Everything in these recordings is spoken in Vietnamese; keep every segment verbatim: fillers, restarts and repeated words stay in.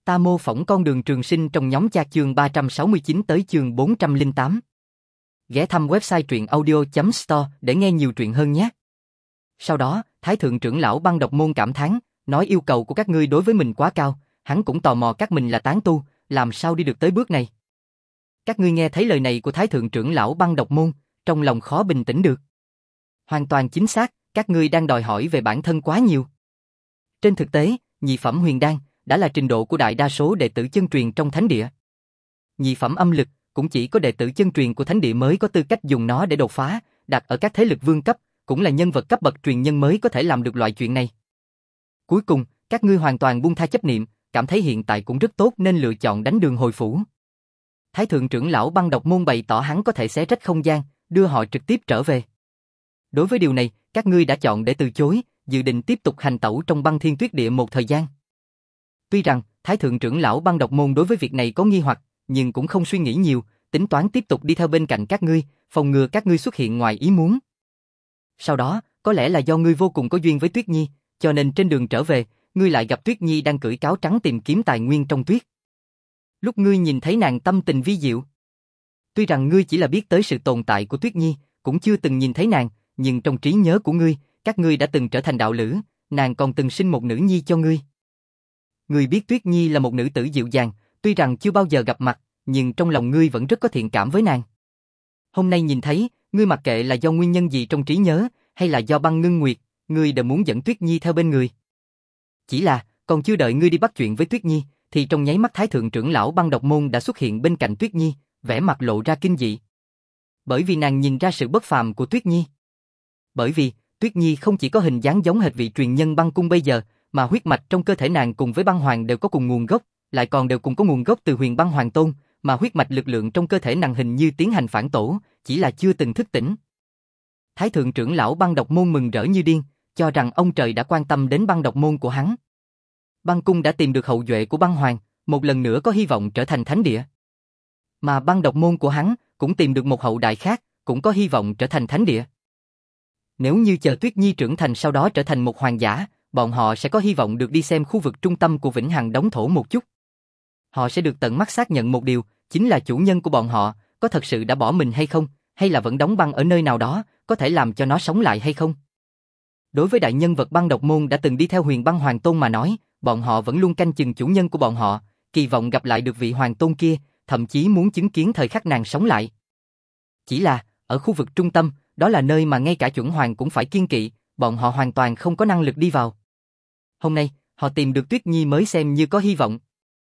Ta mô phỏng con đường trường sinh trong nhóm chat chương ba trăm sáu mươi chín tới chương bốn trăm lẻ tám. Ghé thăm website truyện audio chấm store để nghe nhiều truyện hơn nhé. Sau đó, Thái thượng trưởng lão Băng Độc Môn cảm thán, nói yêu cầu của các ngươi đối với mình quá cao, hắn cũng tò mò các mình là tán tu, làm sao đi được tới bước này. Các ngươi nghe thấy lời này của Thái thượng trưởng lão Băng Độc Môn, trong lòng khó bình tĩnh được. Hoàn toàn chính xác, các ngươi đang đòi hỏi về bản thân quá nhiều. Trên thực tế, nhị phẩm huyền đan đã là trình độ của đại đa số đệ tử chân truyền trong thánh địa. Nhị phẩm âm lực cũng chỉ có đệ tử chân truyền của thánh địa mới có tư cách dùng nó để đột phá, đặt ở các thế lực vương cấp, cũng là nhân vật cấp bậc truyền nhân mới có thể làm được loại chuyện này. Cuối cùng, các ngươi hoàn toàn buông tha chấp niệm, cảm thấy hiện tại cũng rất tốt nên lựa chọn đánh đường hồi phủ. Thái thượng trưởng lão Băng Độc Môn bày tỏ hắn có thể xé rách không gian, đưa họ trực tiếp trở về. Đối với điều này, các ngươi đã chọn để từ chối, dự định tiếp tục hành tẩu trong băng thiên tuyết địa một thời gian. Tuy rằng, Thái thượng trưởng lão Băng Độc Môn đối với việc này có nghi hoặc, nhưng cũng không suy nghĩ nhiều, tính toán tiếp tục đi theo bên cạnh các ngươi, phòng ngừa các ngươi xuất hiện ngoài ý muốn. Sau đó, có lẽ là do ngươi vô cùng có duyên với Tuyết Nhi, cho nên trên đường trở về, ngươi lại gặp Tuyết Nhi đang cưỡi cáo trắng tìm kiếm tài nguyên trong tuyết. Lúc ngươi nhìn thấy nàng tâm tình vi diệu. Tuy rằng ngươi chỉ là biết tới sự tồn tại của Tuyết Nhi, cũng chưa từng nhìn thấy nàng, nhưng trong trí nhớ của ngươi, các ngươi đã từng trở thành đạo lữ, nàng còn từng sinh một nữ nhi cho ngươi. Ngươi biết Tuyết Nhi là một nữ tử dịu dàng, tuy rằng chưa bao giờ gặp mặt, nhưng trong lòng ngươi vẫn rất có thiện cảm với nàng. Hôm nay nhìn thấy, ngươi mặc kệ là do nguyên nhân gì trong trí nhớ, hay là do băng ngưng nguyệt, ngươi đều muốn dẫn Tuyết Nhi theo bên người. Chỉ là, còn chưa đợi ngươi đi bắt chuyện với Tuyết Nhi, thì trong nháy mắt Thái thượng trưởng lão Băng Độc Môn đã xuất hiện bên cạnh Tuyết Nhi, vẻ mặt lộ ra kinh dị. Bởi vì nàng nhìn ra sự bất phàm của Tuyết Nhi. Bởi vì, Tuyết Nhi không chỉ có hình dáng giống hệt vị truyền nhân băng cung bây giờ, mà huyết mạch trong cơ thể nàng cùng với băng hoàng đều có cùng nguồn gốc, lại còn đều cùng có nguồn gốc từ huyền băng hoàng tôn, mà huyết mạch lực lượng trong cơ thể nàng hình như tiến hành phản tổ, chỉ là chưa từng thức tỉnh. Thái thượng trưởng lão Băng Độc Môn mừng rỡ như điên, cho rằng ông trời đã quan tâm đến Băng Độc Môn của hắn. Băng cung đã tìm được hậu duệ của băng hoàng, một lần nữa có hy vọng trở thành thánh địa. Mà Băng Độc Môn của hắn cũng tìm được một hậu đại khác, cũng có hy vọng trở thành thánh địa. Nếu như chờ Tuyết Nhi trưởng thành sau đó trở thành một hoàng giả, bọn họ sẽ có hy vọng được đi xem khu vực trung tâm của Vĩnh Hằng đóng thổ một chút. Họ sẽ được tận mắt xác nhận một điều, chính là chủ nhân của bọn họ, có thật sự đã bỏ mình hay không, hay là vẫn đóng băng ở nơi nào đó, có thể làm cho nó sống lại hay không. Đối với đại nhân vật Băng Độc Môn đã từng đi theo huyền băng hoàng tôn mà nói, bọn họ vẫn luôn canh chừng chủ nhân của bọn họ, kỳ vọng gặp lại được vị hoàng tôn kia, thậm chí muốn chứng kiến thời khắc nàng sống lại. Chỉ là, ở khu vực trung tâm, đó là nơi mà ngay cả chuẩn hoàng cũng phải kiêng kỵ, bọn họ hoàn toàn không có năng lực đi vào. Hôm nay, họ tìm được Tuyết Nhi mới xem như có hy vọng.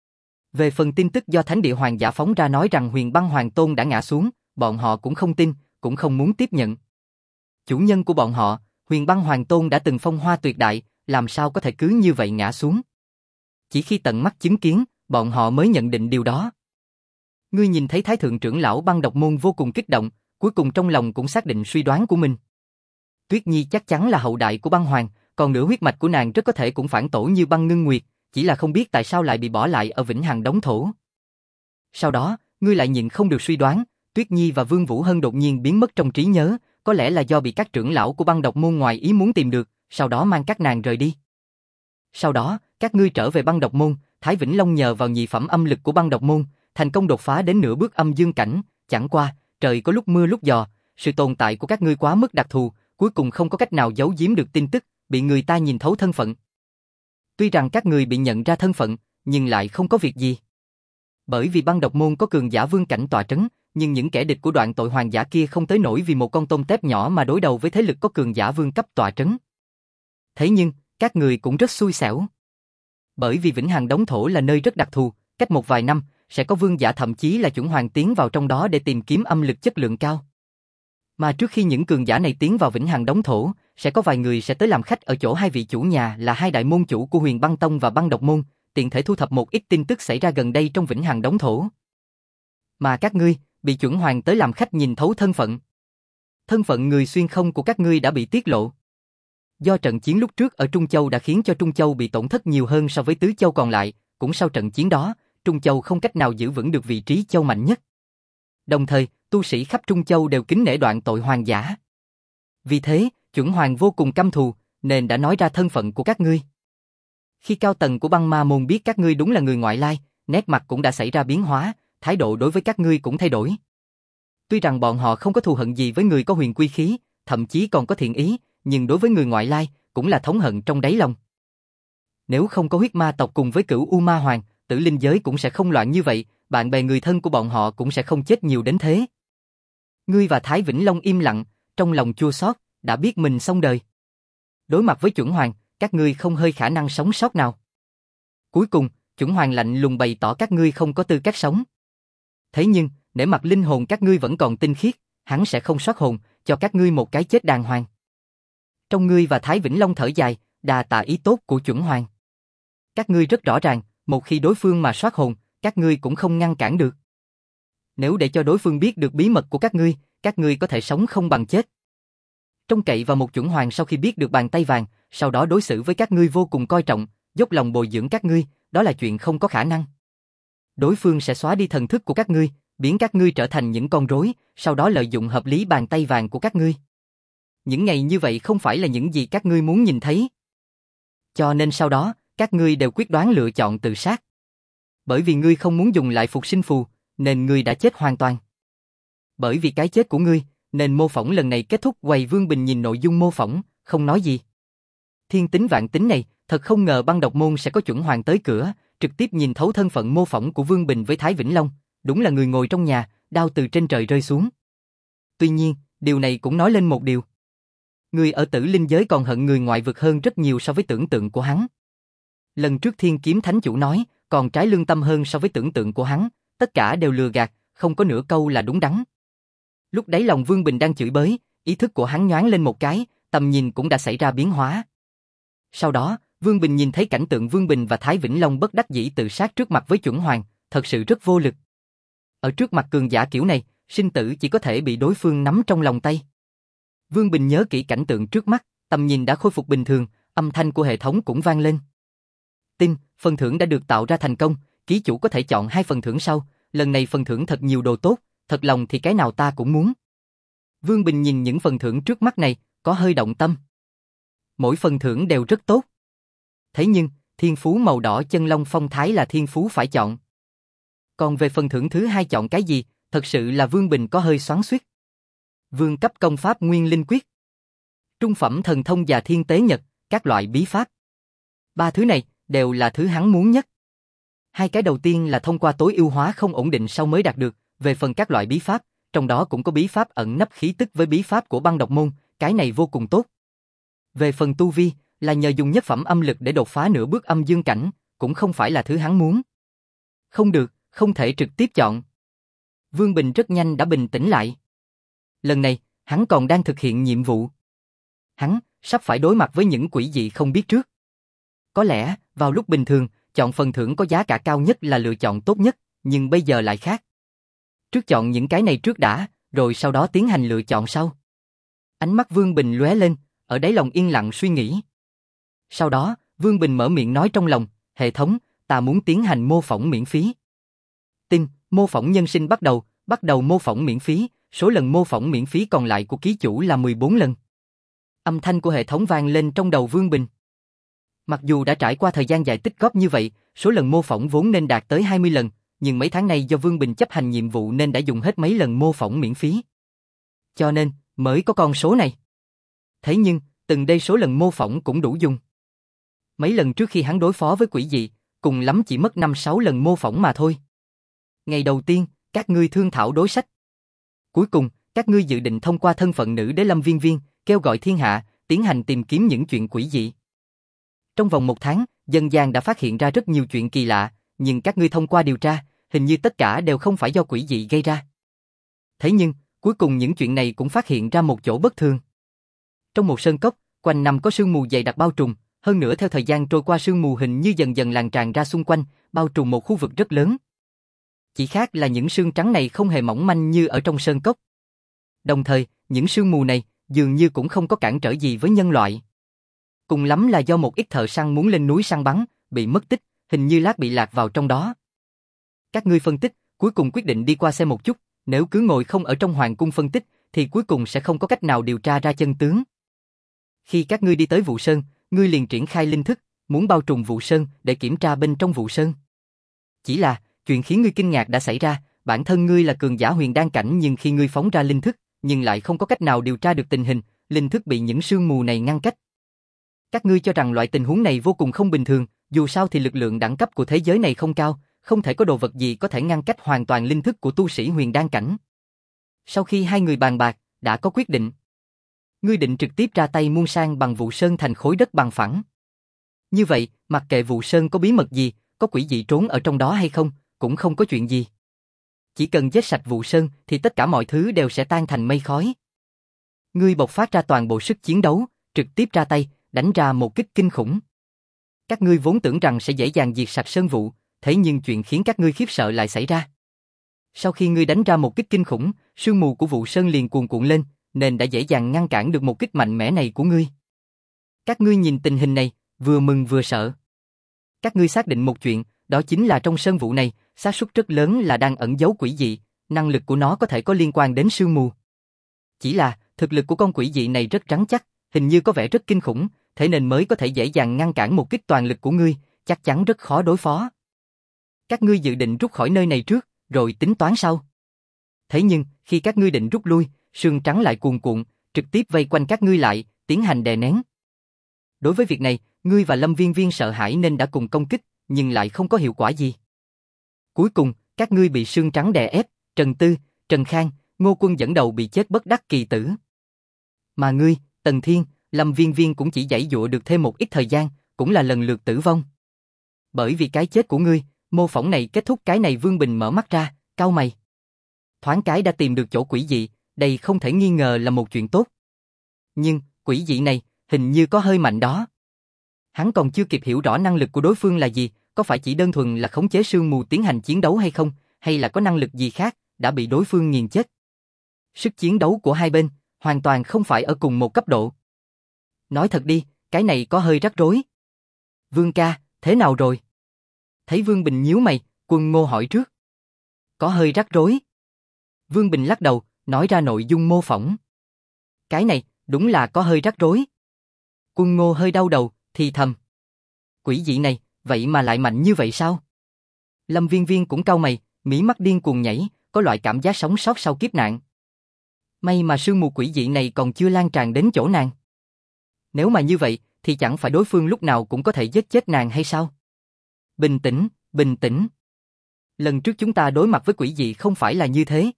Về phần tin tức do thánh địa hoàng giả phóng ra nói rằng huyền băng hoàng tôn đã ngã xuống, bọn họ cũng không tin, cũng không muốn tiếp nhận. Chủ nhân của bọn họ, huyền băng hoàng tôn đã từng phong hoa tuyệt đại, làm sao có thể cứ như vậy ngã xuống. Chỉ khi tận mắt chứng kiến, bọn họ mới nhận định điều đó. Ngươi nhìn thấy Thái thượng trưởng lão Băng Độc Môn vô cùng kích động, cuối cùng trong lòng cũng xác định suy đoán của mình. Tuyết Nhi chắc chắn là hậu đại của băng hoàng, còn nửa huyết mạch của nàng rất có thể cũng phản tổ như băng ngưng nguyệt, chỉ là không biết tại sao lại bị bỏ lại ở Vĩnh Hằng đóng thổ. Sau đó, ngươi lại nhịn không được suy đoán, Tuyết Nhi và Vương Vũ Hân đột nhiên biến mất trong trí nhớ, có lẽ là do bị các trưởng lão của Băng Độc Môn ngoài ý muốn tìm được, sau đó mang các nàng rời đi. Sau đó, các ngươi trở về Băng Độc Môn, Thái Vĩnh Long nhờ vào nhị phẩm âm lực của Băng Độc Môn, thành công đột phá đến nửa bước âm dương cảnh, chẳng qua, trời có lúc mưa lúc gió, sự tồn tại của các ngươi quá mức đặc thù, cuối cùng không có cách nào giấu giếm được tin tức, bị người ta nhìn thấu thân phận. Tuy rằng các người bị nhận ra thân phận, nhưng lại không có việc gì. Bởi vì Băng Độc Môn có cường giả vương cảnh tọa trấn, nhưng những kẻ địch của Đoạn Tội hoàng giả kia không tới nổi vì một con tôm tép nhỏ mà đối đầu với thế lực có cường giả vương cấp tọa trấn. Thế nhưng, các người cũng rất xui xẻo. Bởi vì Vĩnh Hằng đóng thổ là nơi rất đặc thù, cách một vài năm, sẽ có vương giả thậm chí là chuẩn hoàng tiến vào trong đó để tìm kiếm âm lực chất lượng cao. Mà trước khi những cường giả này tiến vào Vĩnh Hằng đóng thổ, sẽ có vài người sẽ tới làm khách ở chỗ hai vị chủ nhà là hai đại môn chủ của Huyền Băng Tông và Băng Độc Môn, tiện thể thu thập một ít tin tức xảy ra gần đây trong Vĩnh Hằng đóng thổ. Mà các ngươi, bị chuẩn hoàng tới làm khách nhìn thấu thân phận. Thân phận người xuyên không của các ngươi đã bị tiết lộ. Do trận chiến lúc trước ở Trung Châu đã khiến cho Trung Châu bị tổn thất nhiều hơn so với Tứ Châu còn lại, cũng sau trận chiến đó, Trung Châu không cách nào giữ vững được vị trí châu mạnh nhất. Đồng thời, tu sĩ khắp Trung Châu đều kính nể Đoạn Tội hoàng giả. Vì thế, chuẩn hoàng vô cùng căm thù, nên đã nói ra thân phận của các ngươi. Khi cao tầng của băng ma môn biết các ngươi đúng là người ngoại lai, nét mặt cũng đã xảy ra biến hóa, thái độ đối với các ngươi cũng thay đổi. Tuy rằng bọn họ không có thù hận gì với người có huyền quy khí, thậm chí còn có thiện ý, nhưng đối với người ngoại lai, cũng là thống hận trong đáy lòng. Nếu không có huyết ma tộc cùng với cửu U Ma Hoàng, tử linh giới cũng sẽ không loạn như vậy, bạn bè người thân của bọn họ cũng sẽ không chết nhiều đến thế. Ngươi và Thái Vĩnh Long im lặng, trong lòng chua xót, đã biết mình xong đời. Đối mặt với chuẩn hoàng, các ngươi không hơi khả năng sống sót nào. Cuối cùng, chuẩn hoàng lạnh lùng bày tỏ các ngươi không có tư cách sống. Thế nhưng, nể mặt linh hồn các ngươi vẫn còn tinh khiết, hắn sẽ không soát hồn, cho các ngươi một cái chết đàng hoàng. Trong ngươi và Thái Vĩnh Long thở dài, đà tạ ý tốt của chuẩn hoàng. Các ngươi rất rõ ràng, một khi đối phương mà soát hồn, các ngươi cũng không ngăn cản được. Nếu để cho đối phương biết được bí mật của các ngươi, các ngươi có thể sống không bằng chết. Trông cậy vào một chuẩn hoàng sau khi biết được bàn tay vàng, sau đó đối xử với các ngươi vô cùng coi trọng, dốc lòng bồi dưỡng các ngươi, đó là chuyện không có khả năng. Đối phương sẽ xóa đi thần thức của các ngươi, biến các ngươi trở thành những con rối, sau đó lợi dụng hợp lý bàn tay vàng của các ngươi. Những ngày như vậy không phải là những gì các ngươi muốn nhìn thấy. Cho nên sau đó, các ngươi đều quyết đoán lựa chọn tự sát. Bởi vì ngươi không muốn dùng lại phục sinh phù, nên ngươi đã chết hoàn toàn. Bởi vì cái chết của ngươi, nên mô phỏng lần này kết thúc. Quầy Vương Bình nhìn nội dung mô phỏng, không nói gì. Thiên tính vạn tính này, thật không ngờ băng độc môn sẽ có chuẩn hoàng tới cửa, trực tiếp nhìn thấu thân phận mô phỏng của Vương Bình với Thái Vĩnh Long, đúng là người ngồi trong nhà, đao từ trên trời rơi xuống. Tuy nhiên, điều này cũng nói lên một điều. Người ở tử linh giới còn hận người ngoại vực hơn rất nhiều so với tưởng tượng của hắn. Lần trước Thiên Kiếm Thánh Chủ nói, còn trái lương tâm hơn so với tưởng tượng của hắn, tất cả đều lừa gạt, không có nửa câu là đúng đắn. Lúc đấy lòng Vương Bình đang chửi bới, ý thức của hắn nhoáng lên một cái, tầm nhìn cũng đã xảy ra biến hóa. Sau đó, Vương Bình nhìn thấy cảnh tượng Vương Bình và Thái Vĩnh Long bất đắc dĩ tự sát trước mặt với chuẩn hoàng, thật sự rất vô lực. Ở trước mặt cường giả kiểu này, sinh tử chỉ có thể bị đối phương nắm trong lòng tay. Vương Bình nhớ kỹ cảnh tượng trước mắt, tầm nhìn đã khôi phục bình thường, âm thanh của hệ thống cũng vang lên. Tin, phần thưởng đã được tạo ra thành công, ký chủ có thể chọn hai phần thưởng sau, lần này phần thưởng thật nhiều đồ tốt, thật lòng thì cái nào ta cũng muốn. Vương Bình nhìn những phần thưởng trước mắt này, có hơi động tâm. Mỗi phần thưởng đều rất tốt. Thế nhưng, thiên phú màu đỏ chân long phong thái là thiên phú phải chọn. Còn về phần thưởng thứ hai chọn cái gì, thật sự là Vương Bình có hơi xoắn xuýt. Vương cấp công pháp Nguyên Linh Quyết, trung phẩm thần thông và thiên tế nhật, các loại bí pháp. Ba thứ này đều là thứ hắn muốn nhất. Hai cái đầu tiên là thông qua tối ưu hóa không ổn định sau mới đạt được, về phần các loại bí pháp, trong đó cũng có bí pháp ẩn nấp khí tức với bí pháp của băng độc môn, cái này vô cùng tốt. Về phần tu vi, là nhờ dùng nhất phẩm âm lực để đột phá nửa bước âm dương cảnh, cũng không phải là thứ hắn muốn. Không được, không thể trực tiếp chọn. Vương Bình rất nhanh đã bình tĩnh lại. Lần này, hắn còn đang thực hiện nhiệm vụ. Hắn sắp phải đối mặt với những quỷ dị không biết trước. Có lẽ, vào lúc bình thường, chọn phần thưởng có giá cả cao nhất là lựa chọn tốt nhất, nhưng bây giờ lại khác. Trước chọn những cái này trước đã, rồi sau đó tiến hành lựa chọn sau. Ánh mắt Vương Bình lóe lên, ở đáy lòng yên lặng suy nghĩ. Sau đó, Vương Bình mở miệng nói trong lòng, hệ thống, ta muốn tiến hành mô phỏng miễn phí. Tin, mô phỏng nhân sinh bắt đầu, bắt đầu mô phỏng miễn phí, số lần mô phỏng miễn phí còn lại của ký chủ là mười bốn lần. Âm thanh của hệ thống vang lên trong đầu Vương Bình. Mặc dù đã trải qua thời gian dài tích góp như vậy, số lần mô phỏng vốn nên đạt tới hai mươi lần, nhưng mấy tháng nay do Vương Bình chấp hành nhiệm vụ nên đã dùng hết mấy lần mô phỏng miễn phí. Cho nên, mới có con số này. Thế nhưng, từng đây số lần mô phỏng cũng đủ dùng. Mấy lần trước khi hắn đối phó với quỷ dị, cùng lắm chỉ mất năm sáu lần mô phỏng mà thôi. Ngày đầu tiên, các ngươi thương thảo đối sách. Cuối cùng, các ngươi dự định thông qua thân phận nữ đế Lâm Viên Viên, kêu gọi thiên hạ, tiến hành tìm kiếm những chuyện quỷ dị. Trong vòng một tháng, dân gian đã phát hiện ra rất nhiều chuyện kỳ lạ, nhưng các ngươi thông qua điều tra, hình như tất cả đều không phải do quỷ dị gây ra. Thế nhưng, cuối cùng những chuyện này cũng phát hiện ra một chỗ bất thường. Trong một sơn cốc, quanh năm có sương mù dày đặc bao trùm, hơn nữa theo thời gian trôi qua sương mù hình như dần dần lan tràn ra xung quanh, bao trùm một khu vực rất lớn. Chỉ khác là những sương trắng này không hề mỏng manh như ở trong sơn cốc. Đồng thời, những sương mù này dường như cũng không có cản trở gì với nhân loại. Cùng lắm là do một ít thợ săn muốn lên núi săn bắn, bị mất tích, hình như lát bị lạc vào trong đó. Các ngươi phân tích, cuối cùng quyết định đi qua xem một chút, nếu cứ ngồi không ở trong hoàng cung phân tích, thì cuối cùng sẽ không có cách nào điều tra ra chân tướng. Khi các ngươi đi tới Vụ Sơn, ngươi liền triển khai linh thức, muốn bao trùm vụ sơn để kiểm tra bên trong vụ sơn. Chỉ là, chuyện khiến ngươi kinh ngạc đã xảy ra, bản thân ngươi là cường giả huyền đan cảnh nhưng khi ngươi phóng ra linh thức, nhưng lại không có cách nào điều tra được tình hình, linh thức bị những sương mù này ngăn cách. Các ngươi cho rằng loại tình huống này vô cùng không bình thường, dù sao thì lực lượng đẳng cấp của thế giới này không cao, không thể có đồ vật gì có thể ngăn cách hoàn toàn linh thức của tu sĩ huyền đan cảnh. Sau khi hai người bàn bạc, đã có quyết định. Ngươi định trực tiếp ra tay muôn sang bằng vụ sơn thành khối đất bằng phẳng. Như vậy, mặc kệ vụ sơn có bí mật gì, có quỷ dị trốn ở trong đó hay không, cũng không có chuyện gì. Chỉ cần giết sạch vụ sơn thì tất cả mọi thứ đều sẽ tan thành mây khói. Ngươi bộc phát ra toàn bộ sức chiến đấu, trực tiếp ra tay, đánh ra một kích kinh khủng. Các ngươi vốn tưởng rằng sẽ dễ dàng diệt sạch sơn vụ, thế nhưng chuyện khiến các ngươi khiếp sợ lại xảy ra. Sau khi ngươi đánh ra một kích kinh khủng, sương mù của vụ sơn liền cuồn cuộn lên, nên đã dễ dàng ngăn cản được một kích mạnh mẽ này của ngươi. Các ngươi nhìn tình hình này, vừa mừng vừa sợ. Các ngươi xác định một chuyện, đó chính là trong sơn vụ này, xác suất rất lớn là đang ẩn giấu quỷ dị, năng lực của nó có thể có liên quan đến sương mù. Chỉ là, thực lực của con quỷ dị này rất rắn chắc, hình như có vẻ rất kinh khủng, thế nên mới có thể dễ dàng ngăn cản một kích toàn lực của ngươi, chắc chắn rất khó đối phó. Các ngươi dự định rút khỏi nơi này trước, rồi tính toán sau. Thế nhưng, khi các ngươi định rút lui, sương trắng lại cuồn cuộn, trực tiếp vây quanh các ngươi lại, tiến hành đè nén. Đối với việc này, ngươi và Lâm Viên Viên sợ hãi nên đã cùng công kích, nhưng lại không có hiệu quả gì. Cuối cùng, các ngươi bị sương trắng đè ép, Trần Tư, Trần Khang, Ngô Quân dẫn đầu bị chết bất đắc kỳ tử. Mà ngươi, Tần Thiên, Lâm Viên Viên cũng chỉ giãy dụa được thêm một ít thời gian, cũng là lần lượt tử vong. Bởi vì cái chết của ngươi, mô phỏng này kết thúc. Cái này Vương Bình mở mắt ra, cau mày. Thoáng cái đã tìm được chỗ quỷ dị, đây không thể nghi ngờ là một chuyện tốt. Nhưng, quỷ dị này, hình như có hơi mạnh đó. Hắn còn chưa kịp hiểu rõ năng lực của đối phương là gì, có phải chỉ đơn thuần là khống chế sương mù tiến hành chiến đấu hay không, hay là có năng lực gì khác, đã bị đối phương nghiền chết. Sức chiến đấu của hai bên, hoàn toàn không phải ở cùng một cấp độ. Nói thật đi, cái này có hơi rắc rối. Vương ca, thế nào rồi? Thấy Vương Bình nhíu mày, Quân Ngô hỏi trước. Có hơi rắc rối. Vương Bình lắc đầu, nói ra nội dung mô phỏng. Cái này, đúng là có hơi rắc rối. Quân Ngô hơi đau đầu, thì thầm. Quỷ dị này, vậy mà lại mạnh như vậy sao? Lâm Viên Viên cũng cau mày, mí mắt điên cuồng nhảy, có loại cảm giác sống sót sau kiếp nạn. May mà sương mù quỷ dị này còn chưa lan tràn đến chỗ nàng. Nếu mà như vậy, thì chẳng phải đối phương lúc nào cũng có thể giết chết nàng hay sao? Bình tĩnh, bình tĩnh. Lần trước chúng ta đối mặt với quỷ dị không phải là như thế.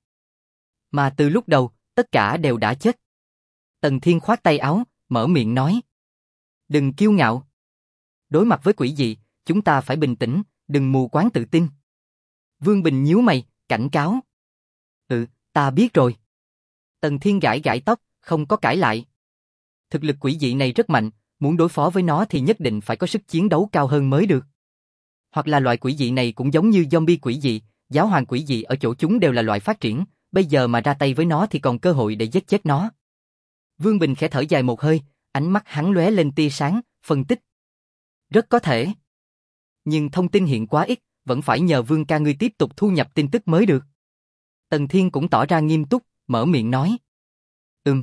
Mà từ lúc đầu, tất cả đều đã chết. Tần Thiên khoát tay áo, mở miệng nói. Đừng kiêu ngạo. Đối mặt với quỷ dị, chúng ta phải bình tĩnh, đừng mù quáng tự tin. Vương Bình nhíu mày, cảnh cáo. Ừ, ta biết rồi. Tần Thiên gãi gãi tóc, không có cãi lại. Thực lực quỷ dị này rất mạnh, muốn đối phó với nó thì nhất định phải có sức chiến đấu cao hơn mới được. Hoặc là loại quỷ dị này cũng giống như zombie quỷ dị, giáo hoàng quỷ dị ở chỗ chúng đều là loại phát triển, bây giờ mà ra tay với nó thì còn cơ hội để giết chết nó. Vương Bình khẽ thở dài một hơi, ánh mắt hắn lóe lên tia sáng, phân tích. Rất có thể. Nhưng thông tin hiện quá ít, vẫn phải nhờ Vương ca ngươi tiếp tục thu nhập tin tức mới được. Tần Thiên cũng tỏ ra nghiêm túc, mở miệng nói. Ừm.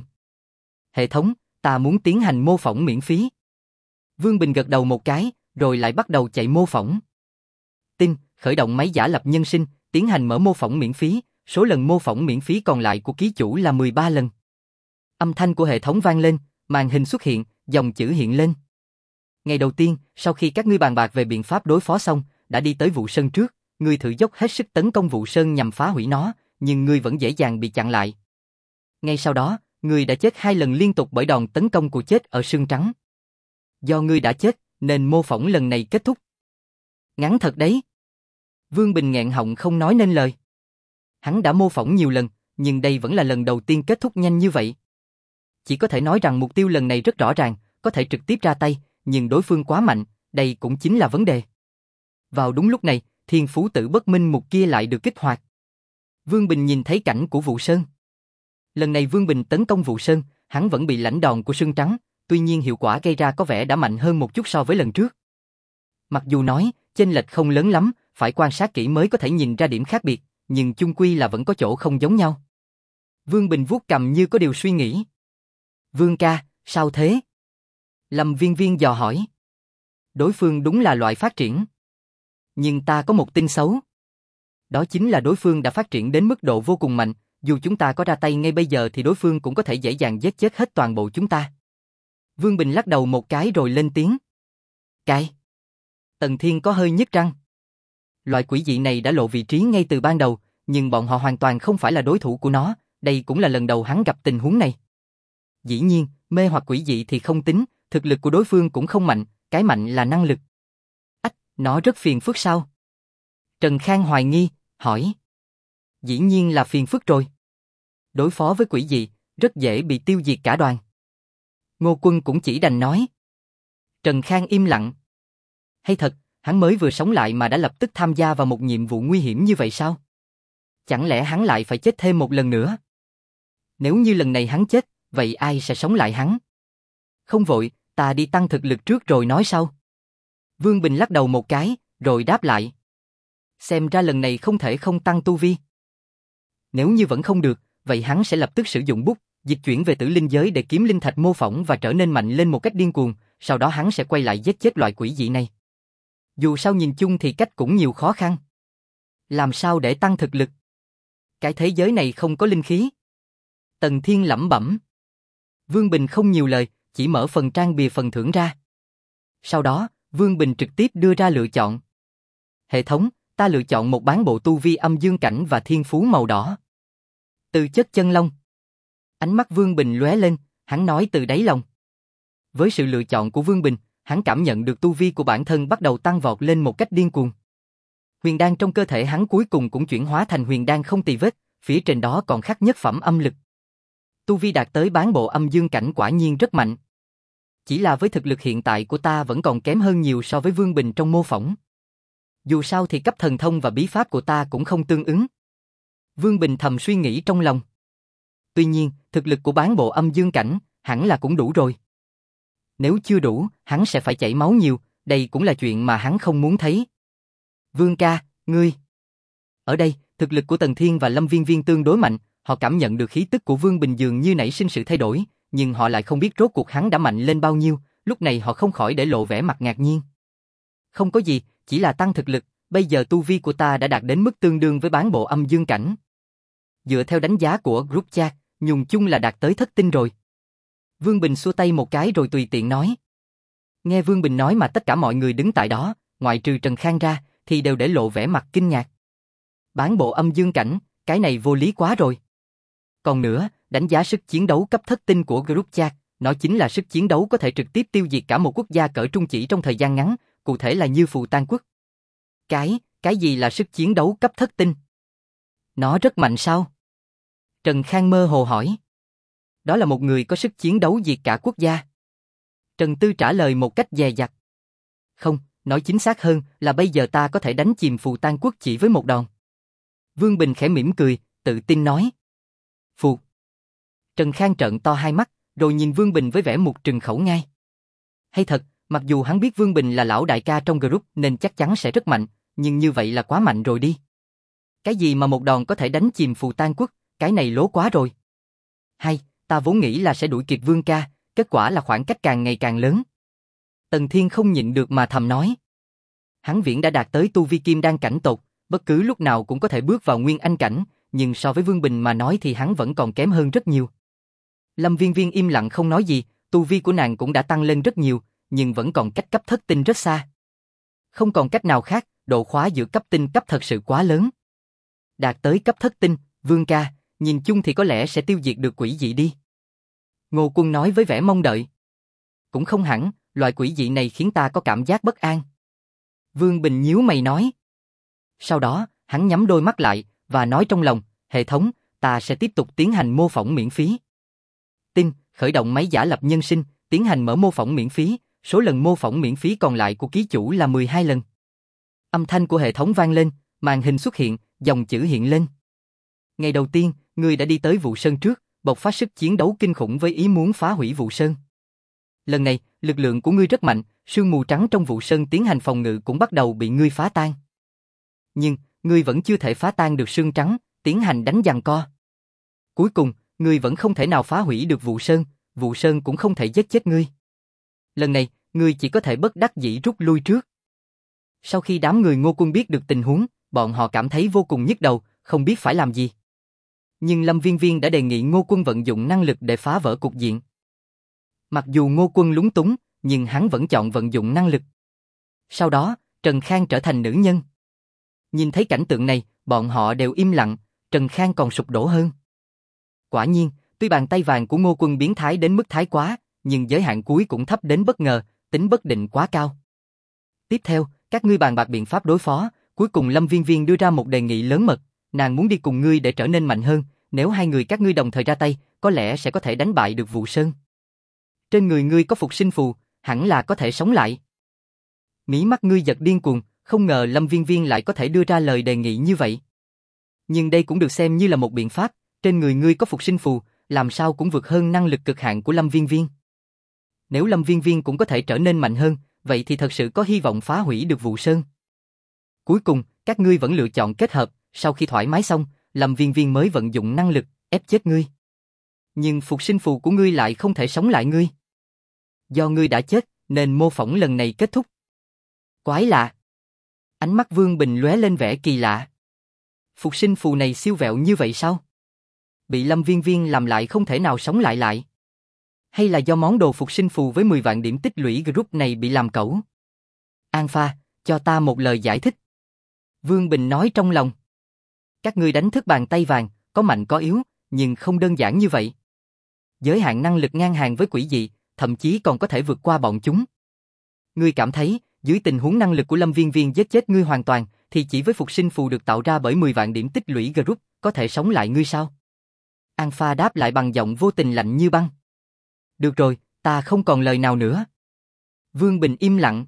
Hệ thống, ta muốn tiến hành mô phỏng miễn phí. Vương Bình gật đầu một cái, rồi lại bắt đầu chạy mô phỏng. Tin, khởi động máy giả lập nhân sinh, tiến hành mở mô phỏng miễn phí, số lần mô phỏng miễn phí còn lại của ký chủ là mười ba lần. Âm thanh của hệ thống vang lên, màn hình xuất hiện, dòng chữ hiện lên. Ngày đầu tiên, sau khi các ngươi bàn bạc về biện pháp đối phó xong, đã đi tới vụ sơn trước, ngươi thử dốc hết sức tấn công vụ sơn nhằm phá hủy nó, nhưng ngươi vẫn dễ dàng bị chặn lại. Ngay sau đó, ngươi đã chết hai lần liên tục bởi đòn tấn công của chết ở sương trắng. Do ngươi đã chết, nên mô phỏng lần này kết thúc. Ngắn thật đấy. Vương Bình nghẹn họng không nói nên lời. Hắn đã mô phỏng nhiều lần, nhưng đây vẫn là lần đầu tiên kết thúc nhanh như vậy. Chỉ có thể nói rằng mục tiêu lần này rất rõ ràng, có thể trực tiếp ra tay, nhưng đối phương quá mạnh, đây cũng chính là vấn đề. Vào đúng lúc này, thiên phú tử bất minh mục kia lại được kích hoạt. Vương Bình nhìn thấy cảnh của vụ sơn. Lần này Vương Bình tấn công vụ sơn, hắn vẫn bị lãnh đòn của sương trắng, tuy nhiên hiệu quả gây ra có vẻ đã mạnh hơn một chút so với lần trước. Mặc dù nói, chênh lệch không lớn lắm, phải quan sát kỹ mới có thể nhìn ra điểm khác biệt, nhưng chung quy là vẫn có chỗ không giống nhau. Vương Bình vuốt cằm như có điều suy nghĩ. Vương ca, sao thế? Lâm Viên Viên dò hỏi. Đối phương đúng là loại phát triển. Nhưng ta có một tin xấu. Đó chính là đối phương đã phát triển đến mức độ vô cùng mạnh, dù chúng ta có ra tay ngay bây giờ thì đối phương cũng có thể dễ dàng giết chết hết toàn bộ chúng ta. Vương Bình lắc đầu một cái rồi lên tiếng. Cái? Tần Thiên có hơi nhức răng. Loại quỷ dị này đã lộ vị trí ngay từ ban đầu, nhưng bọn họ hoàn toàn không phải là đối thủ của nó, đây cũng là lần đầu hắn gặp tình huống này. Dĩ nhiên, mê hoặc quỷ dị thì không tính, thực lực của đối phương cũng không mạnh, cái mạnh là năng lực. Ách, nó rất phiền phức sao? Trần Khang hoài nghi, hỏi. Dĩ nhiên là phiền phức rồi. Đối phó với quỷ dị, rất dễ bị tiêu diệt cả đoàn. Ngô Quân cũng chỉ đành nói. Trần Khang im lặng. Hay thật, hắn mới vừa sống lại mà đã lập tức tham gia vào một nhiệm vụ nguy hiểm như vậy sao? Chẳng lẽ hắn lại phải chết thêm một lần nữa? Nếu như lần này hắn chết, vậy ai sẽ sống lại hắn? Không vội, ta đi tăng thực lực trước rồi nói sau. Vương Bình lắc đầu một cái, rồi đáp lại. Xem ra lần này không thể không tăng tu vi. Nếu như vẫn không được, vậy hắn sẽ lập tức sử dụng bút, dịch chuyển về tử linh giới để kiếm linh thạch mô phỏng và trở nên mạnh lên một cách điên cuồng, sau đó hắn sẽ quay lại giết chết loại quỷ dị này. Dù sao nhìn chung thì cách cũng nhiều khó khăn. Làm sao để tăng thực lực? Cái thế giới này không có linh khí. Tần Thiên lẩm bẩm. Vương Bình không nhiều lời, chỉ mở phần trang bìa phần thưởng ra. Sau đó, Vương Bình trực tiếp đưa ra lựa chọn. Hệ thống, ta lựa chọn một bán bộ tu vi âm dương cảnh và thiên phú màu đỏ. Từ chất chân long. Ánh mắt Vương Bình lóe lên, hắn nói từ đáy lòng. Với sự lựa chọn của Vương Bình, hắn cảm nhận được tu vi của bản thân bắt đầu tăng vọt lên một cách điên cuồng. Huyền đan trong cơ thể hắn cuối cùng cũng chuyển hóa thành huyền đan không tì vết, phía trên đó còn khắc nhất phẩm âm lực. Tu vi đạt tới bán bộ âm dương cảnh quả nhiên rất mạnh. Chỉ là với thực lực hiện tại của ta vẫn còn kém hơn nhiều so với Vương Bình trong mô phỏng. Dù sao thì cấp thần thông và bí pháp của ta cũng không tương ứng. Vương Bình thầm suy nghĩ trong lòng. Tuy nhiên, thực lực của bán bộ âm dương cảnh hẳn là cũng đủ rồi. Nếu chưa đủ, hắn sẽ phải chảy máu nhiều, đây cũng là chuyện mà hắn không muốn thấy. Vương ca, ngươi. Ở đây, thực lực của Tần Thiên và Lâm Viên Viên tương đối mạnh, họ cảm nhận được khí tức của Vương Bình dường như nảy sinh sự thay đổi, nhưng họ lại không biết rốt cuộc hắn đã mạnh lên bao nhiêu, lúc này họ không khỏi để lộ vẻ mặt ngạc nhiên. Không có gì, chỉ là tăng thực lực, bây giờ tu vi của ta đã đạt đến mức tương đương với bán bộ âm dương cảnh. Dựa theo đánh giá của group chat, nhung chung là đạt tới thất tinh rồi. Vương Bình xua tay một cái rồi tùy tiện nói. Nghe Vương Bình nói mà tất cả mọi người đứng tại đó, ngoại trừ Trần Khang ra, thì đều để lộ vẻ mặt kinh ngạc. Bán bộ âm dương cảnh, cái này vô lý quá rồi. Còn nữa, đánh giá sức chiến đấu cấp thất tinh của group chat, nó chính là sức chiến đấu có thể trực tiếp tiêu diệt cả một quốc gia cỡ trung chỉ trong thời gian ngắn, cụ thể là như Phù Tang Quốc. Cái, cái gì là sức chiến đấu cấp thất tinh? Nó rất mạnh sao? Trần Khang mơ hồ hỏi. Đó là một người có sức chiến đấu diệt cả quốc gia. Trần Tư trả lời một cách dè dặt. Không, nói chính xác hơn là bây giờ ta có thể đánh chìm Phù Tang Quốc chỉ với một đòn. Vương Bình khẽ mỉm cười, tự tin nói. Phù. Trần Khang trợn to hai mắt, rồi nhìn Vương Bình với vẻ mục trừng khẩu ngay. Hay thật, mặc dù hắn biết Vương Bình là lão đại ca trong group nên chắc chắn sẽ rất mạnh, nhưng như vậy là quá mạnh rồi đi. Cái gì mà một đòn có thể đánh chìm Phù Tang Quốc, cái này lố quá rồi. Hay, ta vốn nghĩ là sẽ đuổi kịp Vương ca, kết quả là khoảng cách càng ngày càng lớn. Tần Thiên không nhịn được mà thầm nói. Hắn viễn đã đạt tới tu vi kim đan cảnh tột, bất cứ lúc nào cũng có thể bước vào nguyên anh cảnh, nhưng so với Vương Bình mà nói thì hắn vẫn còn kém hơn rất nhiều. Lâm Viên Viên im lặng không nói gì, tu vi của nàng cũng đã tăng lên rất nhiều, nhưng vẫn còn cách cấp thất tinh rất xa. Không còn cách nào khác, độ khóa giữa cấp tinh cấp thật sự quá lớn. Đạt tới cấp thất tinh, Vương ca, nhìn chung thì có lẽ sẽ tiêu diệt được quỷ dị đi. Ngô Quân nói với vẻ mong đợi. Cũng không hẳn, loại quỷ dị này khiến ta có cảm giác bất an. Vương Bình nhíu mày nói. Sau đó, hắn nhắm đôi mắt lại, và nói trong lòng, hệ thống, ta sẽ tiếp tục tiến hành mô phỏng miễn phí. Tin, khởi động máy giả lập nhân sinh, tiến hành mở mô phỏng miễn phí, số lần mô phỏng miễn phí còn lại của ký chủ là mười hai lần. Âm thanh của hệ thống vang lên, màn hình xuất hiện, dòng chữ hiện lên. Ngày đầu tiên, ngươi đã đi tới Vụ Sơn trước, bộc phát sức chiến đấu kinh khủng với ý muốn phá hủy Vụ Sơn. Lần này, lực lượng của ngươi rất mạnh, sương mù trắng trong Vụ Sơn tiến hành phòng ngự cũng bắt đầu bị ngươi phá tan. Nhưng, ngươi vẫn chưa thể phá tan được sương trắng, tiến hành đánh giằng co. Cuối cùng, ngươi vẫn không thể nào phá hủy được Vụ Sơn, Vụ Sơn cũng không thể giết chết ngươi. Lần này, ngươi chỉ có thể bất đắc dĩ rút lui trước. Sau khi đám người Ngô Quân biết được tình huống, bọn họ cảm thấy vô cùng nhức đầu, không biết phải làm gì. Nhưng Lâm Viên Viên đã đề nghị Ngô Quân vận dụng năng lực để phá vỡ cục diện. Mặc dù Ngô Quân lúng túng, nhưng hắn vẫn chọn vận dụng năng lực. Sau đó, Trần Khang trở thành nữ nhân. Nhìn thấy cảnh tượng này, bọn họ đều im lặng, Trần Khang còn sụp đổ hơn. Quả nhiên, tuy bàn tay vàng của Ngô Quân biến thái đến mức thái quá, nhưng giới hạn cuối cũng thấp đến bất ngờ, tính bất định quá cao. Tiếp theo, các ngươi bàn bạc biện pháp đối phó, cuối cùng Lâm Viên Viên đưa ra một đề nghị lớn mật, nàng muốn đi cùng ngươi để trở nên mạnh hơn, nếu hai người các ngươi đồng thời ra tay, có lẽ sẽ có thể đánh bại được Vụ Sơn. Trên người ngươi có phục sinh phù, hẳn là có thể sống lại. Mí mắt ngươi giật điên cuồng, không ngờ Lâm Viên Viên lại có thể đưa ra lời đề nghị như vậy. Nhưng đây cũng được xem như là một biện pháp, trên người ngươi có phục sinh phù, làm sao cũng vượt hơn năng lực cực hạn của Lâm Viên Viên. Nếu Lâm Viên Viên cũng có thể trở nên mạnh hơn, vậy thì thật sự có hy vọng phá hủy được Vụ Sơn. Cuối cùng, các ngươi vẫn lựa chọn kết hợp, sau khi thoải mái xong, Lâm Viên Viên mới vận dụng năng lực, ép chết ngươi. Nhưng phục sinh phù của ngươi lại không thể sống lại ngươi. Do ngươi đã chết, nên mô phỏng lần này kết thúc. Quái lạ. Ánh mắt Vương Bình lóe lên vẻ kỳ lạ. Phục sinh phù này siêu vẹo như vậy sao? Bị Lâm Viên Viên làm lại không thể nào sống lại lại. Hay là do món đồ phục sinh phù với mười vạn điểm tích lũy group này bị làm cẩu? An Pha, cho ta một lời giải thích. Vương Bình nói trong lòng. Các ngươi đánh thức bàn tay vàng, có mạnh có yếu, nhưng không đơn giản như vậy. Giới hạn năng lực ngang hàng với quỷ dị, thậm chí còn có thể vượt qua bọn chúng. Ngươi cảm thấy, dưới tình huống năng lực của Lâm Viên Viên giết chết ngươi hoàn toàn, thì chỉ với phục sinh phù được tạo ra bởi mười vạn điểm tích lũy group, có thể sống lại ngươi sao? An Pha đáp lại bằng giọng vô tình lạnh như băng. Được rồi, ta không còn lời nào nữa. Vương Bình im lặng.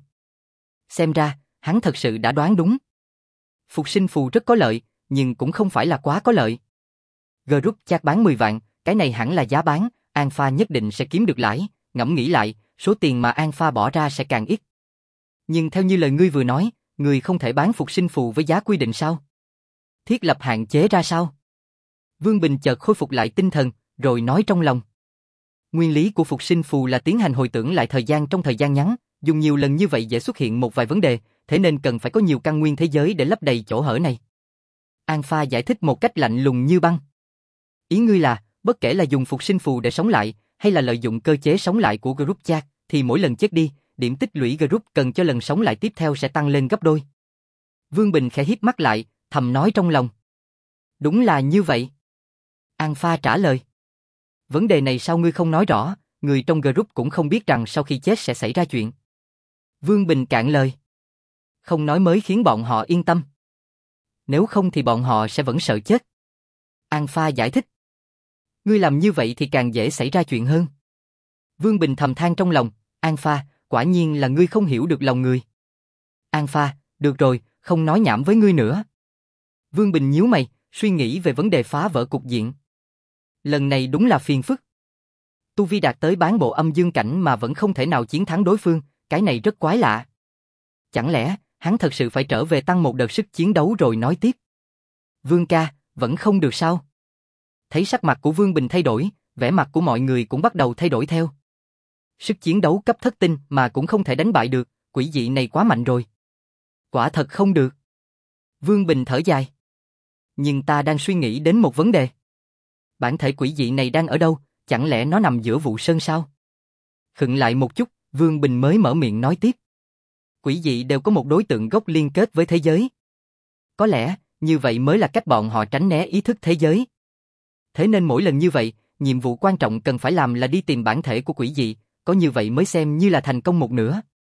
Xem ra, hắn thật sự đã đoán đúng. Phục sinh phù rất có lợi, nhưng cũng không phải là quá có lợi. Group chat bán mười vạn, cái này hẳn là giá bán, An Pha nhất định sẽ kiếm được lãi, ngẫm nghĩ lại, số tiền mà An Pha bỏ ra sẽ càng ít. Nhưng theo như lời ngươi vừa nói, ngươi không thể bán phục sinh phù với giá quy định sao? Thiết lập hạn chế ra sao? Vương Bình chợt khôi phục lại tinh thần, rồi nói trong lòng. Nguyên lý của phục sinh phù là tiến hành hồi tưởng lại thời gian trong thời gian ngắn, dùng nhiều lần như vậy dễ xuất hiện một vài vấn đề, thế nên cần phải có nhiều căn nguyên thế giới để lấp đầy chỗ hở này. An Pha giải thích một cách lạnh lùng như băng. Ý ngươi là, bất kể là dùng phục sinh phù để sống lại, hay là lợi dụng cơ chế sống lại của group chat, thì mỗi lần chết đi, điểm tích lũy group cần cho lần sống lại tiếp theo sẽ tăng lên gấp đôi. Vương Bình khẽ híp mắt lại, thầm nói trong lòng. Đúng là như vậy. An Pha trả lời. Vấn đề này sao ngươi không nói rõ, người trong group cũng không biết rằng sau khi chết sẽ xảy ra chuyện. Vương Bình cạn lời. Không nói mới khiến bọn họ yên tâm. Nếu không thì bọn họ sẽ vẫn sợ chết. An Pha giải thích. Ngươi làm như vậy thì càng dễ xảy ra chuyện hơn. Vương Bình thầm than trong lòng, An Pha, quả nhiên là ngươi không hiểu được lòng người. An Pha, được rồi, không nói nhảm với ngươi nữa. Vương Bình nhíu mày, suy nghĩ về vấn đề phá vỡ cục diện. Lần này đúng là phiền phức. Tu vi đạt tới bán bộ âm dương cảnh mà vẫn không thể nào chiến thắng đối phương, cái này rất quái lạ. Chẳng lẽ, hắn thật sự phải trở về tăng một đợt sức chiến đấu rồi nói tiếp? Vương ca, vẫn không được sao? Thấy sắc mặt của Vương Bình thay đổi, vẻ mặt của mọi người cũng bắt đầu thay đổi theo. Sức chiến đấu cấp thất tinh mà cũng không thể đánh bại được, quỷ dị này quá mạnh rồi. Quả thật không được. Vương Bình thở dài. Nhưng ta đang suy nghĩ đến một vấn đề. Bản thể quỷ dị này đang ở đâu, chẳng lẽ nó nằm giữa Vụ Sơn sao? Khựng lại một chút, Vương Bình mới mở miệng nói tiếp. Quỷ dị đều có một đối tượng gốc liên kết với thế giới. Có lẽ, như vậy mới là cách bọn họ tránh né ý thức thế giới. Thế nên mỗi lần như vậy, nhiệm vụ quan trọng cần phải làm là đi tìm bản thể của quỷ dị, có như vậy mới xem như là thành công một nửa.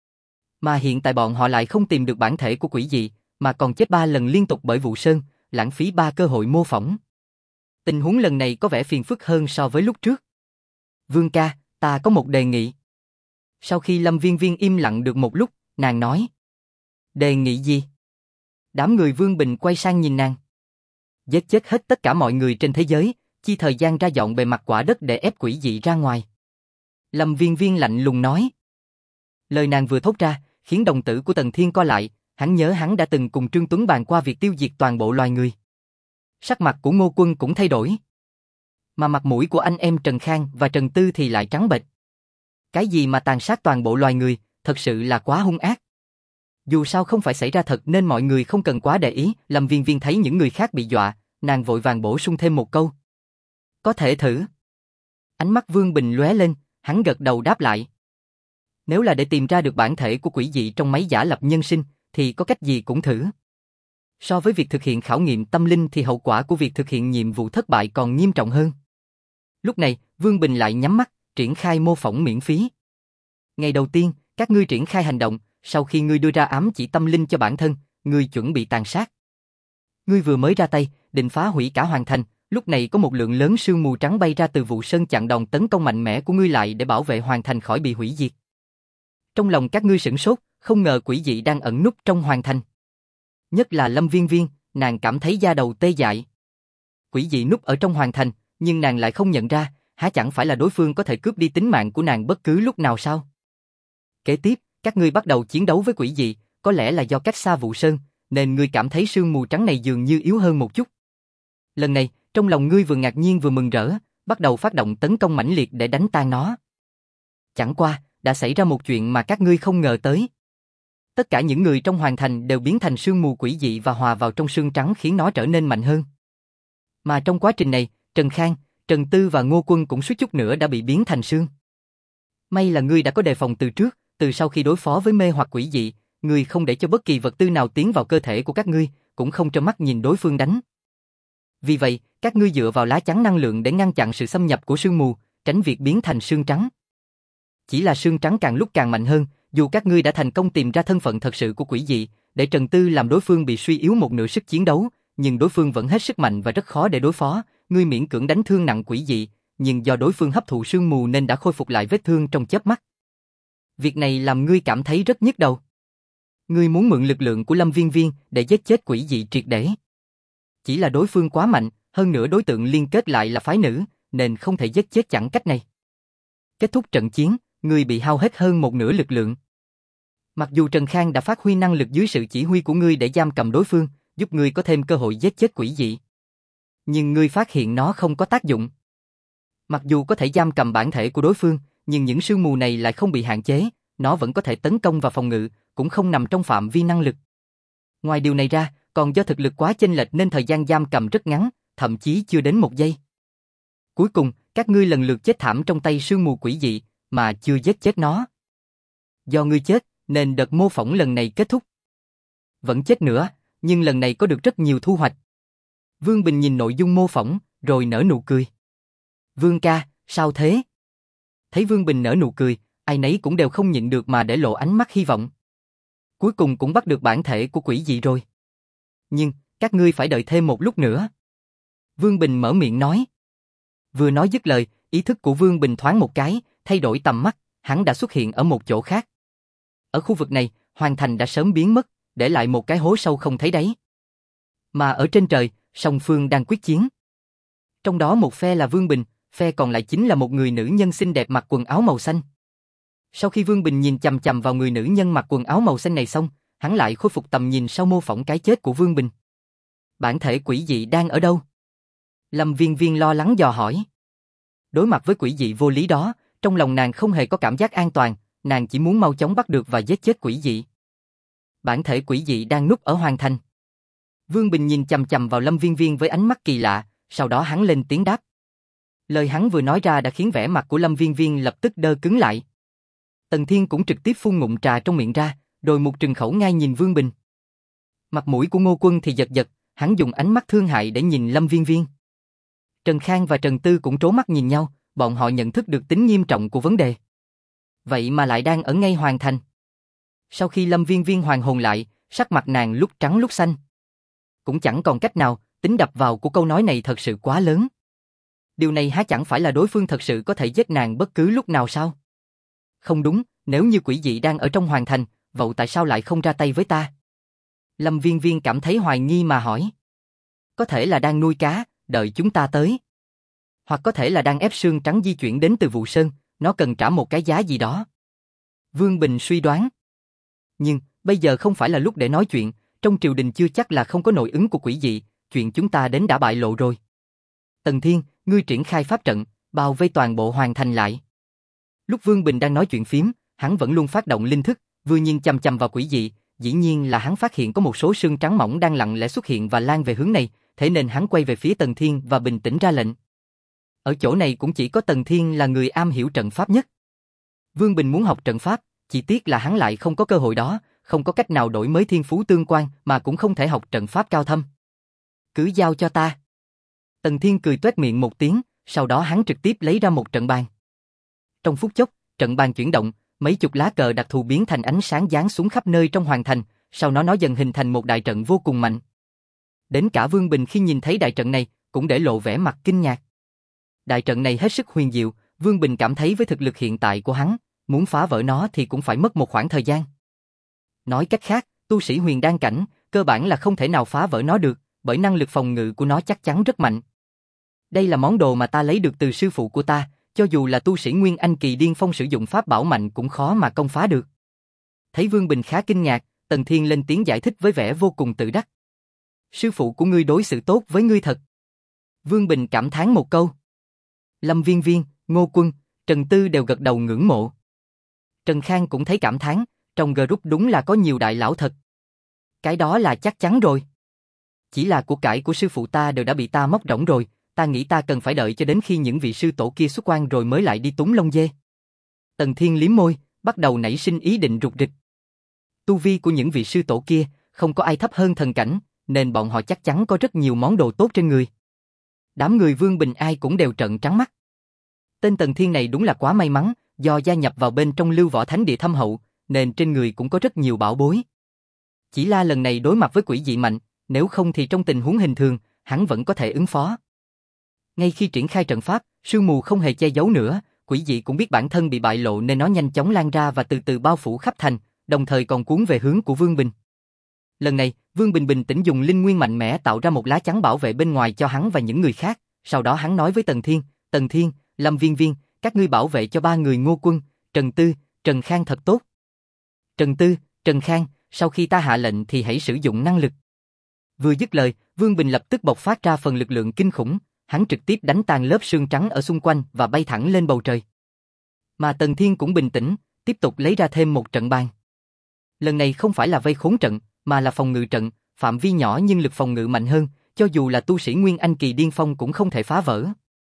Mà hiện tại bọn họ lại không tìm được bản thể của quỷ dị, mà còn chết ba lần liên tục bởi Vụ Sơn, lãng phí ba cơ hội mô phỏng. Tình huống lần này có vẻ phiền phức hơn so với lúc trước. Vương ca, ta có một đề nghị. Sau khi Lâm Viên Viên im lặng được một lúc, nàng nói. Đề nghị gì? Đám người Vương Bình quay sang nhìn nàng. Giết chết hết tất cả mọi người trên thế giới, chi thời gian ra dọn bề mặt quả đất để ép quỷ dị ra ngoài. Lâm Viên Viên lạnh lùng nói. Lời nàng vừa thốt ra, khiến đồng tử của Tần Thiên co lại, hắn nhớ hắn đã từng cùng Trương Tuấn bàn qua việc tiêu diệt toàn bộ loài người. Sắc mặt của Ngô Quân cũng thay đổi. Mà mặt mũi của anh em Trần Khang và Trần Tư thì lại trắng bệch. Cái gì mà tàn sát toàn bộ loài người, thật sự là quá hung ác. Dù sao không phải xảy ra thật nên mọi người không cần quá để ý. Lâm Viên Viên thấy những người khác bị dọa, nàng vội vàng bổ sung thêm một câu. Có thể thử. Ánh mắt Vương Bình lóe lên, hắn gật đầu đáp lại. Nếu là để tìm ra được bản thể của quỷ dị trong máy giả lập nhân sinh, thì có cách gì cũng thử. So với việc thực hiện khảo nghiệm tâm linh thì hậu quả của việc thực hiện nhiệm vụ thất bại còn nghiêm trọng hơn. Lúc này, Vương Bình lại nhắm mắt, triển khai mô phỏng miễn phí. Ngày đầu tiên, các ngươi triển khai hành động, sau khi ngươi đưa ra ám chỉ tâm linh cho bản thân, ngươi chuẩn bị tàn sát. Ngươi vừa mới ra tay, định phá hủy cả hoàn thành, lúc này có một lượng lớn sương mù trắng bay ra từ vụ sơn chặn đòn tấn công mạnh mẽ của ngươi lại để bảo vệ hoàn thành khỏi bị hủy diệt. Trong lòng các ngươi sửng sốt, không ngờ quỷ dị đang ẩn núp trong hoàn thành. Nhất là Lâm Viên Viên, nàng cảm thấy da đầu tê dại. Quỷ dị núp ở trong hoàn thành, nhưng nàng lại không nhận ra, há chẳng phải là đối phương có thể cướp đi tính mạng của nàng bất cứ lúc nào sao? Kế tiếp, các ngươi bắt đầu chiến đấu với quỷ dị, có lẽ là do cách xa vụ sơn, nên ngươi cảm thấy sương mù trắng này dường như yếu hơn một chút. Lần này, trong lòng ngươi vừa ngạc nhiên vừa mừng rỡ, bắt đầu phát động tấn công mãnh liệt để đánh tan nó. Chẳng qua, đã xảy ra một chuyện mà các ngươi không ngờ tới. Tất cả những người trong hoàn thành đều biến thành sương mù quỷ dị và hòa vào trong sương trắng khiến nó trở nên mạnh hơn. Mà trong quá trình này, Trần Khang, Trần Tư và Ngô Quân cũng suýt chút nữa đã bị biến thành sương. May là ngươi đã có đề phòng từ trước, từ sau khi đối phó với mê hoặc quỷ dị, ngươi không để cho bất kỳ vật tư nào tiến vào cơ thể của các ngươi, cũng không trơ mắt nhìn đối phương đánh. Vì vậy, các ngươi dựa vào lá chắn năng lượng để ngăn chặn sự xâm nhập của sương mù, tránh việc biến thành sương trắng. Chỉ là sương trắng càng lúc càng mạnh hơn, dù các ngươi đã thành công tìm ra thân phận thật sự của quỷ dị, để Trần Tư làm đối phương bị suy yếu một nửa sức chiến đấu, nhưng đối phương vẫn hết sức mạnh và rất khó để đối phó, ngươi miễn cưỡng đánh thương nặng quỷ dị, nhưng do đối phương hấp thụ sương mù nên đã khôi phục lại vết thương trong chớp mắt. Việc này làm ngươi cảm thấy rất nhức đầu. Ngươi muốn mượn lực lượng của Lâm Viên Viên để giết chết quỷ dị triệt để. Chỉ là đối phương quá mạnh, hơn nữa đối tượng liên kết lại là phái nữ, nên không thể giết chết chẳng cách này. Kết thúc trận chiến, ngươi bị hao hết hơn một nửa lực lượng. Mặc dù Trần Khang đã phát huy năng lực dưới sự chỉ huy của ngươi để giam cầm đối phương, giúp ngươi có thêm cơ hội giết chết quỷ dị. Nhưng ngươi phát hiện nó không có tác dụng. Mặc dù có thể giam cầm bản thể của đối phương, nhưng những sương mù này lại không bị hạn chế, nó vẫn có thể tấn công và phòng ngự, cũng không nằm trong phạm vi năng lực. Ngoài điều này ra, còn do thực lực quá chênh lệch nên thời gian giam cầm rất ngắn, thậm chí chưa đến một giây. Cuối cùng, các ngươi lần lượt chết thảm trong tay sương mù quỷ dị, mà chưa giết chết nó. Do ngươi chết, nên đợt mô phỏng lần này kết thúc. Vẫn chết nữa, nhưng lần này có được rất nhiều thu hoạch. Vương Bình nhìn nội dung mô phỏng, rồi nở nụ cười. Vương ca, sao thế? Thấy Vương Bình nở nụ cười, ai nấy cũng đều không nhịn được mà để lộ ánh mắt hy vọng. Cuối cùng cũng bắt được bản thể của quỷ dị rồi. Nhưng, các ngươi phải đợi thêm một lúc nữa. Vương Bình mở miệng nói. Vừa nói dứt lời, ý thức của Vương Bình thoáng một cái, thay đổi tầm mắt, hắn đã xuất hiện ở một chỗ khác. Ở khu vực này, hoàn thành đã sớm biến mất, để lại một cái hố sâu không thấy đáy. Mà ở trên trời, song phương đang quyết chiến. Trong đó một phe là Vương Bình, phe còn lại chính là một người nữ nhân xinh đẹp mặc quần áo màu xanh. Sau khi Vương Bình nhìn chằm chằm vào người nữ nhân mặc quần áo màu xanh này xong, hắn lại khôi phục tầm nhìn sau mô phỏng cái chết của Vương Bình. Bản thể quỷ dị đang ở đâu? Lâm Viên Viên lo lắng dò hỏi. Đối mặt với quỷ dị vô lý đó, trong lòng nàng không hề có cảm giác an toàn, nàng chỉ muốn mau chóng bắt được và giết chết quỷ dị. Bản thể quỷ dị đang núp ở hoàn thành. Vương Bình nhìn chằm chằm vào Lâm Viên Viên với ánh mắt kỳ lạ, sau đó hắn lên tiếng đáp. Lời hắn vừa nói ra đã khiến vẻ mặt của Lâm Viên Viên lập tức đơ cứng lại. Tần Thiên cũng trực tiếp phun ngụm trà trong miệng ra, rồi một trừng khẩu ngay nhìn Vương Bình. Mặt mũi của Ngô Quân thì giật giật, hắn dùng ánh mắt thương hại để nhìn Lâm Viên Viên. Trần Khang và Trần Tư cũng trố mắt nhìn nhau, bọn họ nhận thức được tính nghiêm trọng của vấn đề. Vậy mà lại đang ở ngay hoàn thành. Sau khi Lâm Viên Viên hoàn hồn lại, sắc mặt nàng lúc trắng lúc xanh. Cũng chẳng còn cách nào, tính đập vào của câu nói này thật sự quá lớn. Điều này há chẳng phải là đối phương thật sự có thể giết nàng bất cứ lúc nào sao? Không đúng, nếu như quỷ dị đang ở trong hoàn thành, vậy tại sao lại không ra tay với ta? Lâm Viên Viên cảm thấy hoài nghi mà hỏi. Có thể là đang nuôi cá, đợi chúng ta tới. Hoặc có thể là đang ép sương trắng di chuyển đến từ vụ sơn, nó cần trả một cái giá gì đó. Vương Bình suy đoán. Nhưng, bây giờ không phải là lúc để nói chuyện, trong triều đình chưa chắc là không có nội ứng của quỷ dị, chuyện chúng ta đến đã bại lộ rồi. Tần Thiên, ngươi triển khai pháp trận, bao vây toàn bộ hoàn thành lại. Lúc Vương Bình đang nói chuyện phím, hắn vẫn luôn phát động linh thức, vừa nhìn chằm chằm vào quỷ dị, dĩ nhiên là hắn phát hiện có một số sương trắng mỏng đang lặng lẽ xuất hiện và lan về hướng này, thế nên hắn quay về phía Tần Thiên và bình tĩnh ra lệnh. Ở chỗ này cũng chỉ có Tần Thiên là người am hiểu trận pháp nhất. Vương Bình muốn học trận pháp, chỉ tiếc là hắn lại không có cơ hội đó, không có cách nào đổi mới thiên phú tương quan mà cũng không thể học trận pháp cao thâm. Cứ giao cho ta. Tần Thiên cười toét miệng một tiếng, sau đó hắn trực tiếp lấy ra một trận bàn. Trong phút chốc, trận bàn chuyển động, mấy chục lá cờ đặc thù biến thành ánh sáng giáng xuống khắp nơi trong hoàng thành, sau đó nó dần hình thành một đại trận vô cùng mạnh. Đến cả Vương Bình khi nhìn thấy đại trận này, cũng để lộ vẻ mặt kinh ngạc. Đại trận này hết sức huyền diệu, Vương Bình cảm thấy với thực lực hiện tại của hắn, muốn phá vỡ nó thì cũng phải mất một khoảng thời gian. Nói cách khác, tu sĩ huyền đan cảnh, cơ bản là không thể nào phá vỡ nó được, bởi năng lực phòng ngự của nó chắc chắn rất mạnh. Đây là món đồ mà ta lấy được từ sư phụ của ta, cho dù là tu sĩ Nguyên Anh kỳ điên phong sử dụng pháp bảo mạnh cũng khó mà công phá được. Thấy Vương Bình khá kinh ngạc, Tần Thiên lên tiếng giải thích với vẻ vô cùng tự đắc. Sư phụ của ngươi đối xử tốt với ngươi thật. Vương Bình cảm thán một câu. Lâm Viên Viên, Ngô Quân, Trần Tư đều gật đầu ngưỡng mộ. Trần Khang cũng thấy cảm thán, trong group đúng là có nhiều đại lão thật. Cái đó là chắc chắn rồi. Chỉ là của cải của sư phụ ta đều đã bị ta móc rỗng rồi, ta nghĩ ta cần phải đợi cho đến khi những vị sư tổ kia xuất quan rồi mới lại đi túng lông dê. Tần Thiên liếm môi, bắt đầu nảy sinh ý định rụt rịch. Tu vi của những vị sư tổ kia, không có ai thấp hơn thần cảnh, nên bọn họ chắc chắn có rất nhiều món đồ tốt trên người. Đám người Vương Bình ai cũng đều trợn trắng mắt. Tên Tần Thiên này đúng là quá may mắn, do gia nhập vào bên trong Lưu Võ Thánh Địa thâm hậu, nên trên người cũng có rất nhiều bảo bối. Chỉ là lần này đối mặt với quỷ dị mạnh, nếu không thì trong tình huống hình thường, hắn vẫn có thể ứng phó. Ngay khi triển khai trận pháp, sương mù không hề che giấu nữa, quỷ dị cũng biết bản thân bị bại lộ nên nó nhanh chóng lan ra và từ từ bao phủ khắp thành, đồng thời còn cuốn về hướng của Vương Bình. Lần này, Vương Bình bình tĩnh dùng linh nguyên mạnh mẽ tạo ra một lá chắn bảo vệ bên ngoài cho hắn và những người khác, sau đó hắn nói với Tần Thiên, Tần Thiên, Lâm Viên Viên, các ngươi bảo vệ cho ba người Ngô Quân, Trần Tư, Trần Khang thật tốt. Trần Tư, Trần Khang, sau khi ta hạ lệnh thì hãy sử dụng năng lực. Vừa dứt lời, Vương Bình lập tức bộc phát ra phần lực lượng kinh khủng, hắn trực tiếp đánh tan lớp sương trắng ở xung quanh và bay thẳng lên bầu trời. Mà Tần Thiên cũng bình tĩnh, tiếp tục lấy ra thêm một trận bàn. Lần này không phải là vây khốn trận, mà là phòng ngự trận, phạm vi nhỏ nhưng lực phòng ngự mạnh hơn, cho dù là tu sĩ Nguyên Anh kỳ điên phong cũng không thể phá vỡ.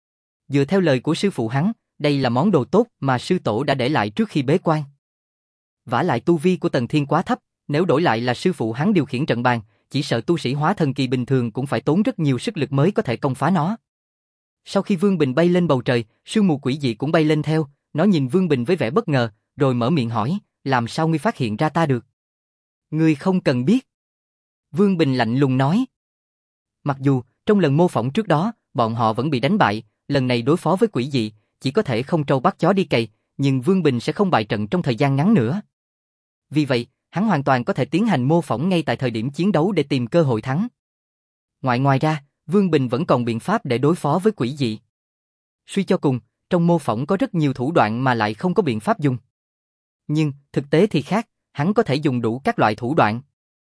Dựa theo lời của sư phụ hắn, đây là món đồ tốt mà sư tổ đã để lại trước khi bế quan. Vả lại tu vi của Tần Thiên quá thấp, nếu đổi lại là sư phụ hắn điều khiển trận bàn, chỉ sợ tu sĩ hóa thần kỳ bình thường cũng phải tốn rất nhiều sức lực mới có thể công phá nó. Sau khi Vương Bình bay lên bầu trời, sương mù quỷ dị cũng bay lên theo, nó nhìn Vương Bình với vẻ bất ngờ, rồi mở miệng hỏi, làm sao ngươi phát hiện ra ta được? Ngươi không cần biết. Vương Bình lạnh lùng nói. Mặc dù, trong lần mô phỏng trước đó, bọn họ vẫn bị đánh bại, lần này đối phó với quỷ dị, chỉ có thể không trâu bắt chó đi cày, nhưng Vương Bình sẽ không bại trận trong thời gian ngắn nữa. Vì vậy, hắn hoàn toàn có thể tiến hành mô phỏng ngay tại thời điểm chiến đấu để tìm cơ hội thắng. Ngoài ngoài ra, Vương Bình vẫn còn biện pháp để đối phó với quỷ dị. Suy cho cùng, trong mô phỏng có rất nhiều thủ đoạn mà lại không có biện pháp dùng. Nhưng, thực tế thì khác, hắn có thể dùng đủ các loại thủ đoạn.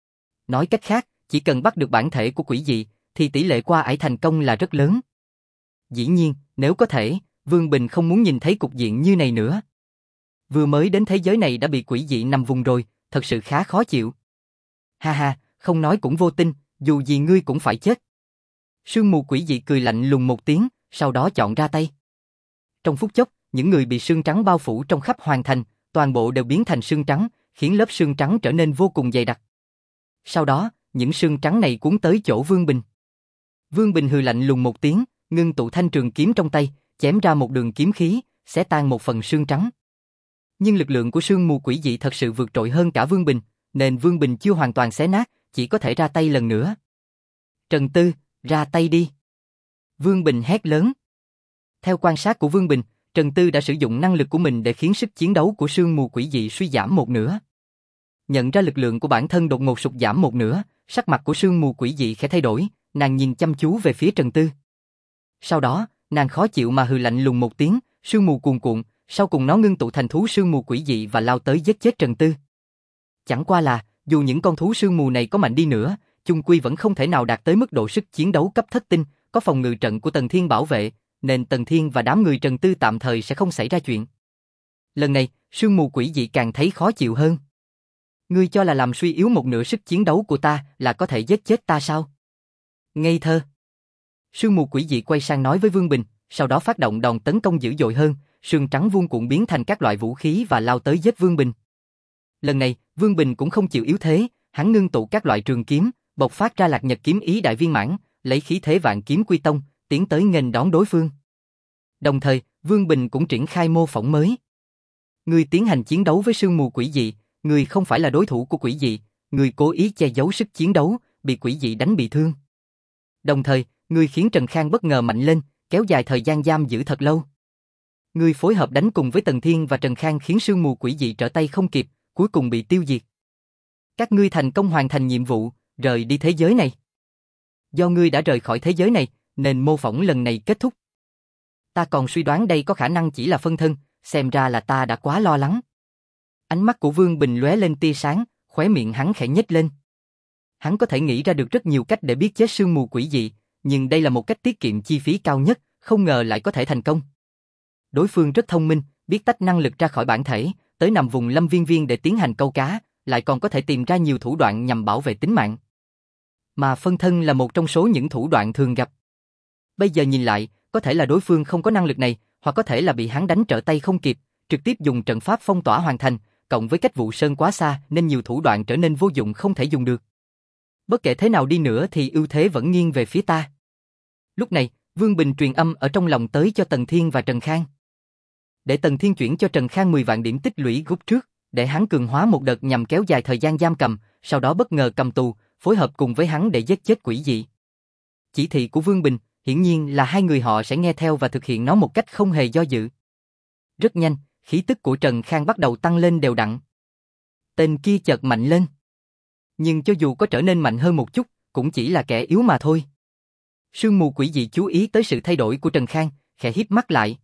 Nói cách khác, chỉ cần bắt được bản thể của quỷ dị, thì tỷ lệ qua ải thành công là rất lớn. Dĩ nhiên, nếu có thể, Vương Bình không muốn nhìn thấy cục diện như này nữa. Vừa mới đến thế giới này đã bị quỷ dị nằm vùng rồi, thật sự khá khó chịu. Ha ha, không nói cũng vô tình, dù gì ngươi cũng phải chết. Sương mù quỷ dị cười lạnh lùng một tiếng, sau đó chọn ra tay. Trong phút chốc, những người bị sương trắng bao phủ trong khắp hoàng thành, toàn bộ đều biến thành sương trắng, khiến lớp sương trắng trở nên vô cùng dày đặc. Sau đó, những sương trắng này cuốn tới chỗ Vương Bình. Vương Bình hừ lạnh lùng một tiếng, ngưng tụ thanh trường kiếm trong tay, chém ra một đường kiếm khí, xé tan một phần sương trắng. Nhưng lực lượng của sương mù quỷ dị thật sự vượt trội hơn cả Vương Bình, nên Vương Bình chưa hoàn toàn xé nát, chỉ có thể ra tay lần nữa. Trần Tư, ra tay đi. Vương Bình hét lớn. Theo quan sát của Vương Bình, Trần Tư đã sử dụng năng lực của mình để khiến sức chiến đấu của sương mù quỷ dị suy giảm một nửa. Nhận ra lực lượng của bản thân đột ngột sụt giảm một nửa, sắc mặt của sương mù quỷ dị khẽ thay đổi, nàng nhìn chăm chú về phía Trần Tư. Sau đó, nàng khó chịu mà hừ lạnh lùng một tiếng, sương mù cuồn cuộn, sau cùng nó ngưng tụ thành thú sương mù quỷ dị và lao tới giết chết Trần Tư. Chẳng qua là, dù những con thú sương mù này có mạnh đi nữa, chung quy vẫn không thể nào đạt tới mức độ sức chiến đấu cấp thất tinh, có phòng ngự trận của Tần Thiên bảo vệ, nên Tần Thiên và đám người Trần Tư tạm thời sẽ không xảy ra chuyện. Lần này, sương mù quỷ dị càng thấy khó chịu hơn. Ngươi cho là làm suy yếu một nửa sức chiến đấu của ta là có thể giết chết ta sao? Ngây thơ. Sương mù quỷ dị quay sang nói với Vương Bình, sau đó phát động đòn tấn công dữ dội hơn, sương trắng vuông cuộn biến thành các loại vũ khí và lao tới giết Vương Bình. Lần này, Vương Bình cũng không chịu yếu thế, hắn ngưng tụ các loại trường kiếm, bộc phát ra Lạc Nhật kiếm ý đại viên mãn, lấy khí thế vạn kiếm quy tông, tiến tới nghênh đón đối phương. Đồng thời, Vương Bình cũng triển khai mô phỏng mới. Ngươi tiến hành chiến đấu với sương mù quỷ dị, ngươi không phải là đối thủ của quỷ dị, ngươi cố ý che giấu sức chiến đấu, bị quỷ dị đánh bị thương. Đồng thời, ngươi khiến Trần Khang bất ngờ mạnh lên, kéo dài thời gian giam giữ thật lâu. Ngươi phối hợp đánh cùng với Tần Thiên và Trần Khang khiến sương mù quỷ dị trở tay không kịp, cuối cùng bị tiêu diệt. Các ngươi thành công hoàn thành nhiệm vụ, rời đi thế giới này. Do ngươi đã rời khỏi thế giới này, nên mô phỏng lần này kết thúc. Ta còn suy đoán đây có khả năng chỉ là phân thân, xem ra là ta đã quá lo lắng. Ánh mắt của Vương Bình lóe lên tia sáng, khóe miệng hắn khẽ nhếch lên. Hắn có thể nghĩ ra được rất nhiều cách để biết chết sương mù quỷ dị, nhưng đây là một cách tiết kiệm chi phí cao nhất, không ngờ lại có thể thành công. Đối phương rất thông minh, biết tách năng lực ra khỏi bản thể, tới nằm vùng Lâm Viên Viên để tiến hành câu cá, lại còn có thể tìm ra nhiều thủ đoạn nhằm bảo vệ tính mạng. Mà phân thân là một trong số những thủ đoạn thường gặp. Bây giờ nhìn lại, có thể là đối phương không có năng lực này, hoặc có thể là bị hắn đánh trở tay không kịp, trực tiếp dùng trận pháp phong tỏa hoàn thành, cộng với cách vụ sơn quá xa nên nhiều thủ đoạn trở nên vô dụng không thể dùng được. Bất kể thế nào đi nữa thì ưu thế vẫn nghiêng về phía ta. Lúc này, Vương Bình truyền âm ở trong lòng tới cho Tần Thiên và Trần Khang. Để Tần Thiên chuyển cho Trần Khang mười vạn điểm tích lũy gốc trước, để hắn cường hóa một đợt nhằm kéo dài thời gian giam cầm, sau đó bất ngờ cầm tù, phối hợp cùng với hắn để giết chết quỷ dị. Chỉ thị của Vương Bình, hiển nhiên là hai người họ sẽ nghe theo và thực hiện nó một cách không hề do dự. Rất nhanh, khí tức của Trần Khang bắt đầu tăng lên đều đặn. Tên kia chợt mạnh lên. Nhưng cho dù có trở nên mạnh hơn một chút, cũng chỉ là kẻ yếu mà thôi. Sương mù quỷ dị chú ý tới sự thay đổi của Trần Khang, khẽ híp mắt lại.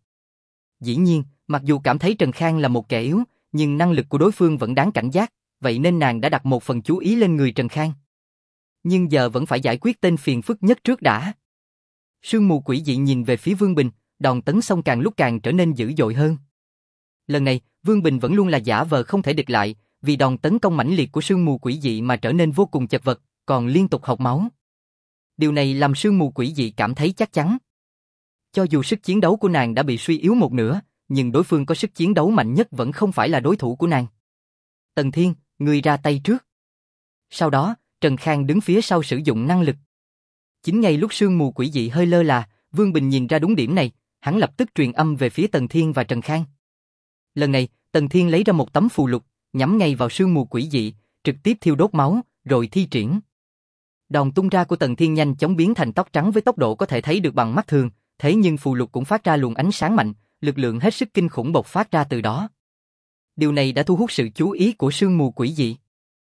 Dĩ nhiên, mặc dù cảm thấy Trần Khang là một kẻ yếu, nhưng năng lực của đối phương vẫn đáng cảnh giác, vậy nên nàng đã đặt một phần chú ý lên người Trần Khang. Nhưng giờ vẫn phải giải quyết tên phiền phức nhất trước đã. Sương mù quỷ dị nhìn về phía Vương Bình, đòn tấn công càng lúc càng trở nên dữ dội hơn. Lần này, Vương Bình vẫn luôn là giả vờ không thể địch lại, vì đòn tấn công mãnh liệt của sương mù quỷ dị mà trở nên vô cùng chật vật, còn liên tục hộc máu. Điều này làm sương mù quỷ dị cảm thấy chắc chắn. Cho dù sức chiến đấu của nàng đã bị suy yếu một nửa, nhưng đối phương có sức chiến đấu mạnh nhất vẫn không phải là đối thủ của nàng. Tần Thiên, ngươi ra tay trước. Sau đó, Trần Khang đứng phía sau sử dụng năng lực. Chính ngay lúc sương mù quỷ dị hơi lơ là, Vương Bình nhìn ra đúng điểm này, hắn lập tức truyền âm về phía Tần Thiên và Trần Khang. Lần này, Tần Thiên lấy ra một tấm phù lục, nhắm ngay vào sương mù quỷ dị, trực tiếp thiêu đốt máu, rồi thi triển. Đòn tung ra của Tần Thiên nhanh chóng biến thành tóc trắng với tốc độ có thể thấy được bằng mắt thường, thế nhưng phù lục cũng phát ra luồng ánh sáng mạnh, lực lượng hết sức kinh khủng bộc phát ra từ đó. Điều này đã thu hút sự chú ý của sương mù quỷ dị.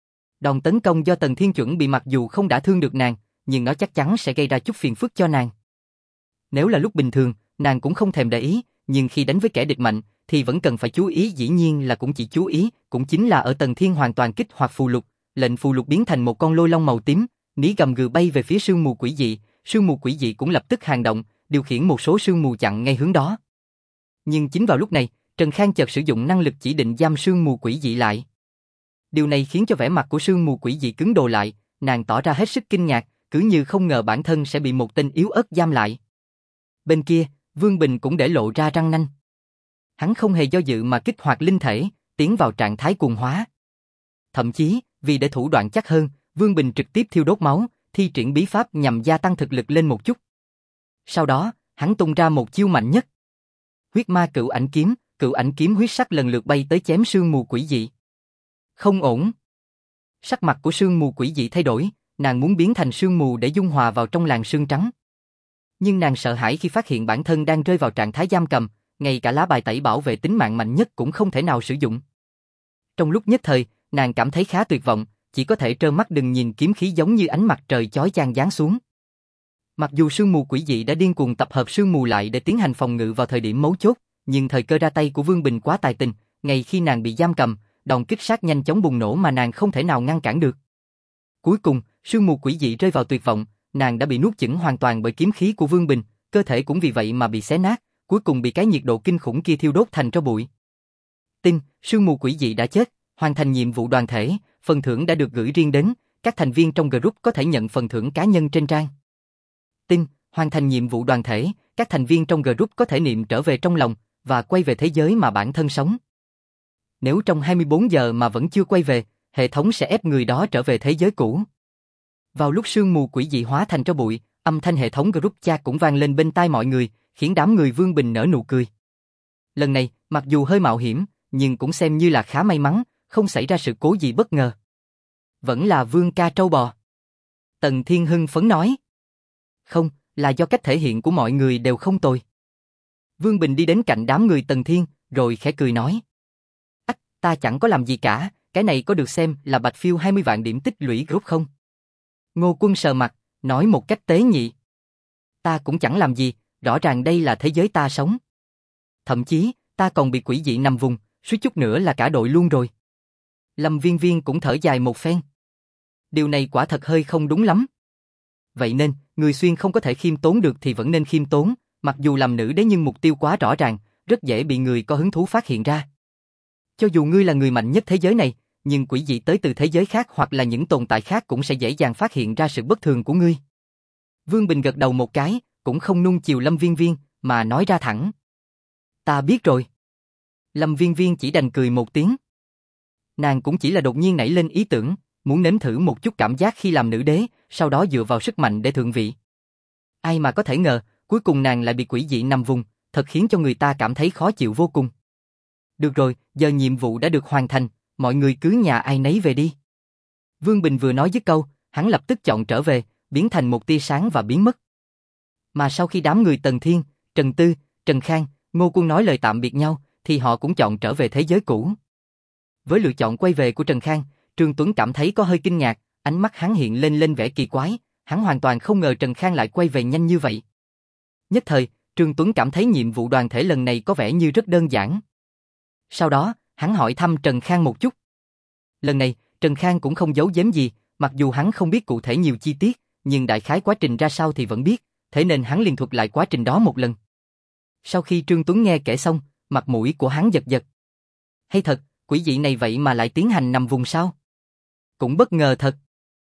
Đòn tấn công do Tần Thiên chuẩn bị mặc dù không đã thương được nàng, nhưng nó chắc chắn sẽ gây ra chút phiền phức cho nàng. Nếu là lúc bình thường, nàng cũng không thèm để ý, nhưng khi đánh với kẻ địch mạnh, thì vẫn cần phải chú ý, dĩ nhiên là cũng chỉ chú ý, cũng chính là ở Tần Thiên hoàn toàn kích hoạt phù lục, lệnh phù lục biến thành một con lôi long màu tím, ní gầm gừ bay về phía sương mù quỷ dị, sương mù quỷ dị cũng lập tức hành động, điều khiển một số sương mù chặn ngay hướng đó. Nhưng chính vào lúc này, Trần Khang chợt sử dụng năng lực chỉ định giam sương mù quỷ dị lại. Điều này khiến cho vẻ mặt của sương mù quỷ dị cứng đờ lại, nàng tỏ ra hết sức kinh ngạc, cứ như không ngờ bản thân sẽ bị một tên yếu ớt giam lại. Bên kia, Vương Bình cũng để lộ ra răng nanh. Hắn không hề do dự mà kích hoạt linh thể, tiến vào trạng thái cuồng hóa. Thậm chí, vì để thủ đoạn chắc hơn, Vương Bình trực tiếp thiêu đốt máu, thi triển bí pháp nhằm gia tăng thực lực lên một chút. Sau đó, hắn tung ra một chiêu mạnh nhất. Huyết ma cửu ảnh kiếm, cửu ảnh kiếm huyết sắc lần lượt bay tới chém sương mù quỷ dị. Không ổn. Sắc mặt của sương mù quỷ dị thay đổi, nàng muốn biến thành sương mù để dung hòa vào trong làn sương trắng. Nhưng nàng sợ hãi khi phát hiện bản thân đang rơi vào trạng thái giam cầm, ngay cả lá bài tẩy bảo vệ tính mạng mạnh nhất cũng không thể nào sử dụng. Trong lúc nhất thời, nàng cảm thấy khá tuyệt vọng, chỉ có thể trơ mắt đừng nhìn kiếm khí giống như ánh mặt trời chói chang giáng xuống. Mặc dù sương mù quỷ dị đã điên cuồng tập hợp sương mù lại để tiến hành phòng ngự vào thời điểm mấu chốt, nhưng thời cơ ra tay của Vương Bình quá tài tình, ngay khi nàng bị giam cầm, đòn kích sát nhanh chóng bùng nổ mà nàng không thể nào ngăn cản được. Cuối cùng, sương mù quỷ dị rơi vào tuyệt vọng, nàng đã bị nuốt chửng hoàn toàn bởi kiếm khí của Vương Bình, cơ thể cũng vì vậy mà bị xé nát, cuối cùng bị cái nhiệt độ kinh khủng kia thiêu đốt thành tro bụi. Tin, sương mù quỷ dị đã chết, hoàn thành nhiệm vụ đoàn thể, phần thưởng đã được gửi riêng đến, các thành viên trong group có thể nhận phần thưởng cá nhân trên trang. Tin, hoàn thành nhiệm vụ đoàn thể, các thành viên trong group có thể niệm trở về trong lòng và quay về thế giới mà bản thân sống. Nếu trong hai mươi bốn giờ mà vẫn chưa quay về, hệ thống sẽ ép người đó trở về thế giới cũ. Vào lúc sương mù quỷ dị hóa thành tro bụi, âm thanh hệ thống group chat cũng vang lên bên tai mọi người, khiến đám người Vương Bình nở nụ cười. Lần này, mặc dù hơi mạo hiểm, nhưng cũng xem như là khá may mắn, không xảy ra sự cố gì bất ngờ. Vẫn là Vương ca trâu bò. Tần Thiên hưng phấn nói. Không, là do cách thể hiện của mọi người đều không tồi. Vương Bình đi đến cạnh đám người Tần Thiên, rồi khẽ cười nói. Ách, ta chẳng có làm gì cả, cái này có được xem là bạch phiêu hai mươi vạn điểm tích lũy group không? Ngô Quân sờ mặt, nói một cách tế nhị. Ta cũng chẳng làm gì, rõ ràng đây là thế giới ta sống. Thậm chí, ta còn bị quỷ dị nằm vùng, suýt chút nữa là cả đội luôn rồi. Lâm Viên Viên cũng thở dài một phen. Điều này quả thật hơi không đúng lắm. Vậy nên, người xuyên không có thể khiêm tốn được thì vẫn nên khiêm tốn, mặc dù làm nữ đế nhưng mục tiêu quá rõ ràng, rất dễ bị người có hứng thú phát hiện ra. Cho dù ngươi là người mạnh nhất thế giới này, nhưng quỷ dị tới từ thế giới khác hoặc là những tồn tại khác cũng sẽ dễ dàng phát hiện ra sự bất thường của ngươi. Vương Bình gật đầu một cái, cũng không nuông chiều Lâm Viên Viên, mà nói ra thẳng. Ta biết rồi. Lâm Viên Viên chỉ đành cười một tiếng. Nàng cũng chỉ là đột nhiên nảy lên ý tưởng, muốn nếm thử một chút cảm giác khi làm nữ đế, sau đó dựa vào sức mạnh để thượng vị. Ai mà có thể ngờ, cuối cùng nàng lại bị quỷ dị nằm vùng, thật khiến cho người ta cảm thấy khó chịu vô cùng. Được rồi, giờ nhiệm vụ đã được hoàn thành, mọi người cứ nhà ai nấy về đi. Vương Bình vừa nói dứt câu, hắn lập tức chọn trở về, biến thành một tia sáng và biến mất. Mà sau khi đám người Tần Thiên, Trần Tư, Trần Khang, Ngô Quân nói lời tạm biệt nhau, thì họ cũng chọn trở về thế giới cũ. Với lựa chọn quay về của Trần Khang, Trương Tuấn cảm thấy có hơi kinh ngạc, ánh mắt hắn hiện lên lên vẻ kỳ quái, hắn hoàn toàn không ngờ Trần Khang lại quay về nhanh như vậy. Nhất thời, Trương Tuấn cảm thấy nhiệm vụ đoàn thể lần này có vẻ như rất đơn giản. Sau đó, hắn hỏi thăm Trần Khang một chút. Lần này, Trần Khang cũng không giấu giếm gì, mặc dù hắn không biết cụ thể nhiều chi tiết, nhưng đại khái quá trình ra sao thì vẫn biết, thế nên hắn liền thuật lại quá trình đó một lần. Sau khi Trương Tuấn nghe kể xong, mặt mũi của hắn giật giật. Hay thật, quỷ dị này vậy mà lại tiến hành nằm vùng sao? Cũng bất ngờ thật.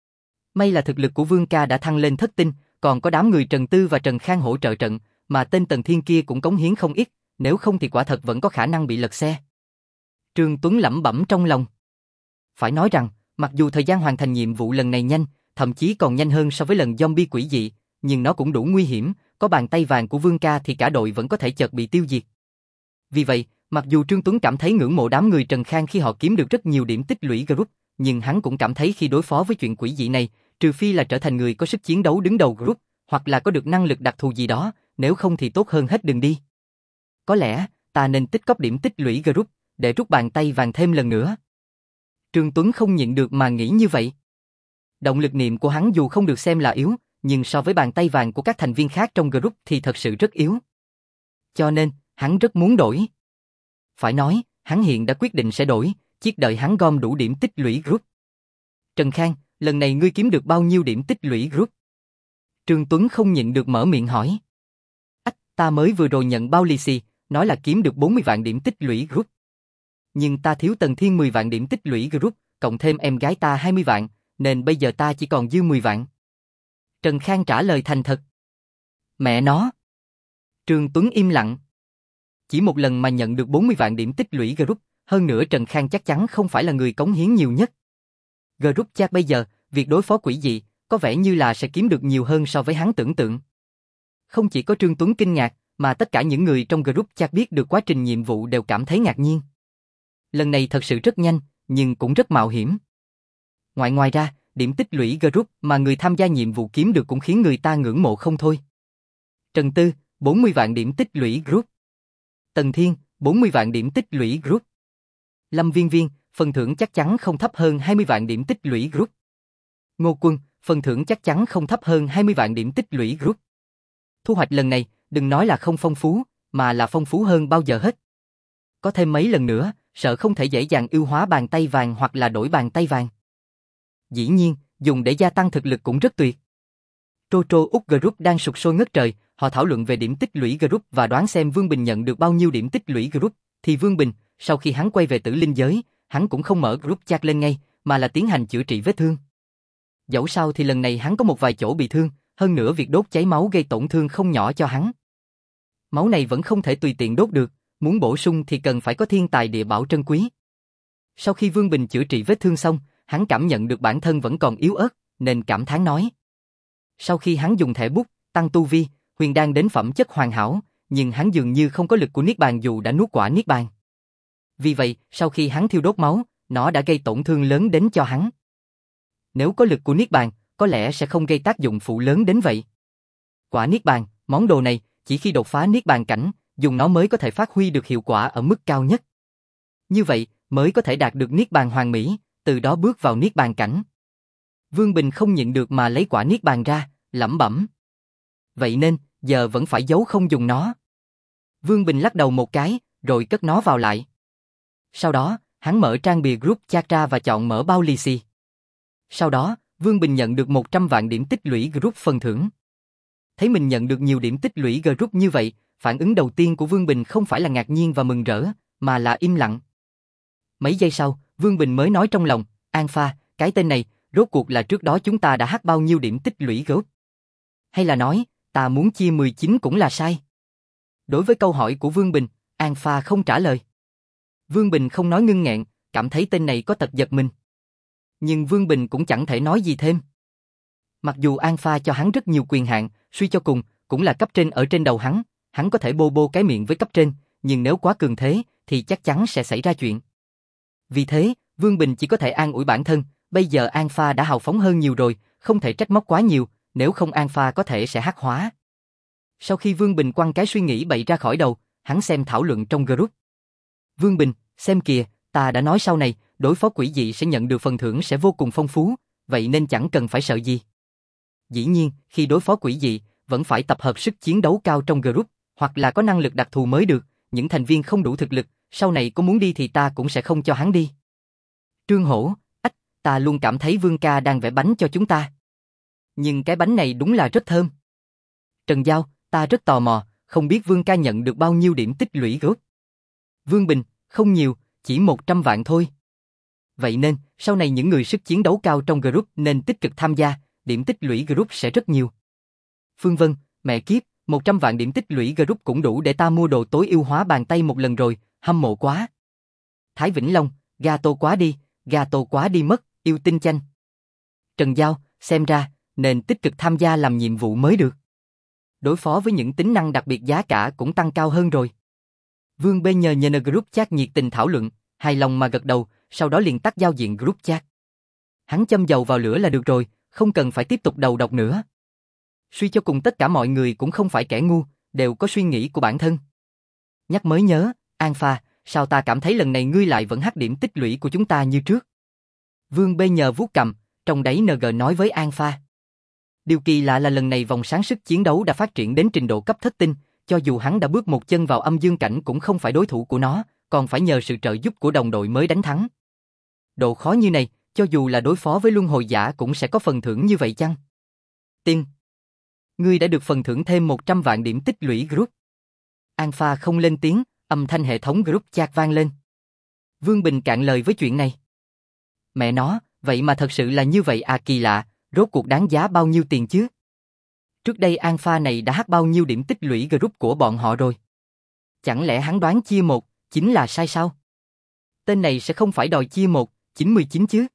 May là thực lực của Vương ca đã thăng lên thất tinh, còn có đám người Trần Tư và Trần Khang hỗ trợ trận, mà tên Tần Thiên kia cũng cống hiến không ít, nếu không thì quả thật vẫn có khả năng bị lật xe. Trương Tuấn lẩm bẩm trong lòng. Phải nói rằng, mặc dù thời gian hoàn thành nhiệm vụ lần này nhanh, thậm chí còn nhanh hơn so với lần zombie quỷ dị, nhưng nó cũng đủ nguy hiểm, có bàn tay vàng của Vương ca thì cả đội vẫn có thể chợt bị tiêu diệt. Vì vậy, mặc dù Trương Tuấn cảm thấy ngưỡng mộ đám người Trần Khang khi họ kiếm được rất nhiều điểm tích lũy group, nhưng hắn cũng cảm thấy khi đối phó với chuyện quỷ dị này, trừ phi là trở thành người có sức chiến đấu đứng đầu group, hoặc là có được năng lực đặc thù gì đó, nếu không thì tốt hơn hết đừng đi. Có lẽ, ta nên tích cóp điểm tích lũy group, để rút bàn tay vàng thêm lần nữa. Trương Tuấn không nhịn được mà nghĩ như vậy. Động lực niệm của hắn dù không được xem là yếu, nhưng so với bàn tay vàng của các thành viên khác trong group thì thật sự rất yếu. Cho nên, hắn rất muốn đổi. Phải nói, hắn hiện đã quyết định sẽ đổi, chiếc đợi hắn gom đủ điểm tích lũy group. Trần Khang, lần này ngươi kiếm được bao nhiêu điểm tích lũy group? Trương Tuấn không nhịn được mở miệng hỏi. Ách, ta mới vừa rồi nhận bao lì xì, nói là kiếm được bốn mươi vạn điểm tích lũy group. Nhưng ta thiếu Tần Thiên mười vạn điểm tích lũy group, cộng thêm em gái ta hai mươi vạn, nên bây giờ ta chỉ còn dư mười vạn. Trần Khang trả lời thành thật. Mẹ nó. Trương Tuấn im lặng. Chỉ một lần mà nhận được bốn mươi vạn điểm tích lũy group, hơn nữa Trần Khang chắc chắn không phải là người cống hiến nhiều nhất. Group chat bây giờ, việc đối phó quỷ dị, có vẻ như là sẽ kiếm được nhiều hơn so với hắn tưởng tượng. Không chỉ có Trương Tuấn kinh ngạc, mà tất cả những người trong group chat biết được quá trình nhiệm vụ đều cảm thấy ngạc nhiên. Lần này thật sự rất nhanh, nhưng cũng rất mạo hiểm. Ngoài ngoài ra, điểm tích lũy group mà người tham gia nhiệm vụ kiếm được cũng khiến người ta ngưỡng mộ không thôi. Trần Tư, bốn mươi vạn điểm tích lũy group. Tần Thiên, bốn mươi vạn điểm tích lũy group. Lâm Viên Viên, phần thưởng chắc chắn không thấp hơn hai mươi vạn điểm tích lũy group. Ngô Quân, phần thưởng chắc chắn không thấp hơn hai mươi vạn điểm tích lũy group. Thu hoạch lần này, đừng nói là không phong phú, mà là phong phú hơn bao giờ hết. Có thêm mấy lần nữa, sợ không thể dễ dàng ưu hóa bàn tay vàng hoặc là đổi bàn tay vàng. Dĩ nhiên, dùng để gia tăng thực lực cũng rất tuyệt. Trocho Úc Group đang sục sôi ngất trời, họ thảo luận về điểm tích lũy group và đoán xem Vương Bình nhận được bao nhiêu điểm tích lũy group, thì Vương Bình, sau khi hắn quay về tử linh giới, hắn cũng không mở group chat lên ngay, mà là tiến hành chữa trị vết thương. Dẫu sao thì lần này hắn có một vài chỗ bị thương, hơn nữa việc đốt cháy máu gây tổn thương không nhỏ cho hắn. Máu này vẫn không thể tùy tiện đốt được, muốn bổ sung thì cần phải có thiên tài địa bảo trân quý. Sau khi Vương Bình chữa trị vết thương xong, hắn cảm nhận được bản thân vẫn còn yếu ớt, nên cảm thán nói. Sau khi hắn dùng thẻ bút, tăng tu vi, huyền đan đến phẩm chất hoàn hảo, nhưng hắn dường như không có lực của Niết Bàn dù đã nuốt quả Niết Bàn. Vì vậy, sau khi hắn thiêu đốt máu, nó đã gây tổn thương lớn đến cho hắn. Nếu có lực của Niết Bàn, có lẽ sẽ không gây tác dụng phụ lớn đến vậy. Quả Niết Bàn, món đồ này, chỉ khi đột phá Niết Bàn cảnh, dùng nó mới có thể phát huy được hiệu quả ở mức cao nhất. Như vậy, mới có thể đạt được Niết Bàn hoàn mỹ, từ đó bước vào Niết Bàn cảnh. Vương Bình không nhịn được mà lấy quả Niết Bàn ra, lẩm bẩm. Vậy nên, giờ vẫn phải giấu không dùng nó. Vương Bình lắc đầu một cái, rồi cất nó vào lại. Sau đó, hắn mở trang bìa group chat ra và chọn mở bao lì xì. Sau đó, Vương Bình nhận được một trăm vạn điểm tích lũy group phần thưởng. Thấy mình nhận được nhiều điểm tích lũy group như vậy, phản ứng đầu tiên của Vương Bình không phải là ngạc nhiên và mừng rỡ, mà là im lặng. Mấy giây sau, Vương Bình mới nói trong lòng, Alpha, cái tên này, rốt cuộc là trước đó chúng ta đã hack bao nhiêu điểm tích lũy group? Hay là nói, ta muốn chia mười chín cũng là sai? Đối với câu hỏi của Vương Bình, Alpha không trả lời. Vương Bình không nói ngưng nghẹn, cảm thấy tên này có tật giật mình. Nhưng Vương Bình cũng chẳng thể nói gì thêm. Mặc dù Alpha cho hắn rất nhiều quyền hạn, suy cho cùng, cũng là cấp trên ở trên đầu hắn, hắn có thể bô bô cái miệng với cấp trên, nhưng nếu quá cường thế, thì chắc chắn sẽ xảy ra chuyện. Vì thế, Vương Bình chỉ có thể an ủi bản thân, bây giờ Alpha đã hào phóng hơn nhiều rồi, không thể trách móc quá nhiều, nếu không Alpha có thể sẽ hắc hóa. Sau khi Vương Bình quăng cái suy nghĩ bậy ra khỏi đầu, hắn xem thảo luận trong group. Vương Bình, xem kìa, ta đã nói sau này, đối phó quỷ dị sẽ nhận được phần thưởng sẽ vô cùng phong phú, vậy nên chẳng cần phải sợ gì. Dĩ nhiên, khi đối phó quỷ dị, vẫn phải tập hợp sức chiến đấu cao trong group, hoặc là có năng lực đặc thù mới được, những thành viên không đủ thực lực, sau này có muốn đi thì ta cũng sẽ không cho hắn đi. Trương Hổ, ách, ta luôn cảm thấy Vương ca đang vẽ bánh cho chúng ta. Nhưng cái bánh này đúng là rất thơm. Trần Giao, ta rất tò mò, không biết Vương ca nhận được bao nhiêu điểm tích lũy group. Vương Bình, không nhiều, chỉ một trăm vạn thôi. Vậy nên, sau này những người sức chiến đấu cao trong group nên tích cực tham gia, điểm tích lũy group sẽ rất nhiều. Phương Vân, mẹ kiếp, một trăm vạn điểm tích lũy group cũng đủ để ta mua đồ tối ưu hóa bàn tay một lần rồi, hâm mộ quá. Thái Vĩnh Long, gato quá đi, gato quá đi mất, yêu tinh chanh. Trần Giao, xem ra, nên tích cực tham gia làm nhiệm vụ mới được. Đối phó với những tính năng đặc biệt giá cả cũng tăng cao hơn rồi. Vương B nhờ nhờ group chat nhiệt tình thảo luận, hài lòng mà gật đầu, sau đó liền tắt giao diện group chat. Hắn châm dầu vào lửa là được rồi, không cần phải tiếp tục đầu độc nữa. Suy cho cùng tất cả mọi người cũng không phải kẻ ngu, đều có suy nghĩ của bản thân. Nhắc mới nhớ, Alpha, sao ta cảm thấy lần này ngươi lại vẫn hack điểm tích lũy của chúng ta như trước? Vương B nhờ vuốt cầm, trong đáy en giê nói với Alpha. Điều kỳ lạ là lần này vòng sáng sức chiến đấu đã phát triển đến trình độ cấp thất tinh, cho dù hắn đã bước một chân vào âm dương cảnh cũng không phải đối thủ của nó, còn phải nhờ sự trợ giúp của đồng đội mới đánh thắng. Độ khó như này, cho dù là đối phó với luân hồi giả cũng sẽ có phần thưởng như vậy chăng? Tin. Ngươi đã được phần thưởng thêm một trăm vạn điểm tích lũy group. Alpha không lên tiếng, âm thanh hệ thống group chat vang lên. Vương Bình cạn lời với chuyện này. Mẹ nó, vậy mà thật sự là như vậy à, kỳ lạ, rốt cuộc đáng giá bao nhiêu tiền chứ? Trước đây Alpha này đã hack bao nhiêu điểm tích lũy group của bọn họ rồi? Chẳng lẽ hắn đoán chia một, chính là sai sao? Tên này sẽ không phải đòi chia một, chín mươi chín chứ?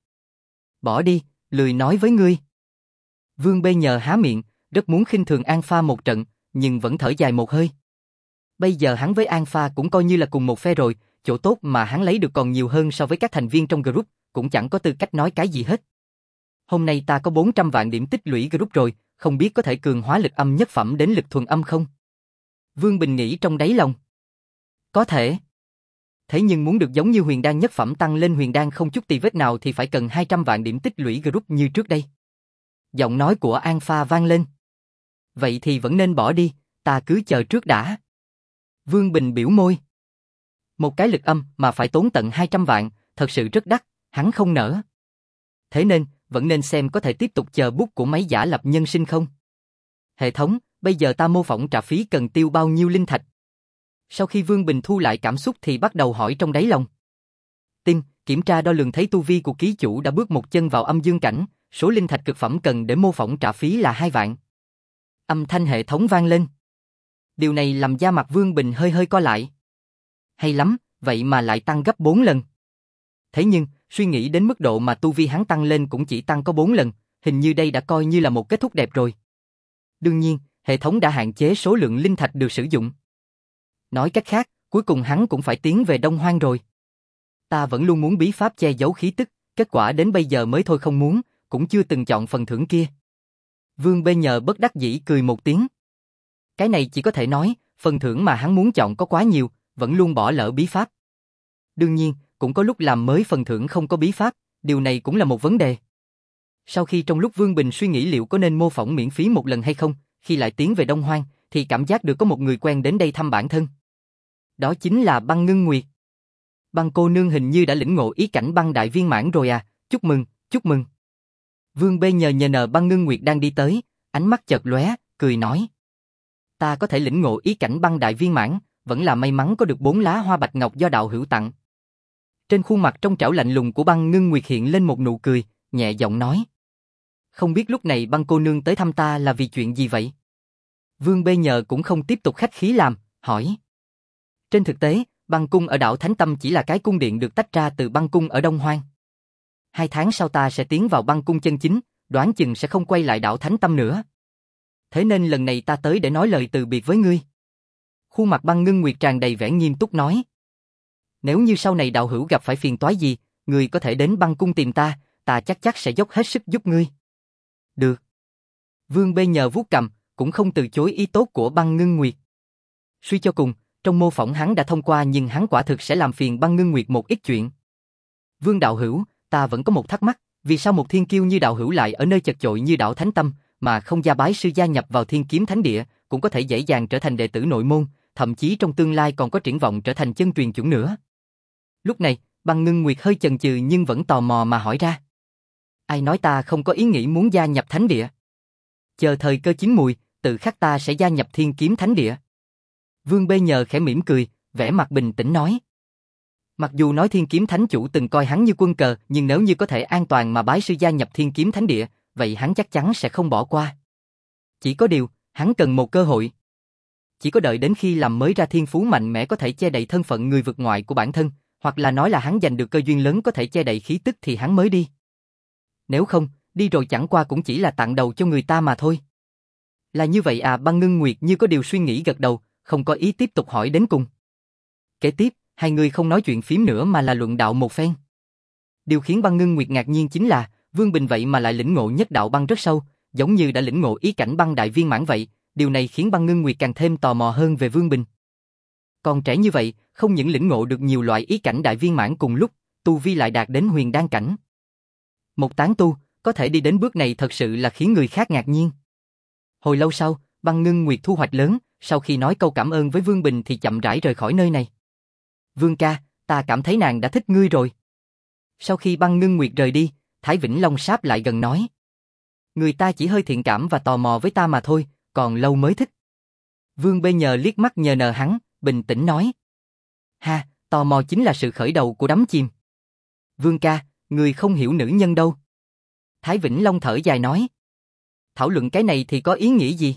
Bỏ đi, lười nói với ngươi. Vương B nhờ há miệng, rất muốn khinh thường Alpha một trận, nhưng vẫn thở dài một hơi. Bây giờ hắn với Alpha cũng coi như là cùng một phe rồi, chỗ tốt mà hắn lấy được còn nhiều hơn so với các thành viên trong group, cũng chẳng có tư cách nói cái gì hết. Hôm nay ta có bốn trăm vạn điểm tích lũy group rồi, không biết có thể cường hóa lực âm nhất phẩm đến lực thuần âm không? Vương Bình nghĩ trong đáy lòng. Có thể. Thế nhưng muốn được giống như huyền đan nhất phẩm tăng lên huyền đan không chút tì vết nào thì phải cần hai trăm vạn điểm tích lũy group như trước đây. Giọng nói của Alpha vang lên. Vậy thì vẫn nên bỏ đi, ta cứ chờ trước đã. Vương Bình biểu môi. Một cái lực âm mà phải tốn tận hai trăm vạn, thật sự rất đắt, hắn không nỡ. Thế nên, vẫn nên xem có thể tiếp tục chờ bút của máy giả lập nhân sinh không. Hệ thống, bây giờ ta mô phỏng trả phí cần tiêu bao nhiêu linh thạch? Sau khi Vương Bình thu lại cảm xúc thì bắt đầu hỏi trong đáy lòng. Tin, kiểm tra đo lường thấy tu vi của ký chủ đã bước một chân vào âm dương cảnh, số linh thạch cực phẩm cần để mô phỏng trả phí là hai vạn. Âm thanh hệ thống vang lên. Điều này làm da mặt Vương Bình hơi hơi co lại. Hay lắm, vậy mà lại tăng gấp bốn lần. Thế nhưng, suy nghĩ đến mức độ mà tu vi hắn tăng lên cũng chỉ tăng có bốn lần, hình như đây đã coi như là một kết thúc đẹp rồi. Đương nhiên, hệ thống đã hạn chế số lượng linh thạch được sử dụng. Nói cách khác, cuối cùng hắn cũng phải tiến về Đông Hoang rồi. Ta vẫn luôn muốn bí pháp che giấu khí tức, kết quả đến bây giờ mới thôi không muốn, cũng chưa từng chọn phần thưởng kia. Vương Bê Nhờ bất đắc dĩ cười một tiếng. Cái này chỉ có thể nói, phần thưởng mà hắn muốn chọn có quá nhiều, vẫn luôn bỏ lỡ bí pháp. Đương nhiên, cũng có lúc làm mới phần thưởng không có bí pháp, điều này cũng là một vấn đề. Sau khi trong lúc Vương Bình suy nghĩ liệu có nên mô phỏng miễn phí một lần hay không, khi lại tiến về Đông Hoang, thì cảm giác được có một người quen đến đây thăm bản thân. Đó chính là Băng Ngưng Nguyệt. Băng cô nương hình như đã lĩnh ngộ ý cảnh băng đại viên mãn rồi à, chúc mừng, chúc mừng. Vương Bê nhờ nhờ nờ Băng Ngưng Nguyệt đang đi tới, ánh mắt chợt lóe, cười nói. Ta có thể lĩnh ngộ ý cảnh băng đại viên mãn, vẫn là may mắn có được bốn lá hoa bạch ngọc do đạo hữu tặng. Trên khuôn mặt trong trẻo lạnh lùng của Băng Ngưng Nguyệt hiện lên một nụ cười, nhẹ giọng nói. Không biết lúc này Băng cô nương tới thăm ta là vì chuyện gì vậy? Vương Bê nhờ cũng không tiếp tục khách khí làm, hỏi. Trên thực tế, Băng cung ở đảo Thánh Tâm chỉ là cái cung điện được tách ra từ Băng cung ở Đông Hoang. Hai tháng sau ta sẽ tiến vào Băng cung chân chính, đoán chừng sẽ không quay lại đảo Thánh Tâm nữa. Thế nên lần này ta tới để nói lời từ biệt với ngươi. Khuôn mặt Băng Ngưng Nguyệt tràn đầy vẻ nghiêm túc nói. Nếu như sau này đạo hữu gặp phải phiền toái gì, ngươi có thể đến Băng cung tìm ta, ta chắc chắc sẽ dốc hết sức giúp ngươi. Được. Vương Bê nhờ vuốt cằm, cũng không từ chối ý tốt của Băng Ngưng Nguyệt. Suy cho cùng, trong mô phỏng hắn đã thông qua nhưng hắn quả thực sẽ làm phiền Băng Ngưng Nguyệt một ít chuyện. Vương đạo hữu, ta vẫn có một thắc mắc, vì sao một thiên kiêu như đạo hữu lại ở nơi chật chội như đảo Thánh Tâm, mà không gia bái sư gia nhập vào Thiên Kiếm Thánh Địa, cũng có thể dễ dàng trở thành đệ tử nội môn, thậm chí trong tương lai còn có triển vọng trở thành chân truyền chủng nữa. Lúc này, Băng Ngưng Nguyệt hơi chần chừ nhưng vẫn tò mò mà hỏi ra. Ai nói ta không có ý nghĩ muốn gia nhập Thánh Địa? Chờ thời cơ chín mùi, tự khắc ta sẽ gia nhập Thiên Kiếm Thánh Địa. Vương Bê nhờ khẽ mỉm cười, vẻ mặt bình tĩnh nói. Mặc dù nói Thiên Kiếm Thánh chủ từng coi hắn như quân cờ, nhưng nếu như có thể an toàn mà bái sư gia nhập Thiên Kiếm Thánh Địa, vậy hắn chắc chắn sẽ không bỏ qua. Chỉ có điều, hắn cần một cơ hội. Chỉ có đợi đến khi làm mới ra thiên phú mạnh mẽ có thể che đậy thân phận người vực ngoại của bản thân, hoặc là nói là hắn giành được cơ duyên lớn có thể che đậy khí tức thì hắn mới đi. Nếu không, đi rồi chẳng qua cũng chỉ là tặng đầu cho người ta mà thôi. Là như vậy à? Băng Ngưng Nguyệt như có điều suy nghĩ gật đầu, không có ý tiếp tục hỏi đến cùng. Kế tiếp, hai người không nói chuyện phím nữa mà là luận đạo một phen. Điều khiến Băng Ngưng Nguyệt ngạc nhiên chính là, Vương Bình vậy mà lại lĩnh ngộ nhất đạo băng rất sâu, giống như đã lĩnh ngộ ý cảnh băng đại viên mãn vậy, điều này khiến Băng Ngưng Nguyệt càng thêm tò mò hơn về Vương Bình. Còn trẻ như vậy, không những lĩnh ngộ được nhiều loại ý cảnh đại viên mãn cùng lúc, tu vi lại đạt đến huyền đan cảnh. Một tán tu, có thể đi đến bước này thật sự là khiến người khác ngạc nhiên. Hồi lâu sau, Băng Ngưng Nguyệt thu hoạch lớn, sau khi nói câu cảm ơn với Vương Bình thì chậm rãi rời khỏi nơi này. Vương ca, ta cảm thấy nàng đã thích ngươi rồi. Sau khi Băng Ngưng Nguyệt rời đi, Thái Vĩnh Long sáp lại gần nói. Người ta chỉ hơi thiện cảm và tò mò với ta mà thôi, còn lâu mới thích. Vương Bê nhờ liếc mắt nhờ nờ hắn, bình tĩnh nói. Ha, tò mò chính là sự khởi đầu của đắm chìm. Vương ca, người không hiểu nữ nhân đâu. Thái Vĩnh Long thở dài nói. Thảo luận cái này thì có ý nghĩa gì?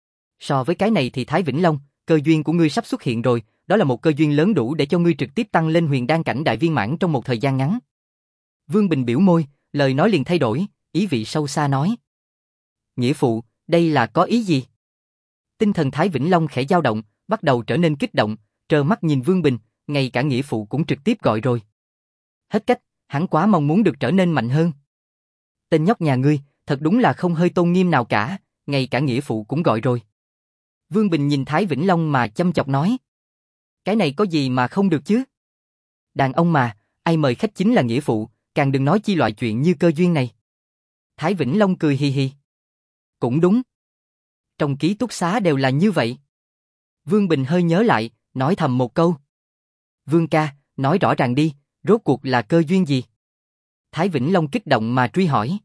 So với cái này thì Thái Vĩnh Long, cơ duyên của ngươi sắp xuất hiện rồi, đó là một cơ duyên lớn đủ để cho ngươi trực tiếp tăng lên huyền đan cảnh đại viên mãn trong một thời gian ngắn. Vương Bình biểu môi, lời nói liền thay đổi, ý vị sâu xa nói. Nghĩa phụ, đây là có ý gì? Tinh thần Thái Vĩnh Long khẽ dao động, bắt đầu trở nên kích động, trơ mắt nhìn Vương Bình, ngay cả nghĩa phụ cũng trực tiếp gọi rồi. Hết cách, hắn quá mong muốn được trở nên mạnh hơn. Tên nhóc nhà ngươi, thật đúng là không hơi tôn nghiêm nào cả, ngay cả nghĩa phụ cũng gọi rồi. Vương Bình nhìn Thái Vĩnh Long mà chăm chọc nói. Cái này có gì mà không được chứ? Đàn ông mà, ai mời khách chính là nghĩa phụ, càng đừng nói chi loại chuyện như cơ duyên này. Thái Vĩnh Long cười hì hì. Cũng đúng. Trong ký túc xá đều là như vậy. Vương Bình hơi nhớ lại, nói thầm một câu. Vương ca, nói rõ ràng đi, rốt cuộc là cơ duyên gì? Thái Vĩnh Long kích động mà truy hỏi.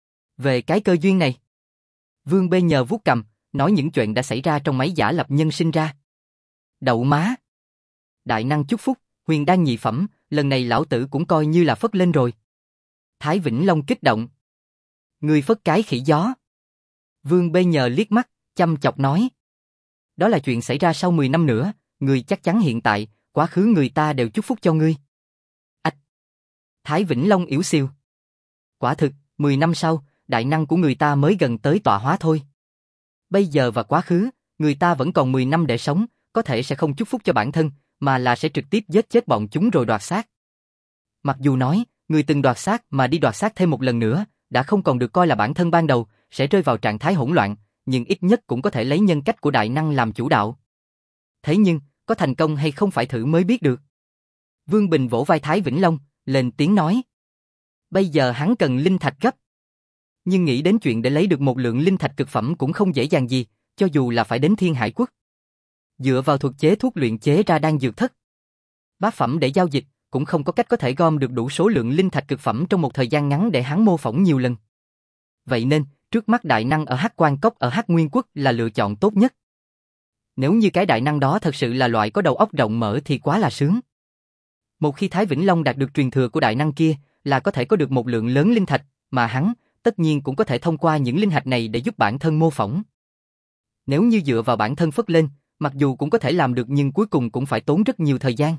Về cái cơ duyên này. Vương Bê nhờ vuốt cằm, nói những chuyện đã xảy ra trong mấy giả lập nhân sinh ra. Đậu má! Đại năng chúc phúc, huyền đan nhị phẩm, lần này lão tử cũng coi như là phất lên rồi. Thái Vĩnh Long kích động. Ngươi phất cái khỉ gió. Vương Bê Nhờ liếc mắt, chăm chọc nói. Đó là chuyện xảy ra sau mười năm nữa, ngươi chắc chắn hiện tại, quá khứ người ta đều chúc phúc cho ngươi. Ách! Thái Vĩnh Long yếu xìu. Quả thực, mười năm sau, đại năng của người ta mới gần tới tọa hóa thôi. Bây giờ và quá khứ, người ta vẫn còn mười năm để sống, có thể sẽ không chúc phúc cho bản thân, mà là sẽ trực tiếp giết chết bọn chúng rồi đoạt xác. Mặc dù nói, người từng đoạt xác mà đi đoạt xác thêm một lần nữa, đã không còn được coi là bản thân ban đầu, sẽ rơi vào trạng thái hỗn loạn, nhưng ít nhất cũng có thể lấy nhân cách của đại năng làm chủ đạo. Thế nhưng, có thành công hay không phải thử mới biết được. Vương Bình vỗ vai Thái Vĩnh Long, lên tiếng nói. Bây giờ hắn cần linh thạch gấp. Nhưng nghĩ đến chuyện để lấy được một lượng linh thạch cực phẩm cũng không dễ dàng gì, cho dù là phải đến Thiên Hải Quốc. Dựa vào thuật chế thuốc luyện chế ra đan dược thất, bát phẩm để giao dịch, cũng không có cách có thể gom được đủ số lượng linh thạch cực phẩm trong một thời gian ngắn để hắn mô phỏng nhiều lần. Vậy nên, trước mắt đại năng ở Hắc Quan Cốc ở Hắc Nguyên Quốc là lựa chọn tốt nhất. Nếu như cái đại năng đó thật sự là loại có đầu óc rộng mở thì quá là sướng. Một khi Thái Vĩnh Long đạt được truyền thừa của đại năng kia, là có thể có được một lượng lớn linh thạch, mà hắn, tất nhiên cũng có thể thông qua những linh thạch này để giúp bản thân mô phỏng. Nếu như dựa vào bản thân phất lên, mặc dù cũng có thể làm được nhưng cuối cùng cũng phải tốn rất nhiều thời gian.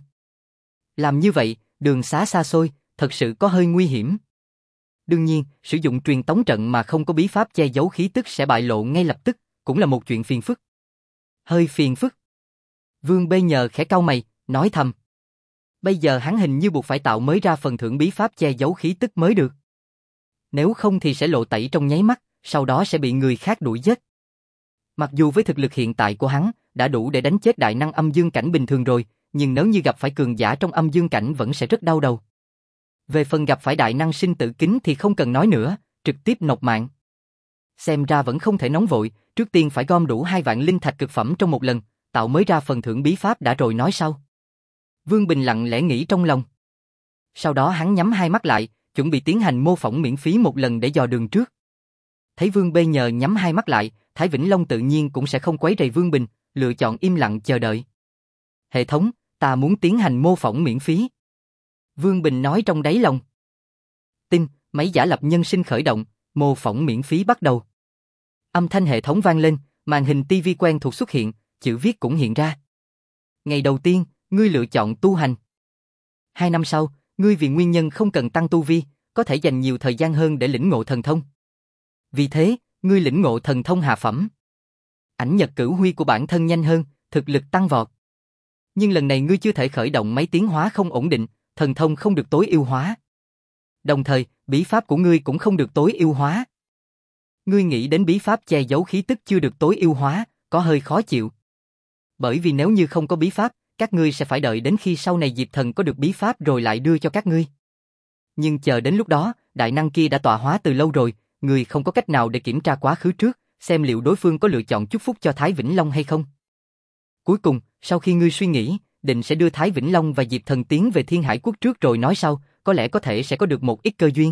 Làm như vậy, đường xá xa xôi, thật sự có hơi nguy hiểm. Đương nhiên, sử dụng truyền tống trận mà không có bí pháp che giấu khí tức sẽ bại lộ ngay lập tức, cũng là một chuyện phiền phức. Hơi phiền phức. Vương Bê Nhờ khẽ cau mày, nói thầm. Bây giờ hắn hình như buộc phải tạo mới ra phần thưởng bí pháp che giấu khí tức mới được. Nếu không thì sẽ lộ tẩy trong nháy mắt, sau đó sẽ bị người khác đuổi giết. Mặc dù với thực lực hiện tại của hắn, đã đủ để đánh chết đại năng âm dương cảnh bình thường rồi, nhưng nếu như gặp phải cường giả trong âm dương cảnh vẫn sẽ rất đau đầu. Về phần gặp phải đại năng sinh tử kính thì không cần nói nữa, trực tiếp nộp mạng. Xem ra vẫn không thể nóng vội, trước tiên phải gom đủ hai vạn linh thạch cực phẩm trong một lần, tạo mới ra phần thưởng bí pháp đã rồi nói sau. Vương Bình lặng lẽ nghĩ trong lòng. Sau đó hắn nhắm hai mắt lại, chuẩn bị tiến hành mô phỏng miễn phí một lần để dò đường trước. Thấy Vương Bê Nhờ nhắm hai mắt lại, Thái Vĩnh Long tự nhiên cũng sẽ không quấy rầy Vương Bình, lựa chọn im lặng chờ đợi. Hệ thống, ta muốn tiến hành mô phỏng miễn phí. Vương Bình nói trong đáy lòng. Tin, máy giả lập nhân sinh khởi động, mô phỏng miễn phí bắt đầu. Âm thanh hệ thống vang lên, màn hình tivi quen thuộc xuất hiện, chữ viết cũng hiện ra. Ngày đầu tiên, ngươi lựa chọn tu hành. Hai năm sau, ngươi vì nguyên nhân không cần tăng tu vi, có thể dành nhiều thời gian hơn để lĩnh ngộ thần thông. Vì thế, ngươi lĩnh ngộ thần thông hạ phẩm. Ảnh nhật cửu huy của bản thân nhanh hơn, thực lực tăng vọt. Nhưng lần này ngươi chưa thể khởi động máy tiến hóa không ổn định, thần thông không được tối ưu hóa. Đồng thời, bí pháp của ngươi cũng không được tối ưu hóa. Ngươi nghĩ đến bí pháp che giấu khí tức chưa được tối ưu hóa, có hơi khó chịu. Bởi vì nếu như không có bí pháp, các ngươi sẽ phải đợi đến khi sau này Diệp Thần có được bí pháp rồi lại đưa cho các ngươi. Nhưng chờ đến lúc đó, đại năng kia đã tọa hóa từ lâu rồi, ngươi không có cách nào để kiểm tra quá khứ trước, xem liệu đối phương có lựa chọn chúc phúc cho Thái Vĩnh Long hay không. Cuối cùng, sau khi ngươi suy nghĩ, định sẽ đưa Thái Vĩnh Long và Diệp Thần tiến về Thiên Hải Quốc trước rồi nói sau, có lẽ có thể sẽ có được một ít cơ duyên.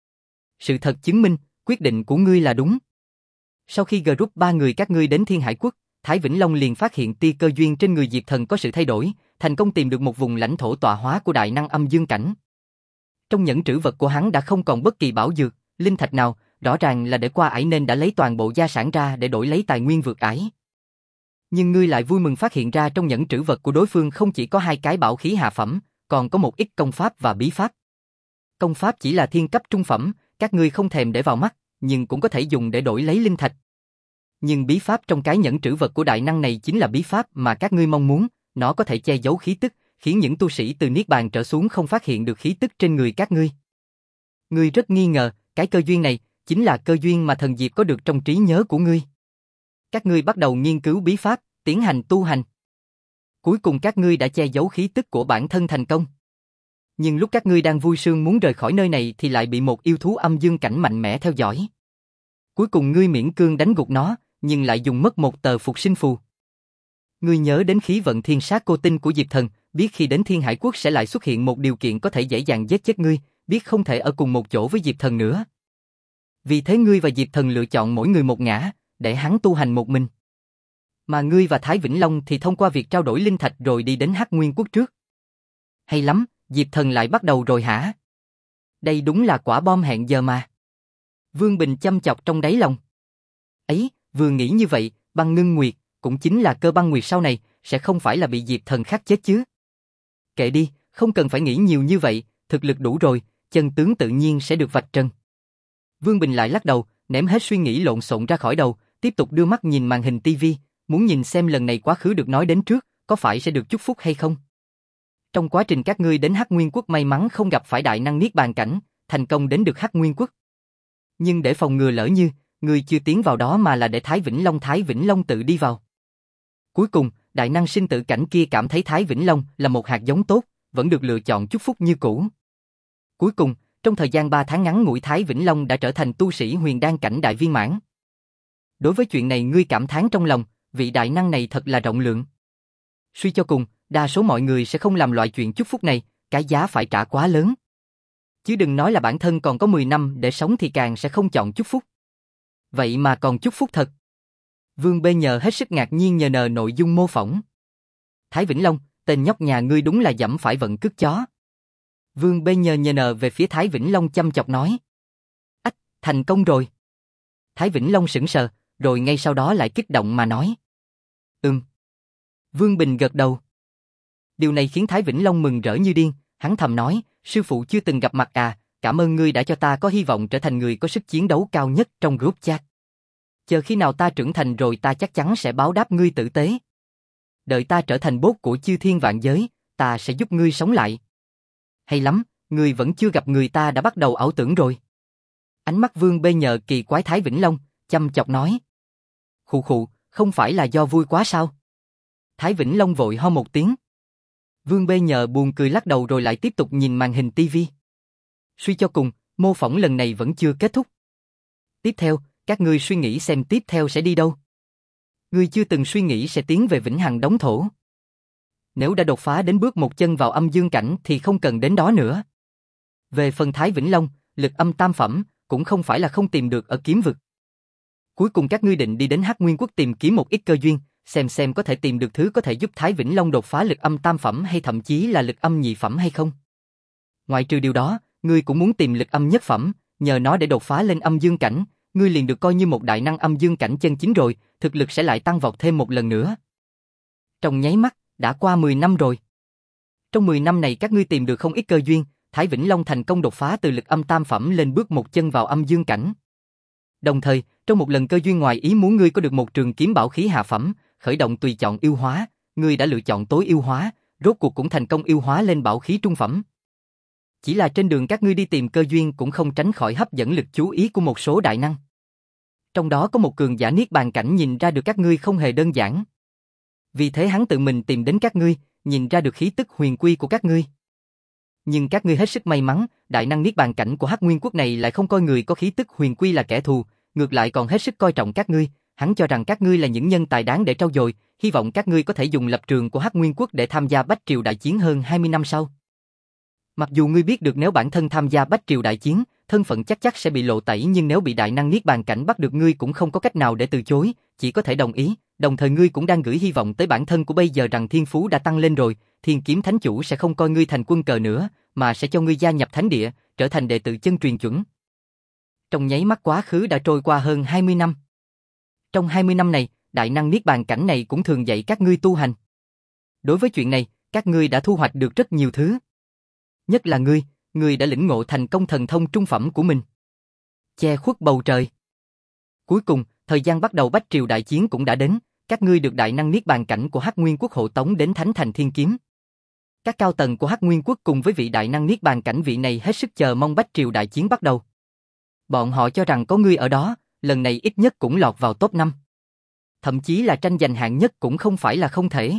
Sự thật chứng minh, quyết định của ngươi là đúng. Sau khi group ba người các ngươi đến Thiên Hải Quốc, Thái Vĩnh Long liền phát hiện tia cơ duyên trên người Diệp Thần có sự thay đổi, thành công tìm được một vùng lãnh thổ tọa hóa của đại năng âm dương cảnh. Trong nhẫn trữ vật của hắn đã không còn bất kỳ bảo dược, linh thạch nào, rõ ràng là để qua ải nên đã lấy toàn bộ gia sản ra để đổi lấy tài nguyên vượt ải. Nhưng ngươi lại vui mừng phát hiện ra trong nhẫn trữ vật của đối phương không chỉ có hai cái bảo khí hạ phẩm, còn có một ít công pháp và bí pháp. Công pháp chỉ là thiên cấp trung phẩm, các ngươi không thèm để vào mắt, nhưng cũng có thể dùng để đổi lấy linh thạch. Nhưng bí pháp trong cái nhẫn trữ vật của đại năng này chính là bí pháp mà các ngươi mong muốn, nó có thể che giấu khí tức, khiến những tu sĩ từ Niết Bàn trở xuống không phát hiện được khí tức trên người các ngươi. Ngươi rất nghi ngờ, cái cơ duyên này chính là cơ duyên mà thần Diệp có được trong trí nhớ của ngươi. Các ngươi bắt đầu nghiên cứu bí pháp, tiến hành tu hành. Cuối cùng các ngươi đã che giấu khí tức của bản thân thành công. Nhưng lúc các ngươi đang vui sướng muốn rời khỏi nơi này thì lại bị một yêu thú âm dương cảnh mạnh mẽ theo dõi. Cuối cùng ngươi miễn cương đánh gục nó, nhưng lại dùng mất một tờ phục sinh phù. Ngươi nhớ đến khí vận thiên sát cô tinh của Diệp Thần, biết khi đến Thiên Hải Quốc sẽ lại xuất hiện một điều kiện có thể dễ dàng giết chết ngươi, biết không thể ở cùng một chỗ với Diệp Thần nữa. Vì thế ngươi và Diệp Thần lựa chọn mỗi người một ngã, để hắn tu hành một mình. Mà ngươi và Thái Vĩnh Long thì thông qua việc trao đổi linh thạch rồi đi đến Hắc Nguyên Quốc trước. Hay lắm, Diệp Thần lại bắt đầu rồi hả? Đây đúng là quả bom hẹn giờ mà. Vương Bình châm chọc trong đáy lòng. Ấy, vừa nghĩ như vậy, Băng Ngưng Nguyệt, cũng chính là Cơ Băng Nguyệt sau này, sẽ không phải là bị Diệp Thần khắc chết chứ. Kệ đi, không cần phải nghĩ nhiều như vậy, thực lực đủ rồi, chân tướng tự nhiên sẽ được vạch trần. Vương Bình lại lắc đầu, ném hết suy nghĩ lộn xộn ra khỏi đầu, tiếp tục đưa mắt nhìn màn hình tivi, muốn nhìn xem lần này quá khứ được nói đến trước, có phải sẽ được chúc phúc hay không. Trong quá trình các ngươi đến Hắc Nguyên Quốc may mắn không gặp phải đại năng niết bàn cảnh, thành công đến được Hắc Nguyên Quốc. Nhưng để phòng ngừa lỡ như, ngươi chưa tiến vào đó mà là để Thái Vĩnh Long Thái Vĩnh Long tự đi vào. Cuối cùng, đại năng sinh tử cảnh kia cảm thấy Thái Vĩnh Long là một hạt giống tốt, vẫn được lựa chọn chúc phúc như cũ. Cuối cùng, trong thời gian ba tháng ngắn ngủi Thái Vĩnh Long đã trở thành tu sĩ huyền đan cảnh đại viên mãn. Đối với chuyện này ngươi cảm thán trong lòng, vị đại năng này thật là rộng lượng. Suy cho cùng, đa số mọi người sẽ không làm loại chuyện chúc phúc này, cái giá phải trả quá lớn. Chứ đừng nói là bản thân còn có mười năm để sống thì càng sẽ không chọn chúc phúc. Vậy mà còn chúc phúc thật. Vương Bê Nhờ hết sức ngạc nhiên nhờ nờ nội dung mô phỏng. Thái Vĩnh Long, tên nhóc nhà ngươi đúng là dẫm phải vận cước chó. Vương Bê Nhờ nhờ nờ về phía Thái Vĩnh Long chăm chọc nói. Ách, thành công rồi. Thái Vĩnh Long sững sờ, rồi ngay sau đó lại kích động mà nói. Ừm. Vương Bình gật đầu. Điều này khiến Thái Vĩnh Long mừng rỡ như điên, hắn thầm nói, sư phụ chưa từng gặp mặt à, cảm ơn ngươi đã cho ta có hy vọng trở thành người có sức chiến đấu cao nhất trong group chat. Chờ khi nào ta trưởng thành rồi ta chắc chắn sẽ báo đáp ngươi tử tế. Đợi ta trở thành bốt của chư thiên vạn giới, ta sẽ giúp ngươi sống lại. Hay lắm, ngươi vẫn chưa gặp người ta đã bắt đầu ảo tưởng rồi. Ánh mắt Vương Bê Nhờ kỳ quái Thái Vĩnh Long, chăm chọc nói. Khụ khụ, không phải là do vui quá sao? Thái Vĩnh Long vội ho một tiếng. Vương Bê Nhờ buồn cười lắc đầu rồi lại tiếp tục nhìn màn hình tivi. Suy cho cùng, mô phỏng lần này vẫn chưa kết thúc. Tiếp theo, các ngươi suy nghĩ xem tiếp theo sẽ đi đâu? Ngươi chưa từng suy nghĩ sẽ tiến về vĩnh hằng đống thổ. Nếu đã đột phá đến bước một chân vào âm dương cảnh thì không cần đến đó nữa. Về phần Thái Vĩnh Long, lực âm tam phẩm, cũng không phải là không tìm được ở kiếm vực. Cuối cùng các ngươi định đi đến Hắc Nguyên Quốc tìm kiếm một ít cơ duyên, xem xem có thể tìm được thứ có thể giúp Thái Vĩnh Long đột phá lực âm tam phẩm hay thậm chí là lực âm nhị phẩm hay không. Ngoại trừ điều đó, ngươi cũng muốn tìm lực âm nhất phẩm, nhờ nó để đột phá lên âm dương cảnh, ngươi liền được coi như một đại năng âm dương cảnh chân chính rồi, thực lực sẽ lại tăng vọt thêm một lần nữa. Trong nháy mắt, đã qua mười năm rồi. Trong mười năm này các ngươi tìm được không ít cơ duyên, Thái Vĩnh Long thành công đột phá từ lực âm tam phẩm lên bước một chân vào âm dương cảnh. Đồng thời, trong một lần cơ duyên ngoài ý muốn ngươi có được một trường kiếm bảo khí hạ phẩm, khởi động tùy chọn yêu hóa, ngươi đã lựa chọn tối yêu hóa, rốt cuộc cũng thành công yêu hóa lên bảo khí trung phẩm. Chỉ là trên đường các ngươi đi tìm cơ duyên cũng không tránh khỏi hấp dẫn lực chú ý của một số đại năng. Trong đó có một cường giả niết bàn cảnh nhìn ra được các ngươi không hề đơn giản. Vì thế hắn tự mình tìm đến các ngươi, nhìn ra được khí tức huyền quy của các ngươi. Nhưng các ngươi hết sức may mắn, đại năng niết bàn cảnh của Hắc Nguyên Quốc này lại không coi người có khí tức huyền quy là kẻ thù, ngược lại còn hết sức coi trọng các ngươi, hắn cho rằng các ngươi là những nhân tài đáng để trau dồi, hy vọng các ngươi có thể dùng lập trường của Hắc Nguyên Quốc để tham gia Bách Triều đại chiến hơn hai mươi năm sau. Mặc dù ngươi biết được nếu bản thân tham gia Bách Triều đại chiến, thân phận chắc chắc sẽ bị lộ tẩy, nhưng nếu bị đại năng niết bàn cảnh bắt được ngươi cũng không có cách nào để từ chối, chỉ có thể đồng ý, đồng thời ngươi cũng đang gửi hy vọng tới bản thân của bây giờ rằng thiên phú đã tăng lên rồi, Thiên Kiếm Thánh Chủ sẽ không coi ngươi thành quân cờ nữa, mà sẽ cho ngươi gia nhập thánh địa, trở thành đệ tử chân truyền chuẩn. Trong nháy mắt quá khứ đã trôi qua hơn hai mươi năm. Trong hai mươi năm này, đại năng niết bàn cảnh này cũng thường dạy các ngươi tu hành. Đối với chuyện này, các ngươi đã thu hoạch được rất nhiều thứ. Nhất là ngươi, ngươi đã lĩnh ngộ thành công thần thông trung phẩm của mình. Che khuất bầu trời. Cuối cùng, thời gian bắt đầu Bách Triều đại chiến cũng đã đến, các ngươi được đại năng niết bàn cảnh của Hắc Nguyên Quốc hộ tống đến Thánh Thành Thiên Kiếm. Các cao tầng của Hắc Nguyên Quốc cùng với vị đại năng niết bàn cảnh vị này hết sức chờ mong Bách Triều đại chiến bắt đầu. Bọn họ cho rằng có ngươi ở đó, lần này ít nhất cũng lọt vào top năm. Thậm chí là tranh giành hạng nhất cũng không phải là không thể.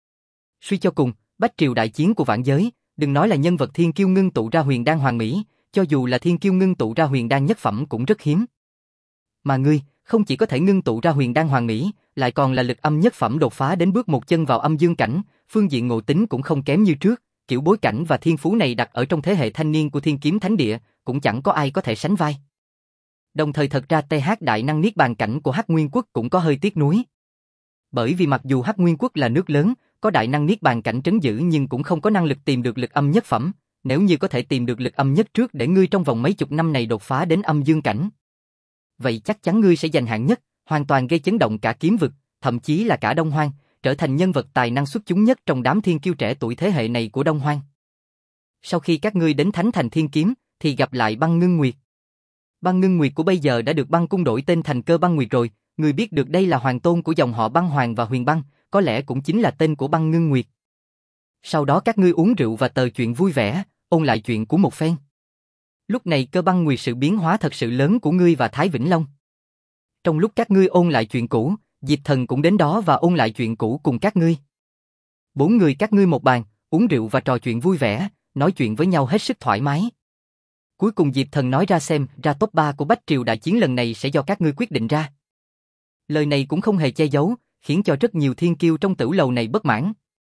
Suy cho cùng, Bách Triều đại chiến của vạn giới, đừng nói là nhân vật thiên kiêu ngưng tụ ra huyền đan hoàng mỹ, cho dù là thiên kiêu ngưng tụ ra huyền đan nhất phẩm cũng rất hiếm. Mà ngươi, không chỉ có thể ngưng tụ ra huyền đan hoàng mỹ, lại còn là lực âm nhất phẩm đột phá đến bước một chân vào âm dương cảnh, phương diện ngộ tính cũng không kém như trước, kiểu bối cảnh và thiên phú này đặt ở trong thế hệ thanh niên của Thiên Kiếm Thánh Địa, cũng chẳng có ai có thể sánh vai. Đồng thời thật ra tê hát đại năng niết bàn cảnh của Hắc Nguyên Quốc cũng có hơi tiếc nuối. Bởi vì mặc dù Hắc Nguyên Quốc là nước lớn, có đại năng niết bàn cảnh trấn giữ nhưng cũng không có năng lực tìm được lực âm nhất phẩm, nếu như có thể tìm được lực âm nhất trước để ngươi trong vòng mấy chục năm này đột phá đến âm dương cảnh. Vậy chắc chắn ngươi sẽ giành hạng nhất, hoàn toàn gây chấn động cả kiếm vực, thậm chí là cả Đông Hoang, trở thành nhân vật tài năng xuất chúng nhất trong đám thiên kiêu trẻ tuổi thế hệ này của Đông Hoang. Sau khi các ngươi đến Thánh Thành Thiên Kiếm, thì gặp lại Băng Ngưng Nguyệt. Băng Ngưng Nguyệt của bây giờ đã được Băng Cung đổi tên thành Cơ Băng Nguyệt rồi, người biết được đây là hoàng tôn của dòng họ Băng Hoàng và Huyền Băng, có lẽ cũng chính là tên của Băng Ngưng Nguyệt. Sau đó các ngươi uống rượu và tờ chuyện vui vẻ, ôn lại chuyện của một phen. Lúc này Cơ Băng Nguyệt sự biến hóa thật sự lớn của ngươi và Thái Vĩnh Long. Trong lúc các ngươi ôn lại chuyện cũ, Diệp Thần cũng đến đó và ôn lại chuyện cũ cùng các ngươi. Bốn người các ngươi một bàn, uống rượu và trò chuyện vui vẻ, nói chuyện với nhau hết sức thoải mái. Cuối cùng Diệp Thần nói ra xem ra top ba của Bách Triều đại chiến lần này sẽ do các ngươi quyết định ra. Lời này cũng không hề che giấu, khiến cho rất nhiều thiên kiêu trong tửu lầu này bất mãn.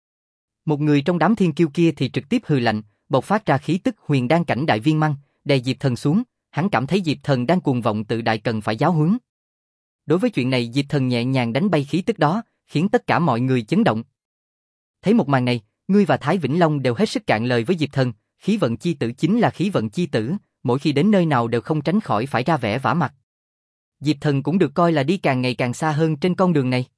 Một người trong đám thiên kiêu kia thì trực tiếp hừ lạnh, bộc phát ra khí tức huyền đan cảnh đại viên măng, đè Diệp Thần xuống, hắn cảm thấy Diệp Thần đang cuồng vọng tự đại cần phải giáo huấn. Đối với chuyện này Diệp Thần nhẹ nhàng đánh bay khí tức đó, khiến tất cả mọi người chấn động. Thấy một màn này, ngươi và Thái Vĩnh Long đều hết sức cạn lời với Diệp Thần, khí vận chi tử chính là khí vận chi tử, mỗi khi đến nơi nào đều không tránh khỏi phải ra vẻ vả mặt. Diệp Thần cũng được coi là đi càng ngày càng xa hơn trên con đường này.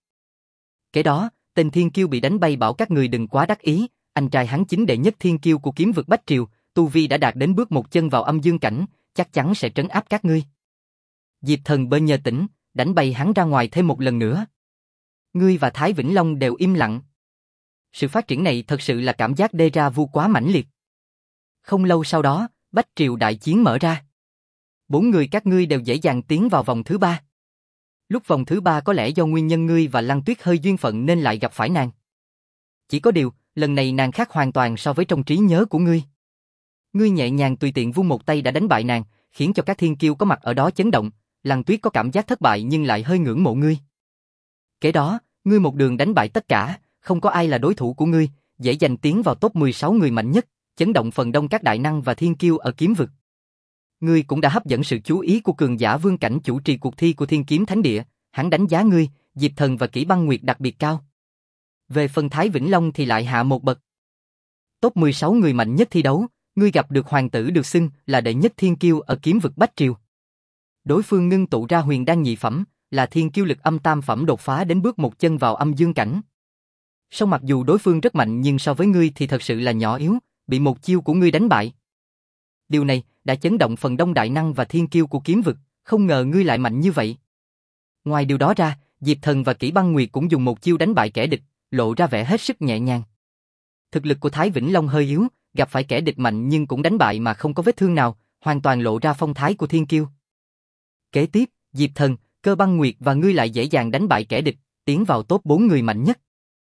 Kế đó, tên thiên kiêu bị đánh bay bảo các người đừng quá đắc ý, anh trai hắn chính đệ nhất thiên kiêu của kiếm vực Bách Triều, tu vi đã đạt đến bước một chân vào âm dương cảnh, chắc chắn sẽ trấn áp các ngươi. Diệp Thần bơ nhờ tỉnh, đánh bay hắn ra ngoài thêm một lần nữa. Ngươi và Thái Vĩnh Long đều im lặng. Sự phát triển này thật sự là cảm giác déjà vu quá mãnh liệt. Không lâu sau đó, Bách Triều đại chiến mở ra. Bốn người các ngươi đều dễ dàng tiến vào vòng thứ ba. Lúc vòng thứ ba có lẽ do nguyên nhân ngươi và Lăng Tuyết hơi duyên phận nên lại gặp phải nàng. Chỉ có điều, lần này nàng khác hoàn toàn so với trong trí nhớ của ngươi. Ngươi nhẹ nhàng tùy tiện vung một tay đã đánh bại nàng, khiến cho các thiên kiêu có mặt ở đó chấn động. Lăng Tuyết có cảm giác thất bại nhưng lại hơi ngưỡng mộ ngươi. Kế đó, ngươi một đường đánh bại tất cả, không có ai là đối thủ của ngươi, dễ dàng tiến vào top mười sáu người mạnh nhất, chấn động phần đông các đại năng và thiên kiêu ở kiếm vực. Ngươi cũng đã hấp dẫn sự chú ý của cường giả vương cảnh chủ trì cuộc thi của Thiên Kiếm Thánh Địa, hắn đánh giá ngươi, Diệp Thần và Kỷ Băng Nguyệt đặc biệt cao. Về phần Thái Vĩnh Long thì lại hạ một bậc. Top mười sáu người mạnh nhất thi đấu, ngươi gặp được hoàng tử được xưng là đệ nhất thiên kiêu ở kiếm vực Bách Triều. Đối phương ngưng tụ ra huyền đan nhị phẩm, là thiên kiêu lực âm tam phẩm đột phá đến bước một chân vào âm dương cảnh. Song mặc dù đối phương rất mạnh nhưng so với ngươi thì thật sự là nhỏ yếu, bị một chiêu của ngươi đánh bại. Điều này đã chấn động phần đông đại năng và thiên kiêu của kiếm vực, không ngờ ngươi lại mạnh như vậy. Ngoài điều đó ra, Diệp Thần và Kỷ Băng Nguyệt cũng dùng một chiêu đánh bại kẻ địch, lộ ra vẻ hết sức nhẹ nhàng. Thực lực của Thái Vĩnh Long hơi yếu, gặp phải kẻ địch mạnh nhưng cũng đánh bại mà không có vết thương nào, hoàn toàn lộ ra phong thái của thiên kiêu. Kế tiếp, Diệp Thần, Cơ Băng Nguyệt và ngươi lại dễ dàng đánh bại kẻ địch, tiến vào top bốn người mạnh nhất.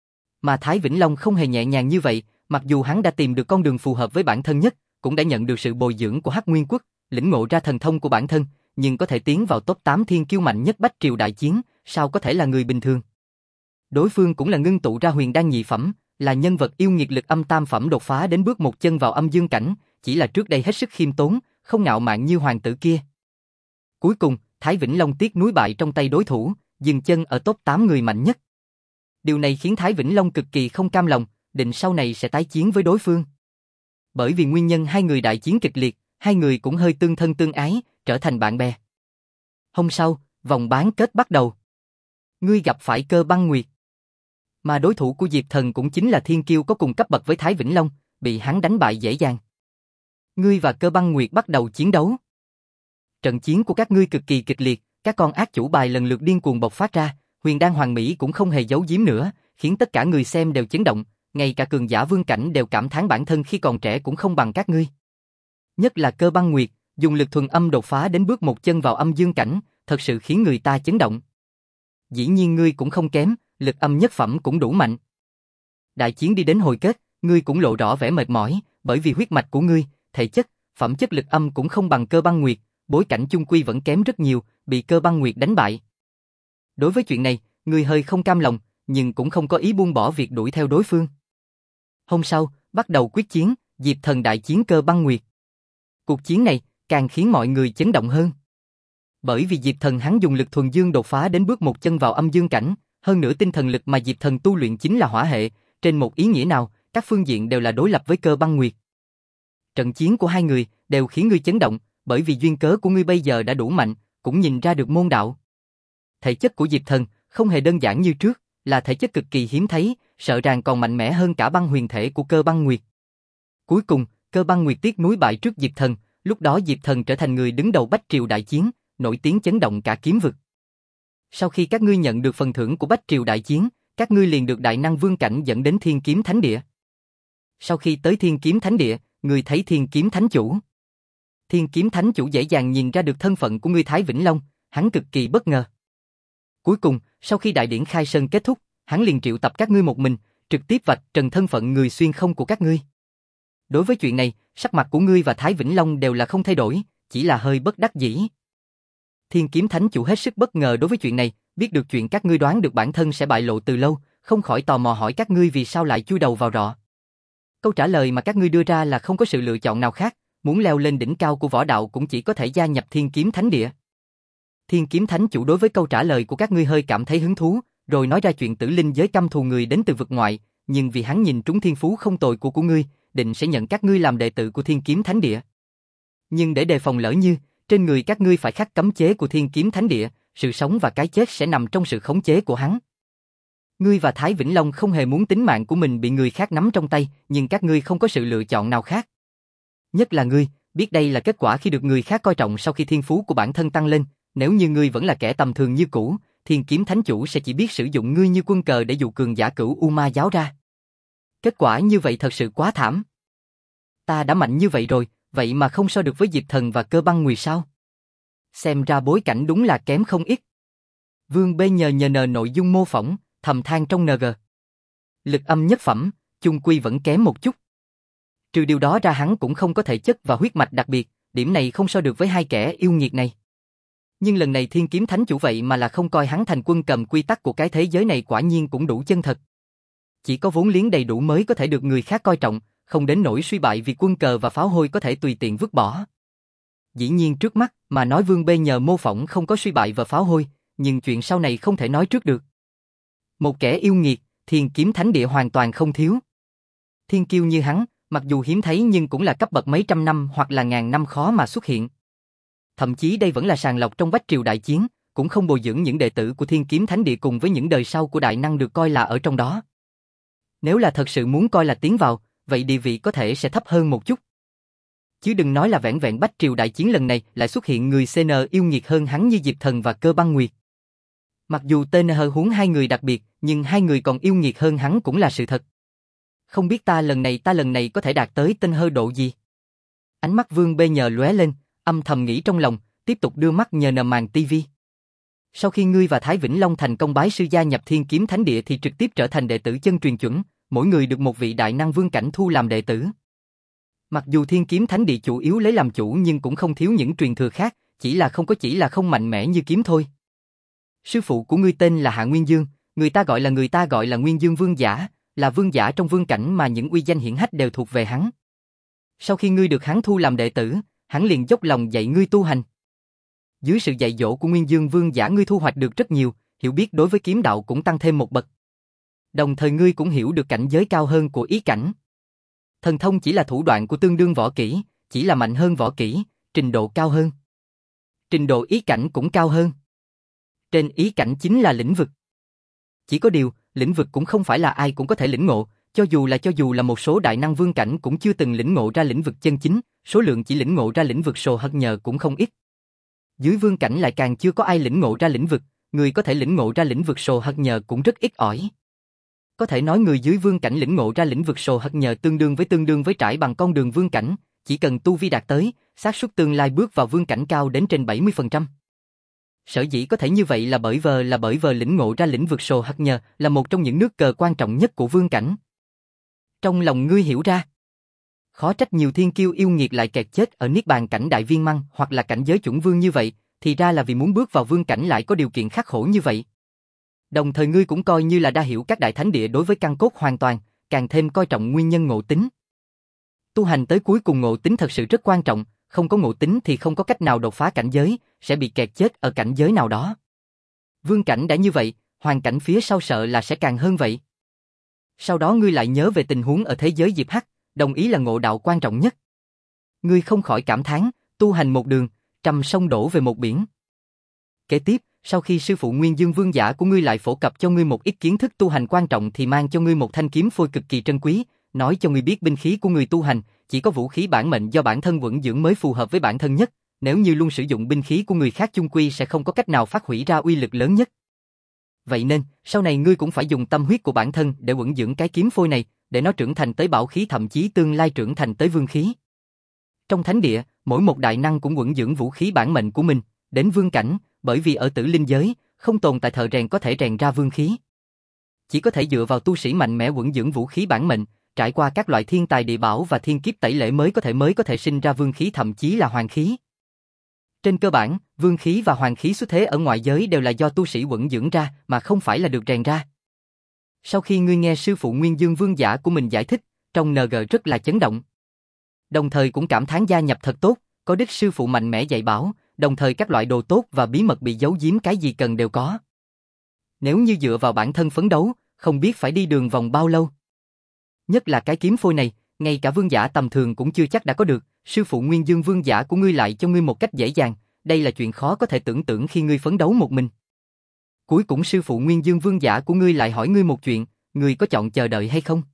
Mà Thái Vĩnh Long không hề nhẹ nhàng như vậy, mặc dù hắn đã tìm được con đường phù hợp với bản thân nhất, cũng đã nhận được sự bồi dưỡng của Hắc Nguyên Quốc, lĩnh ngộ ra thần thông của bản thân, nhưng có thể tiến vào top tám thiên kiêu mạnh nhất Bách Triều đại chiến, sao có thể là người bình thường. Đối phương cũng là ngưng tụ ra huyền đan nhị phẩm, là nhân vật yêu nghiệt lực âm tam phẩm đột phá đến bước một chân vào âm dương cảnh, chỉ là trước đây hết sức khiêm tốn, không ngạo mạn như hoàng tử kia. Cuối cùng, Thái Vĩnh Long tiếc núi bại trong tay đối thủ, dừng chân ở top tám người mạnh nhất. Điều này khiến Thái Vĩnh Long cực kỳ không cam lòng, định sau này sẽ tái chiến với đối phương. Bởi vì nguyên nhân hai người đại chiến kịch liệt, hai người cũng hơi tương thân tương ái, trở thành bạn bè. Hôm sau, vòng bán kết bắt đầu. Ngươi gặp phải Cơ Băng Nguyệt. Mà đối thủ của Diệp Thần cũng chính là thiên kiêu có cùng cấp bậc với Thái Vĩnh Long, bị hắn đánh bại dễ dàng. Ngươi và Cơ Băng Nguyệt bắt đầu chiến đấu. Trận chiến của các ngươi cực kỳ kịch liệt, các con ác chủ bài lần lượt điên cuồng bộc phát ra, huyền đan hoàng mỹ cũng không hề giấu giếm nữa, khiến tất cả người xem đều chấn động, ngay cả cường giả vương cảnh đều cảm thán bản thân khi còn trẻ cũng không bằng các ngươi. Nhất là Cơ Băng Nguyệt, dùng lực thuần âm đột phá đến bước một chân vào âm dương cảnh, thật sự khiến người ta chấn động. Dĩ nhiên ngươi cũng không kém, lực âm nhất phẩm cũng đủ mạnh. Đại chiến đi đến hồi kết, ngươi cũng lộ rõ vẻ mệt mỏi, bởi vì huyết mạch của ngươi, thể chất, phẩm chất lực âm cũng không bằng Cơ Băng Nguyệt, bối cảnh chung quy vẫn kém rất nhiều, bị Cơ Băng Nguyệt đánh bại. Đối với chuyện này, ngươi hơi không cam lòng, nhưng cũng không có ý buông bỏ việc đuổi theo đối phương. Hôm sau, bắt đầu quyết chiến, Diệp Thần đại chiến Cơ Băng Nguyệt. Cuộc chiến này càng khiến mọi người chấn động hơn. Bởi vì Diệp Thần hắn dùng lực thuần dương đột phá đến bước một chân vào âm dương cảnh, Hơn nữa tinh thần lực mà Diệp Thần tu luyện chính là hỏa hệ, trên một ý nghĩa nào, các phương diện đều là đối lập với Cơ Băng Nguyệt. Trận chiến của hai người đều khiến ngươi chấn động, bởi vì duyên cớ của ngươi bây giờ đã đủ mạnh, cũng nhìn ra được môn đạo. Thể chất của Diệp Thần không hề đơn giản như trước, là thể chất cực kỳ hiếm thấy, sợ rằng còn mạnh mẽ hơn cả băng huyền thể của Cơ Băng Nguyệt. Cuối cùng, Cơ Băng Nguyệt tiếc núi bại trước Diệp Thần, lúc đó Diệp Thần trở thành người đứng đầu Bách Triều đại chiến, nổi tiếng chấn động cả kiếm vực. Sau khi các ngươi nhận được phần thưởng của Bách Triều đại chiến, các ngươi liền được đại năng vương cảnh dẫn đến Thiên Kiếm Thánh Địa. Sau khi tới Thiên Kiếm Thánh Địa, ngươi thấy Thiên Kiếm Thánh Chủ. Thiên Kiếm Thánh Chủ dễ dàng nhìn ra được thân phận của ngươi Thái Vĩnh Long, hắn cực kỳ bất ngờ. Cuối cùng, sau khi đại điển khai sơn kết thúc, hắn liền triệu tập các ngươi một mình, trực tiếp vạch trần thân phận người xuyên không của các ngươi. Đối với chuyện này, sắc mặt của ngươi và Thái Vĩnh Long đều là không thay đổi, chỉ là hơi bất đắc dĩ. Thiên Kiếm Thánh Chủ hết sức bất ngờ đối với chuyện này, biết được chuyện các ngươi đoán được bản thân sẽ bại lộ từ lâu, không khỏi tò mò hỏi các ngươi vì sao lại chui đầu vào rọ. Câu trả lời mà các ngươi đưa ra là không có sự lựa chọn nào khác, muốn leo lên đỉnh cao của võ đạo cũng chỉ có thể gia nhập Thiên Kiếm Thánh Địa. Thiên Kiếm Thánh Chủ đối với câu trả lời của các ngươi hơi cảm thấy hứng thú, rồi nói ra chuyện Tử Linh giới căm thù người đến từ vực ngoại, nhưng vì hắn nhìn trúng thiên phú không tồi của của ngươi, định sẽ nhận các ngươi làm đệ tử của Thiên Kiếm Thánh Địa. Nhưng để đề phòng lỡ như, trên người các ngươi phải khắc cấm chế của Thiên Kiếm Thánh Địa, sự sống và cái chết sẽ nằm trong sự khống chế của hắn. Ngươi và Thái Vĩnh Long không hề muốn tính mạng của mình bị người khác nắm trong tay, nhưng các ngươi không có sự lựa chọn nào khác. Nhất là ngươi, biết đây là kết quả khi được người khác coi trọng sau khi thiên phú của bản thân tăng lên, nếu như ngươi vẫn là kẻ tầm thường như cũ, Thiên Kiếm Thánh Chủ sẽ chỉ biết sử dụng ngươi như quân cờ để dụ cường giả Cửu U Ma giáo ra. Kết quả như vậy thật sự quá thảm. Ta đã mạnh như vậy rồi, vậy mà không so được với Diệp Thần và Cơ Băng Nguyệt sao? Xem ra bối cảnh đúng là kém không ít. Vương B nhờ nhờ nờ nội dung mô phỏng, thầm than trong en giê. Lực âm nhất phẩm, chung quy vẫn kém một chút. Trừ điều đó ra hắn cũng không có thể chất và huyết mạch đặc biệt, điểm này không so được với hai kẻ yêu nghiệt này. Nhưng lần này Thiên Kiếm Thánh Chủ vậy mà là không coi hắn thành quân cầm quy tắc của cái thế giới này, quả nhiên cũng đủ chân thật. Chỉ có vốn liếng đầy đủ mới có thể được người khác coi trọng, không đến nỗi suy bại vì quân cờ và pháo hôi có thể tùy tiện vứt bỏ. Dĩ nhiên trước mắt mà nói Vương B nhờ mô phỏng không có suy bại và pháo hôi, nhưng chuyện sau này không thể nói trước được. Một kẻ yêu nghiệt, Thiên Kiếm Thánh Địa hoàn toàn không thiếu. Thiên kiêu như hắn, mặc dù hiếm thấy nhưng cũng là cấp bậc mấy trăm năm hoặc là ngàn năm khó mà xuất hiện. Thậm chí đây vẫn là sàng lọc trong Bách Triều đại chiến, cũng không bồi dưỡng những đệ tử của Thiên Kiếm Thánh Địa cùng với những đời sau của đại năng được coi là ở trong đó. Nếu là thật sự muốn coi là tiến vào, vậy địa vị có thể sẽ thấp hơn một chút. Chứ đừng nói là vẻn vẹn Bách Triều đại chiến lần này lại xuất hiện người xê en yêu nghiệt hơn hắn như Diệp Thần và Cơ Băng Nguyệt. Mặc dù tên hờ huống hai người đặc biệt, nhưng hai người còn yêu nghiệt hơn hắn cũng là sự thật. Không biết ta lần này ta lần này có thể đạt tới tên hơ độ gì? Ánh mắt Vương B nhờ lóe lên, âm thầm nghĩ trong lòng, tiếp tục đưa mắt nhờ nờ màn tivi. Sau khi ngươi và Thái Vĩnh Long thành công bái sư gia nhập Thiên Kiếm Thánh Địa thì trực tiếp trở thành đệ tử chân truyền chuẩn, mỗi người được một vị đại năng vương cảnh thu làm đệ tử. Mặc dù Thiên Kiếm Thánh Địa chủ yếu lấy làm chủ nhưng cũng không thiếu những truyền thừa khác, chỉ là không có chỉ là không mạnh mẽ như kiếm thôi. Sư phụ của ngươi tên là Hạ Nguyên Dương, người ta gọi là người ta gọi là Nguyên Dương Vương Giả, là vương giả trong vương cảnh mà những uy danh hiển hách đều thuộc về hắn. Sau khi ngươi được hắn thu làm đệ tử, hắn liền dốc lòng dạy ngươi tu hành. Dưới sự dạy dỗ của Nguyên Dương Vương Giả ngươi thu hoạch được rất nhiều, hiểu biết đối với kiếm đạo cũng tăng thêm một bậc. Đồng thời ngươi cũng hiểu được cảnh giới cao hơn của ý cảnh. Thần thông chỉ là thủ đoạn của tương đương võ kỹ, chỉ là mạnh hơn võ kỹ, trình độ cao hơn. Trình độ ý cảnh cũng cao hơn. Trên ý cảnh chính là lĩnh vực. Chỉ có điều, lĩnh vực cũng không phải là ai cũng có thể lĩnh ngộ, cho dù là cho dù là một số đại năng vương cảnh cũng chưa từng lĩnh ngộ ra lĩnh vực chân chính, số lượng chỉ lĩnh ngộ ra lĩnh vực sồ hật nhờ cũng không ít. Dưới vương cảnh lại càng chưa có ai lĩnh ngộ ra lĩnh vực, người có thể lĩnh ngộ ra lĩnh vực sồ hật nhờ cũng rất ít ỏi. Có thể nói người dưới vương cảnh lĩnh ngộ ra lĩnh vực sồ hật nhờ tương đương với tương đương với trải bằng con đường vương cảnh, chỉ cần tu vi đạt tới, xác suất tương lai bước vào vương cảnh cao đến trên bảy mươi phần trăm. Sở dĩ có thể như vậy là bởi vờ là bởi vờ lĩnh ngộ ra lĩnh vực sồ hật nhờ là một trong những nước cờ quan trọng nhất của vương cảnh. Trong lòng ngươi hiểu ra, khó trách nhiều thiên kiêu yêu nghiệt lại kẹt chết ở niết bàn cảnh đại viên măng hoặc là cảnh giới chuẩn vương như vậy, thì ra là vì muốn bước vào vương cảnh lại có điều kiện khắc khổ như vậy. Đồng thời ngươi cũng coi như là đã hiểu các đại thánh địa đối với căn cốt hoàn toàn, càng thêm coi trọng nguyên nhân ngộ tính. Tu hành tới cuối cùng ngộ tính thật sự rất quan trọng, không có ngộ tính thì không có cách nào đột phá cảnh giới, sẽ bị kẹt chết ở cảnh giới nào đó. Vương cảnh đã như vậy, hoàn cảnh phía sau sợ là sẽ càng hơn vậy. Sau đó ngươi lại nhớ về tình huống ở thế giới Diệp Hắc, đồng ý là ngộ đạo quan trọng nhất. Ngươi không khỏi cảm thán, tu hành một đường, trăm sông đổ về một biển. Kế tiếp, sau khi sư phụ Nguyên Dương Vương Giả của ngươi lại phổ cập cho ngươi một ít kiến thức tu hành quan trọng thì mang cho ngươi một thanh kiếm phôi cực kỳ trân quý, nói cho ngươi biết binh khí của ngươi tu hành, chỉ có vũ khí bản mệnh do bản thân vận dưỡng mới phù hợp với bản thân nhất, nếu như luôn sử dụng binh khí của người khác chung quy sẽ không có cách nào phát huy ra uy lực lớn nhất. Vậy nên, sau này ngươi cũng phải dùng tâm huyết của bản thân để vận dưỡng cái kiếm phôi này, để nó trưởng thành tới bảo khí thậm chí tương lai trưởng thành tới vương khí. Trong thánh địa, mỗi một đại năng cũng vận dưỡng vũ khí bản mệnh của mình, đến vương cảnh, bởi vì ở tử linh giới, không tồn tại thợ rèn có thể rèn ra vương khí. Chỉ có thể dựa vào tu sĩ mạnh mẽ vận dưỡng vũ khí bản mệnh, trải qua các loại thiên tài địa bảo và thiên kiếp tẩy lễ mới có thể mới có thể sinh ra vương khí thậm chí là hoàng khí. Trên cơ bản, vương khí và hoàng khí xuất thế ở ngoại giới đều là do tu sĩ vận dưỡng ra mà không phải là được rèn ra. Sau khi ngươi nghe sư phụ Nguyên Dương Vương Giả của mình giải thích, trong en giê rất là chấn động. Đồng thời cũng cảm thán gia nhập thật tốt, có đích sư phụ mạnh mẽ dạy bảo, đồng thời các loại đồ tốt và bí mật bị giấu giếm cái gì cần đều có. Nếu như dựa vào bản thân phấn đấu, không biết phải đi đường vòng bao lâu. Nhất là cái kiếm phôi này, ngay cả vương giả tầm thường cũng chưa chắc đã có được, sư phụ Nguyên Dương Vương Giả của ngươi lại cho ngươi một cách dễ dàng, đây là chuyện khó có thể tưởng tượng khi ngươi phấn đấu một mình. Cuối cùng sư phụ Nguyên Dương Vương Giả của ngươi lại hỏi ngươi một chuyện, ngươi có chọn chờ đợi hay không?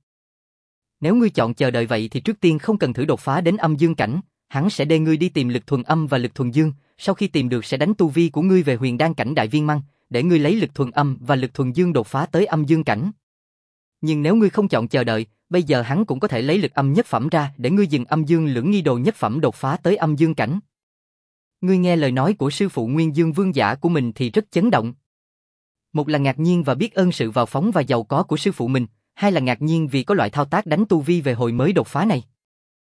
Nếu ngươi chọn chờ đợi vậy thì trước tiên không cần thử đột phá đến âm dương cảnh, hắn sẽ để ngươi đi tìm lực thuần âm và lực thuần dương, sau khi tìm được sẽ đánh tu vi của ngươi về huyền đan cảnh đại viên mãn, để ngươi lấy lực thuần âm và lực thuần dương đột phá tới âm dương cảnh. Nhưng nếu ngươi không chọn chờ đợi, bây giờ hắn cũng có thể lấy lực âm nhất phẩm ra để ngươi dừng âm dương lưỡng nghi đồ nhất phẩm đột phá tới âm dương cảnh. Ngươi nghe lời nói của sư phụ Nguyên Dương Vương Giả của mình thì rất chấn động. Một là ngạc nhiên và biết ơn sự vào phóng và giàu có của sư phụ mình, hai là ngạc nhiên vì có loại thao tác đánh tu vi về hồi mới đột phá này.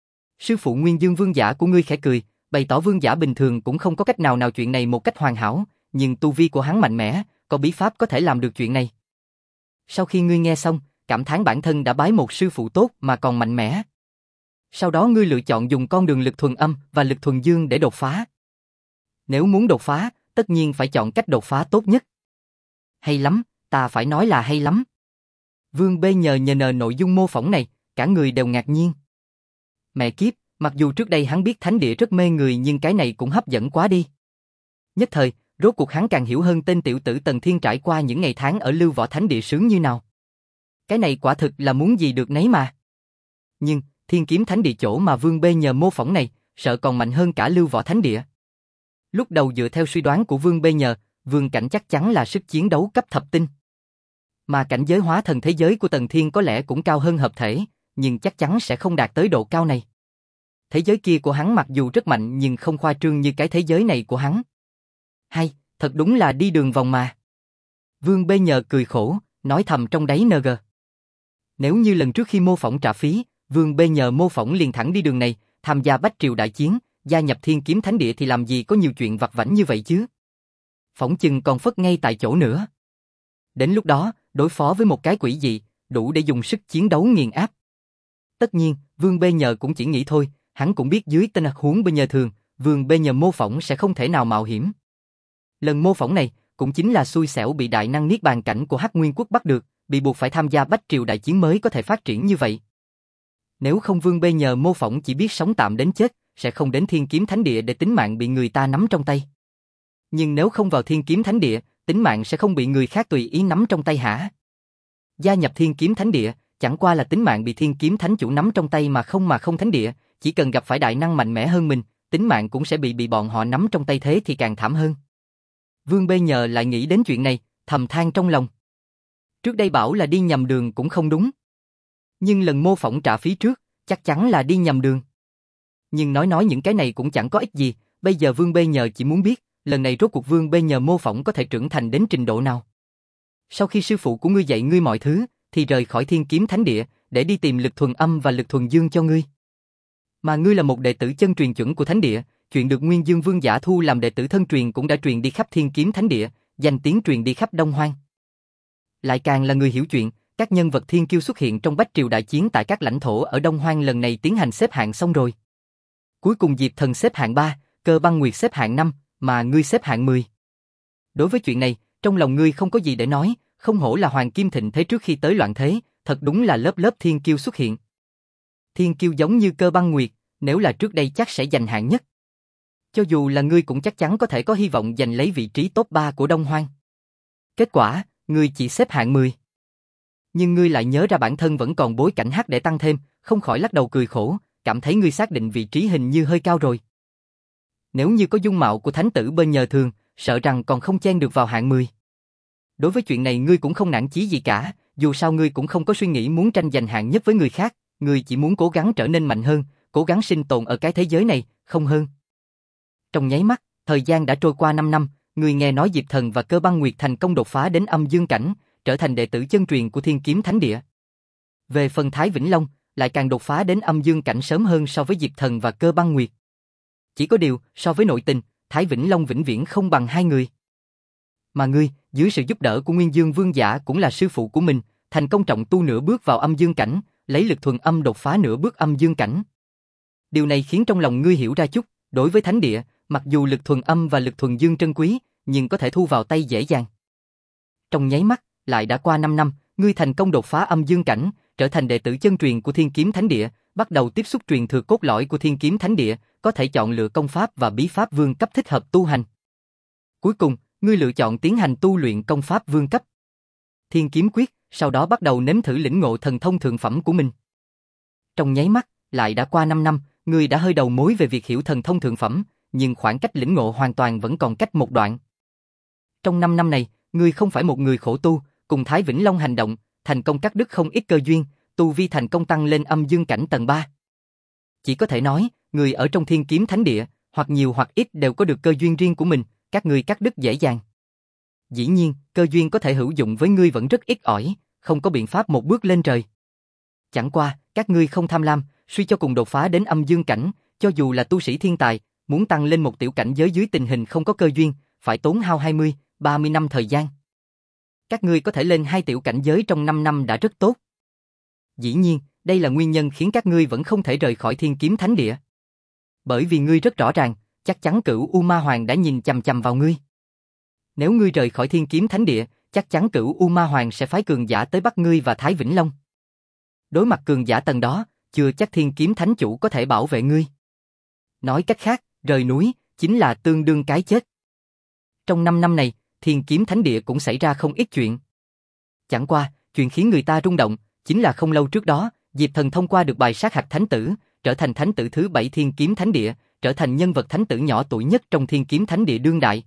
Sư phụ Nguyên Dương Vương Giả của ngươi khẽ cười, bày tỏ vương giả bình thường cũng không có cách nào nào chuyện này một cách hoàn hảo, nhưng tu vi của hắn mạnh mẽ, có bí pháp có thể làm được chuyện này. Sau khi ngươi nghe xong, cảm thán bản thân đã bái một sư phụ tốt mà còn mạnh mẽ. Sau đó ngươi lựa chọn dùng con đường lực thuần âm và lực thuần dương để đột phá. Nếu muốn đột phá, tất nhiên phải chọn cách đột phá tốt nhất. Hay lắm, ta phải nói là hay lắm. Vương B nhờ nhờ nờ nội dung mô phỏng này, cả người đều ngạc nhiên. Mẹ kiếp, mặc dù trước đây hắn biết thánh địa rất mê người nhưng cái này cũng hấp dẫn quá đi. Nhất thời, rốt cuộc hắn càng hiểu hơn tên tiểu tử Tần Thiên trải qua những ngày tháng ở Lưu Võ Thánh Địa sướng như nào. Cái này quả thực là muốn gì được nấy mà. Nhưng, Thiên Kiếm Thánh Địa chỗ mà Vương B nhờ mô phỏng này, sợ còn mạnh hơn cả Lưu Võ Thánh Địa. Lúc đầu dựa theo suy đoán của Vương B nhờ, Vương cảnh chắc chắn là sức chiến đấu cấp thập tinh. Mà cảnh giới hóa thần thế giới của Tần Thiên có lẽ cũng cao hơn hợp thể, nhưng chắc chắn sẽ không đạt tới độ cao này. Thế giới kia của hắn mặc dù rất mạnh nhưng không khoa trương như cái thế giới này của hắn. Hay, thật đúng là đi đường vòng mà. Vương B nhờ cười khổ, nói thầm trong đáy en giê. Nếu như lần trước khi mô phỏng trả phí, Vương B nhờ mô phỏng liền thẳng đi đường này, tham gia Bách Triều đại chiến, gia nhập Thiên Kiếm Thánh Địa thì làm gì có nhiều chuyện vặt vãnh như vậy chứ. Phỏng chừng còn phất ngay tại chỗ nữa. Đến lúc đó, đối phó với một cái quỷ dị, đủ để dùng sức chiến đấu nghiền áp. Tất nhiên, Vương B nhờ cũng chỉ nghĩ thôi, hắn cũng biết dưới tình huống B nhờ thường, Vương B nhờ mô phỏng sẽ không thể nào mạo hiểm. Lần mô phỏng này, cũng chính là xui xẻo bị đại năng niết bàn cảnh của Hắc Nguyên Quốc bắt được, bị buộc phải tham gia Bách Triều đại chiến mới có thể phát triển như vậy. Nếu không Vương B nhờ mô phỏng chỉ biết sống tạm đến chết, sẽ không đến Thiên Kiếm Thánh Địa để tính mạng bị người ta nắm trong tay. Nhưng nếu không vào Thiên Kiếm Thánh Địa, tính mạng sẽ không bị người khác tùy ý nắm trong tay hả? Gia nhập Thiên Kiếm Thánh Địa, chẳng qua là tính mạng bị Thiên Kiếm Thánh chủ nắm trong tay mà không mà không thánh địa, chỉ cần gặp phải đại năng mạnh mẽ hơn mình, tính mạng cũng sẽ bị bị bọn họ nắm trong tay, thế thì càng thảm hơn. Vương B nhờ lại nghĩ đến chuyện này, thầm than trong lòng. Trước đây bảo là đi nhầm đường cũng không đúng. Nhưng lần mô phỏng trả phí trước, chắc chắn là đi nhầm đường. Nhưng nói nói những cái này cũng chẳng có ích gì, bây giờ Vương B nhờ chỉ muốn biết, lần này rốt cuộc Vương B nhờ mô phỏng có thể trưởng thành đến trình độ nào. Sau khi sư phụ của ngươi dạy ngươi mọi thứ, thì rời khỏi Thiên Kiếm Thánh Địa, để đi tìm lực thuần âm và lực thuần dương cho ngươi. Mà ngươi là một đệ tử chân truyền chuẩn của Thánh Địa, chuyện được Nguyên Dương Vương Giả thu làm đệ tử thân truyền cũng đã truyền đi khắp Thiên Kiếm Thánh Địa, danh tiếng truyền đi khắp Đông Hoang. Lại càng là người hiểu chuyện, các nhân vật thiên kiêu xuất hiện trong Bách Triều đại chiến tại các lãnh thổ ở Đông Hoang lần này tiến hành xếp hạng xong rồi. Cuối cùng Diệp Thần xếp hạng ba, Cơ Băng Nguyệt xếp hạng năm, mà ngươi xếp hạng mười. Đối với chuyện này, trong lòng ngươi không có gì để nói, không hổ là hoàng kim thịnh thế trước khi tới loạn thế, thật đúng là lớp lớp thiên kiêu xuất hiện. Thiên kiêu giống như Cơ Băng Nguyệt, nếu là trước đây chắc sẽ giành hạng nhất. Cho dù là ngươi cũng chắc chắn có thể có hy vọng giành lấy vị trí top ba của Đông Hoang. Kết quả, ngươi chỉ xếp hạng mười. Nhưng ngươi lại nhớ ra bản thân vẫn còn bối cảnh hắc để tăng thêm, không khỏi lắc đầu cười khổ, cảm thấy ngươi xác định vị trí hình như hơi cao rồi. Nếu như có dung mạo của thánh tử bên nhờ thường, sợ rằng còn không chen được vào hạng mười. Đối với chuyện này ngươi cũng không nản chí gì cả, dù sao ngươi cũng không có suy nghĩ muốn tranh giành hạng nhất với người khác, ngươi chỉ muốn cố gắng trở nên mạnh hơn, cố gắng sinh tồn ở cái thế giới này, không hơn. Trong nháy mắt, thời gian đã trôi qua năm năm, ngươi nghe nói Diệp Thần và Cơ Băng Nguyệt thành công đột phá đến âm dương cảnh, trở thành đệ tử chân truyền của Thiên Kiếm Thánh Địa. Về phần Thái Vĩnh Long, lại càng đột phá đến âm dương cảnh sớm hơn so với Diệp Thần và Cơ Băng Nguyệt. Chỉ có điều, so với nội tình, Thái Vĩnh Long vĩnh viễn không bằng hai người. Mà ngươi, dưới sự giúp đỡ của Nguyên Dương Vương Giả cũng là sư phụ của mình, thành công trọng tu nửa bước vào âm dương cảnh, lấy lực thuần âm đột phá nửa bước âm dương cảnh. Điều này khiến trong lòng ngươi hiểu ra chút, đối với thánh địa, mặc dù lực thuần âm và lực thuần dương trân quý, nhưng có thể thu vào tay dễ dàng. Trong nháy mắt, lại đã qua năm năm, ngươi thành công đột phá âm dương cảnh, trở thành đệ tử chân truyền của Thiên Kiếm Thánh Địa, bắt đầu tiếp xúc truyền thừa cốt lõi của Thiên Kiếm Thánh Địa, có thể chọn lựa công pháp và bí pháp vương cấp thích hợp tu hành. Cuối cùng, ngươi lựa chọn tiến hành tu luyện công pháp vương cấp Thiên Kiếm Quyết, sau đó bắt đầu nếm thử lĩnh ngộ thần thông thượng phẩm của mình. Trong nháy mắt, lại đã qua năm năm, ngươi đã hơi đầu mối về việc hiểu thần thông thượng phẩm, nhưng khoảng cách lĩnh ngộ hoàn toàn vẫn còn cách một đoạn. Trong năm năm này, ngươi không phải một người khổ tu, cùng Thái Vĩnh Long hành động, thành công cắt đứt không ít cơ duyên, tu vi thành công tăng lên âm dương cảnh tầng ba. Chỉ có thể nói, người ở trong Thiên Kiếm Thánh Địa, hoặc nhiều hoặc ít đều có được cơ duyên riêng của mình, các ngươi cắt đứt dễ dàng. Dĩ nhiên, cơ duyên có thể hữu dụng với ngươi vẫn rất ít ỏi, không có biện pháp một bước lên trời. Chẳng qua, các ngươi không tham lam, suy cho cùng đột phá đến âm dương cảnh, cho dù là tu sĩ thiên tài, muốn tăng lên một tiểu cảnh giới dưới tình hình không có cơ duyên, phải tốn hao hai mươi, ba mươi năm thời gian. Các ngươi có thể lên hai tiểu cảnh giới trong năm năm đã rất tốt. Dĩ nhiên, đây là nguyên nhân khiến các ngươi vẫn không thể rời khỏi Thiên Kiếm Thánh Địa. Bởi vì ngươi rất rõ ràng, chắc chắn Cửu U Ma Hoàng đã nhìn chằm chằm vào ngươi. Nếu ngươi rời khỏi Thiên Kiếm Thánh Địa, chắc chắn Cửu U Ma Hoàng sẽ phái cường giả tới bắt ngươi và Thái Vĩnh Long. Đối mặt cường giả tầng đó, chưa chắc Thiên Kiếm Thánh Chủ có thể bảo vệ ngươi. Nói cách khác, rời núi chính là tương đương cái chết. Trong năm năm này, Thiên Kiếm Thánh Địa cũng xảy ra không ít chuyện. Chẳng qua, chuyện khiến người ta rung động, chính là không lâu trước đó, Diệp Thần thông qua được bài sát hạch thánh tử, trở thành thánh tử thứ bảy Thiên Kiếm Thánh Địa, trở thành nhân vật thánh tử nhỏ tuổi nhất trong Thiên Kiếm Thánh Địa đương đại.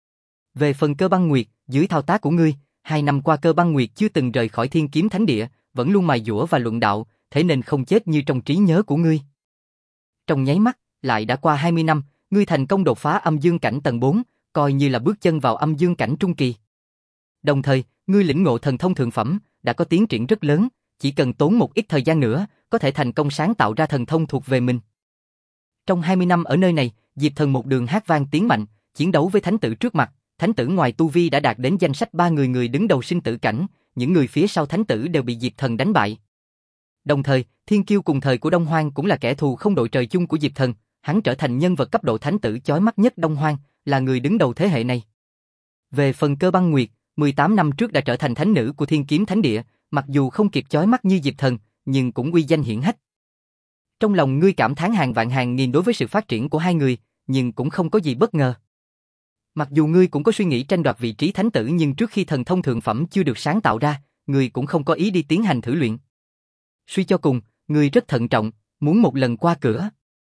Về phần Cơ Băng Nguyệt, dưới thao tác của ngươi, hai năm qua Cơ Băng Nguyệt chưa từng rời khỏi Thiên Kiếm Thánh Địa, vẫn luôn mài dũa và luận đạo, thế nên không chết như trong trí nhớ của ngươi. Trong nháy mắt, lại đã qua hai mươi năm, ngươi thành công đột phá âm dương cảnh tầng bốn, coi như là bước chân vào âm dương cảnh trung kỳ. Đồng thời, ngươi lĩnh ngộ thần thông thượng phẩm, đã có tiến triển rất lớn, chỉ cần tốn một ít thời gian nữa, có thể thành công sáng tạo ra thần thông thuộc về mình. Trong hai mươi năm ở nơi này, Diệp Thần một đường hát vang tiến mạnh, chiến đấu với thánh tử trước mặt, thánh tử ngoài tu vi đã đạt đến danh sách ba người người đứng đầu sinh tử cảnh, những người phía sau thánh tử đều bị Diệp Thần đánh bại. Đồng thời, thiên kiêu cùng thời của Đông Hoang cũng là kẻ thù không đội trời chung của Diệp Thần, hắn trở thành nhân vật cấp độ thánh tử chói mắt nhất Đông Hoang, là người đứng đầu thế hệ này. Về phần Cơ Băng Nguyệt, mười tám năm trước đã trở thành thánh nữ của Thiên Kiếm Thánh Địa, mặc dù không kịp chói mắt như Diệp Thần, nhưng cũng uy danh hiển hách. Trong lòng ngươi cảm thán hàng vạn hàng nghìn đối với sự phát triển của hai người, nhưng cũng không có gì bất ngờ. Mặc dù ngươi cũng có suy nghĩ tranh đoạt vị trí thánh tử, nhưng trước khi thần thông thượng phẩm chưa được sáng tạo ra, ngươi cũng không có ý đi tiến hành thử luyện. Suy cho cùng, ngươi rất thận trọng, muốn một lần qua cửa.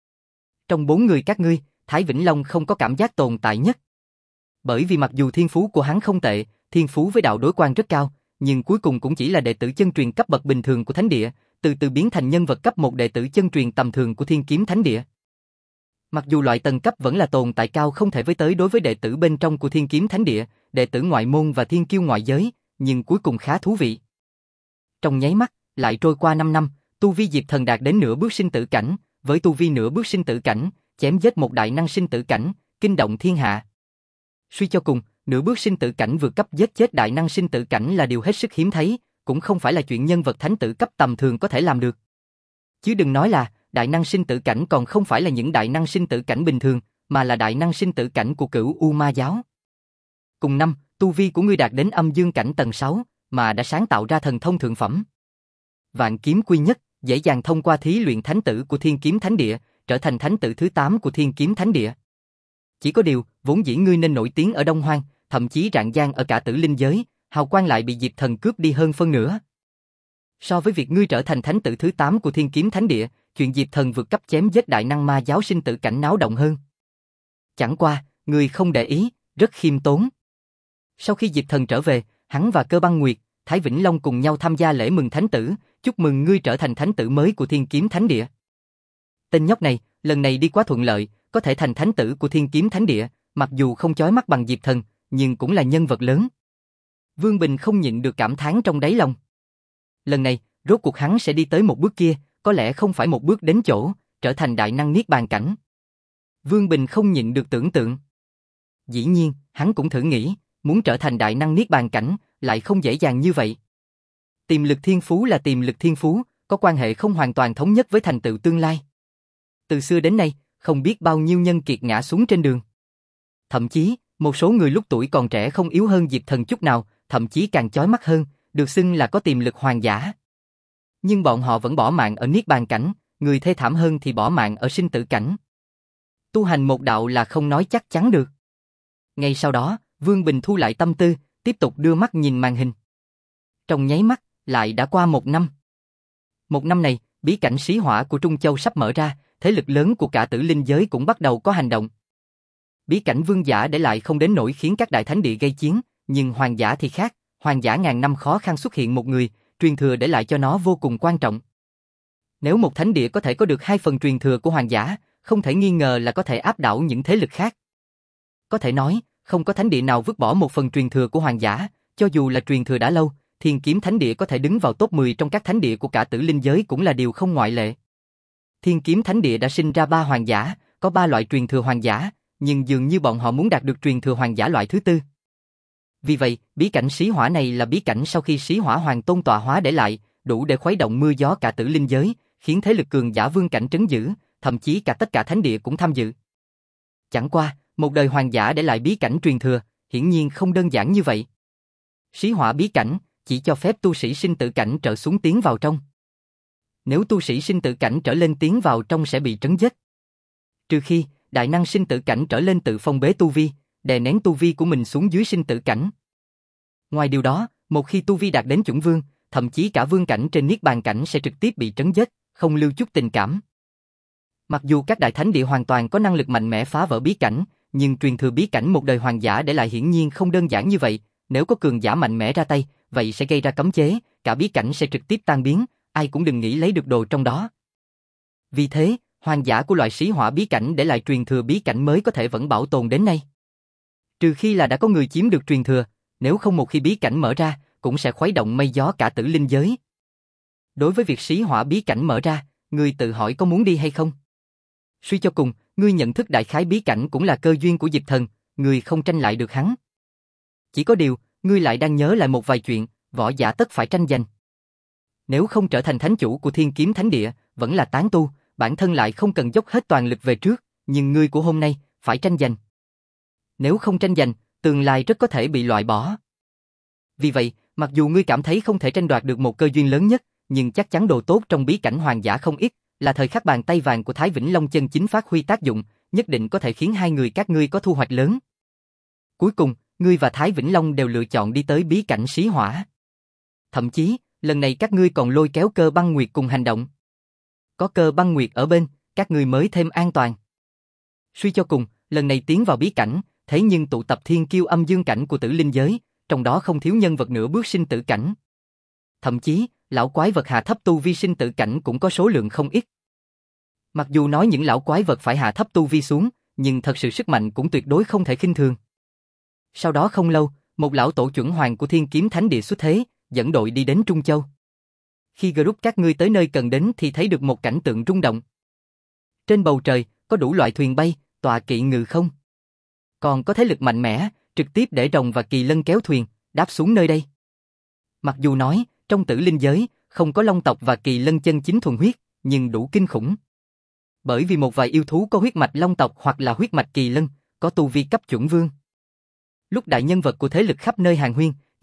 Trong bốn người các ngươi, Thái Vĩnh Long không có cảm giác tồn tại nhất. Bởi vì mặc dù thiên phú của hắn không tệ, thiên phú với đạo đối quan rất cao, nhưng cuối cùng cũng chỉ là đệ tử chân truyền cấp bậc bình thường của Thánh Địa, từ từ biến thành nhân vật cấp một đệ tử chân truyền tầm thường của Thiên Kiếm Thánh Địa. Mặc dù loại tầng cấp vẫn là tồn tại cao không thể với tới đối với đệ tử bên trong của Thiên Kiếm Thánh Địa, đệ tử ngoại môn và thiên kiêu ngoại giới, nhưng cuối cùng khá thú vị. Trong nháy mắt, lại trôi qua năm năm, tu vi Diệp Thần đạt đến nửa bước sinh tử cảnh, với tu vi nửa bước sinh tử cảnh, chém giết một đại năng sinh tử cảnh, kinh động thiên hạ. Suy cho cùng, nửa bước sinh tử cảnh vượt cấp giết chết đại năng sinh tử cảnh là điều hết sức hiếm thấy, cũng không phải là chuyện nhân vật thánh tử cấp tầm thường có thể làm được. Chứ đừng nói là, đại năng sinh tử cảnh còn không phải là những đại năng sinh tử cảnh bình thường, mà là đại năng sinh tử cảnh của Cửu U Ma giáo. Cùng năm, tu vi của ngươi đạt đến âm dương cảnh tầng sáu, mà đã sáng tạo ra thần thông thượng phẩm. Vạn kiếm quy nhất, dễ dàng thông qua thí luyện thánh tử của Thiên Kiếm Thánh Địa, trở thành thánh tử thứ tám của Thiên Kiếm Thánh Địa. Chỉ có điều, vốn dĩ ngươi nên nổi tiếng ở Đông Hoang, thậm chí rạng rang ở cả tử linh giới, hào quang lại bị Diệp Thần cướp đi hơn phân nửa. So với việc ngươi trở thành thánh tử thứ tám của Thiên Kiếm Thánh Địa, chuyện Diệp Thần vượt cấp chém giết đại năng ma giáo sinh tử cảnh náo động hơn. Chẳng qua, ngươi không để ý, rất khiêm tốn. Sau khi Diệp Thần trở về, hắn và Cơ Băng Nguyệt, Thái Vĩnh Long cùng nhau tham gia lễ mừng thánh tử, chúc mừng ngươi trở thành thánh tử mới của Thiên Kiếm Thánh Địa. Tên nhóc này, lần này đi quá thuận lợi, có thể thành thánh tử của Thiên Kiếm Thánh Địa, mặc dù không chói mắt bằng Diệp Thần, nhưng cũng là nhân vật lớn. Vương Bình không nhịn được cảm thán trong đáy lòng. Lần này, rốt cuộc hắn sẽ đi tới một bước kia, có lẽ không phải một bước đến chỗ, trở thành đại năng niết bàn cảnh. Vương Bình không nhịn được tưởng tượng. Dĩ nhiên, hắn cũng thử nghĩ, muốn trở thành đại năng niết bàn cảnh, lại không dễ dàng như vậy. Tiềm lực thiên phú là tiềm lực thiên phú, có quan hệ không hoàn toàn thống nhất với thành tựu tương lai. Từ xưa đến nay, không biết bao nhiêu nhân kiệt ngã xuống trên đường. Thậm chí, một số người lúc tuổi còn trẻ không yếu hơn Diệp Thần chút nào, thậm chí càng chói mắt hơn, được xưng là có tiềm lực hoàng giả. Nhưng bọn họ vẫn bỏ mạng ở niết bàn cảnh, người thê thảm hơn thì bỏ mạng ở sinh tử cảnh. Tu hành một đạo là không nói chắc chắn được. Ngay sau đó, Vương Bình thu lại tâm tư, tiếp tục đưa mắt nhìn màn hình. Trong nháy mắt, lại đã qua một năm. Một năm này, bí cảnh xí hỏa của Trung Châu sắp mở ra, thế lực lớn của cả tử linh giới cũng bắt đầu có hành động. Bí cảnh vương giả để lại không đến nỗi khiến các đại thánh địa gây chiến, nhưng hoàng giả thì khác, hoàng giả ngàn năm khó khăn xuất hiện một người, truyền thừa để lại cho nó vô cùng quan trọng. Nếu một thánh địa có thể có được hai phần truyền thừa của hoàng giả, không thể nghi ngờ là có thể áp đảo những thế lực khác. Có thể nói, không có thánh địa nào vứt bỏ một phần truyền thừa của hoàng giả, cho dù là truyền thừa đã lâu, Thiên Kiếm Thánh Địa có thể đứng vào top mười trong các thánh địa của cả tử linh giới cũng là điều không ngoại lệ. Thiên Kiếm Thánh Địa đã sinh ra ba hoàng giả, có ba loại truyền thừa hoàng giả, nhưng dường như bọn họ muốn đạt được truyền thừa hoàng giả loại thứ tư. Vì vậy, bí cảnh xí hỏa này là bí cảnh sau khi xí hỏa hoàng tôn tọa hóa để lại, đủ để khuấy động mưa gió cả tử linh giới, khiến thế lực cường giả vương cảnh trấn giữ, thậm chí cả tất cả thánh địa cũng tham dự. Chẳng qua, một đời hoàng giả để lại bí cảnh truyền thừa, hiển nhiên không đơn giản như vậy. Xí hỏa bí cảnh chỉ cho phép tu sĩ sinh tử cảnh trở xuống tiến vào trong. Nếu tu sĩ sinh tử cảnh trở lên tiến vào trong sẽ bị trấn giết. Trừ khi, đại năng sinh tử cảnh trở lên tự phong bế tu vi, đè nén tu vi của mình xuống dưới sinh tử cảnh. Ngoài điều đó, một khi tu vi đạt đến chuẩn vương, thậm chí cả vương cảnh trên niết bàn cảnh sẽ trực tiếp bị trấn giết, không lưu chút tình cảm. Mặc dù các đại thánh địa hoàn toàn có năng lực mạnh mẽ phá vỡ bí cảnh, nhưng truyền thừa bí cảnh một đời hoàng giả để lại hiển nhiên không đơn giản như vậy, nếu có cường giả mạnh mẽ ra tay, vậy sẽ gây ra cấm chế, cả bí cảnh sẽ trực tiếp tan biến, ai cũng đừng nghĩ lấy được đồ trong đó. Vì thế, hoàng giả của loại xí hỏa bí cảnh để lại truyền thừa bí cảnh mới có thể vẫn bảo tồn đến nay. Trừ khi là đã có người chiếm được truyền thừa, nếu không một khi bí cảnh mở ra, cũng sẽ khuấy động mây gió cả tử linh giới. Đối với việc xí hỏa bí cảnh mở ra, ngươi tự hỏi có muốn đi hay không? Suy cho cùng, ngươi nhận thức đại khái bí cảnh cũng là cơ duyên của Diệp Thần, ngươi không tranh lại được hắn. Chỉ có điều, ngươi lại đang nhớ lại một vài chuyện, võ giả tất phải tranh giành. Nếu không trở thành thánh chủ của Thiên Kiếm Thánh Địa, vẫn là tán tu, bản thân lại không cần dốc hết toàn lực về trước, nhưng ngươi của hôm nay, phải tranh giành. Nếu không tranh giành, tương lai rất có thể bị loại bỏ. Vì vậy, mặc dù ngươi cảm thấy không thể tranh đoạt được một cơ duyên lớn nhất, nhưng chắc chắn đồ tốt trong bí cảnh hoàng giả không ít, là thời khắc bàn tay vàng của Thái Vĩnh Long chân chính phát huy tác dụng, nhất định có thể khiến hai người các ngươi có thu hoạch lớn. Cuối cùng, ngươi và Thái Vĩnh Long đều lựa chọn đi tới bí cảnh xí hỏa. Thậm chí, lần này các ngươi còn lôi kéo Cơ Băng Nguyệt cùng hành động. Có Cơ Băng Nguyệt ở bên, các ngươi mới thêm an toàn. Suy cho cùng, lần này tiến vào bí cảnh, thế nhưng tụ tập thiên kiêu âm dương cảnh của tử linh giới, trong đó không thiếu nhân vật nửa bước sinh tử cảnh. Thậm chí, lão quái vật hạ thấp tu vi sinh tử cảnh cũng có số lượng không ít. Mặc dù nói những lão quái vật phải hạ thấp tu vi xuống, nhưng thật sự sức mạnh cũng tuyệt đối không thể khinh thường. Sau đó không lâu, một lão tổ chuẩn hoàng của Thiên Kiếm Thánh Địa xuất thế, dẫn đội đi đến Trung Châu. Khi group các ngươi tới nơi cần đến thì thấy được một cảnh tượng rung động. Trên bầu trời, có đủ loại thuyền bay, tọa kỵ ngự không. Còn có thế lực mạnh mẽ, trực tiếp để rồng và kỳ lân kéo thuyền, đáp xuống nơi đây. Mặc dù nói, trong tử linh giới, không có long tộc và kỳ lân chân chính thuần huyết, nhưng đủ kinh khủng. Bởi vì một vài yêu thú có huyết mạch long tộc hoặc là huyết mạch kỳ lân, có tu vi cấp chuẩn vương. Lúc đại nhân vật của thế lực khắp nơi hàng huyên,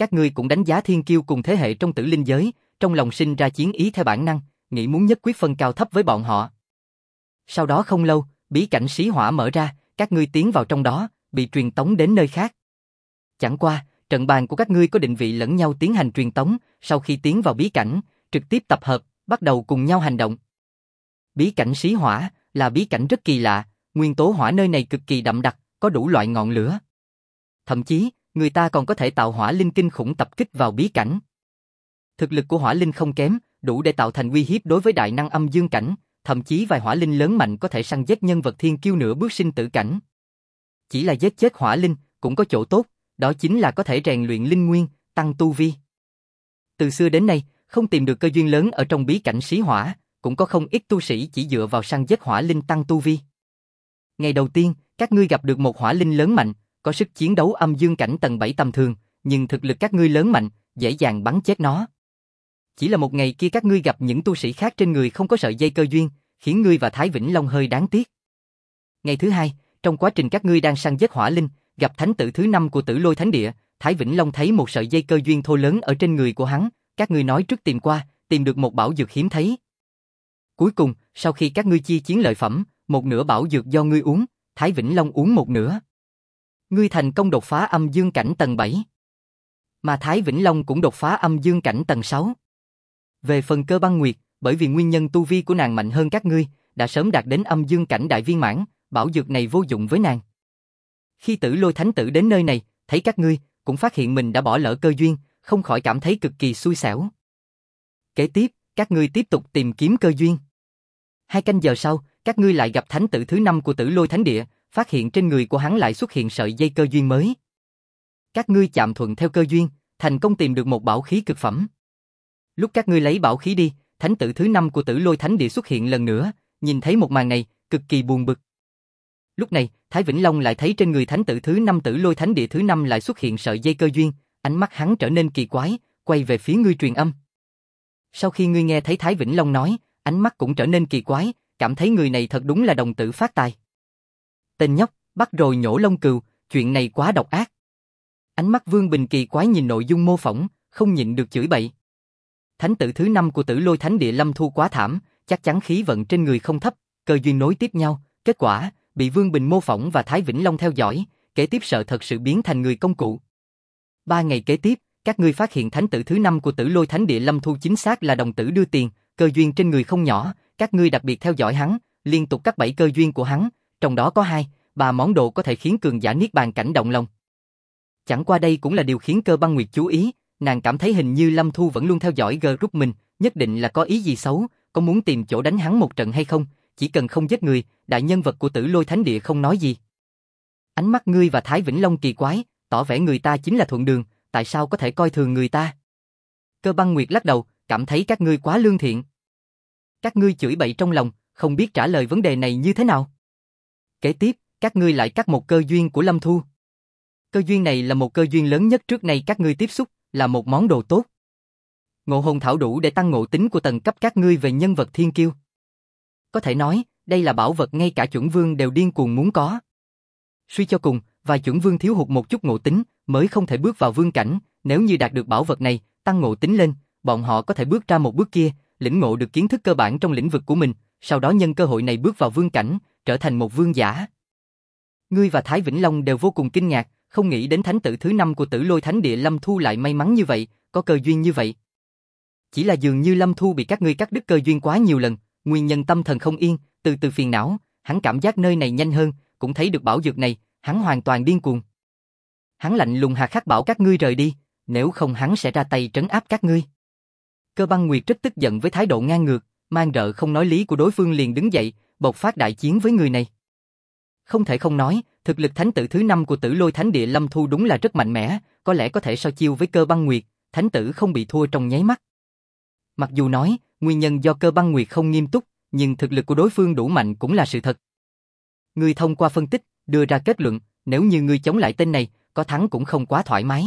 các ngươi cũng đánh giá thiên kiêu cùng thế hệ trong tử linh giới, trong lòng sinh ra chiến ý theo bản năng, nghĩ muốn nhất quyết phân cao thấp với bọn họ. Sau đó không lâu, bí cảnh xí hỏa mở ra, các ngươi tiến vào trong đó, bị truyền tống đến nơi khác. Chẳng qua, trận bàn của các ngươi có định vị lẫn nhau tiến hành truyền tống, sau khi tiến vào bí cảnh, trực tiếp tập hợp, bắt đầu cùng nhau hành động. Bí cảnh xí hỏa là bí cảnh rất kỳ lạ, nguyên tố hỏa nơi này cực kỳ đậm đặc, có đủ loại ngọn lửa. Thậm chí, người ta còn có thể tạo hỏa linh kinh khủng tập kích vào bí cảnh. Thực lực của hỏa linh không kém, đủ để tạo thành uy hiếp đối với đại năng âm dương cảnh, thậm chí vài hỏa linh lớn mạnh có thể săn giết nhân vật thiên kiêu nửa bước sinh tử cảnh. Chỉ là giết chết hỏa linh cũng có chỗ tốt, đó chính là có thể rèn luyện linh nguyên, tăng tu vi. Từ xưa đến nay, không tìm được cơ duyên lớn ở trong bí cảnh xí hỏa, cũng có không ít tu sĩ chỉ dựa vào săn giết hỏa linh tăng tu vi. Ngày đầu tiên, các ngươi gặp được một hỏa linh lớn mạnh, có sức chiến đấu âm dương cảnh tầng bảy tầm thường, nhưng thực lực các ngươi lớn mạnh, dễ dàng bắn chết nó. Chỉ là một ngày kia các ngươi gặp những tu sĩ khác trên người không có sợi dây cơ duyên, khiến ngươi và Thái Vĩnh Long hơi đáng tiếc. Ngày thứ hai, trong quá trình các ngươi đang săn giết hỏa linh, gặp thánh tử thứ năm của Tử Lôi Thánh Địa, Thái Vĩnh Long thấy một sợi dây cơ duyên thô lớn ở trên người của hắn, các ngươi nói trước tìm qua, tìm được một bảo dược hiếm thấy. Cuối cùng, sau khi các ngươi chia chiến lợi phẩm, một nửa bảo dược do ngươi uống, Thái Vĩnh Long uống một nửa. Ngươi thành công đột phá âm dương cảnh tầng bảy. Mà Thái Vĩnh Long cũng đột phá âm dương cảnh tầng sáu. Về phần Cơ Băng Nguyệt, bởi vì nguyên nhân tu vi của nàng mạnh hơn các ngươi, đã sớm đạt đến âm dương cảnh đại viên mãn, bảo dược này vô dụng với nàng. Khi Tử Lôi Thánh Tử đến nơi này, thấy các ngươi, cũng phát hiện mình đã bỏ lỡ cơ duyên, không khỏi cảm thấy cực kỳ xui xẻo. Kế tiếp, các ngươi tiếp tục tìm kiếm cơ duyên. Hai canh giờ sau, các ngươi lại gặp thánh tử thứ năm của Tử Lôi Thánh Địa, phát hiện trên người của hắn lại xuất hiện sợi dây cơ duyên mới. Các ngươi chạm thuận theo cơ duyên, thành công tìm được một bảo khí cực phẩm. Lúc các ngươi lấy bảo khí đi, thánh tử thứ năm của Tử Lôi Thánh Địa xuất hiện lần nữa, nhìn thấy một màn này, cực kỳ buồn bực. Lúc này, Thái Vĩnh Long lại thấy trên người thánh tử thứ năm Tử Lôi Thánh Địa thứ năm lại xuất hiện sợi dây cơ duyên, ánh mắt hắn trở nên kỳ quái, quay về phía ngươi truyền âm. Sau khi ngươi nghe thấy Thái Vĩnh Long nói, ánh mắt cũng trở nên kỳ quái, cảm thấy người này thật đúng là đồng tử phát tài. Tên nhóc, bắt rồi nhổ lông cừu, chuyện này quá độc ác. Ánh mắt Vương Bình kỳ quái nhìn nội dung mô phỏng, không nhịn được chửi bậy. Thánh tử thứ năm của Tử Lôi Thánh Địa Lâm Thu quá thảm, chắc chắn khí vận trên người không thấp, cơ duyên nối tiếp nhau, kết quả bị Vương Bình mô phỏng và Thái Vĩnh Long theo dõi, kế tiếp sợ thật sự biến thành người công cụ. Ba ngày kế tiếp, các ngươi phát hiện thánh tử thứ năm của Tử Lôi Thánh Địa Lâm Thu chính xác là đồng tử đưa tiền, cơ duyên trên người không nhỏ, các ngươi đặc biệt theo dõi hắn, liên tục cắt bảy cơ duyên của hắn, trong đó có hai, ba món đồ có thể khiến cường giả niết bàn cảnh động lòng. Chẳng qua đây cũng là điều khiến Cơ Băng Nguyệt chú ý, nàng cảm thấy hình như Lâm Thu vẫn luôn theo dõi group mình, nhất định là có ý gì xấu, có muốn tìm chỗ đánh hắn một trận hay không, chỉ cần không giết người, đại nhân vật của Tử Lôi Thánh Địa không nói gì. Ánh mắt ngươi và Thái Vĩnh Long kỳ quái, tỏ vẻ người ta chính là thuận đường, tại sao có thể coi thường người ta? Cơ Băng Nguyệt lắc đầu, cảm thấy các ngươi quá lương thiện. Các ngươi chửi bậy trong lòng, không biết trả lời vấn đề này như thế nào. Kế tiếp, các ngươi lại cắt một cơ duyên của Lâm Thu. Cơ duyên này là một cơ duyên lớn nhất trước nay các ngươi tiếp xúc, là một món đồ tốt. Ngộ hồn thảo đủ để tăng ngộ tính của tầng cấp các ngươi về nhân vật thiên kiêu. Có thể nói, đây là bảo vật ngay cả chuẩn vương đều điên cuồng muốn có. Suy cho cùng, vài chuẩn vương thiếu hụt một chút ngộ tính, mới không thể bước vào vương cảnh, nếu như đạt được bảo vật này, tăng ngộ tính lên, bọn họ có thể bước ra một bước kia, lĩnh ngộ được kiến thức cơ bản trong lĩnh vực của mình, sau đó nhân cơ hội này bước vào vương cảnh, trở thành một vương giả. Ngươi và Thái Vĩnh Long đều vô cùng kinh ngạc, không nghĩ đến thánh tử thứ năm của Tử Lôi Thánh Địa Lâm Thu lại may mắn như vậy, có cơ duyên như vậy. Chỉ là dường như Lâm Thu bị các ngươi cắt đứt cơ duyên quá nhiều lần, nguyên nhân tâm thần không yên, từ từ phiền não, hắn cảm giác nơi này nhanh hơn, cũng thấy được bảo dược này, hắn hoàn toàn điên cuồng. Hắn lạnh lùng hà khắc bảo các ngươi rời đi, nếu không hắn sẽ ra tay trấn áp các ngươi. Cơ Băng Nguyệt rất tức giận với thái độ ngang ngược, mang rợ không nói lý của đối phương liền đứng dậy, bộc phát đại chiến với người này. Không thể không nói, thực lực thánh tử thứ năm của Tử Lôi Thánh Địa Lâm Thu đúng là rất mạnh mẽ, có lẽ có thể so chiêu với Cơ Băng Nguyệt, thánh tử không bị thua trong nháy mắt. Mặc dù nói, nguyên nhân do Cơ Băng Nguyệt không nghiêm túc, nhưng thực lực của đối phương đủ mạnh cũng là sự thật. Ngươi thông qua phân tích, đưa ra kết luận, nếu như ngươi chống lại tên này, có thắng cũng không quá thoải mái.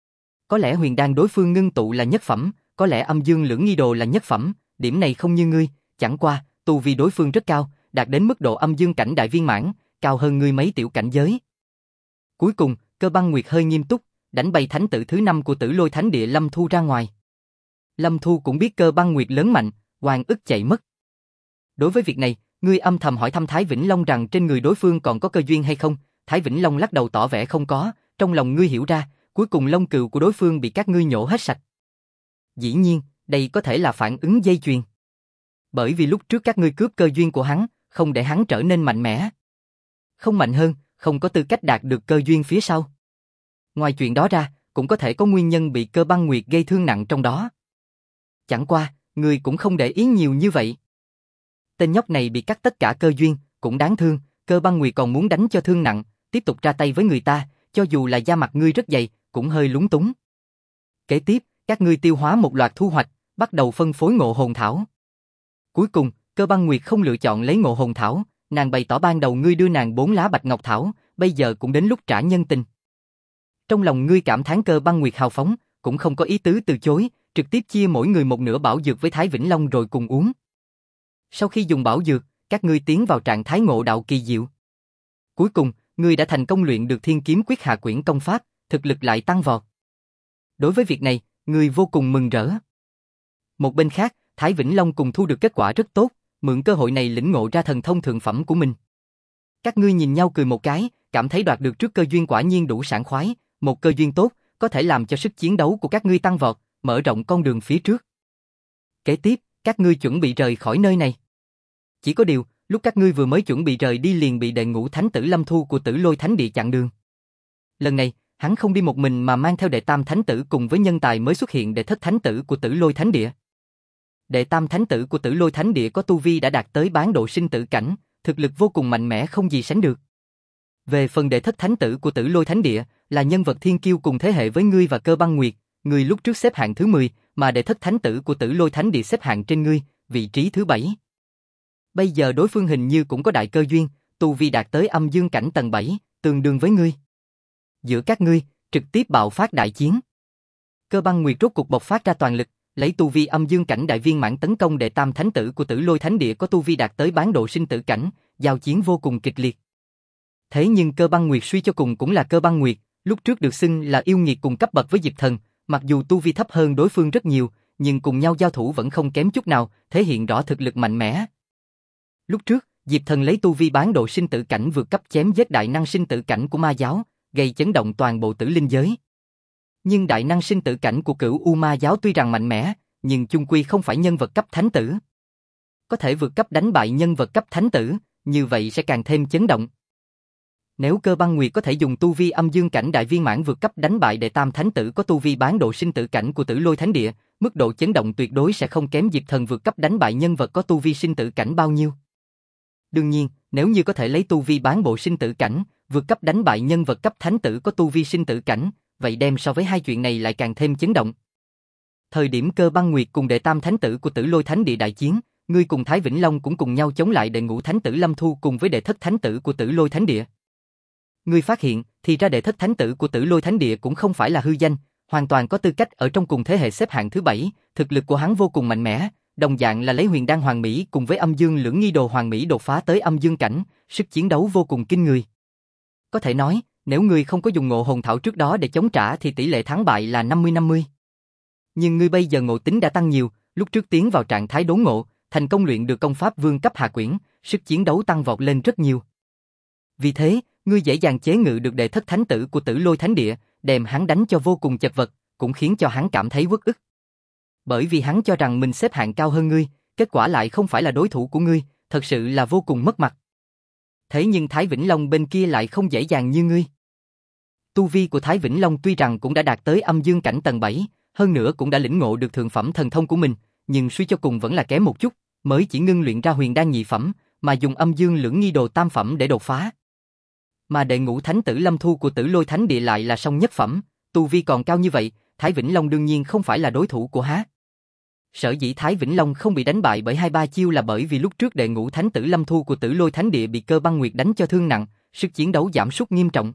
Có lẽ huyền đan đối phương ngưng tụ là nhất phẩm, có lẽ âm dương lưỡng nghi đồ là nhất phẩm, điểm này không như ngươi, chẳng qua, tu vi đối phương rất cao, đạt đến mức độ âm dương cảnh đại viên mãn, cao hơn ngươi mấy tiểu cảnh giới. Cuối cùng, Cơ Băng Nguyệt hơi nghiêm túc, đánh bay thánh tử thứ năm của Tử Lôi Thánh Địa Lâm Thu ra ngoài. Lâm Thu cũng biết Cơ Băng Nguyệt lớn mạnh, oan ức chạy mất. Đối với việc này, ngươi âm thầm hỏi thăm Thái Vĩnh Long rằng trên người đối phương còn có cơ duyên hay không, Thái Vĩnh Long lắc đầu tỏ vẻ không có, trong lòng ngươi hiểu ra, cuối cùng lông cừu của đối phương bị các ngươi nhổ hết sạch. Dĩ nhiên, đây có thể là phản ứng dây chuyền. Bởi vì lúc trước các ngươi cướp cơ duyên của hắn, không để hắn trở nên mạnh mẽ. Không mạnh hơn, không có tư cách đạt được cơ duyên phía sau. Ngoài chuyện đó ra, cũng có thể có nguyên nhân bị Cơ Băng Nguyệt gây thương nặng trong đó. Chẳng qua, ngươi cũng không để ý nhiều như vậy. Tên nhóc này bị cắt tất cả cơ duyên, cũng đáng thương, Cơ Băng Nguyệt còn muốn đánh cho thương nặng, tiếp tục ra tay với người ta, cho dù là da mặt ngươi rất dày, cũng hơi lúng túng. Kế tiếp, các ngươi tiêu hóa một loạt thu hoạch, bắt đầu phân phối ngộ hồn thảo. Cuối cùng, Cơ Băng Nguyệt không lựa chọn lấy ngộ hồn thảo, nàng bày tỏ ban đầu ngươi đưa nàng bốn lá bạch ngọc thảo, bây giờ cũng đến lúc trả nhân tình. Trong lòng ngươi cảm thán Cơ Băng Nguyệt hào phóng, cũng không có ý tứ từ chối, trực tiếp chia mỗi người một nửa bảo dược với Thái Vĩnh Long rồi cùng uống. Sau khi dùng bảo dược, các ngươi tiến vào trạng thái ngộ đạo kỳ diệu. Cuối cùng, ngươi đã thành công luyện được Thiên Kiếm Quyết Hạ Quyển công pháp, thực lực lại tăng vọt. Đối với việc này, ngươi vô cùng mừng rỡ. Một bên khác, Thái Vĩnh Long cùng thu được kết quả rất tốt, mượn cơ hội này lĩnh ngộ ra thần thông thượng phẩm của mình. Các ngươi nhìn nhau cười một cái, cảm thấy đoạt được trước cơ duyên quả nhiên đủ sảng khoái, một cơ duyên tốt, có thể làm cho sức chiến đấu của các ngươi tăng vọt, mở rộng con đường phía trước. Kế tiếp, các ngươi chuẩn bị rời khỏi nơi này. Chỉ có điều, lúc các ngươi vừa mới chuẩn bị rời đi liền bị đệ ngũ thánh tử Lâm Thu của Tử Lôi Thánh Địa chặn đường. Lần này, hắn không đi một mình mà mang theo đệ tam thánh tử cùng với nhân tài mới xuất hiện đệ thất thánh tử của Tử Lôi Thánh Địa. Đệ tam thánh tử của Tử Lôi Thánh Địa có tu vi đã đạt tới bán độ sinh tử cảnh, thực lực vô cùng mạnh mẽ không gì sánh được. Về phần đệ thất thánh tử của Tử Lôi Thánh Địa, là nhân vật thiên kiêu cùng thế hệ với ngươi và Cơ Băng Nguyệt, ngươi lúc trước xếp hạng thứ mười, mà đệ thất thánh tử của Tử Lôi Thánh Địa xếp hạng trên ngươi, vị trí thứ bảy. Bây giờ đối phương hình như cũng có đại cơ duyên, tu vi đạt tới âm dương cảnh tầng bảy, tương đương với ngươi. Giữa các ngươi, trực tiếp bạo phát đại chiến. Cơ Băng Nguyệt rốt cục bộc phát ra toàn lực, lấy tu vi âm dương cảnh đại viên mãn tấn công đệ tam thánh tử của Tử Lôi Thánh Địa có tu vi đạt tới bán độ sinh tử cảnh, giao chiến vô cùng kịch liệt. Thế nhưng Cơ Băng Nguyệt suy cho cùng cũng là Cơ Băng Nguyệt, lúc trước được xưng là yêu nghiệt cùng cấp bậc với Diệp Thần, mặc dù tu vi thấp hơn đối phương rất nhiều, nhưng cùng nhau giao thủ vẫn không kém chút nào, thể hiện rõ thực lực mạnh mẽ. Lúc trước, Diệp Thần lấy tu vi bán độ sinh tử cảnh vượt cấp chém giết đại năng sinh tử cảnh của ma giáo, gây chấn động toàn bộ tử linh giới. Nhưng đại năng sinh tử cảnh của Cửu U Ma giáo tuy rằng mạnh mẽ, nhưng chung quy không phải nhân vật cấp thánh tử. Có thể vượt cấp đánh bại nhân vật cấp thánh tử, như vậy sẽ càng thêm chấn động. Nếu Cơ Băng Nguyệt có thể dùng tu vi âm dương cảnh đại viên mãn vượt cấp đánh bại đệ tam thánh tử có tu vi bán độ sinh tử cảnh của Tử Lôi Thánh Địa, mức độ chấn động tuyệt đối sẽ không kém Diệp Thần vượt cấp đánh bại nhân vật có tu vi sinh tử cảnh bao nhiêu. Đương nhiên, nếu như có thể lấy tu vi bán bộ sinh tử cảnh, vượt cấp đánh bại nhân vật cấp thánh tử có tu vi sinh tử cảnh, vậy đem so với hai chuyện này lại càng thêm chấn động. Thời điểm Cơ Băng Nguyệt cùng đệ tam thánh tử của Tử Lôi Thánh Địa đại chiến, ngươi cùng Thái Vĩnh Long cũng cùng nhau chống lại đệ ngũ thánh tử Lâm Thu cùng với đệ thất thánh tử của Tử Lôi Thánh Địa. Ngươi phát hiện, thì ra đệ thất thánh tử của Tử Lôi Thánh Địa cũng không phải là hư danh, hoàn toàn có tư cách ở trong cùng thế hệ xếp hạng thứ bảy, thực lực của hắn vô cùng mạnh mẽ, đồng dạng là lấy Huyền Đan Hoàng Mỹ cùng với Âm Dương Lưỡng Nghi Đồ Hoàng Mỹ đột phá tới âm dương cảnh, sức chiến đấu vô cùng kinh người. Có thể nói, nếu ngươi không có dùng ngộ hồn thảo trước đó để chống trả thì tỷ lệ thắng bại là năm mươi năm mươi. Nhưng ngươi bây giờ ngộ tính đã tăng nhiều, lúc trước tiến vào trạng thái đốn ngộ, thành công luyện được công pháp vương cấp Hạ Quyển, sức chiến đấu tăng vọt lên rất nhiều. Vì thế, ngươi dễ dàng chế ngự được đệ thất thánh tử của Tử Lôi Thánh Địa, đem hắn đánh cho vô cùng chật vật, cũng khiến cho hắn cảm thấy uất ức. Bởi vì hắn cho rằng mình xếp hạng cao hơn ngươi, kết quả lại không phải là đối thủ của ngươi, thật sự là vô cùng mất mặt. Thế nhưng Thái Vĩnh Long bên kia lại không dễ dàng như ngươi. Tu vi của Thái Vĩnh Long tuy rằng cũng đã đạt tới âm dương cảnh tầng bảy, hơn nữa cũng đã lĩnh ngộ được thượng phẩm thần thông của mình, nhưng suy cho cùng vẫn là kém một chút, mới chỉ ngưng luyện ra huyền đan nhị phẩm, mà dùng âm dương lưỡng nghi đồ tam phẩm để đột phá. Mà đệ ngũ thánh tử Lâm Thu của Tử Lôi Thánh Địa lại là song nhất phẩm, tu vi còn cao như vậy, Thái Vĩnh Long đương nhiên không phải là đối thủ của hắn. Sở dĩ Thái Vĩnh Long không bị đánh bại bởi hai ba chiêu là bởi vì lúc trước đệ ngũ thánh tử Lâm Thu của Tử Lôi Thánh Địa bị Cơ Băng Nguyệt đánh cho thương nặng, sức chiến đấu giảm sút nghiêm trọng.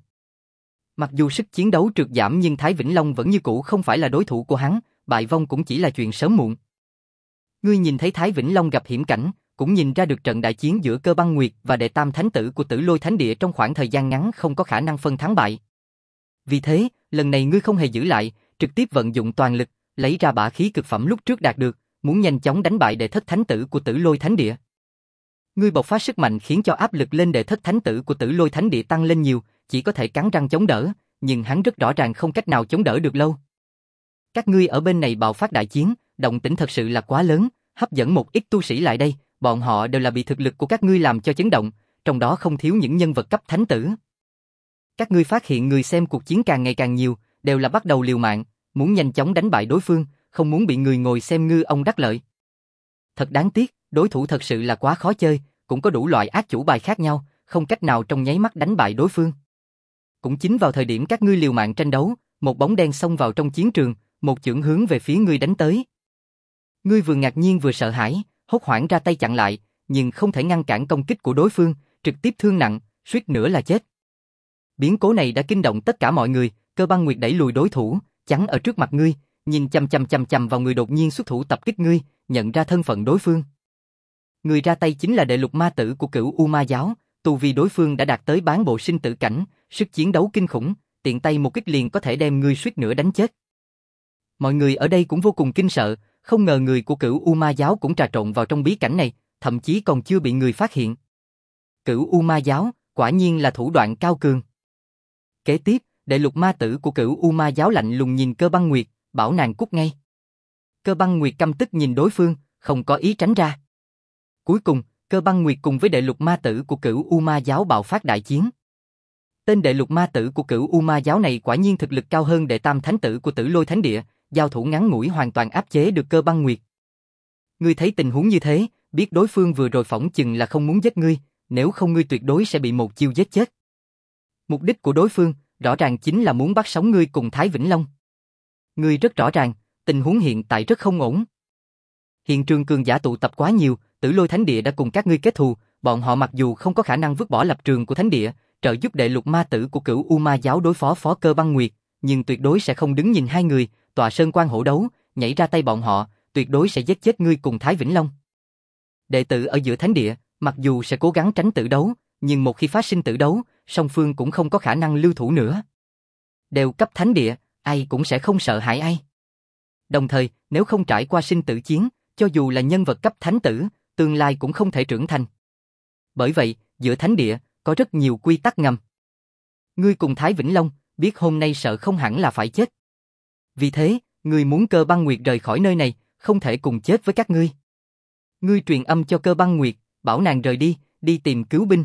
Mặc dù sức chiến đấu trượt giảm nhưng Thái Vĩnh Long vẫn như cũ không phải là đối thủ của hắn, bại vong cũng chỉ là chuyện sớm muộn. Ngươi nhìn thấy Thái Vĩnh Long gặp hiểm cảnh, cũng nhìn ra được trận đại chiến giữa Cơ Băng Nguyệt và đệ tam thánh tử của Tử Lôi Thánh Địa trong khoảng thời gian ngắn không có khả năng phân thắng bại. Vì thế, lần này ngươi không hề giữ lại, trực tiếp vận dụng toàn lực, lấy ra bả khí cực phẩm lúc trước đạt được, muốn nhanh chóng đánh bại đệ thất thánh tử của Tử Lôi Thánh Địa. Ngươi bộc phát sức mạnh khiến cho áp lực lên đệ thất thánh tử của Tử Lôi Thánh Địa tăng lên nhiều, chỉ có thể cắn răng chống đỡ, nhưng hắn rất rõ ràng không cách nào chống đỡ được lâu. Các ngươi ở bên này bạo phát đại chiến, động tĩnh thật sự là quá lớn, hấp dẫn một ít tu sĩ lại đây, bọn họ đều là bị thực lực của các ngươi làm cho chấn động, trong đó không thiếu những nhân vật cấp thánh tử. Các ngươi phát hiện người xem cuộc chiến càng ngày càng nhiều, đều là bắt đầu liều mạng, muốn nhanh chóng đánh bại đối phương, không muốn bị người ngồi xem ngư ông đắc lợi. Thật đáng tiếc, đối thủ thật sự là quá khó chơi, cũng có đủ loại ác chủ bài khác nhau, không cách nào trong nháy mắt đánh bại đối phương. Cũng chính vào thời điểm các ngươi liều mạng tranh đấu, một bóng đen xông vào trong chiến trường, một chưởng hướng về phía ngươi đánh tới. Ngươi vừa ngạc nhiên vừa sợ hãi, hốt hoảng ra tay chặn lại, nhưng không thể ngăn cản công kích của đối phương, trực tiếp thương nặng, suýt nữa là chết. Biến cố này đã kinh động tất cả mọi người, Cơ Băng Nguyệt đẩy lùi đối thủ, chắn ở trước mặt ngươi, nhìn chằm chằm chằm chằm vào người đột nhiên xuất thủ tập kích ngươi, nhận ra thân phận đối phương. Người ra tay chính là đệ lục ma tử của Cửu U Ma giáo, tu vi đối phương đã đạt tới bán bộ sinh tử cảnh, sức chiến đấu kinh khủng, tiện tay một kích liền có thể đem ngươi suýt nữa đánh chết. Mọi người ở đây cũng vô cùng kinh sợ, không ngờ người của Cửu U Ma giáo cũng trà trộn vào trong bí cảnh này, thậm chí còn chưa bị người phát hiện. Cửu U Ma giáo, quả nhiên là thủ đoạn cao cường. Kế tiếp, đệ lục ma tử của Cửu U Ma giáo lạnh lùng nhìn Cơ Băng Nguyệt, bảo nàng cút ngay. Cơ Băng Nguyệt căm tức nhìn đối phương, không có ý tránh ra. Cuối cùng, Cơ Băng Nguyệt cùng với đệ lục ma tử của Cửu U Ma giáo bạo phát đại chiến. Tên đệ lục ma tử của Cửu U Ma giáo này quả nhiên thực lực cao hơn đệ tam thánh tử của Tử Lôi Thánh Địa, giao thủ ngắn ngủi hoàn toàn áp chế được Cơ Băng Nguyệt. Ngươi thấy tình huống như thế, biết đối phương vừa rồi phỏng chừng là không muốn giết ngươi, nếu không ngươi tuyệt đối sẽ bị một chiêu giết chết. Mục đích của đối phương, rõ ràng chính là muốn bắt sống ngươi cùng Thái Vĩnh Long. Ngươi rất rõ ràng, tình huống hiện tại rất không ổn. Hiện trường cường giả tụ tập quá nhiều, Tử Lôi Thánh Địa đã cùng các ngươi kết thù, bọn họ mặc dù không có khả năng vứt bỏ lập trường của Thánh Địa, trợ giúp đệ lục ma tử của Cửu U Ma giáo đối phó phó Cơ Băng Nguyệt, nhưng tuyệt đối sẽ không đứng nhìn hai người, tọa sơn quan hổ đấu, nhảy ra tay bọn họ, tuyệt đối sẽ giết chết ngươi cùng Thái Vĩnh Long. Đệ tử ở giữa Thánh Địa, mặc dù sẽ cố gắng tránh tử đấu, nhưng một khi phát sinh tử đấu, song phương cũng không có khả năng lưu thủ nữa. Đều cấp Thánh Địa, ai cũng sẽ không sợ hãi ai. Đồng thời, nếu không trải qua sinh tử chiến, cho dù là nhân vật cấp thánh tử, tương lai cũng không thể trưởng thành. Bởi vậy, giữa Thánh Địa, có rất nhiều quy tắc ngầm. Ngươi cùng Thái Vĩnh Long, biết hôm nay sợ không hẳn là phải chết. Vì thế, ngươi muốn Cơ Băng Nguyệt rời khỏi nơi này, không thể cùng chết với các ngươi. Ngươi truyền âm cho Cơ Băng Nguyệt, bảo nàng rời đi, đi tìm cứu binh.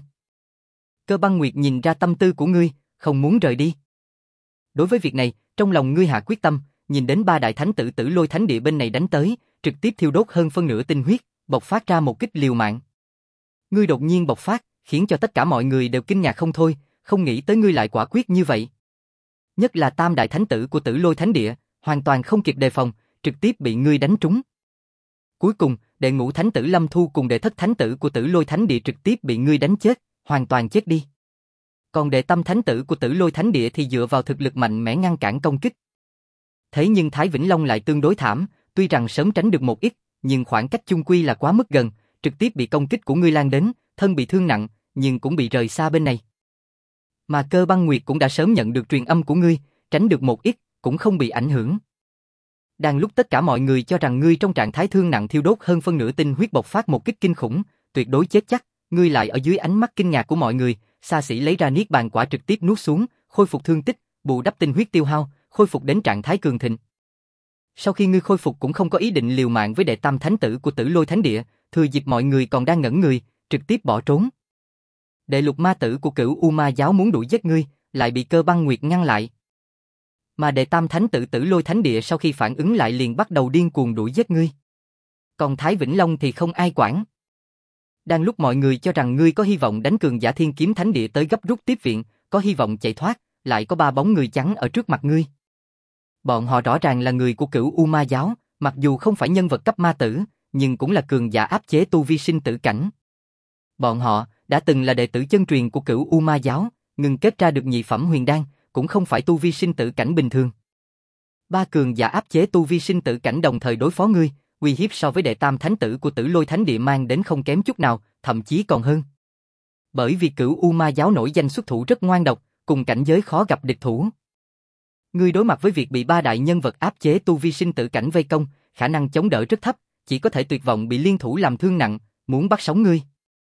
Cơ Băng Nguyệt nhìn ra tâm tư của ngươi, không muốn rời đi. Đối với việc này, trong lòng ngươi hạ quyết tâm, nhìn đến ba đại thánh tử Tử Lôi Thánh Địa bên này đánh tới, trực tiếp thiêu đốt hơn phân nửa tinh huyết, bộc phát ra một kích liều mạng. Ngươi đột nhiên bộc phát, khiến cho tất cả mọi người đều kinh ngạc không thôi, không nghĩ tới ngươi lại quả quyết như vậy. Nhất là tam đại thánh tử của Tử Lôi Thánh Địa, hoàn toàn không kịp đề phòng, trực tiếp bị ngươi đánh trúng. Cuối cùng, đệ ngũ thánh tử Lâm Thu cùng đệ thất thánh tử của Tử Lôi Thánh Địa trực tiếp bị ngươi đánh chết, hoàn toàn chết đi. Còn đệ tam thánh tử của Tử Lôi Thánh Địa thì dựa vào thực lực mạnh mẽ ngăn cản công kích. Thế nhưng Thái Vĩnh Long lại tương đối thảm, tuy rằng sớm tránh được một ít, nhưng khoảng cách chung quy là quá mức gần, trực tiếp bị công kích của ngươi lan đến, thân bị thương nặng, nhưng cũng bị rời xa bên này. Mà Cơ Băng Nguyệt cũng đã sớm nhận được truyền âm của ngươi, tránh được một ít, cũng không bị ảnh hưởng. Đang lúc tất cả mọi người cho rằng ngươi trong trạng thái thương nặng thiêu đốt hơn phân nửa tinh huyết bộc phát một kích kinh khủng, tuyệt đối chết chắc, ngươi lại ở dưới ánh mắt kinh ngạc của mọi người, xa xỉ lấy ra niết bàn quả trực tiếp nuốt xuống, khôi phục thương tích, bù đắp tinh huyết tiêu hao, khôi phục đến trạng thái cường thịnh. Sau khi ngươi khôi phục cũng không có ý định liều mạng với đệ tam thánh tử của Tử Lôi Thánh Địa, thừa dịp mọi người còn đang ngẩn người, trực tiếp bỏ trốn. Đệ lục ma tử của Cửu U Ma giáo muốn đuổi giết ngươi, lại bị Cơ Băng Nguyệt ngăn lại. Mà đệ tam thánh tử Tử Lôi Thánh Địa sau khi phản ứng lại liền bắt đầu điên cuồng đuổi giết ngươi. Còn Thái Vĩnh Long thì không ai quản. Đang lúc mọi người cho rằng ngươi có hy vọng đánh cường giả Thiên Kiếm Thánh Địa tới gấp rút tiếp viện, có hy vọng chạy thoát, lại có ba bóng người trắng ở trước mặt ngươi. Bọn họ rõ ràng là người của Cửu U Ma giáo, mặc dù không phải nhân vật cấp ma tử, nhưng cũng là cường giả áp chế tu vi sinh tử cảnh. Bọn họ đã từng là đệ tử chân truyền của Cửu U Ma giáo, ngừng kết ra được nhị phẩm huyền đan, cũng không phải tu vi sinh tử cảnh bình thường. Ba cường giả áp chế tu vi sinh tử cảnh đồng thời đối phó ngươi, uy hiếp so với đệ tam thánh tử của Tử Lôi Thánh Địa mang đến không kém chút nào, thậm chí còn hơn. Bởi vì Cửu U Ma giáo nổi danh xuất thủ rất ngoan độc, cùng cảnh giới khó gặp địch thủ. Ngươi đối mặt với việc bị ba đại nhân vật áp chế tu vi sinh tử cảnh vây công, khả năng chống đỡ rất thấp, chỉ có thể tuyệt vọng bị liên thủ làm thương nặng, muốn bắt sống ngươi.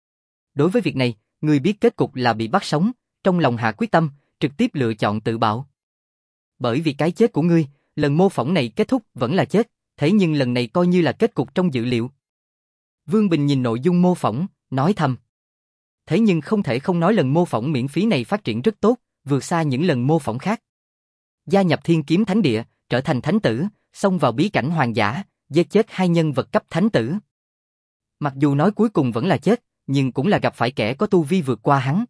Đối với việc này, ngươi biết kết cục là bị bắt sống, trong lòng hạ quyết tâm, trực tiếp lựa chọn tự bạo. Bởi vì cái chết của ngươi, lần mô phỏng này kết thúc vẫn là chết, thế nhưng lần này coi như là kết cục trong dự liệu. Vương Bình nhìn nội dung mô phỏng, nói thầm. Thế nhưng không thể không nói lần mô phỏng miễn phí này phát triển rất tốt, vượt xa những lần mô phỏng khác. Gia nhập Thiên Kiếm Thánh Địa, trở thành thánh tử, xông vào bí cảnh hoàng giả, giết chết hai nhân vật cấp thánh tử. Mặc dù nói cuối cùng vẫn là chết, nhưng cũng là gặp phải kẻ có tu vi vượt qua hắn.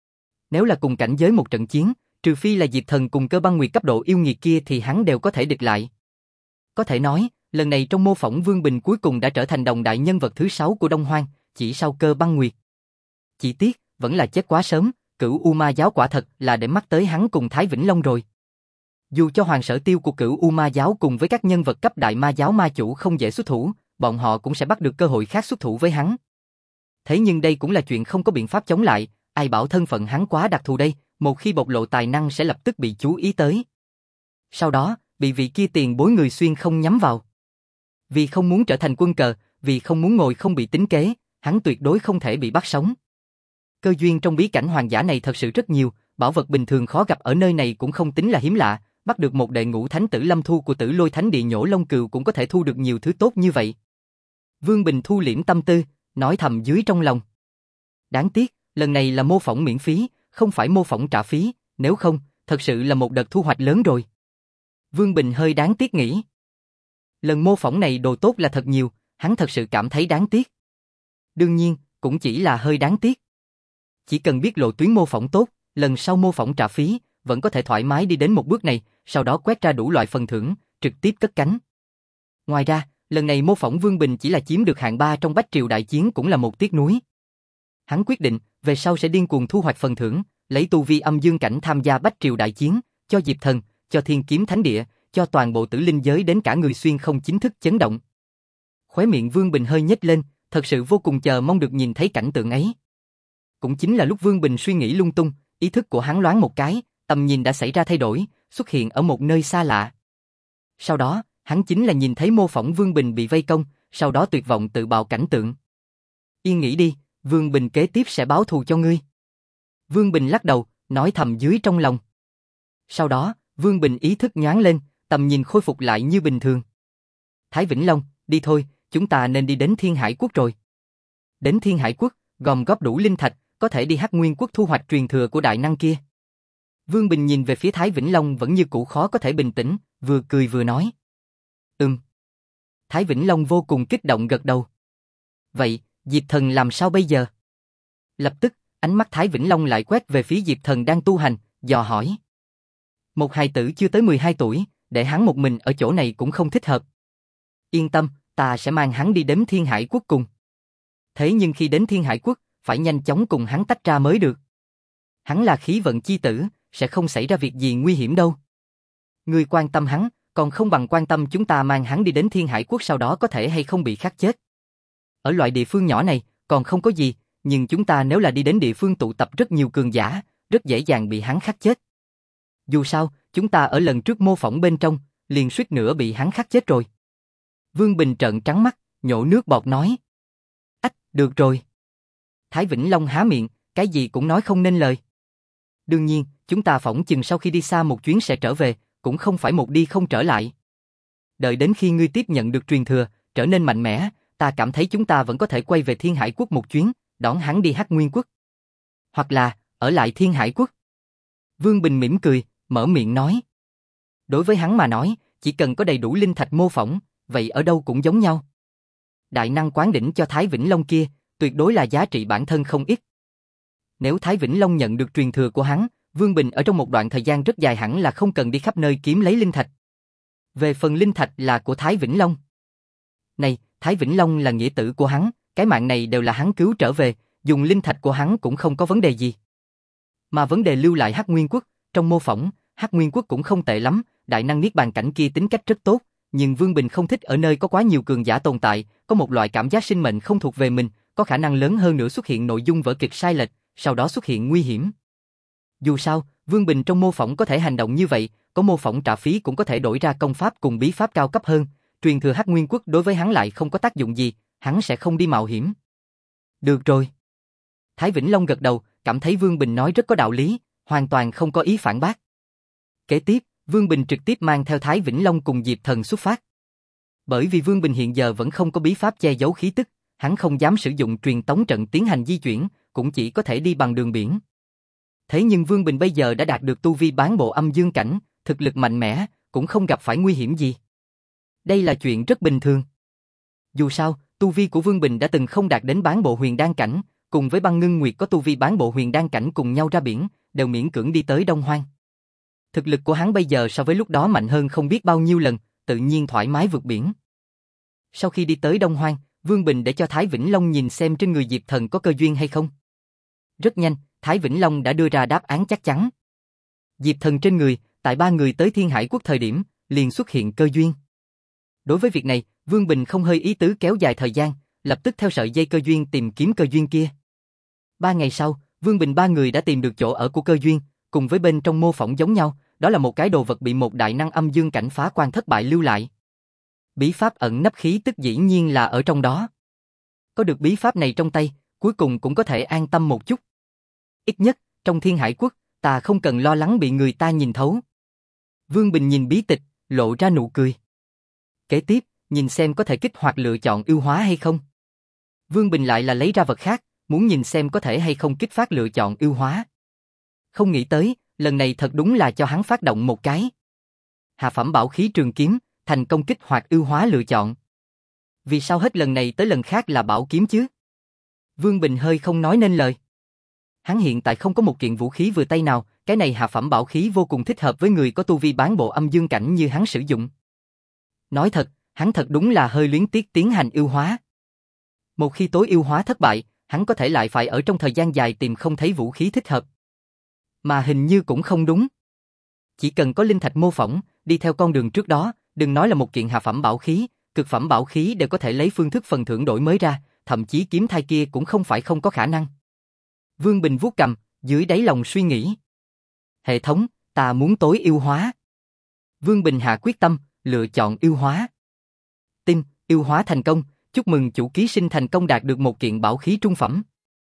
Nếu là cùng cảnh giới một trận chiến, trừ phi là Diệp Thần cùng Cơ Băng Nguyệt cấp độ yêu nghiệt kia thì hắn đều có thể địch lại. Có thể nói, lần này trong mô phỏng Vương Bình cuối cùng đã trở thành đồng đại nhân vật thứ sáu của Đông Hoang, chỉ sau Cơ Băng Nguyệt. Chỉ tiếc, vẫn là chết quá sớm, Cửu U Ma Giáo quả thật là để mắt tới hắn cùng Thái Vĩnh Long rồi. Dù cho Hoàng Sở Tiêu của Cửu U Ma Giáo cùng với các nhân vật cấp đại ma giáo ma chủ không dễ xuất thủ, bọn họ cũng sẽ bắt được cơ hội khác xuất thủ với hắn. Thế nhưng đây cũng là chuyện không có biện pháp chống lại, ai bảo thân phận hắn quá đặc thù đây, một khi bộc lộ tài năng sẽ lập tức bị chú ý tới. Sau đó, bị vị kia tiền bối người xuyên không nhắm vào. Vì không muốn trở thành quân cờ, vì không muốn ngồi không bị tính kế, hắn tuyệt đối không thể bị bắt sống. Cơ duyên trong bí cảnh hoàng giả này thật sự rất nhiều, bảo vật bình thường khó gặp ở nơi này cũng không tính là hiếm lạ, bắt được một đệ ngũ thánh tử lâm thu của Tử Lôi Thánh Địa nhổ lông cừu cũng có thể thu được nhiều thứ tốt như vậy. Vương Bình thu liễm tâm tư, nói thầm dưới trong lòng. Đáng tiếc, lần này là mô phỏng miễn phí, không phải mô phỏng trả phí, nếu không, thật sự là một đợt thu hoạch lớn rồi. Vương Bình hơi đáng tiếc nghĩ. Lần mô phỏng này đồ tốt là thật nhiều, hắn thật sự cảm thấy đáng tiếc. Đương nhiên, cũng chỉ là hơi đáng tiếc. Chỉ cần biết lộ tuyến mô phỏng tốt, lần sau mô phỏng trả phí, vẫn có thể thoải mái đi đến một bước này, sau đó quét ra đủ loại phần thưởng, trực tiếp cất cánh. Ngoài ra, lần này mô phỏng Vương Bình chỉ là chiếm được hạng ba trong Bách Triều Đại Chiến cũng là một tiếc nuối. Hắn quyết định, về sau sẽ điên cuồng thu hoạch phần thưởng, lấy tu vi âm dương cảnh tham gia Bách Triều Đại Chiến, cho Diệp Thần, cho Thiên Kiếm Thánh Địa, cho toàn bộ tử linh giới đến cả người xuyên không chính thức chấn động. Khóe miệng Vương Bình hơi nhếch lên, thật sự vô cùng chờ mong được nhìn thấy cảnh tượng ấy. Cũng chính là lúc Vương Bình suy nghĩ lung tung, ý thức của hắn loáng một cái, tầm nhìn đã xảy ra thay đổi, xuất hiện ở một nơi xa lạ. Sau đó, hắn chính là nhìn thấy mô phỏng Vương Bình bị vây công, sau đó tuyệt vọng tự bạo cảnh tượng. Yên nghĩ đi, Vương Bình kế tiếp sẽ báo thù cho ngươi. Vương Bình lắc đầu, nói thầm dưới trong lòng. Sau đó, Vương Bình ý thức nhoáng lên, tầm nhìn khôi phục lại như bình thường. Thái Vĩnh Long, đi thôi, chúng ta nên đi đến Thiên Hải Quốc rồi. Đến Thiên Hải Quốc, gom góp đủ linh thạch, có thể đi Hắc Nguyên Quốc thu hoạch truyền thừa của đại năng kia. Vương Bình nhìn về phía Thái Vĩnh Long vẫn như cũ khó có thể bình tĩnh, vừa cười vừa nói. Ừm. Thái Vĩnh Long vô cùng kích động gật đầu. Vậy, Diệp Thần làm sao bây giờ? Lập tức, ánh mắt Thái Vĩnh Long lại quét về phía Diệp Thần đang tu hành, dò hỏi. Một hài tử chưa tới mười hai tuổi, để hắn một mình ở chỗ này cũng không thích hợp. Yên tâm, ta sẽ mang hắn đi đến Thiên Hải Quốc cùng. Thế nhưng khi đến Thiên Hải Quốc, phải nhanh chóng cùng hắn tách ra mới được. Hắn là khí vận chi tử, sẽ không xảy ra việc gì nguy hiểm đâu. Ngươi quan tâm hắn, còn không bằng quan tâm chúng ta mang hắn đi đến Thiên Hải Quốc sau đó có thể hay không bị khắc chết. Ở loại địa phương nhỏ này, còn không có gì, nhưng chúng ta nếu là đi đến địa phương tụ tập rất nhiều cường giả, rất dễ dàng bị hắn khắc chết. Dù sao, chúng ta ở lần trước mô phỏng bên trong, liền suýt nữa bị hắn khắc chết rồi. Vương Bình trợn trắng mắt, nhổ nước bọt nói. Ách, được rồi. Thái Vĩnh Long há miệng, cái gì cũng nói không nên lời. Đương nhiên, chúng ta phỏng chừng sau khi đi xa một chuyến sẽ trở về, cũng không phải một đi không trở lại. Đợi đến khi ngươi tiếp nhận được truyền thừa, trở nên mạnh mẽ, ta cảm thấy chúng ta vẫn có thể quay về Thiên Hải Quốc một chuyến, đón hắn đi Hắc Nguyên Quốc. Hoặc là, ở lại Thiên Hải Quốc. Vương Bình mỉm cười, mở miệng nói. Đối với hắn mà nói, chỉ cần có đầy đủ linh thạch mô phỏng, vậy ở đâu cũng giống nhau. Đại năng quán đỉnh cho Thái Vĩnh Long kia, tuyệt đối là giá trị bản thân không ít. Nếu Thái Vĩnh Long nhận được truyền thừa của hắn, Vương Bình ở trong một đoạn thời gian rất dài hẳn là không cần đi khắp nơi kiếm lấy linh thạch. Về phần linh thạch là của Thái Vĩnh Long. Này, Thái Vĩnh Long là nghĩa tử của hắn, cái mạng này đều là hắn cứu trở về, dùng linh thạch của hắn cũng không có vấn đề gì. Mà vấn đề lưu lại Hắc Nguyên Quốc, trong mô phỏng, Hắc Nguyên Quốc cũng không tệ lắm, đại năng niết bàn cảnh kia tính cách rất tốt, nhưng Vương Bình không thích ở nơi có quá nhiều cường giả tồn tại, có một loại cảm giác sinh mệnh không thuộc về mình, có khả năng lớn hơn nữa xuất hiện nội dung vở kịch sai lệch, sau đó xuất hiện nguy hiểm. Dù sao, Vương Bình trong mô phỏng có thể hành động như vậy, có mô phỏng trả phí cũng có thể đổi ra công pháp cùng bí pháp cao cấp hơn, truyền thừa Hắc Nguyên Quốc đối với hắn lại không có tác dụng gì, hắn sẽ không đi mạo hiểm. Được rồi. Thái Vĩnh Long gật đầu, cảm thấy Vương Bình nói rất có đạo lý, hoàn toàn không có ý phản bác. Kế tiếp, Vương Bình trực tiếp mang theo Thái Vĩnh Long cùng Diệp Thần xuất phát. Bởi vì Vương Bình hiện giờ vẫn không có bí pháp che giấu khí tức, hắn không dám sử dụng truyền tống trận tiến hành di chuyển, cũng chỉ có thể đi bằng đường biển. Thế nhưng Vương Bình bây giờ đã đạt được tu vi bán bộ âm dương cảnh, thực lực mạnh mẽ, cũng không gặp phải nguy hiểm gì. Đây là chuyện rất bình thường. Dù sao, tu vi của Vương Bình đã từng không đạt đến bán bộ huyền đan cảnh, cùng với Băng Ngưng Nguyệt có tu vi bán bộ huyền đan cảnh cùng nhau ra biển, đều miễn cưỡng đi tới Đông Hoang. Thực lực của hắn bây giờ so với lúc đó mạnh hơn không biết bao nhiêu lần, tự nhiên thoải mái vượt biển. Sau khi đi tới Đông Hoang, Vương Bình để cho Thái Vĩnh Long nhìn xem trên người Diệp Thần có cơ duyên hay không. Rất nhanh, Thái Vĩnh Long đã đưa ra đáp án chắc chắn. Diệp Thần trên người, tại ba người tới Thiên Hải Quốc thời điểm, liền xuất hiện cơ duyên. Đối với việc này, Vương Bình không hơi ý tứ kéo dài thời gian, lập tức theo sợi dây cơ duyên tìm kiếm cơ duyên kia. Ba ngày sau, Vương Bình ba người đã tìm được chỗ ở của cơ duyên, cùng với bên trong mô phỏng giống nhau, đó là một cái đồ vật bị một đại năng âm dương cảnh phá quan thất bại lưu lại. Bí pháp ẩn nấp khí tức dĩ nhiên là ở trong đó. Có được bí pháp này trong tay, cuối cùng cũng có thể an tâm một chút. Ít nhất, trong Thiên Hải Quốc, ta không cần lo lắng bị người ta nhìn thấu. Vương Bình nhìn bí tịch, lộ ra nụ cười. Kế tiếp, nhìn xem có thể kích hoạt lựa chọn ưu hóa hay không. Vương Bình lại là lấy ra vật khác, muốn nhìn xem có thể hay không kích phát lựa chọn ưu hóa. Không nghĩ tới, lần này thật đúng là cho hắn phát động một cái. Hạ phẩm bảo khí trường kiếm, thành công kích hoạt ưu hóa lựa chọn. Vì sao hết lần này tới lần khác là bảo kiếm chứ? Vương Bình hơi không nói nên lời. Hắn hiện tại không có một kiện vũ khí vừa tay nào, cái này hạ phẩm bảo khí vô cùng thích hợp với người có tu vi bán bộ âm dương cảnh như hắn sử dụng. Nói thật, hắn thật đúng là hơi luyến tiếc tiến hành ưu hóa. Một khi tối ưu hóa thất bại, hắn có thể lại phải ở trong thời gian dài tìm không thấy vũ khí thích hợp. Mà hình như cũng không đúng. Chỉ cần có linh thạch mô phỏng, đi theo con đường trước đó, đừng nói là một kiện hạ phẩm bảo khí, cực phẩm bảo khí đều có thể lấy phương thức phần thưởng đổi mới ra, thậm chí kiếm thai kia cũng không phải không có khả năng. Vương Bình vuốt cầm, dưới đáy lòng suy nghĩ. Hệ thống, ta muốn tối ưu hóa. Vương Bình hạ quyết tâm, lựa chọn ưu hóa. Tim, ưu hóa thành công, chúc mừng chủ ký sinh thành công đạt được một kiện bảo khí trung phẩm.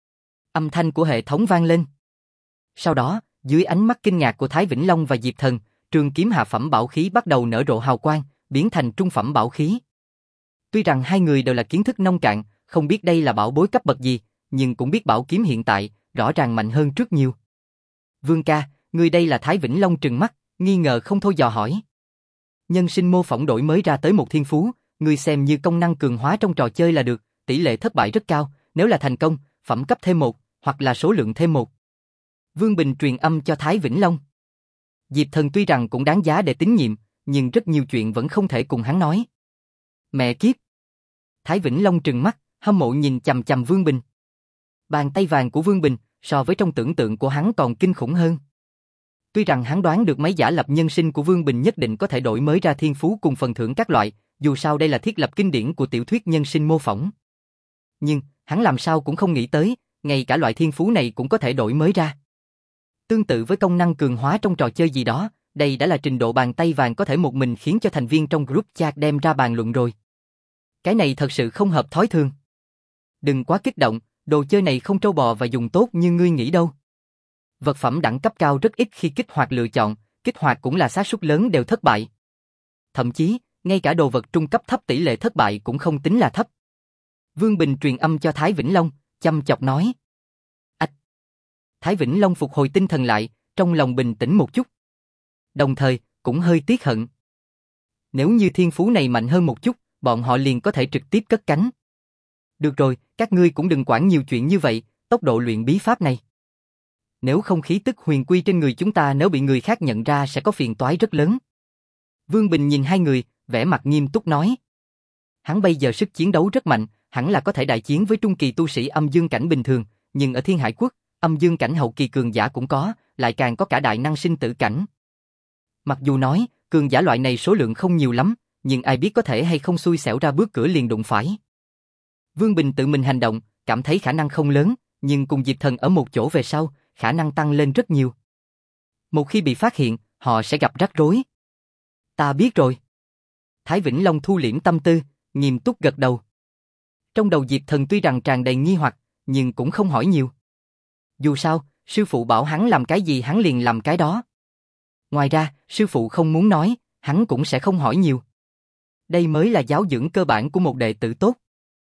Âm thanh của hệ thống vang lên. Sau đó, dưới ánh mắt kinh ngạc của Thái Vĩnh Long và Diệp Thần, trường kiếm hạ phẩm bảo khí bắt đầu nở rộ hào quang, biến thành trung phẩm bảo khí. Tuy rằng hai người đều là kiến thức nông cạn, không biết đây là bảo bối cấp bậc gì, nhưng cũng biết bảo kiếm hiện tại, rõ ràng mạnh hơn rất nhiều. Vương ca, người đây là Thái Vĩnh Long trừng mắt, nghi ngờ không thôi dò hỏi. Nhân sinh mô phỏng đổi mới ra tới một thiên phú, người xem như công năng cường hóa trong trò chơi là được, tỷ lệ thất bại rất cao, nếu là thành công, phẩm cấp thêm một, hoặc là số lượng thêm một. Vương Bình truyền âm cho Thái Vĩnh Long. Diệp Thần tuy rằng cũng đáng giá để tín nhiệm, nhưng rất nhiều chuyện vẫn không thể cùng hắn nói. Mẹ kiếp! Thái Vĩnh Long trừng mắt, hâm mộ nhìn chằm chằm Vương Bình. Bàn tay vàng của Vương Bình, so với trong tưởng tượng của hắn còn kinh khủng hơn. Tuy rằng hắn đoán được mấy giả lập nhân sinh của Vương Bình nhất định có thể đổi mới ra thiên phú cùng phần thưởng các loại, dù sao đây là thiết lập kinh điển của tiểu thuyết nhân sinh mô phỏng. Nhưng, hắn làm sao cũng không nghĩ tới, ngay cả loại thiên phú này cũng có thể đổi mới ra. Tương tự với công năng cường hóa trong trò chơi gì đó, đây đã là trình độ bàn tay vàng có thể một mình khiến cho thành viên trong group chat đem ra bàn luận rồi. Cái này thật sự không hợp thói thường. Đừng quá kích động, đồ chơi này không trâu bò và dùng tốt như ngươi nghĩ đâu. Vật phẩm đẳng cấp cao rất ít khi kích hoạt lựa chọn, kích hoạt cũng là xác suất lớn đều thất bại. Thậm chí, ngay cả đồ vật trung cấp thấp tỷ lệ thất bại cũng không tính là thấp. Vương Bình truyền âm cho Thái Vĩnh Long, chăm chọc nói. Ách! Thái Vĩnh Long phục hồi tinh thần lại, trong lòng bình tĩnh một chút. Đồng thời, cũng hơi tiếc hận. Nếu như thiên phú này mạnh hơn một chút, bọn họ liền có thể trực tiếp cất cánh. Được rồi, các ngươi cũng đừng quản nhiều chuyện như vậy, tốc độ luyện bí pháp này. Nếu không khí tức huyền quy trên người chúng ta nếu bị người khác nhận ra sẽ có phiền toái rất lớn. Vương Bình nhìn hai người, vẻ mặt nghiêm túc nói. Hắn bây giờ sức chiến đấu rất mạnh, hẳn là có thể đại chiến với trung kỳ tu sĩ âm dương cảnh bình thường, nhưng ở Thiên Hải Quốc, âm dương cảnh hậu kỳ cường giả cũng có, lại càng có cả đại năng sinh tử cảnh. Mặc dù nói, cường giả loại này số lượng không nhiều lắm, nhưng ai biết có thể hay không xui xẻo ra bước cửa liền đụng phải. Vương Bình tự mình hành động, cảm thấy khả năng không lớn, nhưng cùng Diệp Thần ở một chỗ về sau, khả năng tăng lên rất nhiều. Một khi bị phát hiện, họ sẽ gặp rắc rối. Ta biết rồi. Thái Vĩnh Long thu liễm tâm tư, nghiêm túc gật đầu. Trong đầu Diệp Thần tuy rằng tràn đầy nghi hoặc, nhưng cũng không hỏi nhiều. Dù sao, sư phụ bảo hắn làm cái gì hắn liền làm cái đó. Ngoài ra, sư phụ không muốn nói, hắn cũng sẽ không hỏi nhiều. Đây mới là giáo dưỡng cơ bản của một đệ tử tốt.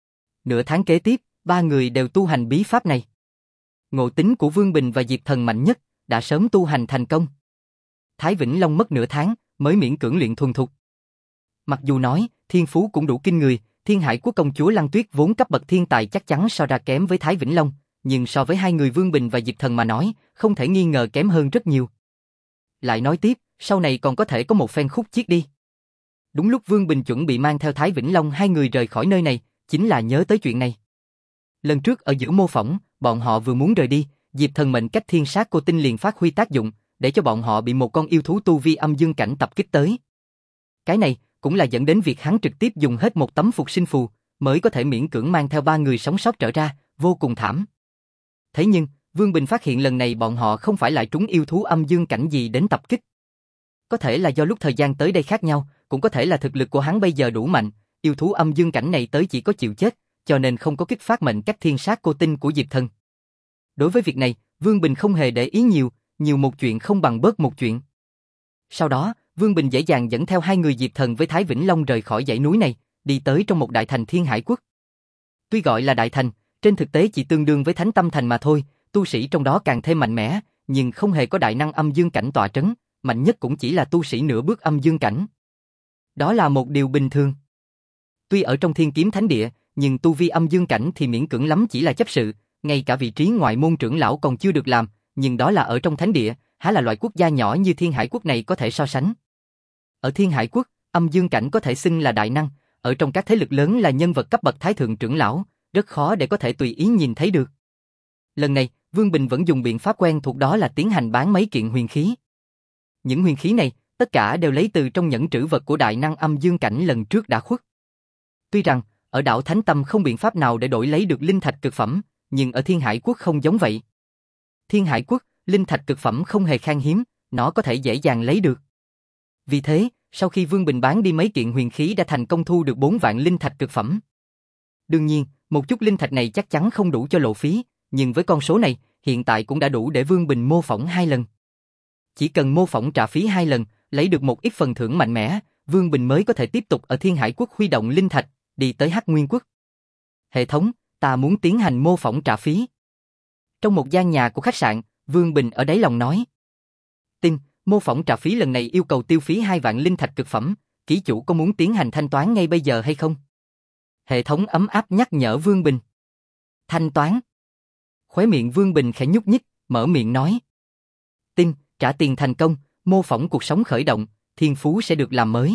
Nửa tháng kế tiếp, ba người đều tu hành bí pháp này. Ngộ tính của Vương Bình và Diệp Thần mạnh nhất, đã sớm tu hành thành công. Thái Vĩnh Long mất nửa tháng, mới miễn cưỡng luyện thuần thục. Mặc dù nói, thiên phú cũng đủ kinh người, Thiên Hải Quốc công chúa Lăng Tuyết vốn cấp bậc thiên tài chắc chắn so ra kém với Thái Vĩnh Long, nhưng so với hai người Vương Bình và Diệp Thần mà nói, không thể nghi ngờ kém hơn rất nhiều. Lại nói tiếp, sau này còn có thể có một phen khúc chiết đi. Đúng lúc Vương Bình chuẩn bị mang theo Thái Vĩnh Long hai người rời khỏi nơi này, chính là nhớ tới chuyện này. Lần trước ở giữa mô phỏng, bọn họ vừa muốn rời đi, Diệp Thần mệnh cách thiên sát cô tinh liền phát huy tác dụng, để cho bọn họ bị một con yêu thú tu vi âm dương cảnh tập kích tới. Cái này cũng là dẫn đến việc hắn trực tiếp dùng hết một tấm phục sinh phù, mới có thể miễn cưỡng mang theo ba người sống sót trở ra, vô cùng thảm. Thế nhưng, Vương Bình phát hiện lần này bọn họ không phải lại trúng yêu thú âm dương cảnh gì đến tập kích. Có thể là do lúc thời gian tới đây khác nhau, cũng có thể là thực lực của hắn bây giờ đủ mạnh, yêu thú âm dương cảnh này tới chỉ có chịu chết, cho nên không có kích phát mệnh cách thiên sát cô tinh của Diệp Thần. Đối với việc này, Vương Bình không hề để ý nhiều, nhiều một chuyện không bằng bớt một chuyện. Sau đó, Vương Bình dễ dàng dẫn theo hai người Diệp Thần với Thái Vĩnh Long rời khỏi dãy núi này, đi tới trong một đại thành Thiên Hải Quốc. Tuy gọi là đại thành, trên thực tế chỉ tương đương với Thánh Tâm Thành mà thôi, tu sĩ trong đó càng thêm mạnh mẽ, nhưng không hề có đại năng âm dương cảnh tọa trấn, mạnh nhất cũng chỉ là tu sĩ nửa bước âm dương cảnh. Đó là một điều bình thường. Tuy ở trong Thiên Kiếm Thánh Địa, nhưng tu vi âm dương cảnh thì miễn cưỡng lắm chỉ là chấp sự, ngay cả vị trí ngoại môn trưởng lão còn chưa được làm, nhưng đó là ở trong Thánh Địa, há là loại quốc gia nhỏ như Thiên Hải Quốc này có thể so sánh. Ở Thiên Hải Quốc, âm dương cảnh có thể xưng là đại năng, ở trong các thế lực lớn là nhân vật cấp bậc thái thượng trưởng lão, rất khó để có thể tùy ý nhìn thấy được. Lần này, Vương Bình vẫn dùng biện pháp quen thuộc, đó là tiến hành bán mấy kiện huyền khí. Những huyền khí này, tất cả đều lấy từ trong nhẫn trữ vật của đại năng âm dương cảnh lần trước đã khuất. Tuy rằng, ở đảo Thánh Tâm không biện pháp nào để đổi lấy được linh thạch cực phẩm, nhưng ở Thiên Hải Quốc không giống vậy. Thiên Hải Quốc, linh thạch cực phẩm không hề khan hiếm, nó có thể dễ dàng lấy được. Vì thế, sau khi Vương Bình bán đi mấy kiện huyền khí đã thành công thu được bốn vạn linh thạch cực phẩm. Đương nhiên, một chút linh thạch này chắc chắn không đủ cho lộ phí, nhưng với con số này, hiện tại cũng đã đủ để Vương Bình mô phỏng hai lần. Chỉ cần mô phỏng trả phí hai lần, lấy được một ít phần thưởng mạnh mẽ, Vương Bình mới có thể tiếp tục ở Thiên Hải Quốc huy động linh thạch, đi tới Hắc Nguyên Quốc. Hệ thống, ta muốn tiến hành mô phỏng trả phí. Trong một gian nhà của khách sạn, Vương Bình ở đáy lòng nói. Tin, mô phỏng trả phí lần này yêu cầu tiêu phí hai vạn linh thạch cực phẩm, ký chủ có muốn tiến hành thanh toán ngay bây giờ hay không? Hệ thống ấm áp nhắc nhở Vương Bình. Thanh toán. Khóe miệng Vương Bình khẽ nhúc nhích, mở miệng nói. Tin, trả tiền thành công, mô phỏng cuộc sống khởi động, thiên phú sẽ được làm mới.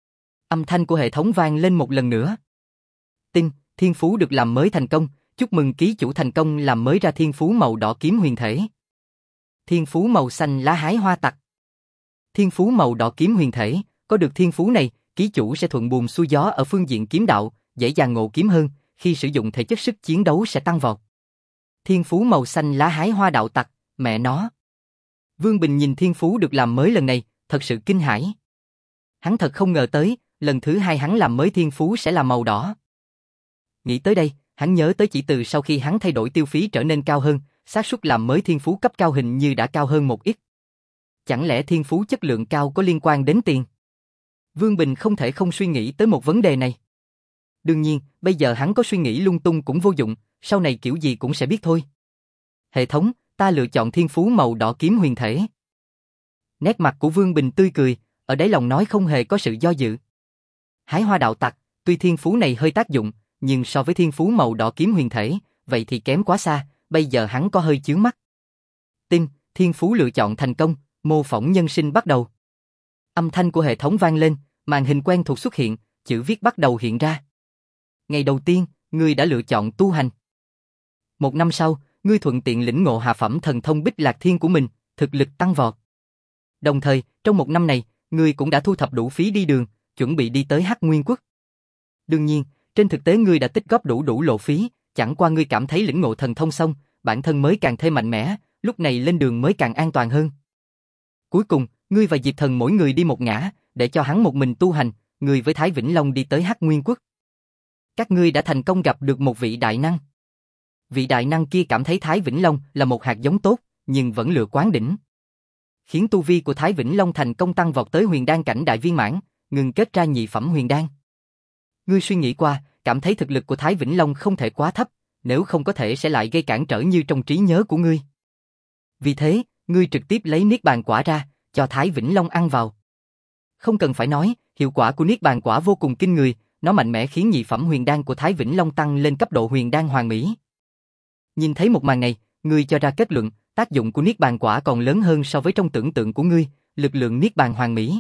Âm thanh của hệ thống vang lên một lần nữa. Tin, thiên phú được làm mới thành công, chúc mừng ký chủ thành công làm mới ra thiên phú màu đỏ kiếm huyền thể. Thiên phú màu xanh lá hái hoa tặc. Thiên phú màu đỏ kiếm huyền thể, có được thiên phú này, ký chủ sẽ thuận buồm xuôi gió ở phương diện kiếm đạo, dễ dàng ngộ kiếm hơn, khi sử dụng thể chất sức chiến đấu sẽ tăng vọt. Thiên phú màu xanh lá hái hoa đạo tặc, mẹ nó. Vương Bình nhìn thiên phú được làm mới lần này, thật sự kinh hãi. Hắn thật không ngờ tới, lần thứ hai hắn làm mới thiên phú sẽ là màu đỏ. Nghĩ tới đây, hắn nhớ tới chỉ từ sau khi hắn thay đổi tiêu phí trở nên cao hơn, xác suất làm mới thiên phú cấp cao hình như đã cao hơn một ít. Chẳng lẽ thiên phú chất lượng cao có liên quan đến tiền? Vương Bình không thể không suy nghĩ tới một vấn đề này. Đương nhiên, bây giờ hắn có suy nghĩ lung tung cũng vô dụng, sau này kiểu gì cũng sẽ biết thôi. Hệ thống, ta lựa chọn thiên phú màu đỏ kiếm huyền thể. Nét mặt của Vương Bình tươi cười, ở đáy lòng nói không hề có sự do dự. Hái hoa đạo tặc, tuy thiên phú này hơi tác dụng, nhưng so với thiên phú màu đỏ kiếm huyền thể, vậy thì kém quá xa, bây giờ hắn có hơi chướng mắt. Tin, thiên phú lựa chọn thành công, mô phỏng nhân sinh bắt đầu. Âm thanh của hệ thống vang lên, màn hình quen thuộc xuất hiện, chữ viết bắt đầu hiện ra. Ngày đầu tiên, ngươi đã lựa chọn tu hành. Một năm sau, ngươi thuận tiện lĩnh ngộ hạ phẩm thần thông Bích Lạc Thiên của mình, thực lực tăng vọt. Đồng thời, trong một năm này, ngươi cũng đã thu thập đủ phí đi đường, chuẩn bị đi tới Hắc Nguyên Quốc. Đương nhiên, trên thực tế ngươi đã tích góp đủ đủ lộ phí, chẳng qua ngươi cảm thấy lĩnh ngộ thần thông xong, bản thân mới càng thêm mạnh mẽ, lúc này lên đường mới càng an toàn hơn. Cuối cùng, ngươi và Diệp Thần mỗi người đi một ngã, để cho hắn một mình tu hành, ngươi với Thái Vĩnh Long đi tới Hắc Nguyên Quốc. Các ngươi đã thành công gặp được một vị đại năng. Vị đại năng kia cảm thấy Thái Vĩnh Long là một hạt giống tốt, nhưng vẫn lựa quán đỉnh, khiến tu vi của Thái Vĩnh Long thành công tăng vọt tới huyền đan cảnh đại viên mãn, ngừng kết ra nhị phẩm huyền đan. Ngươi suy nghĩ qua, cảm thấy thực lực của Thái Vĩnh Long không thể quá thấp, nếu không có thể sẽ lại gây cản trở như trong trí nhớ của ngươi. Vì thế, ngươi trực tiếp lấy niết bàn quả ra, cho Thái Vĩnh Long ăn vào. Không cần phải nói, hiệu quả của niết bàn quả vô cùng kinh người, nó mạnh mẽ khiến nhị phẩm huyền đan của Thái Vĩnh Long tăng lên cấp độ huyền đan hoàn mỹ. Nhìn thấy một màn này, ngươi cho ra kết luận, tác dụng của niết bàn quả còn lớn hơn so với trong tưởng tượng của ngươi, lực lượng niết bàn hoàn mỹ.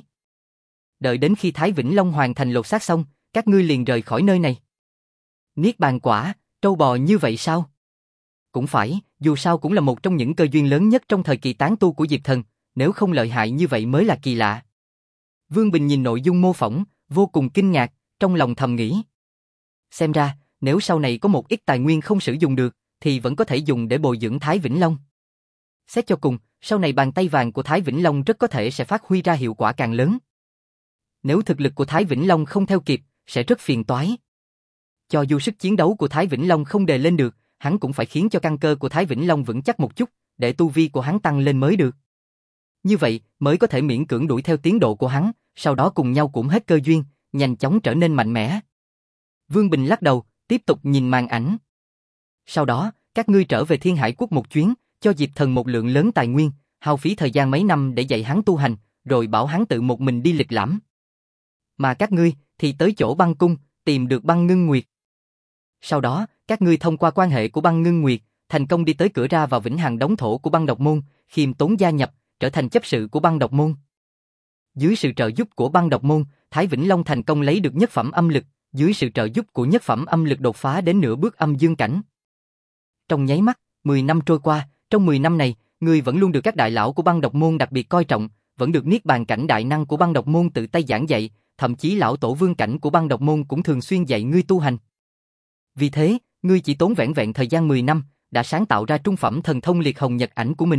Đợi đến khi Thái Vĩnh Long hoàn thành lột xác xong, các ngươi liền rời khỏi nơi này. Niết bàn quả, trâu bò như vậy sao? Cũng phải, dù sao cũng là một trong những cơ duyên lớn nhất trong thời kỳ tán tu của Diệp Thần, nếu không lợi hại như vậy mới là kỳ lạ. Vương Bình nhìn nội dung mô phỏng, vô cùng kinh ngạc, trong lòng thầm nghĩ. Xem ra, nếu sau này có một ít tài nguyên không sử dụng được, thì vẫn có thể dùng để bồi dưỡng Thái Vĩnh Long. Xét cho cùng, sau này bàn tay vàng của Thái Vĩnh Long rất có thể sẽ phát huy ra hiệu quả càng lớn. Nếu thực lực của Thái Vĩnh Long không theo kịp, sẽ rất phiền toái. Cho dù sức chiến đấu của Thái Vĩnh Long không đề lên được, hắn cũng phải khiến cho căn cơ của Thái Vĩnh Long vững chắc một chút, để tu vi của hắn tăng lên mới được. Như vậy, mới có thể miễn cưỡng đuổi theo tiến độ của hắn, sau đó cùng nhau cũng hết cơ duyên, nhanh chóng trở nên mạnh mẽ. Vương Bình lắc đầu, tiếp tục nhìn màn ảnh. Sau đó, các ngươi trở về Thiên Hải Quốc một chuyến, cho Diệp Thần một lượng lớn tài nguyên, hao phí thời gian mấy năm để dạy hắn tu hành, rồi bảo hắn tự một mình đi lịch lãm. Mà các ngươi thì tới chỗ băng cung, tìm được băng ngưng nguyệt. Sau đó, các ngươi thông qua quan hệ của băng ngưng nguyệt, thành công đi tới cửa ra vào vĩnh hằng đóng thổ của băng độc môn, khiêm tốn gia nhập, trở thành chấp sự của băng độc môn. Dưới sự trợ giúp của băng độc môn, Thái Vĩnh Long thành công lấy được nhất phẩm âm lực, dưới sự trợ giúp của nhất phẩm âm lực đột phá đến nửa bước âm dương cảnh. Trong nháy mắt, mười năm trôi qua, trong mười năm này, ngươi vẫn luôn được các đại lão của băng độc môn đặc biệt coi trọng, vẫn được niết bàn cảnh đại năng của băng độc môn tự tay giảng dạy, thậm chí lão tổ vương cảnh của băng độc môn cũng thường xuyên dạy ngươi tu hành. Vì thế, ngươi chỉ tốn vẻn vẹn thời gian mười năm, đã sáng tạo ra trung phẩm thần thông liệt hồng nhật ảnh của mình.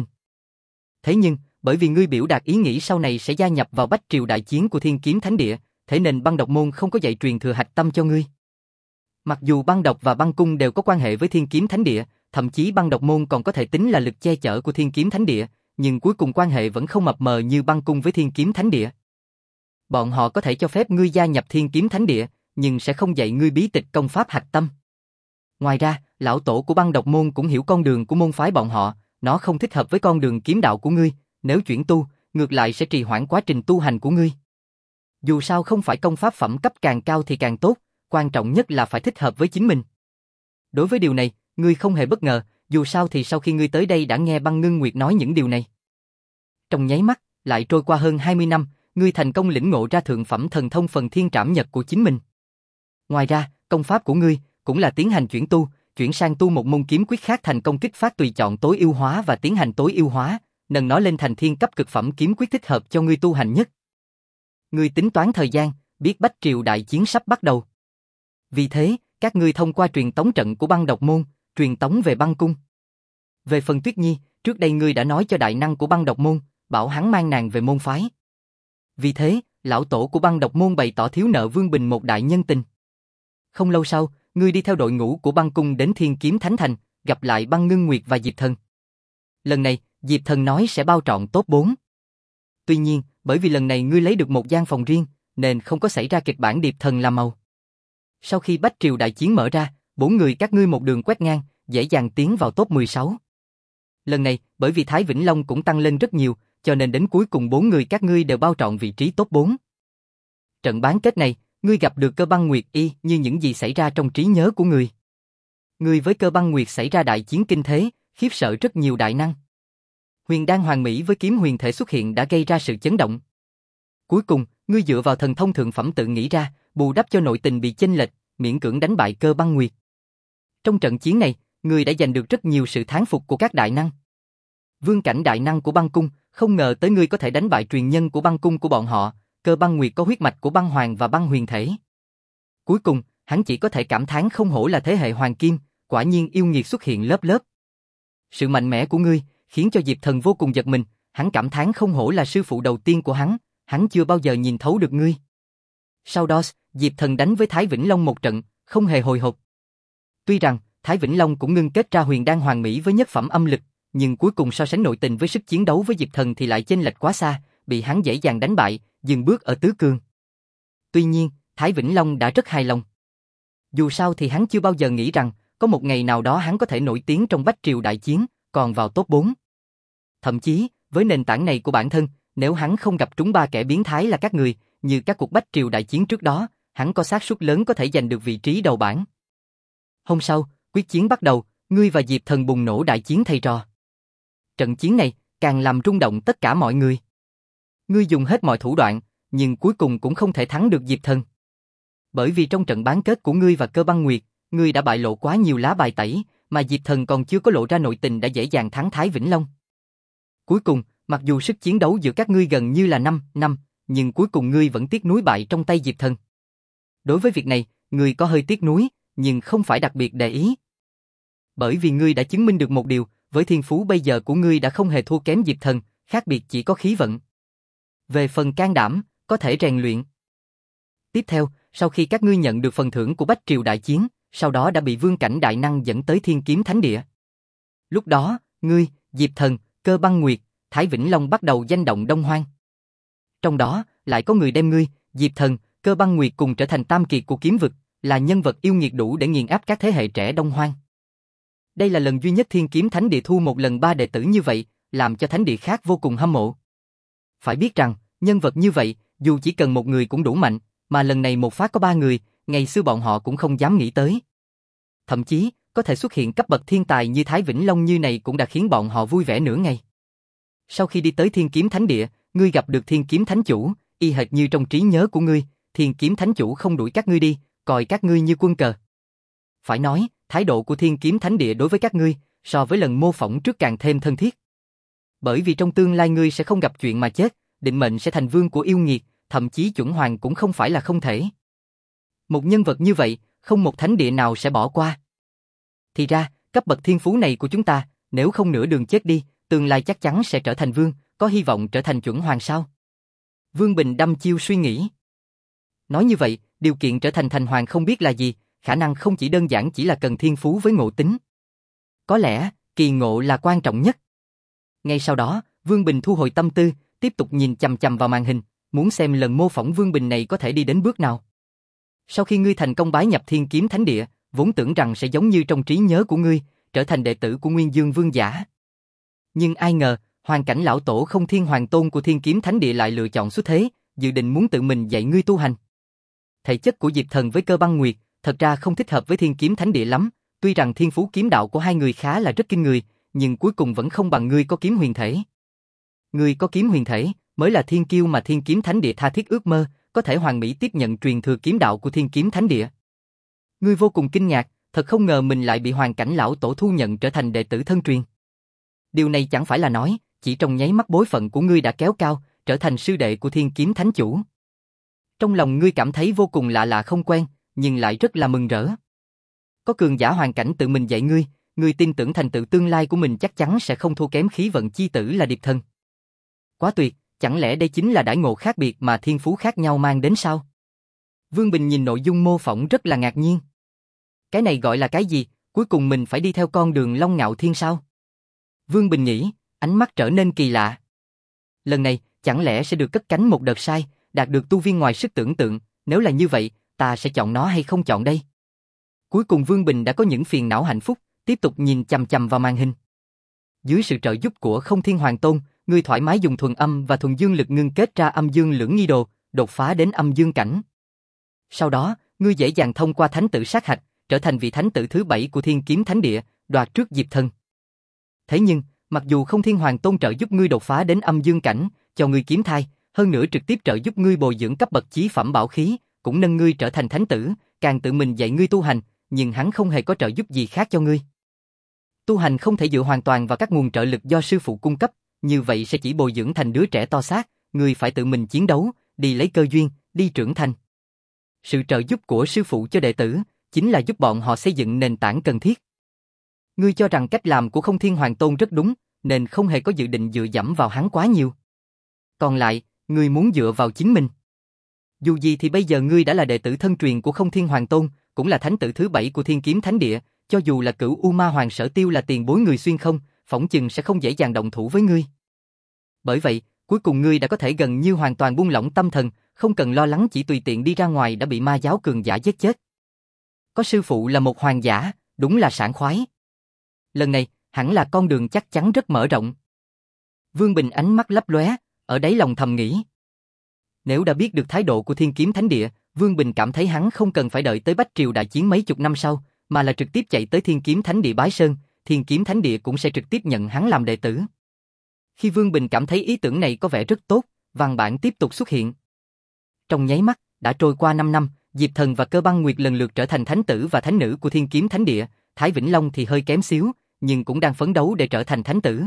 Thế nhưng, bởi vì ngươi biểu đạt ý nghĩ sau này sẽ gia nhập vào bách triều đại chiến của Thiên Kiếm Thánh Địa, thế nên băng độc môn không có dạy truyền thừa hạch tâm cho ngươi. Mặc dù băng độc và băng cung đều có quan hệ với Thiên Kiếm Thánh Địa, thậm chí băng độc môn còn có thể tính là lực che chở của Thiên Kiếm Thánh Địa, nhưng cuối cùng quan hệ vẫn không mập mờ như băng cung với Thiên Kiếm Thánh Địa. Bọn họ có thể cho phép ngươi gia nhập Thiên Kiếm Thánh Địa, nhưng sẽ không dạy ngươi bí tịch công pháp hạch tâm. Ngoài ra, lão tổ của băng độc môn cũng hiểu con đường của môn phái bọn họ, nó không thích hợp với con đường kiếm đạo của ngươi, nếu chuyển tu, ngược lại sẽ trì hoãn quá trình tu hành của ngươi. Dù sao không phải công pháp phẩm cấp càng cao thì càng tốt, quan trọng nhất là phải thích hợp với chính mình. Đối với điều này, ngươi không hề bất ngờ, dù sao thì sau khi ngươi tới đây đã nghe băng ngưng nguyệt nói những điều này. Trong nháy mắt, lại trôi qua hơn hai mươi năm, ngươi thành công lĩnh ngộ ra thượng phẩm thần thông phần thiên trảm nhật của chính mình. Ngoài ra, công pháp của ngươi cũng là tiến hành chuyển tu, chuyển sang tu một môn kiếm quyết khác thành công kích phát tùy chọn tối ưu hóa và tiến hành tối ưu hóa, nâng nó lên thành thiên cấp cực phẩm kiếm quyết thích hợp cho ngươi tu hành nhất. Ngươi tính toán thời gian, biết bách triều đại chiến sắp bắt đầu. Vì thế, các ngươi thông qua truyền tống trận của băng độc môn, truyền tống về băng cung. Về phần Tuyết Nhi, trước đây ngươi đã nói cho đại năng của băng độc môn, bảo hắn mang nàng về môn phái. Vì thế, lão tổ của băng độc môn bày tỏ thiếu nợ Vương Bình một đại nhân tình. Không lâu sau, ngươi đi theo đội ngũ của băng cung đến Thiên Kiếm Thánh Thành, gặp lại băng ngưng nguyệt và Diệp Thần. Lần này, Diệp Thần nói sẽ bao trọn top bốn. Tuy nhiên, bởi vì lần này ngươi lấy được một gian phòng riêng, nên không có xảy ra kịch bản điệp thần làm màu. Sau khi bách triều đại chiến mở ra, bốn người các ngươi một đường quét ngang, dễ dàng tiến vào top mười sáu. Lần này, bởi vì Thái Vĩnh Long cũng tăng lên rất nhiều, cho nên đến cuối cùng bốn người các ngươi đều bao trọn vị trí top bốn. Trận bán kết này, ngươi gặp được Cơ Băng Nguyệt y như những gì xảy ra trong trí nhớ của ngươi. Ngươi với Cơ Băng Nguyệt xảy ra đại chiến kinh thế, khiếp sợ rất nhiều đại năng. Huyền đan hoàng mỹ với kiếm huyền thể xuất hiện đã gây ra sự chấn động. Cuối cùng, ngươi dựa vào thần thông thượng phẩm tự nghĩ ra, bù đắp cho nội tình bị chênh lệch, miễn cưỡng đánh bại Cơ Băng Nguyệt. Trong trận chiến này, ngươi đã giành được rất nhiều sự thán phục của các đại năng. Vương cảnh đại năng của băng cung, không ngờ tới ngươi có thể đánh bại truyền nhân của băng cung của bọn họ, Cơ Băng Nguyệt có huyết mạch của băng hoàng và băng huyền thể. Cuối cùng, hắn chỉ có thể cảm thán không hổ là thế hệ hoàng kim, quả nhiên yêu nghiệt xuất hiện lớp lớp. Sự mạnh mẽ của ngươi khiến cho Diệp Thần vô cùng giật mình, hắn cảm thán không hổ là sư phụ đầu tiên của hắn, hắn chưa bao giờ nhìn thấu được ngươi. Sau đó, Diệp Thần đánh với Thái Vĩnh Long một trận, không hề hồi hộp. Tuy rằng, Thái Vĩnh Long cũng ngưng kết ra huyền đan hoàn mỹ với nhất phẩm âm lực, nhưng cuối cùng so sánh nội tình với sức chiến đấu với Diệp Thần thì lại chênh lệch quá xa, bị hắn dễ dàng đánh bại, dừng bước ở tứ cường. Tuy nhiên, Thái Vĩnh Long đã rất hài lòng. Dù sao thì hắn chưa bao giờ nghĩ rằng, có một ngày nào đó hắn có thể nổi tiếng trong Bách Triều đại chiến, còn vào top bốn. Thậm chí, với nền tảng này của bản thân, nếu hắn không gặp trúng ba kẻ biến thái là các người, như các cuộc Bách Triều đại chiến trước đó, hắn có xác suất lớn có thể giành được vị trí đầu bảng. Hôm sau, quyết chiến bắt đầu, ngươi và Diệp Thần bùng nổ đại chiến thầy trò. Trận chiến này càng làm rung động tất cả mọi người. Ngươi dùng hết mọi thủ đoạn, nhưng cuối cùng cũng không thể thắng được Diệp Thần. Bởi vì trong trận bán kết của ngươi và Cơ Băng Nguyệt, ngươi đã bại lộ quá nhiều lá bài tẩy, mà Diệp Thần còn chưa có lộ ra nội tình đã dễ dàng thắng Thái Vĩnh Long. Cuối cùng, mặc dù sức chiến đấu giữa các ngươi gần như là năm năm, nhưng cuối cùng ngươi vẫn tiếc nuối bại trong tay Diệp Thần. Đối với việc này, ngươi có hơi tiếc nuối, nhưng không phải đặc biệt để ý. Bởi vì ngươi đã chứng minh được một điều, với thiên phú bây giờ của ngươi đã không hề thua kém Diệp Thần, khác biệt chỉ có khí vận. Về phần can đảm, có thể rèn luyện. Tiếp theo, sau khi các ngươi nhận được phần thưởng của Bách Triều đại chiến, sau đó đã bị Vương Cảnh đại năng dẫn tới Thiên Kiếm Thánh Địa. Lúc đó, ngươi, Diệp Thần, Cơ Băng Nguyệt, Thái Vĩnh Long bắt đầu danh động Đông Hoang. Trong đó, lại có người đem ngươi, Diệp Thần, Cơ Băng Nguyệt cùng trở thành tam kiệt của kiếm vực, là nhân vật yêu nghiệt đủ để nghiền áp các thế hệ trẻ Đông Hoang. Đây là lần duy nhất Thiên Kiếm Thánh Địa thu một lần ba đệ tử như vậy, làm cho thánh địa khác vô cùng hâm mộ. Phải biết rằng, nhân vật như vậy, dù chỉ cần một người cũng đủ mạnh, mà lần này một phát có ba người, ngày xưa bọn họ cũng không dám nghĩ tới. Thậm chí, có thể xuất hiện cấp bậc thiên tài như Thái Vĩnh Long như này cũng đã khiến bọn họ vui vẻ nửa ngày. Sau khi đi tới Thiên Kiếm Thánh Địa, ngươi gặp được Thiên Kiếm Thánh Chủ, y hệt như trong trí nhớ của ngươi, Thiên Kiếm Thánh Chủ không đuổi các ngươi đi, coi các ngươi như quân cờ. Phải nói, thái độ của Thiên Kiếm Thánh Địa đối với các ngươi, so với lần mô phỏng trước càng thêm thân thiết. Bởi vì trong tương lai ngươi sẽ không gặp chuyện mà chết, định mệnh sẽ thành vương của yêu nghiệt, thậm chí chuẩn hoàng cũng không phải là không thể. Một nhân vật như vậy, không một thánh địa nào sẽ bỏ qua. Thì ra, cấp bậc thiên phú này của chúng ta, nếu không nửa đường chết đi, tương lai chắc chắn sẽ trở thành vương, có hy vọng trở thành chuẩn hoàng sao? Vương Bình đăm chiêu suy nghĩ. Nói như vậy, điều kiện trở thành thành hoàng không biết là gì, khả năng không chỉ đơn giản chỉ là cần thiên phú với ngộ tính. Có lẽ, kỳ ngộ là quan trọng nhất. Ngay sau đó, Vương Bình thu hồi tâm tư, tiếp tục nhìn chằm chằm vào màn hình, muốn xem lần mô phỏng Vương Bình này có thể đi đến bước nào. Sau khi ngươi thành công bái nhập Thiên Kiếm Thánh Địa, vốn tưởng rằng sẽ giống như trong trí nhớ của ngươi, trở thành đệ tử của Nguyên Dương Vương giả. Nhưng ai ngờ, Hoàn Cảnh lão tổ Không Thiên Hoàng Tôn của Thiên Kiếm Thánh Địa lại lựa chọn xuất thế, dự định muốn tự mình dạy ngươi tu hành. Thể chất của Diệp Thần với Cơ Băng Nguyệt, thật ra không thích hợp với Thiên Kiếm Thánh Địa lắm, tuy rằng thiên phú kiếm đạo của hai người khá là rất kinh người, nhưng cuối cùng vẫn không bằng ngươi có kiếm huyền thể. Ngươi có kiếm huyền thể, mới là thiên kiêu mà Thiên Kiếm Thánh Địa tha thiết ước mơ, có thể hoàn mỹ tiếp nhận truyền thừa kiếm đạo của Thiên Kiếm Thánh Địa. Ngươi vô cùng kinh ngạc, thật không ngờ mình lại bị Hoàn Cảnh lão tổ thu nhận trở thành đệ tử thân truyền. Điều này chẳng phải là nói, chỉ trong nháy mắt bối phận của ngươi đã kéo cao, trở thành sư đệ của Thiên Kiếm Thánh Chủ. Trong lòng ngươi cảm thấy vô cùng lạ lạ không quen, nhưng lại rất là mừng rỡ. Có cường giả Hoàn Cảnh tự mình dạy ngươi, ngươi tin tưởng thành tựu tương lai của mình chắc chắn sẽ không thua kém khí vận chi tử là Điệp Thần. Quá tuyệt, chẳng lẽ đây chính là đãi ngộ khác biệt mà thiên phú khác nhau mang đến sao? Vương Bình nhìn nội dung mô phỏng rất là ngạc nhiên. Cái này gọi là cái gì, cuối cùng mình phải đi theo con đường Long Ngạo Thiên sao? Vương Bình nghĩ, ánh mắt trở nên kỳ lạ. Lần này, chẳng lẽ sẽ được cất cánh một đợt sai, đạt được tu viên ngoài sức tưởng tượng, nếu là như vậy, ta sẽ chọn nó hay không chọn đây? Cuối cùng Vương Bình đã có những phiền não hạnh phúc, tiếp tục nhìn chằm chằm vào màn hình. Dưới sự trợ giúp của Không Thiên Hoàng Tôn, ngươi thoải mái dùng thuần âm và thuần dương lực ngưng kết ra âm dương lưỡng nghi đồ, đột phá đến âm dương cảnh. Sau đó, ngươi dễ dàng thông qua thánh tử sát hạch, trở thành vị thánh tử thứ bảy của Thiên Kiếm Thánh Địa, đoạt trước Diệp Thần. Thế nhưng, mặc dù Không Thiên Hoàng Tôn trợ giúp ngươi đột phá đến âm dương cảnh, cho ngươi kiếm thai, hơn nữa trực tiếp trợ giúp ngươi bồi dưỡng cấp bậc chí phẩm bảo khí, cũng nâng ngươi trở thành thánh tử, càng tự mình dạy ngươi tu hành, nhưng hắn không hề có trợ giúp gì khác cho ngươi. Tu hành không thể dựa hoàn toàn vào các nguồn trợ lực do sư phụ cung cấp, như vậy sẽ chỉ bồi dưỡng thành đứa trẻ to xác, ngươi phải tự mình chiến đấu, đi lấy cơ duyên, đi trưởng thành. Sự trợ giúp của sư phụ cho đệ tử, chính là giúp bọn họ xây dựng nền tảng cần thiết. Ngươi cho rằng cách làm của Không Thiên Hoàng Tôn rất đúng, nên không hề có dự định dựa dẫm vào hắn quá nhiều. Còn lại, ngươi muốn dựa vào chính mình. Dù gì thì bây giờ ngươi đã là đệ tử thân truyền của Không Thiên Hoàng Tôn, cũng là thánh tử thứ bảy của Thiên Kiếm Thánh Địa, cho dù là Cửu U Ma Hoàng Sở Tiêu là tiền bối người xuyên không, phỏng chừng sẽ không dễ dàng động thủ với ngươi. Bởi vậy, cuối cùng ngươi đã có thể gần như hoàn toàn buông lỏng tâm thần, không cần lo lắng chỉ tùy tiện đi ra ngoài đã bị ma giáo cường giả giết chết. Có sư phụ là một hoàng giả, đúng là sảng khoái. Lần này, hẳn là con đường chắc chắn rất mở rộng. Vương Bình ánh mắt lấp lóe, ở đáy lòng thầm nghĩ. Nếu đã biết được thái độ của Thiên Kiếm Thánh Địa, Vương Bình cảm thấy hắn không cần phải đợi tới Bách Triều đại chiến mấy chục năm sau, mà là trực tiếp chạy tới Thiên Kiếm Thánh Địa bái sơn, Thiên Kiếm Thánh Địa cũng sẽ trực tiếp nhận hắn làm đệ tử. Khi Vương Bình cảm thấy ý tưởng này có vẻ rất tốt, văn bản tiếp tục xuất hiện. Trong nháy mắt, đã trôi qua năm năm, Diệp Thần và Cơ Băng Nguyệt lần lượt trở thành thánh tử và thánh nữ của Thiên Kiếm Thánh Địa, Thái Vĩnh Long thì hơi kém xíu, nhưng cũng đang phấn đấu để trở thành thánh tử.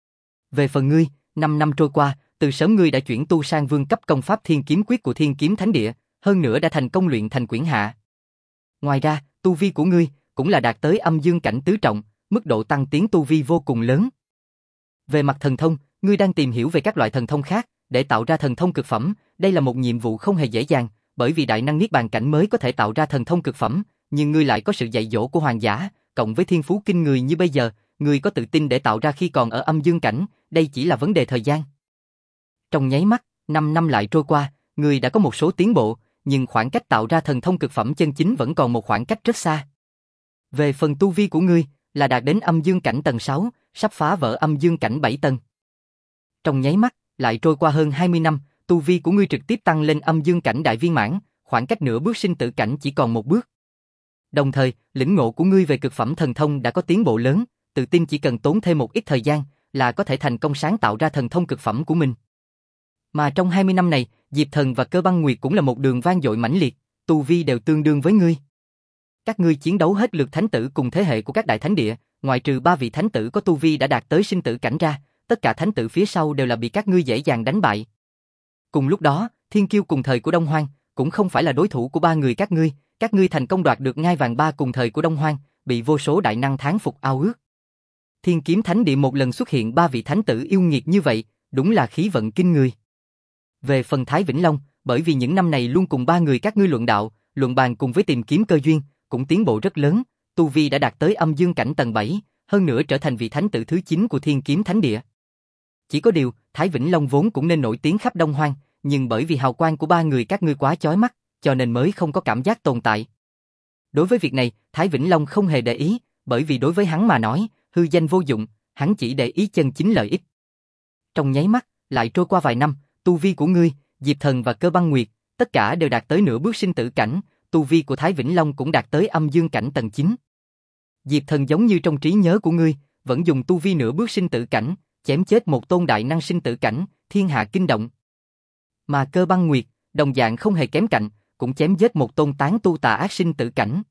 Về phần ngươi, năm năm trôi qua, từ sớm ngươi đã chuyển tu sang vương cấp công pháp Thiên Kiếm Quyết của Thiên Kiếm Thánh Địa, hơn nữa đã thành công luyện thành quyển hạ. Ngoài ra, tu vi của ngươi cũng là đạt tới âm dương cảnh tứ trọng, mức độ tăng tiến tu vi vô cùng lớn. Về mặt thần thông, ngươi đang tìm hiểu về các loại thần thông khác để tạo ra thần thông cực phẩm, đây là một nhiệm vụ không hề dễ dàng, bởi vì đại năng niết bàn cảnh mới có thể tạo ra thần thông cực phẩm, nhưng ngươi lại có sự dạy dỗ của hoàng giả, cộng với thiên phú kinh người như bây giờ, ngươi có tự tin để tạo ra khi còn ở âm dương cảnh, đây chỉ là vấn đề thời gian. Trong nháy mắt, năm năm lại trôi qua, ngươi đã có một số tiến bộ, nhưng khoảng cách tạo ra thần thông cực phẩm chân chính vẫn còn một khoảng cách rất xa. Về phần tu vi của ngươi, là đạt đến âm dương cảnh tầng sáu, sắp phá vỡ âm dương cảnh bảy tầng. Trong nháy mắt, lại trôi qua hơn hai mươi năm, tu vi của ngươi trực tiếp tăng lên âm dương cảnh đại viên mãn, khoảng cách nửa bước sinh tử cảnh chỉ còn một bước. Đồng thời, lĩnh ngộ của ngươi về cực phẩm thần thông đã có tiến bộ lớn, tự tin chỉ cần tốn thêm một ít thời gian là có thể thành công sáng tạo ra thần thông cực phẩm của mình. Mà trong hai mươi năm này, Diệp Thần và Cơ Băng Nguyệt cũng là một đường vang dội mãnh liệt, tu vi đều tương đương với ngươi. Các ngươi chiến đấu hết lượt thánh tử cùng thế hệ của các đại thánh địa, ngoại trừ ba vị thánh tử có tu vi đã đạt tới sinh tử cảnh ra, tất cả thánh tử phía sau đều là bị các ngươi dễ dàng đánh bại. Cùng lúc đó, thiên kiêu cùng thời của Đông Hoang cũng không phải là đối thủ của ba người các ngươi, các ngươi thành công đoạt được ngai vàng ba cùng thời của Đông Hoang, bị vô số đại năng thán phục ao ước. Thiên Kiếm Thánh Địa một lần xuất hiện ba vị thánh tử yêu nghiệt như vậy, đúng là khí vận kinh người. Về phần Thái Vĩnh Long, bởi vì những năm này luôn cùng ba người các ngươi luận đạo, luận bàn cùng với tìm kiếm cơ duyên, cũng tiến bộ rất lớn, tu vi đã đạt tới âm dương cảnh tầng bảy, hơn nữa trở thành vị thánh tử thứ chín của Thiên Kiếm Thánh Địa. Chỉ có điều, Thái Vĩnh Long vốn cũng nên nổi tiếng khắp Đông Hoang, nhưng bởi vì hào quang của ba người các ngươi quá chói mắt, cho nên mới không có cảm giác tồn tại. Đối với việc này, Thái Vĩnh Long không hề để ý, bởi vì đối với hắn mà nói, hư danh vô dụng, hắn chỉ để ý chân chính lợi ích. Trong nháy mắt, lại trôi qua vài năm, tu vi của ngươi, Diệp Thần và Cơ Băng Nguyệt, tất cả đều đạt tới nửa bước sinh tử cảnh, tu vi của Thái Vĩnh Long cũng đạt tới âm dương cảnh tầng chín. Diệp Thần giống như trong trí nhớ của ngươi, vẫn dùng tu vi nửa bước sinh tử cảnh, chém chết một tôn đại năng sinh tử cảnh, thiên hạ kinh động. Mà Cơ Băng Nguyệt, đồng dạng không hề kém cạnh, cũng chém giết một tôn tán tu tà ác sinh tử cảnh.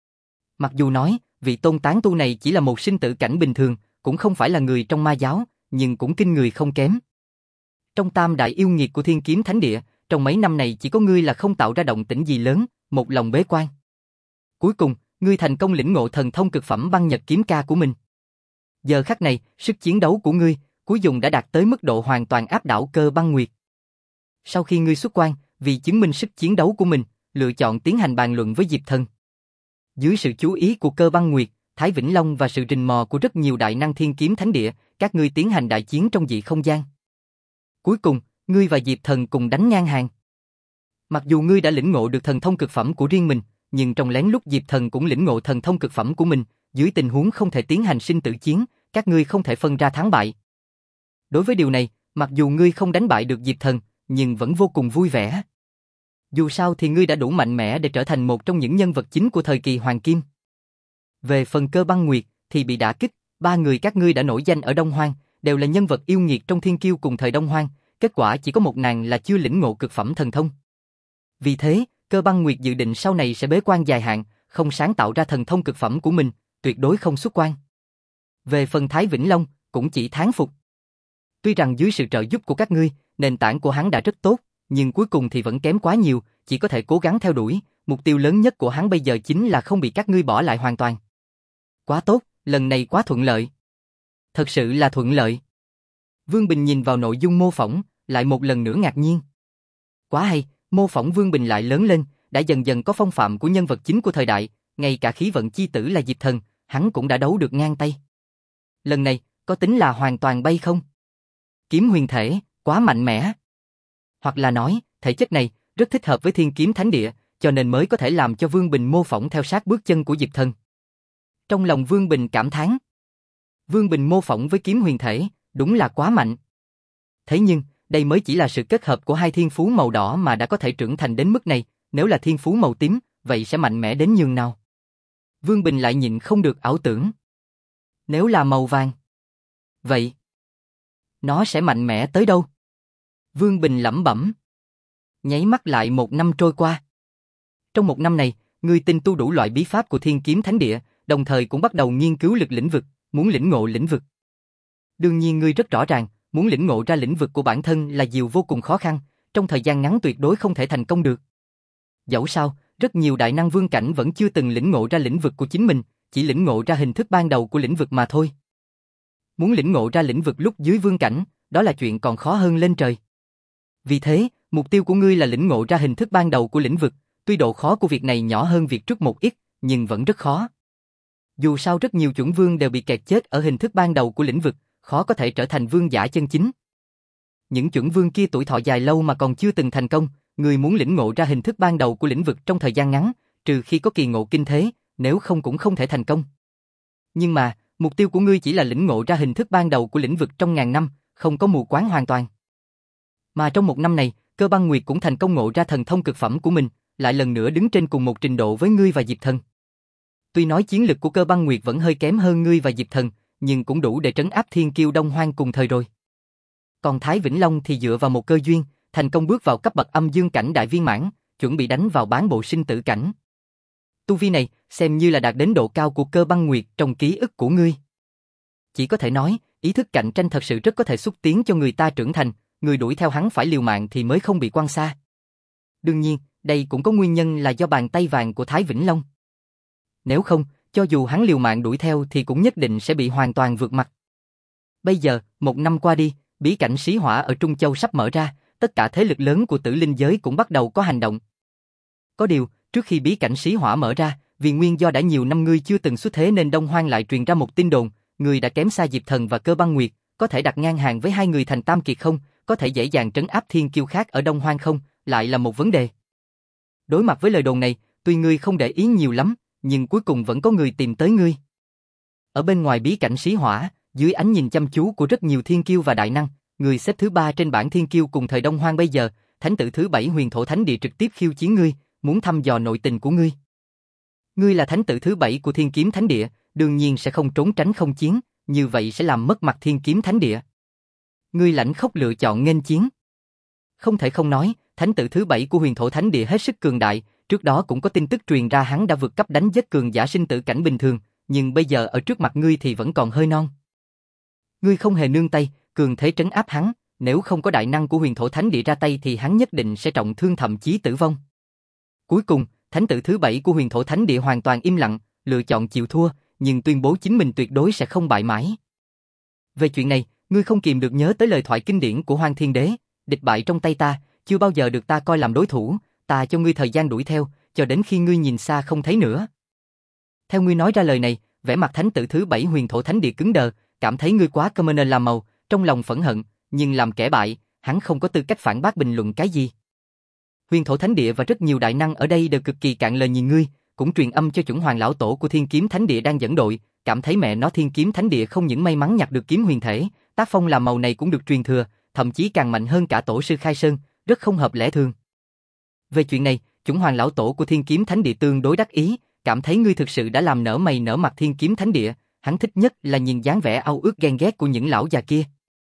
Mặc dù nói, vị tôn tán tu này chỉ là một sinh tử cảnh bình thường, cũng không phải là người trong ma giáo, nhưng cũng kinh người không kém. Trong tam đại yêu nghiệt của Thiên Kiếm Thánh Địa, trong mấy năm này chỉ có ngươi là không tạo ra động tĩnh gì lớn, một lòng bế quan. Cuối cùng, ngươi thành công lĩnh ngộ thần thông cực phẩm Băng Nhật Kiếm Ca của mình. Giờ khắc này, sức chiến đấu của ngươi, cuối cùng đã đạt tới mức độ hoàn toàn áp đảo Cơ Băng Nguyệt. Sau khi ngươi xuất quan, vì chứng minh sức chiến đấu của mình, lựa chọn tiến hành bàn luận với Diệp Thần. Dưới sự chú ý của Cơ Băng Nguyệt, Thái Vĩnh Long và sự rình mò của rất nhiều đại năng Thiên Kiếm Thánh Địa, các ngươi tiến hành đại chiến trong dị không gian. Cuối cùng, ngươi và Diệp Thần cùng đánh ngang hàng. Mặc dù ngươi đã lĩnh ngộ được thần thông cực phẩm của riêng mình, nhưng trong lén lút Diệp Thần cũng lĩnh ngộ thần thông cực phẩm của mình, dưới tình huống không thể tiến hành sinh tử chiến, các ngươi không thể phân ra thắng bại. Đối với điều này, mặc dù ngươi không đánh bại được Diệp Thần, nhưng vẫn vô cùng vui vẻ. Dù sao thì ngươi đã đủ mạnh mẽ để trở thành một trong những nhân vật chính của thời kỳ Hoàng Kim. Về phần Cơ Băng Nguyệt thì bị đả kích, ba người các ngươi đã nổi danh ở Đông Hoang, đều là nhân vật yêu nghiệt trong thiên kiêu cùng thời Đông Hoang, kết quả chỉ có một nàng là chưa lĩnh ngộ cực phẩm thần thông. Vì thế, Cơ Băng Nguyệt dự định sau này sẽ bế quan dài hạn, không sáng tạo ra thần thông cực phẩm của mình, tuyệt đối không xuất quan. Về phần Thái Vĩnh Long, cũng chỉ thán phục. Tuy rằng dưới sự trợ giúp của các ngươi, nền tảng của hắn đã rất tốt, nhưng cuối cùng thì vẫn kém quá nhiều, chỉ có thể cố gắng theo đuổi, mục tiêu lớn nhất của hắn bây giờ chính là không bị các ngươi bỏ lại hoàn toàn. Quá tốt, lần này quá thuận lợi. Thật sự là thuận lợi. Vương Bình nhìn vào nội dung mô phỏng, lại một lần nữa ngạc nhiên. Quá hay, mô phỏng Vương Bình lại lớn lên, đã dần dần có phong phạm của nhân vật chính của thời đại, ngay cả khí vận chi tử là Diệp Thần, hắn cũng đã đấu được ngang tay. Lần này, có tính là hoàn toàn bay không? Kiếm huyền thể, quá mạnh mẽ. Hoặc là nói, thể chất này, rất thích hợp với thiên kiếm thánh địa, cho nên mới có thể làm cho Vương Bình mô phỏng theo sát bước chân của Diệp Thần. Trong lòng Vương Bình cảm thán. Vương Bình mô phỏng với kiếm huyền thể, đúng là quá mạnh. Thế nhưng, đây mới chỉ là sự kết hợp của hai thiên phú màu đỏ mà đã có thể trưởng thành đến mức này, nếu là thiên phú màu tím, vậy sẽ mạnh mẽ đến nhường nào? Vương Bình lại nhịn không được ảo tưởng. Nếu là màu vàng, vậy nó sẽ mạnh mẽ tới đâu? Vương Bình lẩm bẩm. Nháy mắt lại một năm trôi qua. Trong một năm này, ngươi tinh tu đủ loại bí pháp của Thiên Kiếm Thánh Địa, đồng thời cũng bắt đầu nghiên cứu lực lĩnh vực, muốn lĩnh ngộ lĩnh vực. Đương nhiên ngươi rất rõ ràng, muốn lĩnh ngộ ra lĩnh vực của bản thân là điều vô cùng khó khăn, trong thời gian ngắn tuyệt đối không thể thành công được. Dẫu sao, rất nhiều đại năng vương cảnh vẫn chưa từng lĩnh ngộ ra lĩnh vực của chính mình, chỉ lĩnh ngộ ra hình thức ban đầu của lĩnh vực mà thôi. Muốn lĩnh ngộ ra lĩnh vực lúc dưới vương cảnh, đó là chuyện còn khó hơn lên trời. Vì thế, mục tiêu của ngươi là lĩnh ngộ ra hình thức ban đầu của lĩnh vực, tuy độ khó của việc này nhỏ hơn việc trước một ít, nhưng vẫn rất khó. Dù sao rất nhiều chuẩn vương đều bị kẹt chết ở hình thức ban đầu của lĩnh vực, khó có thể trở thành vương giả chân chính. Những chuẩn vương kia tuổi thọ dài lâu mà còn chưa từng thành công, người muốn lĩnh ngộ ra hình thức ban đầu của lĩnh vực trong thời gian ngắn, trừ khi có kỳ ngộ kinh thế, nếu không cũng không thể thành công. Nhưng mà, mục tiêu của ngươi chỉ là lĩnh ngộ ra hình thức ban đầu của lĩnh vực trong ngàn năm, không có mù quáng hoàn toàn. Mà trong một năm này, Cơ Băng Nguyệt cũng thành công ngộ ra thần thông cực phẩm của mình, lại lần nữa đứng trên cùng một trình độ với ngươi và Diệp Thần. Tuy nói chiến lực của Cơ Băng Nguyệt vẫn hơi kém hơn ngươi và Diệp Thần, nhưng cũng đủ để trấn áp thiên kiêu Đông Hoang cùng thời rồi. Còn Thái Vĩnh Long thì dựa vào một cơ duyên, thành công bước vào cấp bậc âm dương cảnh đại viên mãn, chuẩn bị đánh vào bán bộ sinh tử cảnh. Tu vi này xem như là đạt đến độ cao của Cơ Băng Nguyệt trong ký ức của ngươi. Chỉ có thể nói, ý thức cạnh tranh thật sự rất có thể xúc tiến cho người ta trưởng thành, người đuổi theo hắn phải liều mạng thì mới không bị quan xa. Đương nhiên, đây cũng có nguyên nhân là do bàn tay vàng của Thái Vĩnh Long. Nếu không, cho dù hắn liều mạng đuổi theo thì cũng nhất định sẽ bị hoàn toàn vượt mặt. Bây giờ, một năm qua đi, bí cảnh Sĩ Hỏa ở Trung Châu sắp mở ra, tất cả thế lực lớn của tử linh giới cũng bắt đầu có hành động. Có điều, trước khi bí cảnh Sĩ Hỏa mở ra, vì nguyên do đã nhiều năm ngươi chưa từng xuất thế nên Đông Hoang lại truyền ra một tin đồn, ngươi đã kém xa Diệp Thần và Cơ Băng Nguyệt, có thể đặt ngang hàng với hai người thành tam kiệt không, có thể dễ dàng trấn áp thiên kiêu khác ở Đông Hoang không, lại là một vấn đề. Đối mặt với lời đồn này, tuy ngươi không để ý nhiều lắm, nhưng cuối cùng vẫn có người tìm tới ngươi. Ở bên ngoài bí cảnh Sĩ Hỏa, dưới ánh nhìn chăm chú của rất nhiều thiên kiêu và đại năng, người xếp thứ ba trên bảng thiên kiêu cùng thời Đông Hoang bây giờ, thánh tử thứ bảy Huyền Thổ Thánh Địa trực tiếp khiêu chiến ngươi, muốn thăm dò nội tình của ngươi. Ngươi là thánh tử thứ bảy của Thiên Kiếm Thánh Địa, đương nhiên sẽ không trốn tránh không chiến, như vậy sẽ làm mất mặt Thiên Kiếm Thánh Địa. Ngươi lãnh khốc lựa chọn nghênh chiến. Không thể không nói, thánh tử thứ bảy của Huyền Thổ Thánh Địa hết sức cường đại, trước đó cũng có tin tức truyền ra hắn đã vượt cấp đánh giết cường giả sinh tử cảnh bình thường, nhưng bây giờ ở trước mặt ngươi thì vẫn còn hơi non. Ngươi không hề nương tay, cường thế trấn áp hắn, nếu không có đại năng của Huyền Thổ Thánh Địa ra tay thì hắn nhất định sẽ trọng thương thậm chí tử vong. Cuối cùng, thánh tử thứ bảy của Huyền Thổ Thánh Địa hoàn toàn im lặng, lựa chọn chịu thua, nhưng tuyên bố chính mình tuyệt đối sẽ không bại mãi. Về chuyện này, ngươi không kìm được nhớ tới lời thoại kinh điển của Hoang Thiên Đế, địch bại trong tay ta, chưa bao giờ được ta coi làm đối thủ, ta cho ngươi thời gian đuổi theo, cho đến khi ngươi nhìn xa không thấy nữa. Theo ngươi nói ra lời này, vẻ mặt thánh tử thứ bảy Huyền Thổ Thánh Địa cứng đờ, cảm thấy ngươi quá cơm nên làm màu, trong lòng phẫn hận, nhưng làm kẻ bại, hắn không có tư cách phản bác bình luận cái gì. Huyền Thổ Thánh Địa và rất nhiều đại năng ở đây đều cực kỳ cạn lời nhìn ngươi, cũng truyền âm cho chuẩn hoàng lão tổ của Thiên Kiếm Thánh Địa đang dẫn đội, cảm thấy mẹ nó Thiên Kiếm Thánh Địa không những may mắn nhặt được kiếm huyền thể, tác phong làm màu này cũng được truyền thừa, thậm chí càng mạnh hơn cả tổ sư Khai Sơn, rất không hợp lẽ thường. Về chuyện này, chuẩn hoàng lão tổ của Thiên Kiếm Thánh Địa tương đối đắc ý, cảm thấy ngươi thực sự đã làm nở mày nở mặt Thiên Kiếm Thánh Địa, hắn thích nhất là nhìn dáng vẻ ao ước ghen ghét của những lão già kia.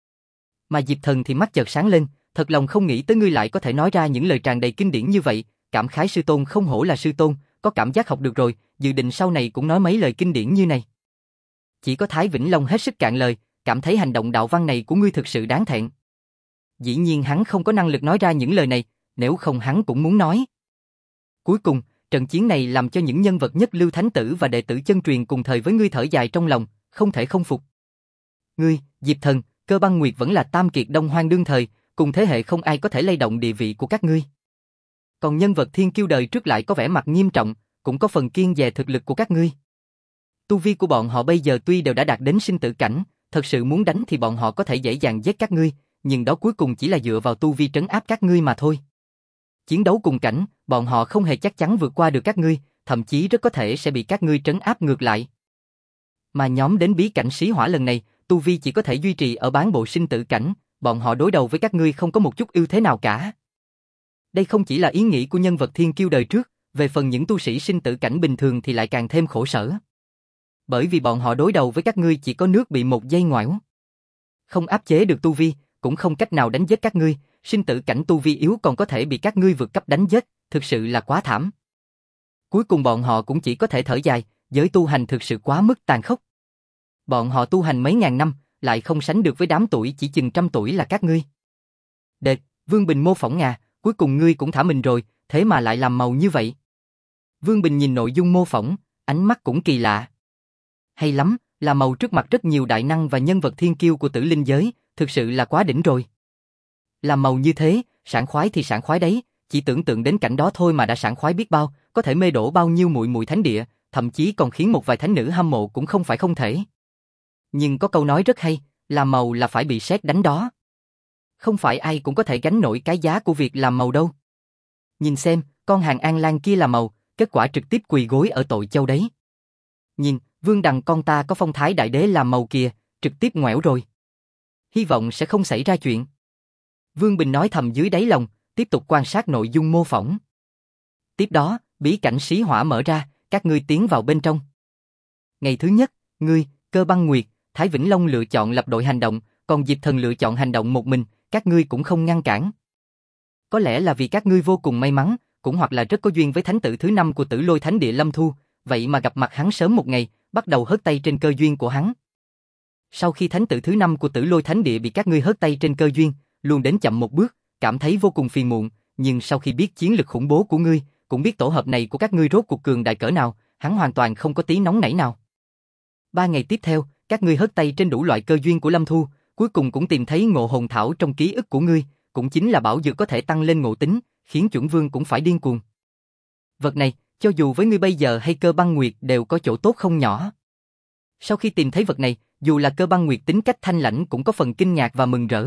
Mà Diệp Thần thì mắt chợt sáng lên, thật lòng không nghĩ tới ngươi lại có thể nói ra những lời tràn đầy kinh điển như vậy, cảm khái sư tôn không hổ là sư tôn, có cảm giác học được rồi, dự định sau này cũng nói mấy lời kinh điển như này. Chỉ có Thái Vĩnh Long hết sức cạn lời, cảm thấy hành động đạo văn này của ngươi thực sự đáng thẹn. Dĩ nhiên hắn không có năng lực nói ra những lời này, nếu không hắn cũng muốn nói. Cuối cùng, trận chiến này làm cho những nhân vật nhất lưu thánh tử và đệ tử chân truyền cùng thời với ngươi thở dài trong lòng, không thể không phục. Ngươi, Diệp Thần, Cơ Băng Nguyệt vẫn là tam kiệt Đông Hoang đương thời, cùng thế hệ không ai có thể lay động địa vị của các ngươi. Còn nhân vật thiên kiêu đời trước lại có vẻ mặt nghiêm trọng, cũng có phần kiêng dè thực lực của các ngươi. Tu vi của bọn họ bây giờ tuy đều đã đạt đến sinh tử cảnh, thật sự muốn đánh thì bọn họ có thể dễ dàng giết các ngươi, nhưng đó cuối cùng chỉ là dựa vào tu vi trấn áp các ngươi mà thôi. Chiến đấu cùng cảnh, bọn họ không hề chắc chắn vượt qua được các ngươi, thậm chí rất có thể sẽ bị các ngươi trấn áp ngược lại. Mà nhóm đến bí cảnh Xí Hỏa lần này, tu vi chỉ có thể duy trì ở bán bộ sinh tử cảnh, bọn họ đối đầu với các ngươi không có một chút ưu thế nào cả. Đây không chỉ là ý nghĩ của nhân vật thiên kiêu đời trước, về phần những tu sĩ sinh tử cảnh bình thường thì lại càng thêm khổ sở. Bởi vì bọn họ đối đầu với các ngươi chỉ có nước bị một dây ngoẻo. Không áp chế được tu vi, cũng không cách nào đánh giết các ngươi, sinh tử cảnh tu vi yếu còn có thể bị các ngươi vượt cấp đánh giết, thực sự là quá thảm. Cuối cùng bọn họ cũng chỉ có thể thở dài, giới tu hành thực sự quá mức tàn khốc. Bọn họ tu hành mấy ngàn năm, lại không sánh được với đám tuổi chỉ chừng trăm tuổi là các ngươi. Đệt, Vương Bình mô phỏng à, cuối cùng ngươi cũng thả mình rồi, thế mà lại làm màu như vậy. Vương Bình nhìn nội dung mô phỏng, ánh mắt cũng kỳ lạ. Hay lắm, làm màu trước mặt rất nhiều đại năng và nhân vật thiên kiêu của tử linh giới, thực sự là quá đỉnh rồi. Làm màu như thế, sảng khoái thì sảng khoái đấy, chỉ tưởng tượng đến cảnh đó thôi mà đã sảng khoái biết bao, có thể mê đổ bao nhiêu muội muội thánh địa, thậm chí còn khiến một vài thánh nữ hâm mộ cũng không phải không thể. Nhưng có câu nói rất hay, làm màu là phải bị sét đánh đó. Không phải ai cũng có thể gánh nổi cái giá của việc làm màu đâu. Nhìn xem, con hàng An Lan kia làm màu, kết quả trực tiếp quỳ gối ở tội châu đấy. Nhìn, Vương Đằng con ta có phong thái đại đế làm màu kìa, trực tiếp ngoẻo rồi. Hy vọng sẽ không xảy ra chuyện. Vương Bình nói thầm dưới đáy lòng, tiếp tục quan sát nội dung mô phỏng. Tiếp đó, bí cảnh Xí Hỏa mở ra, các ngươi tiến vào bên trong. Ngày thứ nhất, ngươi, Cơ Băng Nguyệt, Thái Vĩnh Long lựa chọn lập đội hành động, còn Diệp Thần lựa chọn hành động một mình, các ngươi cũng không ngăn cản. Có lẽ là vì các ngươi vô cùng may mắn, cũng hoặc là rất có duyên với thánh tử thứ năm của Tử Lôi Thánh Địa Lâm Thu, vậy mà gặp mặt hắn sớm một ngày, bắt đầu hớt tay trên cơ duyên của hắn. Sau khi thánh tử thứ năm của Tử Lôi Thánh Địa bị các ngươi hớt tay trên cơ duyên, luôn đến chậm một bước, cảm thấy vô cùng phiền muộn, nhưng sau khi biết chiến lực khủng bố của ngươi, cũng biết tổ hợp này của các ngươi rốt cuộc cường đại cỡ nào, hắn hoàn toàn không có tí nóng nảy nào. Ba ngày tiếp theo, các ngươi hớt tay trên đủ loại cơ duyên của Lâm Thu, cuối cùng cũng tìm thấy Ngộ Hồn Thảo trong ký ức của ngươi, cũng chính là bảo dược có thể tăng lên ngộ tính, khiến chuẩn vương cũng phải điên cuồng. Vật này, cho dù với ngươi bây giờ hay Cơ Băng Nguyệt đều có chỗ tốt không nhỏ. Sau khi tìm thấy vật này, dù là Cơ Băng Nguyệt tính cách thanh lãnh cũng có phần kinh ngạc và mừng rỡ.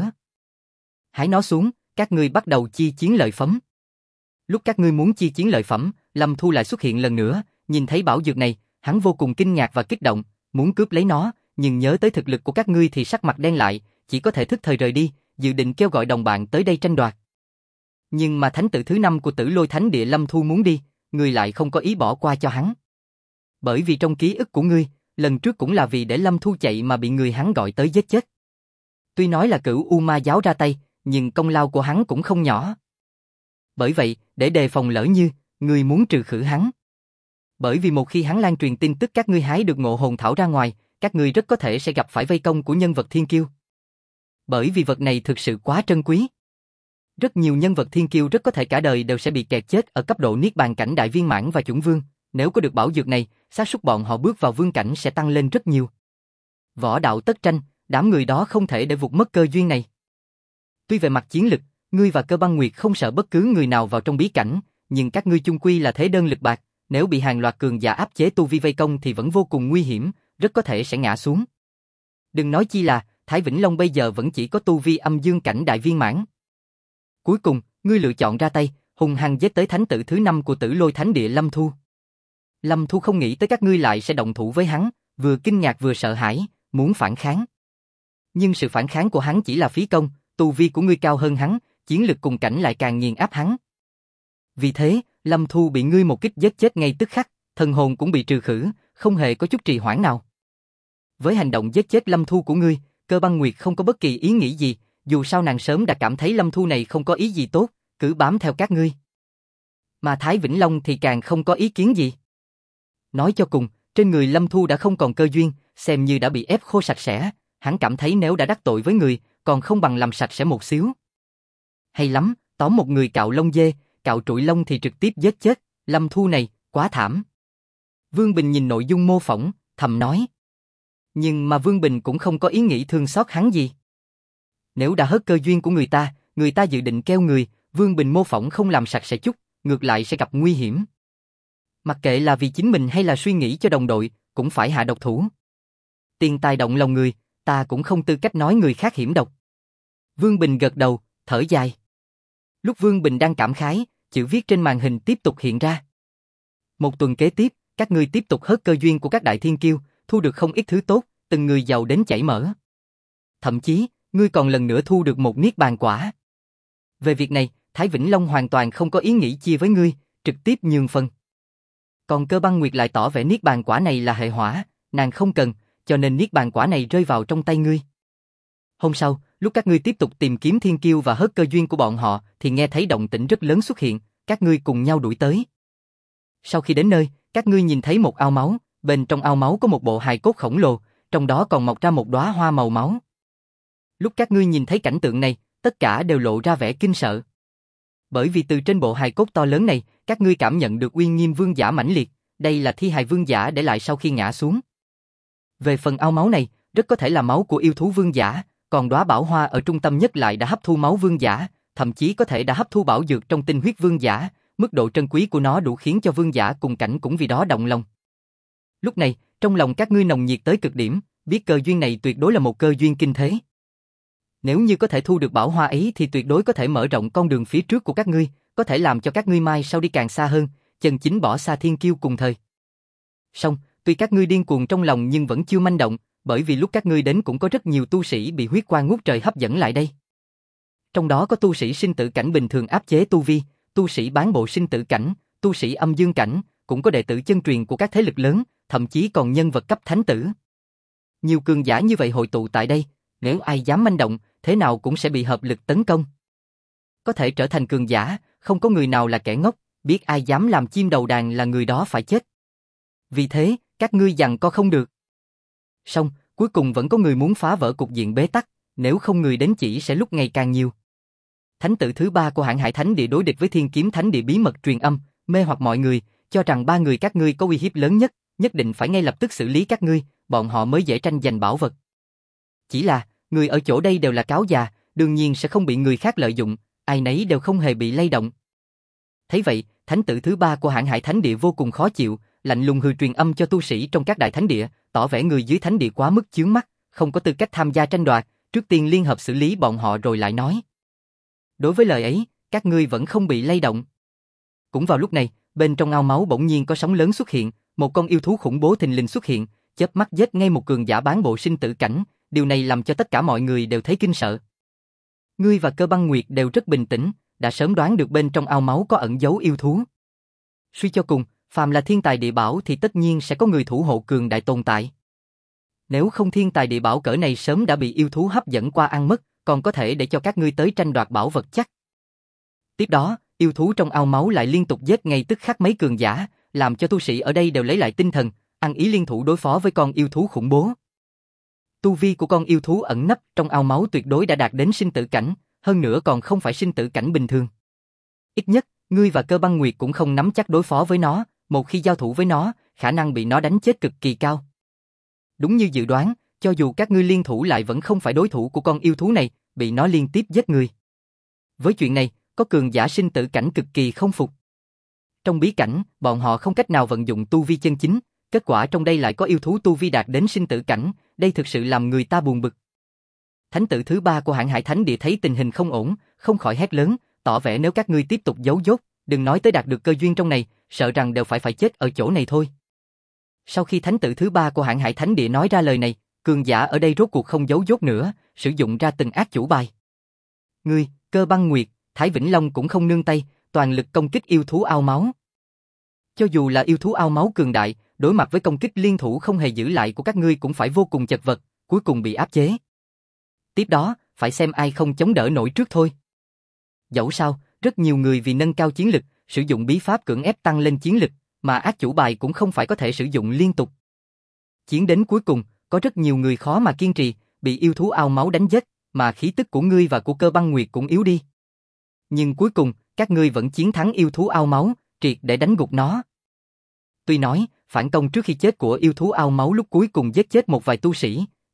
Hãy nó xuống, các ngươi bắt đầu chi chiến lợi phẩm. Lúc các ngươi muốn chi chiến lợi phẩm, Lâm Thu lại xuất hiện lần nữa, nhìn thấy bảo dược này, hắn vô cùng kinh ngạc và kích động, muốn cướp lấy nó, nhưng nhớ tới thực lực của các ngươi thì sắc mặt đen lại, chỉ có thể thức thời rời đi, dự định kêu gọi đồng bạn tới đây tranh đoạt. Nhưng mà thánh tử thứ năm của Tử Lôi Thánh Địa Lâm Thu muốn đi, ngươi lại không có ý bỏ qua cho hắn. Bởi vì trong ký ức của ngươi, lần trước cũng là vì để Lâm Thu chạy mà bị người hắn gọi tới giết chết. Tuy nói là Cửu U Ma giáo ra tay, nhưng công lao của hắn cũng không nhỏ. Bởi vậy, để đề phòng lỡ như, ngươi muốn trừ khử hắn. Bởi vì một khi hắn lan truyền tin tức các ngươi hái được Ngộ Hồn Thảo ra ngoài, các ngươi rất có thể sẽ gặp phải vây công của nhân vật thiên kiêu. Bởi vì vật này thực sự quá trân quý. Rất nhiều nhân vật thiên kiêu rất có thể cả đời đều sẽ bị kẹt chết ở cấp độ niết bàn cảnh đại viên mãn và chuẩn vương, nếu có được bảo dược này, xác suất bọn họ bước vào vương cảnh sẽ tăng lên rất nhiều. Võ đạo tất tranh, đám người đó không thể để vụt mất cơ duyên này. Tuy về mặt chiến lực, ngươi và Cơ Băng Nguyệt không sợ bất cứ người nào vào trong bí cảnh, nhưng các ngươi chung quy là thế đơn lực bạc, nếu bị hàng loạt cường giả áp chế tu vi vây công thì vẫn vô cùng nguy hiểm, rất có thể sẽ ngã xuống. Đừng nói chi là, Thái Vĩnh Long bây giờ vẫn chỉ có tu vi âm dương cảnh đại viên mãn. Cuối cùng, ngươi lựa chọn ra tay, hùng hăng giết tới thánh tử thứ năm của Tử Lôi Thánh Địa Lâm Thu. Lâm Thu không nghĩ tới các ngươi lại sẽ động thủ với hắn, vừa kinh ngạc vừa sợ hãi, muốn phản kháng. Nhưng sự phản kháng của hắn chỉ là phí công, tu vi của ngươi cao hơn hắn, chiến lực cùng cảnh lại càng nghiền áp hắn. Vì thế, Lâm Thu bị ngươi một kích giết chết ngay tức khắc, thần hồn cũng bị trừ khử, không hề có chút trì hoãn nào. Với hành động giết chết Lâm Thu của ngươi, Cơ Băng Nguyệt không có bất kỳ ý nghĩ gì, dù sao nàng sớm đã cảm thấy Lâm Thu này không có ý gì tốt, cứ bám theo các ngươi. Mà Thái Vĩnh Long thì càng không có ý kiến gì. Nói cho cùng, trên người Lâm Thu đã không còn cơ duyên, xem như đã bị ép khô sạch sẽ, hắn cảm thấy nếu đã đắc tội với người, còn không bằng làm sạch sẽ một xíu. Hay lắm, tóm một người cạo lông dê, cạo trụi lông thì trực tiếp giết chết, Lâm Thu này, quá thảm. Vương Bình nhìn nội dung mô phỏng, thầm nói. Nhưng mà Vương Bình cũng không có ý nghĩ thương xót hắn gì. Nếu đã hớt cơ duyên của người ta, người ta dự định keo người, Vương Bình mô phỏng không làm sạch sẽ chút, ngược lại sẽ gặp nguy hiểm. Mặc kệ là vì chính mình hay là suy nghĩ cho đồng đội, cũng phải hạ độc thủ. Tiền tài động lòng người, ta cũng không tư cách nói người khác hiểm độc. Vương Bình gật đầu, thở dài. Lúc Vương Bình đang cảm khái, chữ viết trên màn hình tiếp tục hiện ra. Một tuần kế tiếp, các ngươi tiếp tục hớt cơ duyên của các đại thiên kiêu, thu được không ít thứ tốt, từng người giàu đến chảy mỡ. Thậm chí, ngươi còn lần nữa thu được một niết bàn quả. Về việc này, Thái Vĩnh Long hoàn toàn không có ý nghĩ chia với ngươi, trực tiếp nhường phần. Còn Cơ Băng Nguyệt lại tỏ vẻ niết bàn quả này là hệ hỏa, nàng không cần, cho nên niết bàn quả này rơi vào trong tay ngươi. Hôm sau, lúc các ngươi tiếp tục tìm kiếm thiên kiêu và hớt cơ duyên của bọn họ, thì nghe thấy động tĩnh rất lớn xuất hiện, các ngươi cùng nhau đuổi tới. Sau khi đến nơi, các ngươi nhìn thấy một ao máu, bên trong ao máu có một bộ hài cốt khổng lồ, trong đó còn mọc ra một đóa hoa màu máu. Lúc các ngươi nhìn thấy cảnh tượng này, tất cả đều lộ ra vẻ kinh sợ. Bởi vì từ trên bộ hài cốt to lớn này, các ngươi cảm nhận được uy nghiêm vương giả mãnh liệt, đây là thi hài vương giả để lại sau khi ngã xuống. Về phần ao máu này, rất có thể là máu của yêu thú vương giả, còn đóa bảo hoa ở trung tâm nhất lại đã hấp thu máu vương giả, thậm chí có thể đã hấp thu bảo dược trong tinh huyết vương giả, mức độ trân quý của nó đủ khiến cho vương giả cùng cảnh cũng vì đó động lòng. Lúc này, trong lòng các ngươi nồng nhiệt tới cực điểm, biết cơ duyên này tuyệt đối là một cơ duyên kinh thế. Nếu như có thể thu được bảo hoa ấy thì tuyệt đối có thể mở rộng con đường phía trước của các ngươi, có thể làm cho các ngươi mai sau đi càng xa hơn, chân chính bỏ xa thiên kiêu cùng thời. Song, tuy các ngươi điên cuồng trong lòng nhưng vẫn chưa manh động, bởi vì lúc các ngươi đến cũng có rất nhiều tu sĩ bị huyết quang ngút trời hấp dẫn lại đây. Trong đó có tu sĩ sinh tử cảnh bình thường áp chế tu vi, tu sĩ bán bộ sinh tử cảnh, tu sĩ âm dương cảnh, cũng có đệ tử chân truyền của các thế lực lớn, thậm chí còn nhân vật cấp thánh tử. Nhiều cường giả như vậy hội tụ tại đây, nếu ai dám manh động, thế nào cũng sẽ bị hợp lực tấn công. Có thể trở thành cường giả, không có người nào là kẻ ngốc, biết ai dám làm chim đầu đàn là người đó phải chết. Vì thế, các ngươi giằng co không được. Song, cuối cùng vẫn có người muốn phá vỡ cục diện bế tắc, nếu không người đến chỉ sẽ lúc ngày càng nhiều. Thánh tử thứ ba của Hãn Hải Thánh Địa đối địch với Thiên Kiếm Thánh Địa bí mật truyền âm, mê hoặc mọi người, cho rằng ba người các ngươi có uy hiếp lớn nhất, nhất định phải ngay lập tức xử lý các ngươi, bọn họ mới dễ tranh giành bảo vật. Chỉ là, người ở chỗ đây đều là cáo già, đương nhiên sẽ không bị người khác lợi dụng, ai nấy đều không hề bị lay động. Thấy vậy, thánh tử thứ ba của Hãn Hải Thánh Địa vô cùng khó chịu, lạnh lùng hừ truyền âm cho tu sĩ trong các đại thánh địa, tỏ vẻ người dưới thánh địa quá mức chướng mắt, không có tư cách tham gia tranh đoạt, trước tiên liên hợp xử lý bọn họ rồi lại nói. Đối với lời ấy, các ngươi vẫn không bị lay động. Cũng vào lúc này, bên trong ao máu bỗng nhiên có sóng lớn xuất hiện, một con yêu thú khủng bố thình lình xuất hiện, chớp mắt giết ngay một cường giả bán bộ sinh tử cảnh, điều này làm cho tất cả mọi người đều thấy kinh sợ. Ngươi và Cơ Băng Nguyệt đều rất bình tĩnh, đã sớm đoán được bên trong ao máu có ẩn giấu yêu thú. Suy cho cùng, phàm là thiên tài địa bảo thì tất nhiên sẽ có người thủ hộ cường đại tồn tại. Nếu không thiên tài địa bảo cỡ này sớm đã bị yêu thú hấp dẫn qua ăn mất, còn có thể để cho các ngươi tới tranh đoạt bảo vật chắc. Tiếp đó, yêu thú trong ao máu lại liên tục giết ngay tức khắc mấy cường giả, làm cho tu sĩ ở đây đều lấy lại tinh thần, ăn ý liên thủ đối phó với con yêu thú khủng bố. Tu vi của con yêu thú ẩn nấp trong ao máu tuyệt đối đã đạt đến sinh tử cảnh, hơn nữa còn không phải sinh tử cảnh bình thường. Ít nhất, ngươi và Cơ Băng Nguyệt cũng không nắm chắc đối phó với nó, một khi giao thủ với nó, khả năng bị nó đánh chết cực kỳ cao. Đúng như dự đoán, cho dù các ngươi liên thủ lại vẫn không phải đối thủ của con yêu thú này, bị nó liên tiếp giết người. Với chuyện này, có cường giả sinh tử cảnh cực kỳ không phục. Trong bí cảnh, bọn họ không cách nào vận dụng tu vi chân chính, kết quả trong đây lại có yêu thú tu vi đạt đến sinh tử cảnh, đây thực sự làm người ta buồn bực. Thánh tử thứ ba của Hãn Hải Thánh Địa thấy tình hình không ổn, không khỏi hét lớn, tỏ vẻ nếu các ngươi tiếp tục giấu dốt, đừng nói tới đạt được cơ duyên trong này, sợ rằng đều phải phải chết ở chỗ này thôi. Sau khi thánh tử thứ ba của Hãn Hải Thánh Địa nói ra lời này, cường giả ở đây rốt cuộc không giấu dốt nữa, sử dụng ra từng ác chủ bài. Ngươi, Cơ Băng Nguyệt, Thái Vĩnh Long cũng không nương tay, toàn lực công kích yêu thú ao máu. Cho dù là yêu thú ao máu cường đại, đối mặt với công kích liên thủ không hề giữ lại của các ngươi cũng phải vô cùng chật vật, cuối cùng bị áp chế. Tiếp đó, phải xem ai không chống đỡ nổi trước thôi. Dẫu sao, rất nhiều người vì nâng cao chiến lực, sử dụng bí pháp cưỡng ép tăng lên chiến lực, mà ác chủ bài cũng không phải có thể sử dụng liên tục. Chiến đến cuối cùng, có rất nhiều người khó mà kiên trì, bị yêu thú ao máu đánh giết, mà khí tức của ngươi và của Cơ Băng Nguyệt cũng yếu đi. Nhưng cuối cùng, các ngươi vẫn chiến thắng yêu thú ao máu, triệt để đánh gục nó. Tuy nói, phản công trước khi chết của yêu thú ao máu lúc cuối cùng giết chết một vài tu sĩ,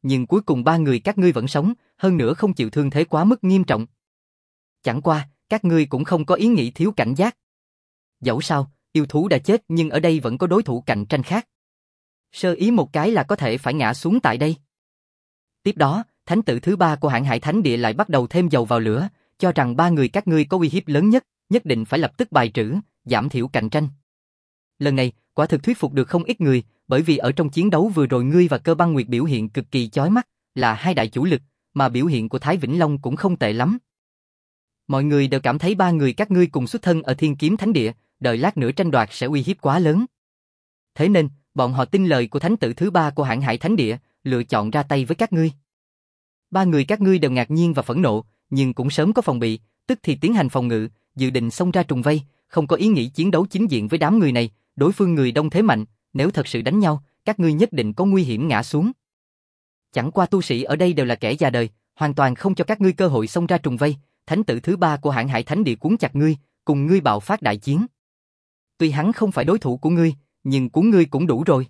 nhưng cuối cùng ba người các ngươi vẫn sống, hơn nữa không chịu thương thế quá mức nghiêm trọng. Chẳng qua, các ngươi cũng không có ý nghĩ thiếu cảnh giác. Dẫu sao, yêu thú đã chết nhưng ở đây vẫn có đối thủ cạnh tranh khác. Sơ ý một cái là có thể phải ngã xuống tại đây. Tiếp đó, thánh tử thứ ba của Hãn Hải Thánh Địa lại bắt đầu thêm dầu vào lửa, cho rằng ba người các ngươi có uy hiếp lớn nhất, nhất định phải lập tức bài trừ, giảm thiểu cạnh tranh. Lần này, quả thực thuyết phục được không ít người, bởi vì ở trong chiến đấu vừa rồi ngươi và Cơ Băng Nguyệt biểu hiện cực kỳ chói mắt, là hai đại chủ lực, mà biểu hiện của Thái Vĩnh Long cũng không tệ lắm. Mọi người đều cảm thấy ba người các ngươi cùng xuất thân ở Thiên Kiếm Thánh Địa, đợi lát nữa tranh đoạt sẽ uy hiếp quá lớn. Thế nên, bọn họ tin lời của thánh tử thứ ba của Hãn Hải Thánh Địa, lựa chọn ra tay với các ngươi. Ba người các ngươi đều ngạc nhiên và phẫn nộ, nhưng cũng sớm có phòng bị, tức thì tiến hành phòng ngự, dự định xông ra trùng vây, không có ý nghĩ chiến đấu chính diện với đám người này, đối phương người đông thế mạnh, nếu thật sự đánh nhau, các ngươi nhất định có nguy hiểm ngã xuống. Chẳng qua tu sĩ ở đây đều là kẻ già đời, hoàn toàn không cho các ngươi cơ hội xông ra trùng vây, thánh tử thứ ba của Hãn Hải Thánh Địa cuốn chặt ngươi, cùng ngươi bạo phát đại chiến. Tuy hắn không phải đối thủ của ngươi, nhưng cuốn ngươi cũng đủ rồi.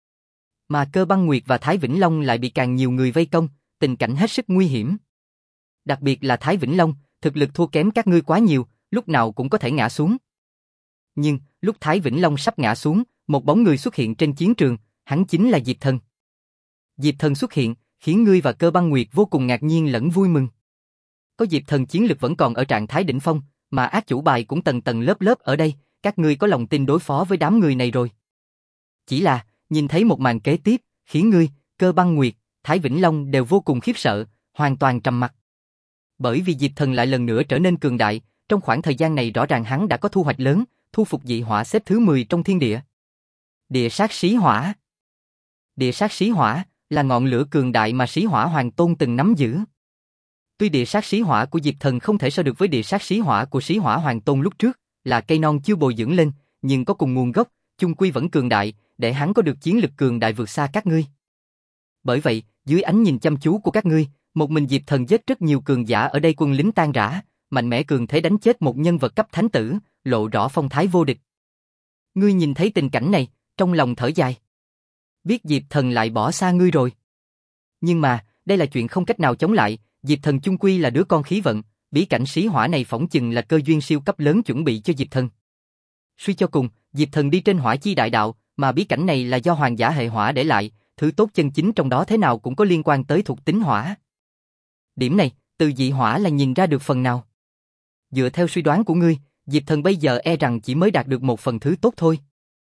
Mà Cơ Băng Nguyệt và Thái Vĩnh Long lại bị càng nhiều người vây công, tình cảnh hết sức nguy hiểm. Đặc biệt là Thái Vĩnh Long, thực lực thua kém các ngươi quá nhiều, lúc nào cũng có thể ngã xuống. Nhưng, lúc Thái Vĩnh Long sắp ngã xuống, một bóng người xuất hiện trên chiến trường, hắn chính là Diệp Thần. Diệp Thần xuất hiện, khiến ngươi và Cơ Băng Nguyệt vô cùng ngạc nhiên lẫn vui mừng. Có Diệp Thần chiến lực vẫn còn ở trạng thái đỉnh phong, mà ác chủ bài cũng tầng tầng lớp lớp ở đây, các ngươi có lòng tin đối phó với đám người này rồi. Chỉ là, nhìn thấy một màn kế tiếp, khiến ngươi, Cơ Băng Nguyệt, Thái Vĩnh Long đều vô cùng khiếp sợ, hoàn toàn trầm mặc. Bởi vì Diệp Thần lại lần nữa trở nên cường đại, trong khoảng thời gian này rõ ràng hắn đã có thu hoạch lớn, thu phục dị hỏa xếp thứ mười trong thiên địa. Địa sát xí hỏa. Địa sát xí hỏa là ngọn lửa cường đại mà xí hỏa hoàng tôn từng nắm giữ. Tuy địa sát xí hỏa của Diệp Thần không thể so được với địa sát xí hỏa của xí hỏa hoàng tôn lúc trước, là cây non chưa bồi dưỡng lên, nhưng có cùng nguồn gốc, chung quy vẫn cường đại, để hắn có được chiến lực cường đại vượt xa các ngươi. Bởi vậy, dưới ánh nhìn chăm chú của các ngươi, một mình Diệp Thần giết rất nhiều cường giả ở đây quân lính tan rã, mạnh mẽ cường thế đánh chết một nhân vật cấp thánh tử, lộ rõ phong thái vô địch. Ngươi nhìn thấy tình cảnh này, trong lòng thở dài. Biết Diệp Thần lại bỏ xa ngươi rồi. Nhưng mà, đây là chuyện không cách nào chống lại, Diệp Thần chung quy là đứa con khí vận, bí cảnh xí hỏa này phỏng chừng là cơ duyên siêu cấp lớn chuẩn bị cho Diệp Thần. Suy cho cùng, Diệp Thần đi trên hỏa chi đại đạo, mà bí cảnh này là do hoàng giả hệ hỏa để lại, thứ tốt chân chính trong đó thế nào cũng có liên quan tới thuộc tính hỏa. Điểm này, từ dị hỏa là nhìn ra được phần nào. Dựa theo suy đoán của ngươi, Diệp Thần bây giờ e rằng chỉ mới đạt được một phần thứ tốt thôi.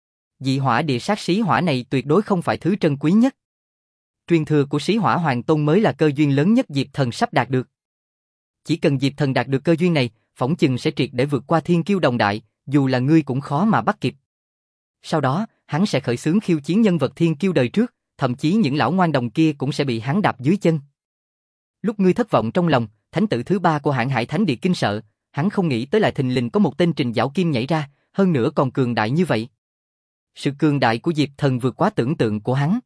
Dị hỏa địa sát xí hỏa này tuyệt đối không phải thứ trân quý nhất. Truyền thừa của xí hỏa hoàng tôn mới là cơ duyên lớn nhất Diệp Thần sắp đạt được. Chỉ cần Diệp Thần đạt được cơ duyên này, phỏng chừng sẽ triệt để vượt qua thiên kiêu đồng đại, dù là ngươi cũng khó mà bắt kịp. Sau đó, hắn sẽ khởi xướng khiêu chiến nhân vật thiên kiêu đời trước, thậm chí những lão ngoan đồng kia cũng sẽ bị hắn đạp dưới chân. Lúc ngươi thất vọng trong lòng, thánh tử thứ ba của Hãn Hải Thánh Địa kinh sợ, hắn không nghĩ tới lại thình lình có một tên Trình Giảo Kim nhảy ra, hơn nữa còn cường đại như vậy. Sự cường đại của Diệp Thần vượt quá tưởng tượng của hắn.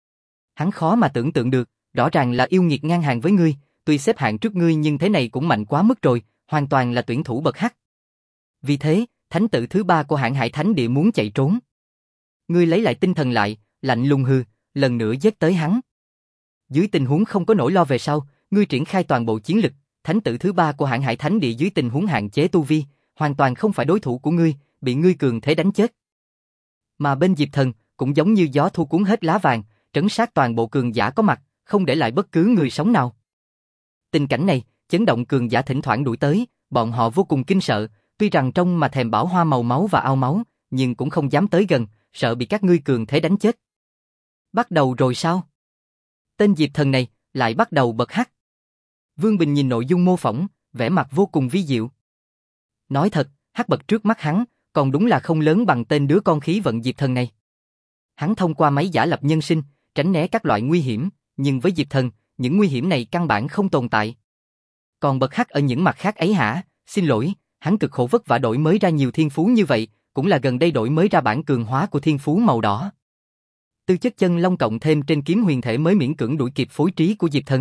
Hắn khó mà tưởng tượng được, rõ ràng là yêu nghiệt ngang hàng với ngươi, tuy xếp hạng trước ngươi nhưng thế này cũng mạnh quá mức rồi, hoàn toàn là tuyển thủ bậc hắc. Vì thế, thánh tử thứ ba của Hãn Hải Thánh Địa muốn chạy trốn. Ngươi lấy lại tinh thần lại, lạnh lùng hừ, lần nữa giết tới hắn. Dưới tình huống không có nỗi lo về sau, ngươi triển khai toàn bộ chiến lực, thánh tử thứ ba của Hãn Hải Thánh Địa dưới tình huống hạn chế tu vi, hoàn toàn không phải đối thủ của ngươi, bị ngươi cường thế đánh chết. Mà bên Diệp Thần, cũng giống như gió thu cuốn hết lá vàng, trấn sát toàn bộ cường giả có mặt, không để lại bất cứ người sống nào. Tình cảnh này, chấn động cường giả thỉnh thoảng đuổi tới, bọn họ vô cùng kinh sợ, tuy rằng trong mà thèm bảo hoa màu máu và ao máu, nhưng cũng không dám tới gần, sợ bị các ngươi cường thế đánh chết. Bắt đầu rồi sao? Tên Diệp Thần này, lại bắt đầu bật hắc. Vương Bình nhìn nội dung mô phỏng, vẻ mặt vô cùng vi diệu. Nói thật, hắc bật trước mắt hắn, còn đúng là không lớn bằng tên đứa con khí vận Diệp Thần này. Hắn thông qua máy giả lập nhân sinh, tránh né các loại nguy hiểm, nhưng với Diệp Thần, những nguy hiểm này căn bản không tồn tại. Còn bật hắc ở những mặt khác ấy hả? Xin lỗi, hắn cực khổ vất vả đổi mới ra nhiều thiên phú như vậy, cũng là gần đây đổi mới ra bản cường hóa của thiên phú màu đỏ. Tư chất chân long cộng thêm trên kiếm huyền thể mới miễn cưỡng đuổi kịp phối trí của Diệp Thần.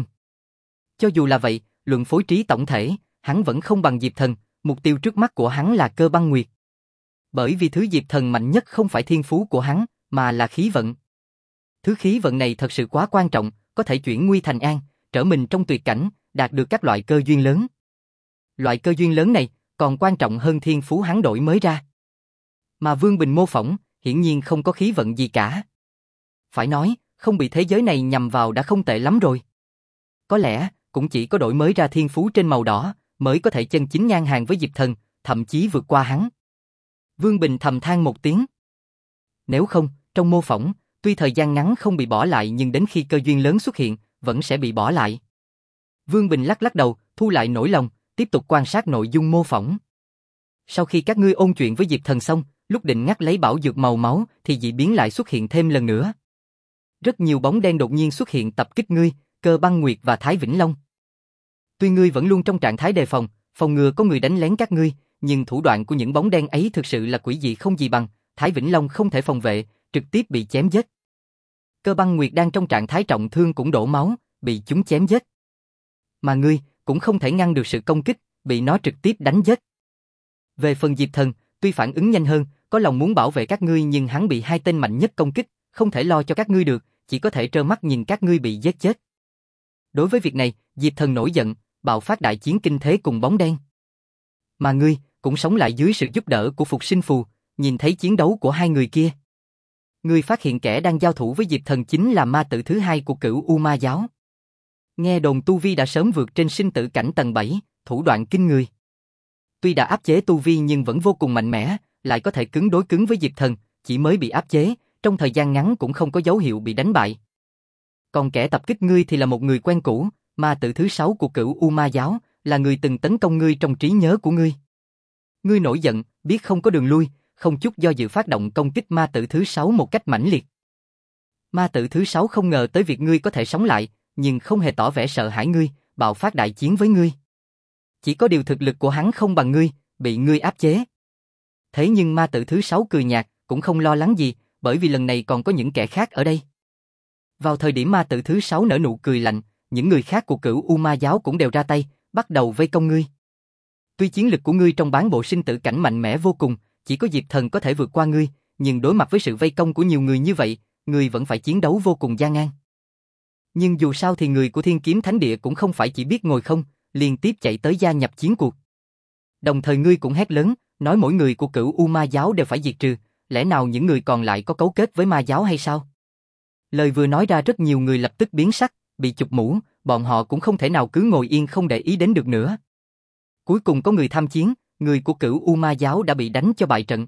Cho dù là vậy, luận phối trí tổng thể, hắn vẫn không bằng Diệp Thần, mục tiêu trước mắt của hắn là Cơ Băng Nguyệt. Bởi vì thứ Diệp Thần mạnh nhất không phải thiên phú của hắn, mà là khí vận. Thứ khí vận này thật sự quá quan trọng, có thể chuyển nguy thành an, trở mình trong tuyệt cảnh, đạt được các loại cơ duyên lớn. Loại cơ duyên lớn này còn quan trọng hơn thiên phú hắn đổi mới ra. Mà Vương Bình mô phỏng, hiển nhiên không có khí vận gì cả. Phải nói, không bị thế giới này nhằm vào đã không tệ lắm rồi. Có lẽ, cũng chỉ có đổi mới ra thiên phú trên màu đỏ, mới có thể chân chính ngang hàng với Diệp Thần, thậm chí vượt qua hắn. Vương Bình thầm than một tiếng. Nếu không, trong mô phỏng, tuy thời gian ngắn không bị bỏ lại nhưng đến khi cơ duyên lớn xuất hiện, vẫn sẽ bị bỏ lại. Vương Bình lắc lắc đầu, thu lại nỗi lòng, tiếp tục quan sát nội dung mô phỏng. Sau khi các ngươi ôn chuyện với Diệp Thần xong, lúc định ngắt lấy bảo dược màu máu thì dị biến lại xuất hiện thêm lần nữa. Rất nhiều bóng đen đột nhiên xuất hiện tập kích ngươi, Cơ Băng Nguyệt và Thái Vĩnh Long. Tuy ngươi vẫn luôn trong trạng thái đề phòng, phòng ngừa có người đánh lén các ngươi, nhưng thủ đoạn của những bóng đen ấy thực sự là quỷ dị không gì bằng. Thái Vĩnh Long không thể phòng vệ, trực tiếp bị chém giết. Cơ Băng Nguyệt đang trong trạng thái trọng thương cũng đổ máu, bị chúng chém giết. Mà ngươi cũng không thể ngăn được sự công kích, bị nó trực tiếp đánh giết. Về phần Diệp Thần, tuy phản ứng nhanh hơn, có lòng muốn bảo vệ các ngươi nhưng hắn bị hai tên mạnh nhất công kích, không thể lo cho các ngươi được, chỉ có thể trơ mắt nhìn các ngươi bị giết chết. Đối với việc này, Diệp Thần nổi giận, bạo phát đại chiến kinh thế cùng bóng đen. Mà ngươi cũng sống lại dưới sự giúp đỡ của Phục Sinh Phù, nhìn thấy chiến đấu của hai người kia. Ngươi phát hiện kẻ đang giao thủ với Diệp Thần chính là ma tử thứ hai của Cửu U Ma Giáo. Nghe đồn tu vi đã sớm vượt trên sinh tử cảnh tầng bảy, thủ đoạn kinh người. Tuy đã áp chế tu vi nhưng vẫn vô cùng mạnh mẽ, lại có thể cứng đối cứng với Diệp Thần, chỉ mới bị áp chế, trong thời gian ngắn cũng không có dấu hiệu bị đánh bại. Còn kẻ tập kích ngươi thì là một người quen cũ, ma tử thứ sáu của Cửu U Ma Giáo, là người từng tấn công ngươi trong trí nhớ của ngươi. Ngươi nổi giận, biết không có đường lui, không chút do dự phát động công kích ma tử thứ sáu một cách mãnh liệt. Ma tử thứ sáu không ngờ tới việc ngươi có thể sống lại, nhưng không hề tỏ vẻ sợ hãi ngươi, bạo phát đại chiến với ngươi. Chỉ có điều thực lực của hắn không bằng ngươi, bị ngươi áp chế. Thế nhưng ma tử thứ sáu cười nhạt, cũng không lo lắng gì, bởi vì lần này còn có những kẻ khác ở đây. Vào thời điểm ma tử thứ sáu nở nụ cười lạnh, những người khác của Cửu U Ma Giáo cũng đều ra tay, bắt đầu vây công ngươi. Tuy chiến lực của ngươi trong bán bộ sinh tử cảnh mạnh mẽ vô cùng, chỉ có Diệp Thần có thể vượt qua ngươi, nhưng đối mặt với sự vây công của nhiều người như vậy, ngươi vẫn phải chiến đấu vô cùng gian nan. Nhưng dù sao thì người của Thiên Kiếm Thánh Địa cũng không phải chỉ biết ngồi không, liên tiếp chạy tới gia nhập chiến cuộc. Đồng thời ngươi cũng hét lớn, nói mỗi người của Cửu U Ma Giáo đều phải diệt trừ, lẽ nào những người còn lại có cấu kết với ma giáo hay sao? Lời vừa nói ra rất nhiều người lập tức biến sắc, bị chụp mũ, bọn họ cũng không thể nào cứ ngồi yên không để ý đến được nữa. Cuối cùng có người tham chiến, người của Cửu U Ma Giáo đã bị đánh cho bại trận.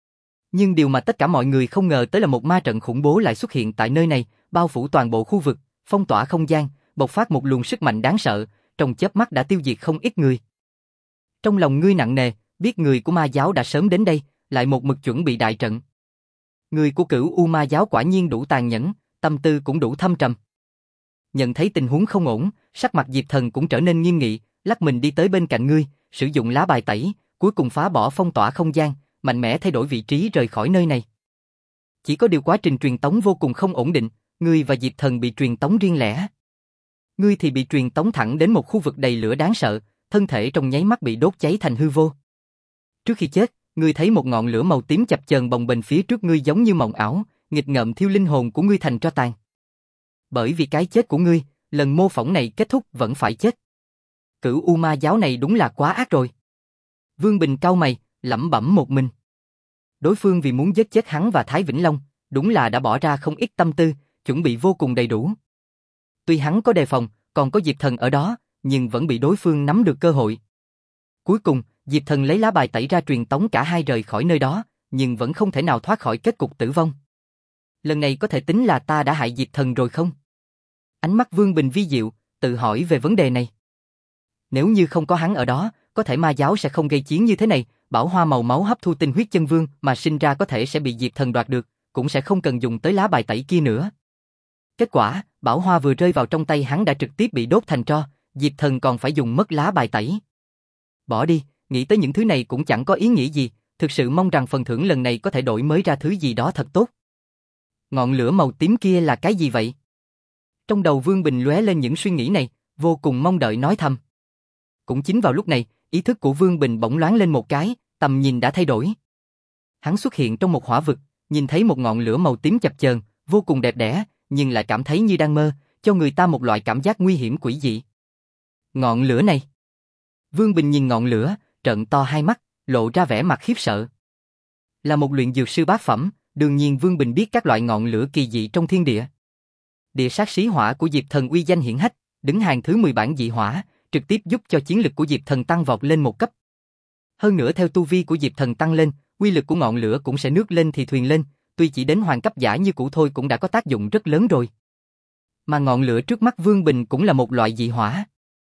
Nhưng điều mà tất cả mọi người không ngờ tới là một ma trận khủng bố lại xuất hiện tại nơi này, bao phủ toàn bộ khu vực, phong tỏa không gian, bộc phát một luồng sức mạnh đáng sợ, trong chớp mắt đã tiêu diệt không ít người. Trong lòng ngươi nặng nề, biết người của ma giáo đã sớm đến đây, lại một mực chuẩn bị đại trận. Người của Cửu U Ma Giáo quả nhiên đủ tàn nhẫn, tâm tư cũng đủ thâm trầm. Nhận thấy tình huống không ổn, sắc mặt Diệp Thần cũng trở nên nghiêm nghị, lắc mình đi tới bên cạnh ngươi, sử dụng lá bài tẩy, cuối cùng phá bỏ phong tỏa không gian, mạnh mẽ thay đổi vị trí rời khỏi nơi này. Chỉ có điều quá trình truyền tống vô cùng không ổn định, ngươi và Diệp Thần bị truyền tống riêng lẻ. Ngươi thì bị truyền tống thẳng đến một khu vực đầy lửa đáng sợ, thân thể trong nháy mắt bị đốt cháy thành hư vô. Trước khi chết, ngươi thấy một ngọn lửa màu tím chập chờn bồng bềnh phía trước ngươi giống như mộng ảo, nghịch ngợm thiêu linh hồn của ngươi thành tro tàn. Bởi vì cái chết của ngươi, lần mô phỏng này kết thúc vẫn phải chết. Cửu U Ma Giáo này đúng là quá ác rồi. Vương Bình cau mày, lẩm bẩm một mình. Đối phương vì muốn giết chết hắn và Thái Vĩnh Long, đúng là đã bỏ ra không ít tâm tư, chuẩn bị vô cùng đầy đủ. Tuy hắn có đề phòng, còn có Diệp Thần ở đó, nhưng vẫn bị đối phương nắm được cơ hội. Cuối cùng, Diệp Thần lấy lá bài tẩy ra truyền tống cả hai rời khỏi nơi đó, nhưng vẫn không thể nào thoát khỏi kết cục tử vong. Lần này có thể tính là ta đã hại Diệp Thần rồi không? Ánh mắt Vương Bình vi diệu, tự hỏi về vấn đề này. Nếu như không có hắn ở đó, có thể ma giáo sẽ không gây chiến như thế này, bảo hoa màu máu hấp thu tinh huyết chân vương mà sinh ra có thể sẽ bị Diệp Thần đoạt được, cũng sẽ không cần dùng tới lá bài tẩy kia nữa. Kết quả, bảo hoa vừa rơi vào trong tay hắn đã trực tiếp bị đốt thành tro, Diệp Thần còn phải dùng mất lá bài tẩy. Bỏ đi, nghĩ tới những thứ này cũng chẳng có ý nghĩa gì, thực sự mong rằng phần thưởng lần này có thể đổi mới ra thứ gì đó thật tốt. Ngọn lửa màu tím kia là cái gì vậy? Trong đầu Vương Bình lóe lên những suy nghĩ này, vô cùng mong đợi nói thầm. Cũng chính vào lúc này, ý thức của Vương Bình bỗng loáng lên một cái, tầm nhìn đã thay đổi. Hắn xuất hiện trong một hỏa vực, nhìn thấy một ngọn lửa màu tím chập chờn, vô cùng đẹp đẽ, nhưng lại cảm thấy như đang mơ, cho người ta một loại cảm giác nguy hiểm quỷ dị. Ngọn lửa này. Vương Bình nhìn ngọn lửa, trợn to hai mắt, lộ ra vẻ mặt khiếp sợ. Là một luyện dược sư bát phẩm, đương nhiên Vương Bình biết các loại ngọn lửa kỳ dị trong thiên địa. Địa sát xí hỏa của Diệp Thần uy danh hiển hách, đứng hàng thứ mười bảng dị hỏa, trực tiếp giúp cho chiến lực của Diệp Thần tăng vọt lên một cấp. Hơn nữa theo tu vi của Diệp Thần tăng lên, uy lực của ngọn lửa cũng sẽ nước lên thì thuyền lên, tuy chỉ đến hoàng cấp giả như cũ thôi cũng đã có tác dụng rất lớn rồi. Mà ngọn lửa trước mắt Vương Bình cũng là một loại dị hỏa.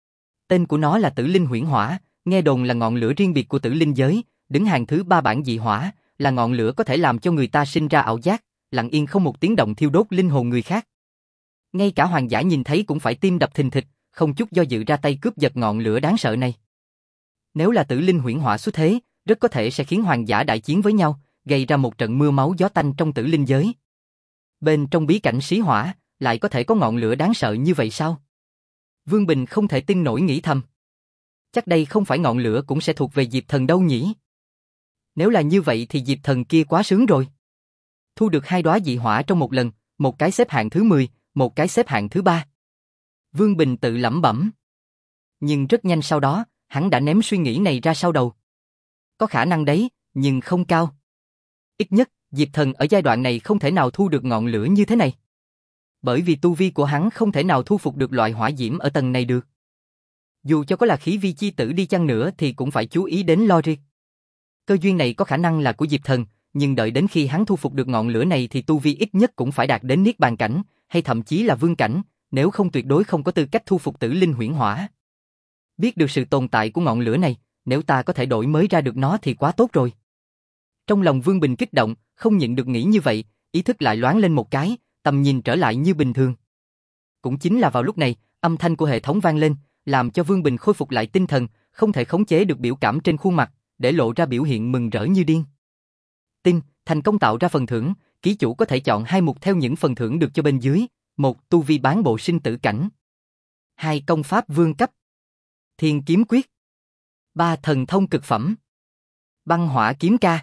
Tên của nó là Tử Linh Huyễn Hỏa, nghe đồn là ngọn lửa riêng biệt của Tử Linh giới, đứng hàng thứ ba bảng dị hỏa, là ngọn lửa có thể làm cho người ta sinh ra ảo giác, lặng yên không một tiếng động thiêu đốt linh hồn người khác. Ngay cả hoàng giả nhìn thấy cũng phải tim đập thình thịch, không chút do dự ra tay cướp giật ngọn lửa đáng sợ này. Nếu là Tử Linh Huyễn Hỏa xuất thế, rất có thể sẽ khiến hoàng giả đại chiến với nhau, gây ra một trận mưa máu gió tanh trong Tử Linh giới. Bên trong bí cảnh xí hỏa, lại có thể có ngọn lửa đáng sợ như vậy sao? Vương Bình không thể tin nổi nghĩ thầm. Chắc đây không phải ngọn lửa cũng sẽ thuộc về Diệp Thần đâu nhỉ? Nếu là như vậy thì Diệp Thần kia quá sướng rồi. Thu được hai đóa dị hỏa trong một lần, một cái xếp hạng thứ mười, một cái xếp hạng thứ ba. Vương Bình tự lẩm bẩm. Nhưng rất nhanh sau đó, hắn đã ném suy nghĩ này ra sau đầu. Có khả năng đấy, nhưng không cao. Ít nhất, Diệp Thần ở giai đoạn này không thể nào thu được ngọn lửa như thế này. Bởi vì tu vi của hắn không thể nào thu phục được loại hỏa diễm ở tầng này được. Dù cho có là khí vi chi tử đi chăng nữa thì cũng phải chú ý đến logic. Cơ duyên này có khả năng là của Diệp Thần, nhưng đợi đến khi hắn thu phục được ngọn lửa này thì tu vi ít nhất cũng phải đạt đến Niết Bàn cảnh, hay thậm chí là vương cảnh, nếu không tuyệt đối không có tư cách thu phục Tử Linh Huyễn Hỏa. Biết được sự tồn tại của ngọn lửa này, nếu ta có thể đổi mới ra được nó thì quá tốt rồi. Trong lòng Vương Bình kích động, không nhịn được nghĩ như vậy, ý thức lại loáng lên một cái, tầm nhìn trở lại như bình thường. Cũng chính là vào lúc này, âm thanh của hệ thống vang lên, làm cho Vương Bình khôi phục lại tinh thần, không thể khống chế được biểu cảm trên khuôn mặt, để lộ ra biểu hiện mừng rỡ như điên. Tin, thành công tạo ra phần thưởng, ký chủ có thể chọn hai mục theo những phần thưởng được cho bên dưới. Một, tu vi bán bộ sinh tử cảnh. Hai, công pháp vương cấp. Thiên kiếm quyết. Ba, thần thông cực phẩm. Băng hỏa kiếm ca.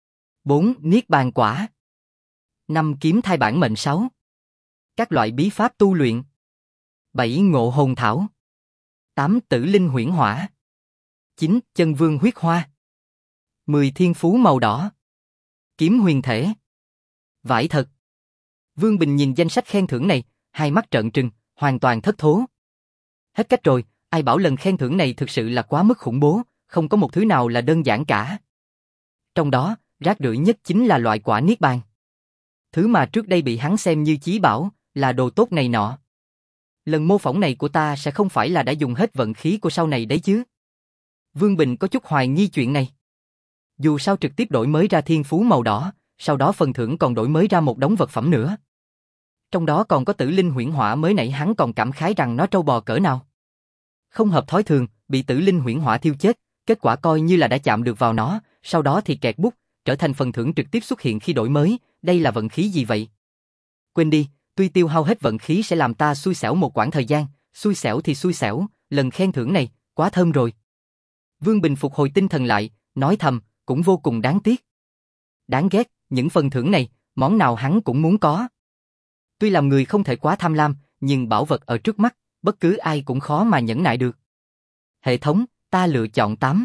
Bốn, niết bàn quả. Năm, kiếm thai bản mệnh sáu. Các loại bí pháp tu luyện. Bảy, ngộ hồn thảo. Tám, tử linh huyễn hỏa. Chín, chân vương huyết hoa. Mười, thiên phú màu đỏ. Kiếm huyền thể. Vải thật. Vương Bình nhìn danh sách khen thưởng này, hai mắt trợn trừng, hoàn toàn thất thố. Hết cách rồi, ai bảo lần khen thưởng này thực sự là quá mức khủng bố, không có một thứ nào là đơn giản cả. Trong đó, rác rưởi nhất chính là loại quả niết bàn. Thứ mà trước đây bị hắn xem như chí bảo, là đồ tốt này nọ. Lần mô phỏng này của ta sẽ không phải là đã dùng hết vận khí của sau này đấy chứ. Vương Bình có chút hoài nghi chuyện này. Dù sao trực tiếp đổi mới ra thiên phú màu đỏ, sau đó phần thưởng còn đổi mới ra một đống vật phẩm nữa. Trong đó còn có tử linh huyễn hỏa mới nãy hắn còn cảm khái rằng nó trâu bò cỡ nào. Không hợp thói thường, bị tử linh huyễn hỏa thiêu chết, kết quả coi như là đã chạm được vào nó, sau đó thì kẹt bút, trở thành phần thưởng trực tiếp xuất hiện khi đổi mới, đây là vận khí gì vậy? Quên đi, tuy tiêu hao hết vận khí sẽ làm ta xui xẻo một quãng thời gian, xui xẻo thì xui xẻo, lần khen thưởng này, quá thơm rồi. Vương Bình phục hồi tinh thần lại, nói thầm, cũng vô cùng đáng tiếc. Đáng ghét, những phần thưởng này, món nào hắn cũng muốn có. Tuy làm người không thể quá tham lam, nhưng bảo vật ở trước mắt, bất cứ ai cũng khó mà nhẫn nại được. Hệ thống, ta lựa chọn tám.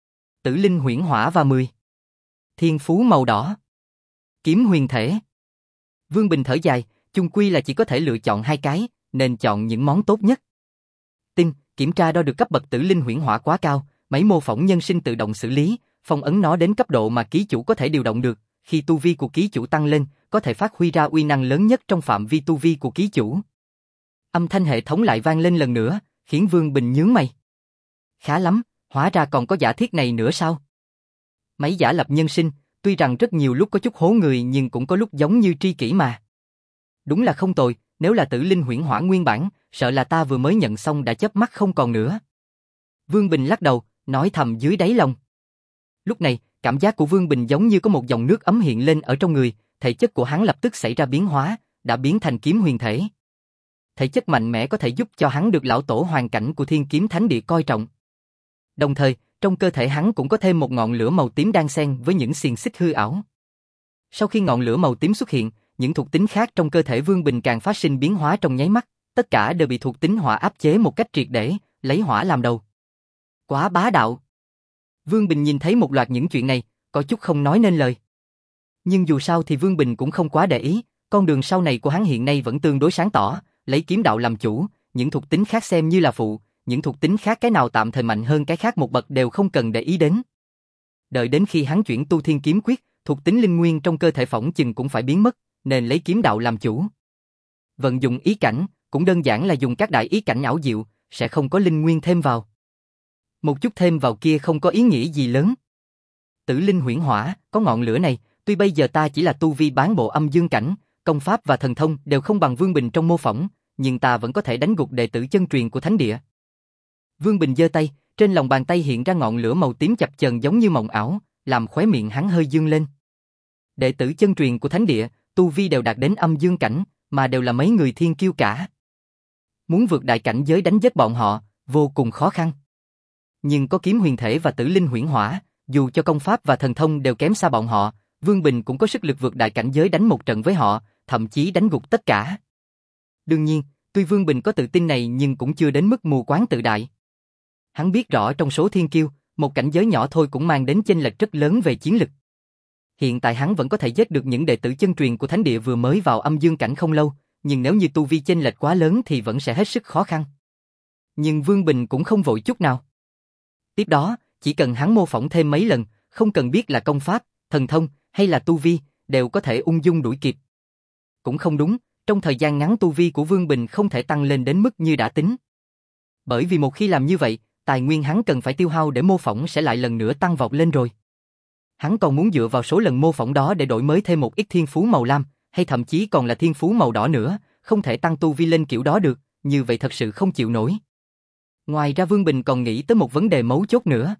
Tử linh huyễn hỏa và mười. Thiên phú màu đỏ. Kiếm huyền thể. Vương Bình thở dài, chung quy là chỉ có thể lựa chọn hai cái, nên chọn những món tốt nhất. Tin, kiểm tra đo được cấp bậc tử linh huyễn hỏa quá cao, máy mô phỏng nhân sinh tự động xử lý, phong ấn nó đến cấp độ mà ký chủ có thể điều động được, khi tu vi của ký chủ tăng lên, có thể phát huy ra uy năng lớn nhất trong phạm vi tu vi của ký chủ. Âm thanh hệ thống lại vang lên lần nữa, khiến Vương Bình nhướng mày. Khá lắm, hóa ra còn có giả thiết này nữa sao? Máy giả lập nhân sinh, tuy rằng rất nhiều lúc có chút hố người nhưng cũng có lúc giống như tri kỷ mà. Đúng là không tồi, nếu là tử linh huyễn hỏa nguyên bản, sợ là ta vừa mới nhận xong đã chớp mắt không còn nữa. Vương Bình lắc đầu, nói thầm dưới đáy lòng. Lúc này, cảm giác của Vương Bình giống như có một dòng nước ấm hiện lên ở trong người, thể chất của hắn lập tức xảy ra biến hóa, đã biến thành kiếm huyền thể. Thể chất mạnh mẽ có thể giúp cho hắn được lão tổ hoàn cảnh của Thiên Kiếm Thánh Địa coi trọng. Đồng thời, trong cơ thể hắn cũng có thêm một ngọn lửa màu tím đan xen với những xiềng xích hư ảo. Sau khi ngọn lửa màu tím xuất hiện, những thuộc tính khác trong cơ thể Vương Bình càng phát sinh biến hóa trong nháy mắt, tất cả đều bị thuộc tính hỏa áp chế một cách triệt để, lấy hỏa làm đầu. Quá bá đạo. Vương Bình nhìn thấy một loạt những chuyện này, có chút không nói nên lời. Nhưng dù sao thì Vương Bình cũng không quá để ý, con đường sau này của hắn hiện nay vẫn tương đối sáng tỏ, lấy kiếm đạo làm chủ, những thuộc tính khác xem như là phụ, những thuộc tính khác cái nào tạm thời mạnh hơn cái khác một bậc đều không cần để ý đến. Đợi đến khi hắn chuyển tu Thiên Kiếm Quyết, thuộc tính linh nguyên trong cơ thể phỏng chừng cũng phải biến mất, nên lấy kiếm đạo làm chủ. Vận dụng ý cảnh, cũng đơn giản là dùng các đại ý cảnh ảo diệu, sẽ không có linh nguyên thêm vào. Một chút thêm vào kia không có ý nghĩa gì lớn. Tử linh huyễn hỏa, có ngọn lửa này, tuy bây giờ ta chỉ là tu vi bán bộ âm dương cảnh, công pháp và thần thông đều không bằng Vương Bình trong mô phỏng, nhưng ta vẫn có thể đánh gục đệ tử chân truyền của thánh địa. Vương Bình giơ tay, trên lòng bàn tay hiện ra ngọn lửa màu tím chập chờn giống như mộng ảo, làm khóe miệng hắn hơi dương lên. Đệ tử chân truyền của thánh địa, tu vi đều đạt đến âm dương cảnh, mà đều là mấy người thiên kiêu cả. Muốn vượt đại cảnh giới đánh giết bọn họ, vô cùng khó khăn. Nhưng có kiếm huyền thể và tử linh huyễn hỏa, dù cho công pháp và thần thông đều kém xa bọn họ, Vương Bình cũng có sức lực vượt đại cảnh giới đánh một trận với họ, thậm chí đánh gục tất cả. Đương nhiên, tuy Vương Bình có tự tin này nhưng cũng chưa đến mức mù quáng tự đại. Hắn biết rõ trong số thiên kiêu, một cảnh giới nhỏ thôi cũng mang đến chênh lệch rất lớn về chiến lực. Hiện tại hắn vẫn có thể giết được những đệ tử chân truyền của thánh địa vừa mới vào âm dương cảnh không lâu, nhưng nếu như tu vi chênh lệch quá lớn thì vẫn sẽ hết sức khó khăn. Nhưng Vương Bình cũng không vội chút nào. Tiếp đó, chỉ cần hắn mô phỏng thêm mấy lần, không cần biết là công pháp, thần thông hay là tu vi, đều có thể ung dung đuổi kịp. Cũng không đúng, trong thời gian ngắn tu vi của Vương Bình không thể tăng lên đến mức như đã tính. Bởi vì một khi làm như vậy, tài nguyên hắn cần phải tiêu hao để mô phỏng sẽ lại lần nữa tăng vọt lên rồi. Hắn còn muốn dựa vào số lần mô phỏng đó để đổi mới thêm một ít thiên phú màu lam, hay thậm chí còn là thiên phú màu đỏ nữa, không thể tăng tu vi lên kiểu đó được, như vậy thật sự không chịu nổi. Ngoài ra Vương Bình còn nghĩ tới một vấn đề mấu chốt nữa.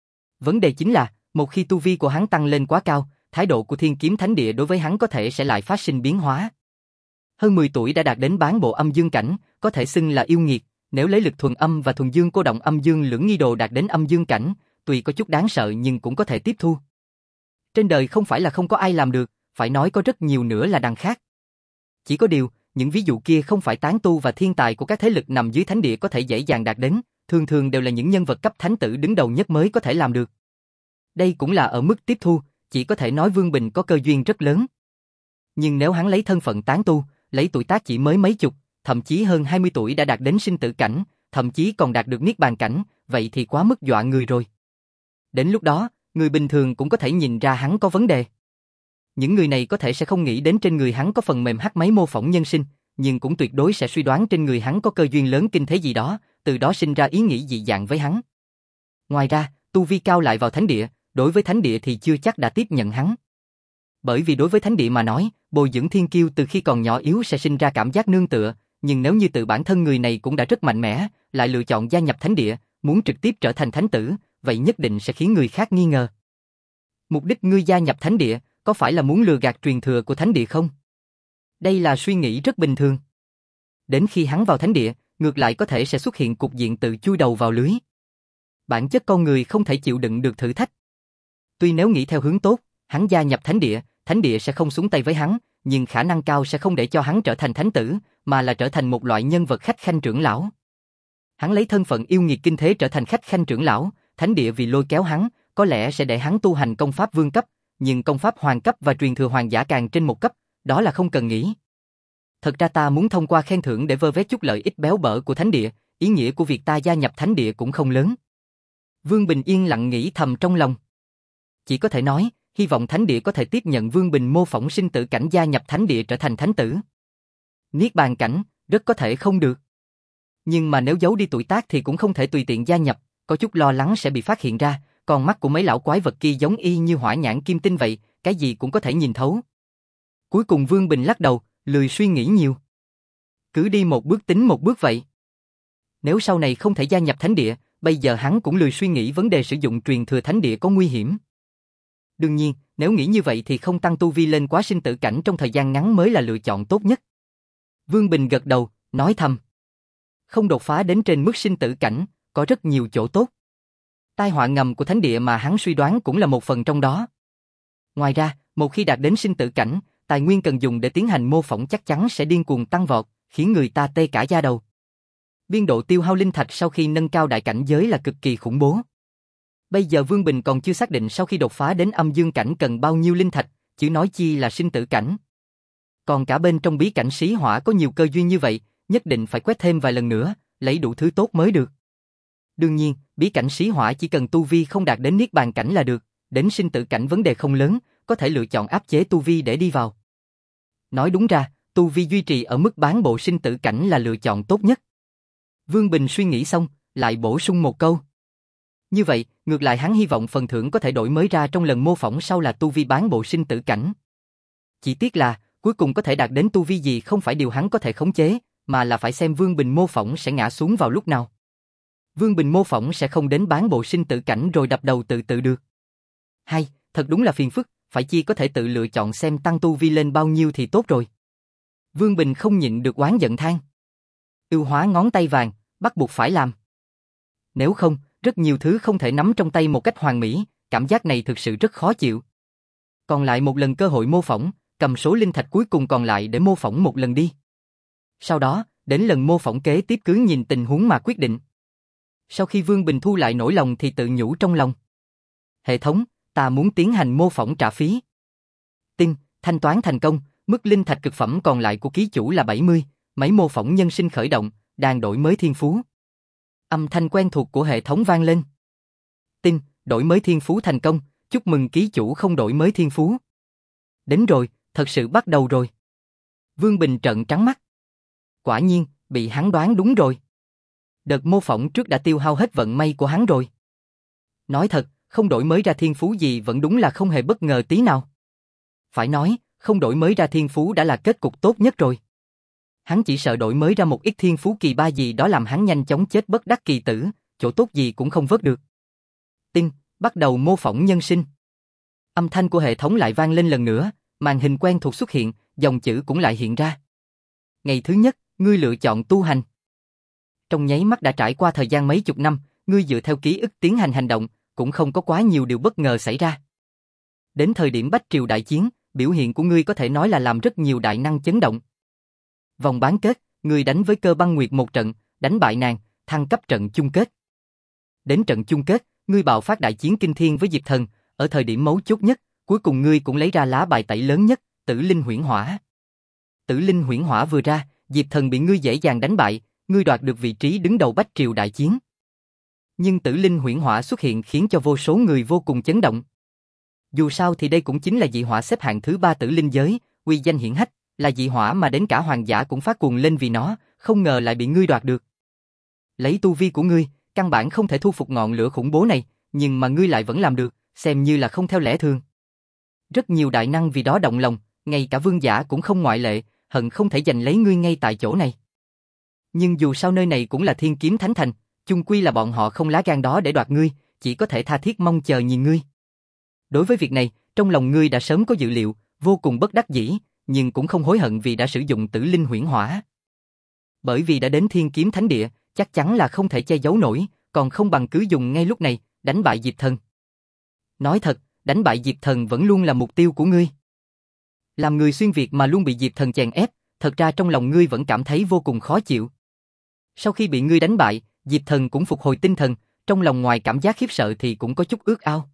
Vấn đề chính là, một khi tu vi của hắn tăng lên quá cao, thái độ của Thiên Kiếm Thánh Địa đối với hắn có thể sẽ lại phát sinh biến hóa. Hơn mười tuổi đã đạt đến bán bộ âm dương cảnh, có thể xưng là yêu nghiệt, nếu lấy lực thuần âm và thuần dương cô động âm dương lưỡng nghi đồ đạt đến âm dương cảnh, tuy có chút đáng sợ nhưng cũng có thể tiếp thu. Trên đời không phải là không có ai làm được, phải nói có rất nhiều nữa là đằng khác. Chỉ có điều, những ví dụ kia không phải tán tu và thiên tài của các thế lực nằm dưới thánh địa có thể dễ dàng đạt đến, thường thường đều là những nhân vật cấp thánh tử đứng đầu nhất mới có thể làm được. Đây cũng là ở mức tiếp thu, chỉ có thể nói Vương Bình có cơ duyên rất lớn. Nhưng nếu hắn lấy thân phận tán tu, lấy tuổi tác chỉ mới mấy chục, thậm chí hơn hai mươi tuổi đã đạt đến sinh tử cảnh, thậm chí còn đạt được niết bàn cảnh, vậy thì quá mức dọa người rồi. Đến lúc đó, người bình thường cũng có thể nhìn ra hắn có vấn đề. Những người này có thể sẽ không nghĩ đến trên người hắn có phần mềm hắc máy mô phỏng nhân sinh, nhưng cũng tuyệt đối sẽ suy đoán trên người hắn có cơ duyên lớn kinh thế gì đó, từ đó sinh ra ý nghĩ dị dạng với hắn. Ngoài ra, tu vi cao lại vào thánh địa, đối với thánh địa thì chưa chắc đã tiếp nhận hắn. Bởi vì đối với thánh địa mà nói, bồi dưỡng thiên kiêu từ khi còn nhỏ yếu sẽ sinh ra cảm giác nương tựa, nhưng nếu như tự bản thân người này cũng đã rất mạnh mẽ, lại lựa chọn gia nhập thánh địa, muốn trực tiếp trở thành thánh tử, vậy nhất định sẽ khiến người khác nghi ngờ. Mục đích ngươi gia nhập thánh địa, có phải là muốn lừa gạt truyền thừa của thánh địa không? Đây là suy nghĩ rất bình thường. Đến khi hắn vào thánh địa, ngược lại có thể sẽ xuất hiện cục diện tự chui đầu vào lưới. Bản chất con người không thể chịu đựng được thử thách. Tuy nếu nghĩ theo hướng tốt, hắn gia nhập thánh địa, thánh địa sẽ không xuống tay với hắn, nhưng khả năng cao sẽ không để cho hắn trở thành thánh tử, mà là trở thành một loại nhân vật khách khanh trưởng lão. Hắn lấy thân phận yêu nghiệt kinh thế trở thành khách khanh trưởng lão, thánh địa vì lôi kéo hắn, có lẽ sẽ để hắn tu hành công pháp vương cấp, nhưng công pháp hoàng cấp và truyền thừa hoàng giả càng trên một cấp, đó là không cần nghĩ. Thật ra ta muốn thông qua khen thưởng để vơ vét chút lợi ích béo bở của thánh địa, ý nghĩa của việc ta gia nhập thánh địa cũng không lớn. Vương Bình yên lặng nghĩ thầm trong lòng. Chỉ có thể nói, hy vọng thánh địa có thể tiếp nhận Vương Bình mô phỏng sinh tử cảnh gia nhập thánh địa trở thành thánh tử. Niết bàn cảnh, rất có thể không được. Nhưng mà nếu giấu đi tuổi tác thì cũng không thể tùy tiện gia nhập, có chút lo lắng sẽ bị phát hiện ra, còn mắt của mấy lão quái vật kia giống y như hỏa nhãn kim tinh vậy, cái gì cũng có thể nhìn thấu. Cuối cùng Vương Bình lắc đầu, lười suy nghĩ nhiều. Cứ đi một bước tính một bước vậy. Nếu sau này không thể gia nhập thánh địa, bây giờ hắn cũng lười suy nghĩ vấn đề sử dụng truyền thừa thánh địa có nguy hiểm. Đương nhiên, nếu nghĩ như vậy thì không tăng tu vi lên quá sinh tử cảnh trong thời gian ngắn mới là lựa chọn tốt nhất. Vương Bình gật đầu, nói thầm. Không đột phá đến trên mức sinh tử cảnh, có rất nhiều chỗ tốt. Tai họa ngầm của thánh địa mà hắn suy đoán cũng là một phần trong đó. Ngoài ra, một khi đạt đến sinh tử cảnh, tài nguyên cần dùng để tiến hành mô phỏng chắc chắn sẽ điên cuồng tăng vọt, khiến người ta tê cả da đầu. Biên độ tiêu hao linh thạch sau khi nâng cao đại cảnh giới là cực kỳ khủng bố. Bây giờ Vương Bình còn chưa xác định sau khi đột phá đến âm dương cảnh cần bao nhiêu linh thạch, chứ nói chi là sinh tử cảnh. Còn cả bên trong bí cảnh xí hỏa có nhiều cơ duyên như vậy, nhất định phải quét thêm vài lần nữa, lấy đủ thứ tốt mới được. Đương nhiên, bí cảnh xí hỏa chỉ cần tu vi không đạt đến niết bàn cảnh là được, đến sinh tử cảnh vấn đề không lớn, có thể lựa chọn áp chế tu vi để đi vào. Nói đúng ra, tu vi duy trì ở mức bán bộ sinh tử cảnh là lựa chọn tốt nhất. Vương Bình suy nghĩ xong, lại bổ sung một câu. Như vậy, ngược lại hắn hy vọng phần thưởng có thể đổi mới ra trong lần mô phỏng sau là tu vi bán bộ sinh tử cảnh. Chỉ tiếc là, cuối cùng có thể đạt đến tu vi gì không phải điều hắn có thể khống chế, mà là phải xem Vương Bình mô phỏng sẽ ngã xuống vào lúc nào. Vương Bình mô phỏng sẽ không đến bán bộ sinh tử cảnh rồi đập đầu tự tự được. Hay, thật đúng là phiền phức, phải chi có thể tự lựa chọn xem tăng tu vi lên bao nhiêu thì tốt rồi. Vương Bình không nhịn được oán giận than. Ưu hóa ngón tay vàng, bắt buộc phải làm. Nếu không, rất nhiều thứ không thể nắm trong tay một cách hoàn mỹ, cảm giác này thực sự rất khó chịu. Còn lại một lần cơ hội mô phỏng, cầm số linh thạch cuối cùng còn lại để mô phỏng một lần đi. Sau đó, đến lần mô phỏng kế tiếp cứ nhìn tình huống mà quyết định. Sau khi Vương Bình thu lại nỗi lòng thì tự nhủ trong lòng. Hệ thống, ta muốn tiến hành mô phỏng trả phí. Tin, thanh toán thành công, mức linh thạch cực phẩm còn lại của ký chủ là bảy mươi, máy mô phỏng nhân sinh khởi động, đang đổi mới thiên phú. Âm thanh quen thuộc của hệ thống vang lên. Tin, đổi mới thiên phú thành công, chúc mừng ký chủ không đổi mới thiên phú. Đến rồi, thật sự bắt đầu rồi. Vương Bình trợn trắng mắt. Quả nhiên, bị hắn đoán đúng rồi. Đợt mô phỏng trước đã tiêu hao hết vận may của hắn rồi. Nói thật, không đổi mới ra thiên phú gì vẫn đúng là không hề bất ngờ tí nào. Phải nói, không đổi mới ra thiên phú đã là kết cục tốt nhất rồi. Hắn chỉ sợ đổi mới ra một ít thiên phú kỳ ba gì đó làm hắn nhanh chóng chết bất đắc kỳ tử, chỗ tốt gì cũng không vớt được. Tin, bắt đầu mô phỏng nhân sinh. Âm thanh của hệ thống lại vang lên lần nữa, màn hình quen thuộc xuất hiện, dòng chữ cũng lại hiện ra. Ngày thứ nhất, ngươi lựa chọn tu hành. Trong nháy mắt đã trải qua thời gian mấy chục năm, ngươi dựa theo ký ức tiến hành hành động, cũng không có quá nhiều điều bất ngờ xảy ra. Đến thời điểm Bách Triều đại chiến, biểu hiện của ngươi có thể nói là làm rất nhiều đại năng chấn động. Vòng bán kết, ngươi đánh với Cơ Băng Nguyệt một trận, đánh bại nàng, thăng cấp trận chung kết. Đến trận chung kết, ngươi bạo phát đại chiến kinh thiên với Diệp Thần, ở thời điểm mấu chốt nhất, cuối cùng ngươi cũng lấy ra lá bài tẩy lớn nhất, Tử Linh Huyễn Hỏa. Tử Linh Huyễn Hỏa vừa ra, Diệp Thần bị ngươi dễ dàng đánh bại, ngươi đoạt được vị trí đứng đầu Bách Triều đại chiến. Nhưng Tử Linh Huyễn Hỏa xuất hiện khiến cho vô số người vô cùng chấn động. Dù sao thì đây cũng chính là dị hỏa xếp hạng thứ ba Tử Linh giới, uy danh hiển hách, là dị hỏa mà đến cả hoàng giả cũng phát cuồng lên vì nó, không ngờ lại bị ngươi đoạt được. Lấy tu vi của ngươi, căn bản không thể thu phục ngọn lửa khủng bố này, nhưng mà ngươi lại vẫn làm được, xem như là không theo lẽ thường. Rất nhiều đại năng vì đó động lòng, ngay cả vương giả cũng không ngoại lệ, hận không thể giành lấy ngươi ngay tại chỗ này. Nhưng dù sao nơi này cũng là Thiên Kiếm Thánh Thành, chung quy là bọn họ không lá gan đó để đoạt ngươi, chỉ có thể tha thiết mong chờ nhìn ngươi. Đối với việc này, trong lòng ngươi đã sớm có dự liệu, vô cùng bất đắc dĩ, nhưng cũng không hối hận vì đã sử dụng Tử Linh Huyễn Hỏa. Bởi vì đã đến Thiên Kiếm Thánh Địa, chắc chắn là không thể che giấu nổi, còn không bằng cứ dùng ngay lúc này, đánh bại Diệp Thần. Nói thật, đánh bại Diệp Thần vẫn luôn là mục tiêu của ngươi. Làm người xuyên Việt mà luôn bị Diệp Thần chèn ép, thật ra trong lòng ngươi vẫn cảm thấy vô cùng khó chịu. Sau khi bị ngươi đánh bại, Diệp Thần cũng phục hồi tinh thần, trong lòng ngoài cảm giác khiếp sợ thì cũng có chút ước ao.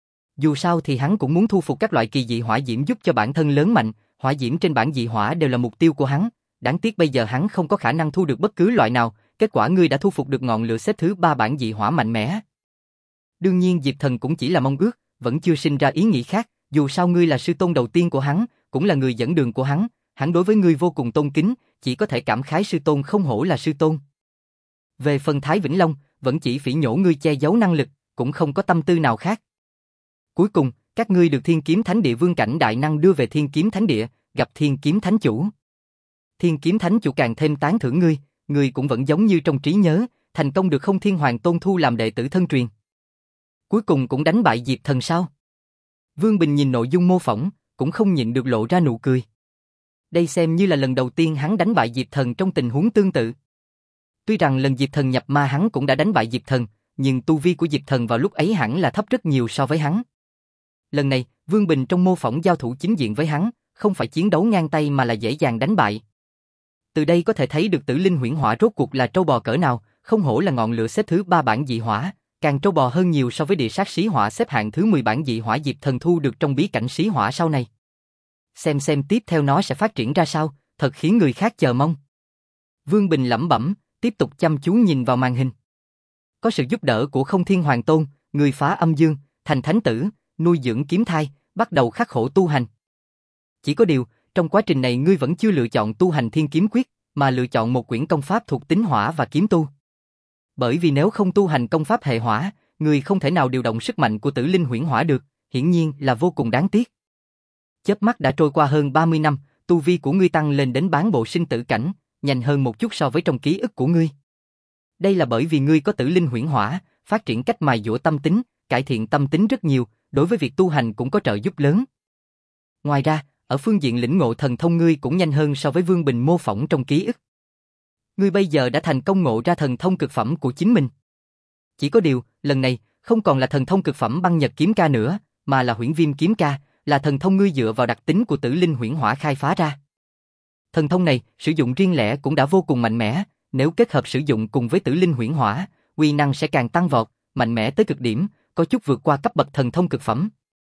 Dù sao thì hắn cũng muốn thu phục các loại kỳ dị hỏa diễm giúp cho bản thân lớn mạnh, hỏa diễm trên bảng dị hỏa đều là mục tiêu của hắn, đáng tiếc bây giờ hắn không có khả năng thu được bất cứ loại nào, kết quả ngươi đã thu phục được ngọn lửa xếp thứ ba bảng dị hỏa mạnh mẽ. Đương nhiên Diệp Thần cũng chỉ là mong ước, vẫn chưa sinh ra ý nghĩ khác, dù sao ngươi là sư tôn đầu tiên của hắn, cũng là người dẫn đường của hắn, hắn đối với ngươi vô cùng tôn kính, chỉ có thể cảm khái sư tôn không hổ là sư tôn. Về phần Thái Vĩnh Long, vẫn chỉ phỉ nhổ ngươi che giấu năng lực, cũng không có tâm tư nào khác. Cuối cùng, các ngươi được Thiên Kiếm Thánh Địa vương cảnh đại năng đưa về Thiên Kiếm Thánh Địa, gặp Thiên Kiếm Thánh Chủ. Thiên Kiếm Thánh Chủ càng thêm tán thưởng ngươi, ngươi cũng vẫn giống như trong trí nhớ, thành công được Không Thiên Hoàng Tôn thu làm đệ tử thân truyền. Cuối cùng cũng đánh bại Diệp Thần sao? Vương Bình nhìn nội dung mô phỏng, cũng không nhịn được lộ ra nụ cười. Đây xem như là lần đầu tiên hắn đánh bại Diệp Thần trong tình huống tương tự. Tuy rằng lần Diệp Thần nhập ma hắn cũng đã đánh bại Diệp Thần, nhưng tu vi của Diệp Thần vào lúc ấy hẳn là thấp rất nhiều so với hắn. Lần này, Vương Bình trong mô phỏng giao thủ chính diện với hắn, không phải chiến đấu ngang tay mà là dễ dàng đánh bại. Từ đây có thể thấy được Tử Linh Huyễn Hỏa rốt cuộc là trâu bò cỡ nào, không hổ là ngọn lửa xếp thứ ba bảng dị hỏa, càng trâu bò hơn nhiều so với địa sát xí hỏa xếp hạng thứ mười bảng dị hỏa Diệp Thần thu được trong bí cảnh xí hỏa sau này. Xem xem tiếp theo nó sẽ phát triển ra sao, thật khiến người khác chờ mong. Vương Bình lẩm bẩm, tiếp tục chăm chú nhìn vào màn hình. Có sự giúp đỡ của Không Thiên Hoàng Tôn, người phá âm dương, thành thánh tử, nuôi dưỡng kiếm thai, bắt đầu khắc khổ tu hành. Chỉ có điều, trong quá trình này ngươi vẫn chưa lựa chọn tu hành Thiên Kiếm Quyết, mà lựa chọn một quyển công pháp thuộc tính hỏa và kiếm tu. Bởi vì nếu không tu hành công pháp hệ hỏa, ngươi không thể nào điều động sức mạnh của Tử Linh Huyễn Hỏa được, hiển nhiên là vô cùng đáng tiếc. Chớp mắt đã trôi qua hơn ba mươi năm, tu vi của ngươi tăng lên đến bán bộ sinh tử cảnh, nhanh hơn một chút so với trong ký ức của ngươi. Đây là bởi vì ngươi có Tử Linh Huyễn Hỏa, phát triển cách mài dũa tâm tính, cải thiện tâm tính rất nhiều, đối với việc tu hành cũng có trợ giúp lớn. Ngoài ra, ở phương diện lĩnh ngộ thần thông ngươi cũng nhanh hơn so với Vương Bình mô phỏng trong ký ức. Ngươi bây giờ đã thành công ngộ ra thần thông cực phẩm của chính mình. Chỉ có điều, lần này, không còn là thần thông cực phẩm băng nhật kiếm ca nữa, mà là huyễn viêm kiếm ca, là thần thông ngươi dựa vào đặc tính của Tử Linh Huyễn Hỏa khai phá ra. Thần thông này, sử dụng riêng lẻ cũng đã vô cùng mạnh mẽ, nếu kết hợp sử dụng cùng với Tử Linh Huyễn Hỏa, uy năng sẽ càng tăng vọt, mạnh mẽ tới cực điểm, có chút vượt qua cấp bậc thần thông cực phẩm.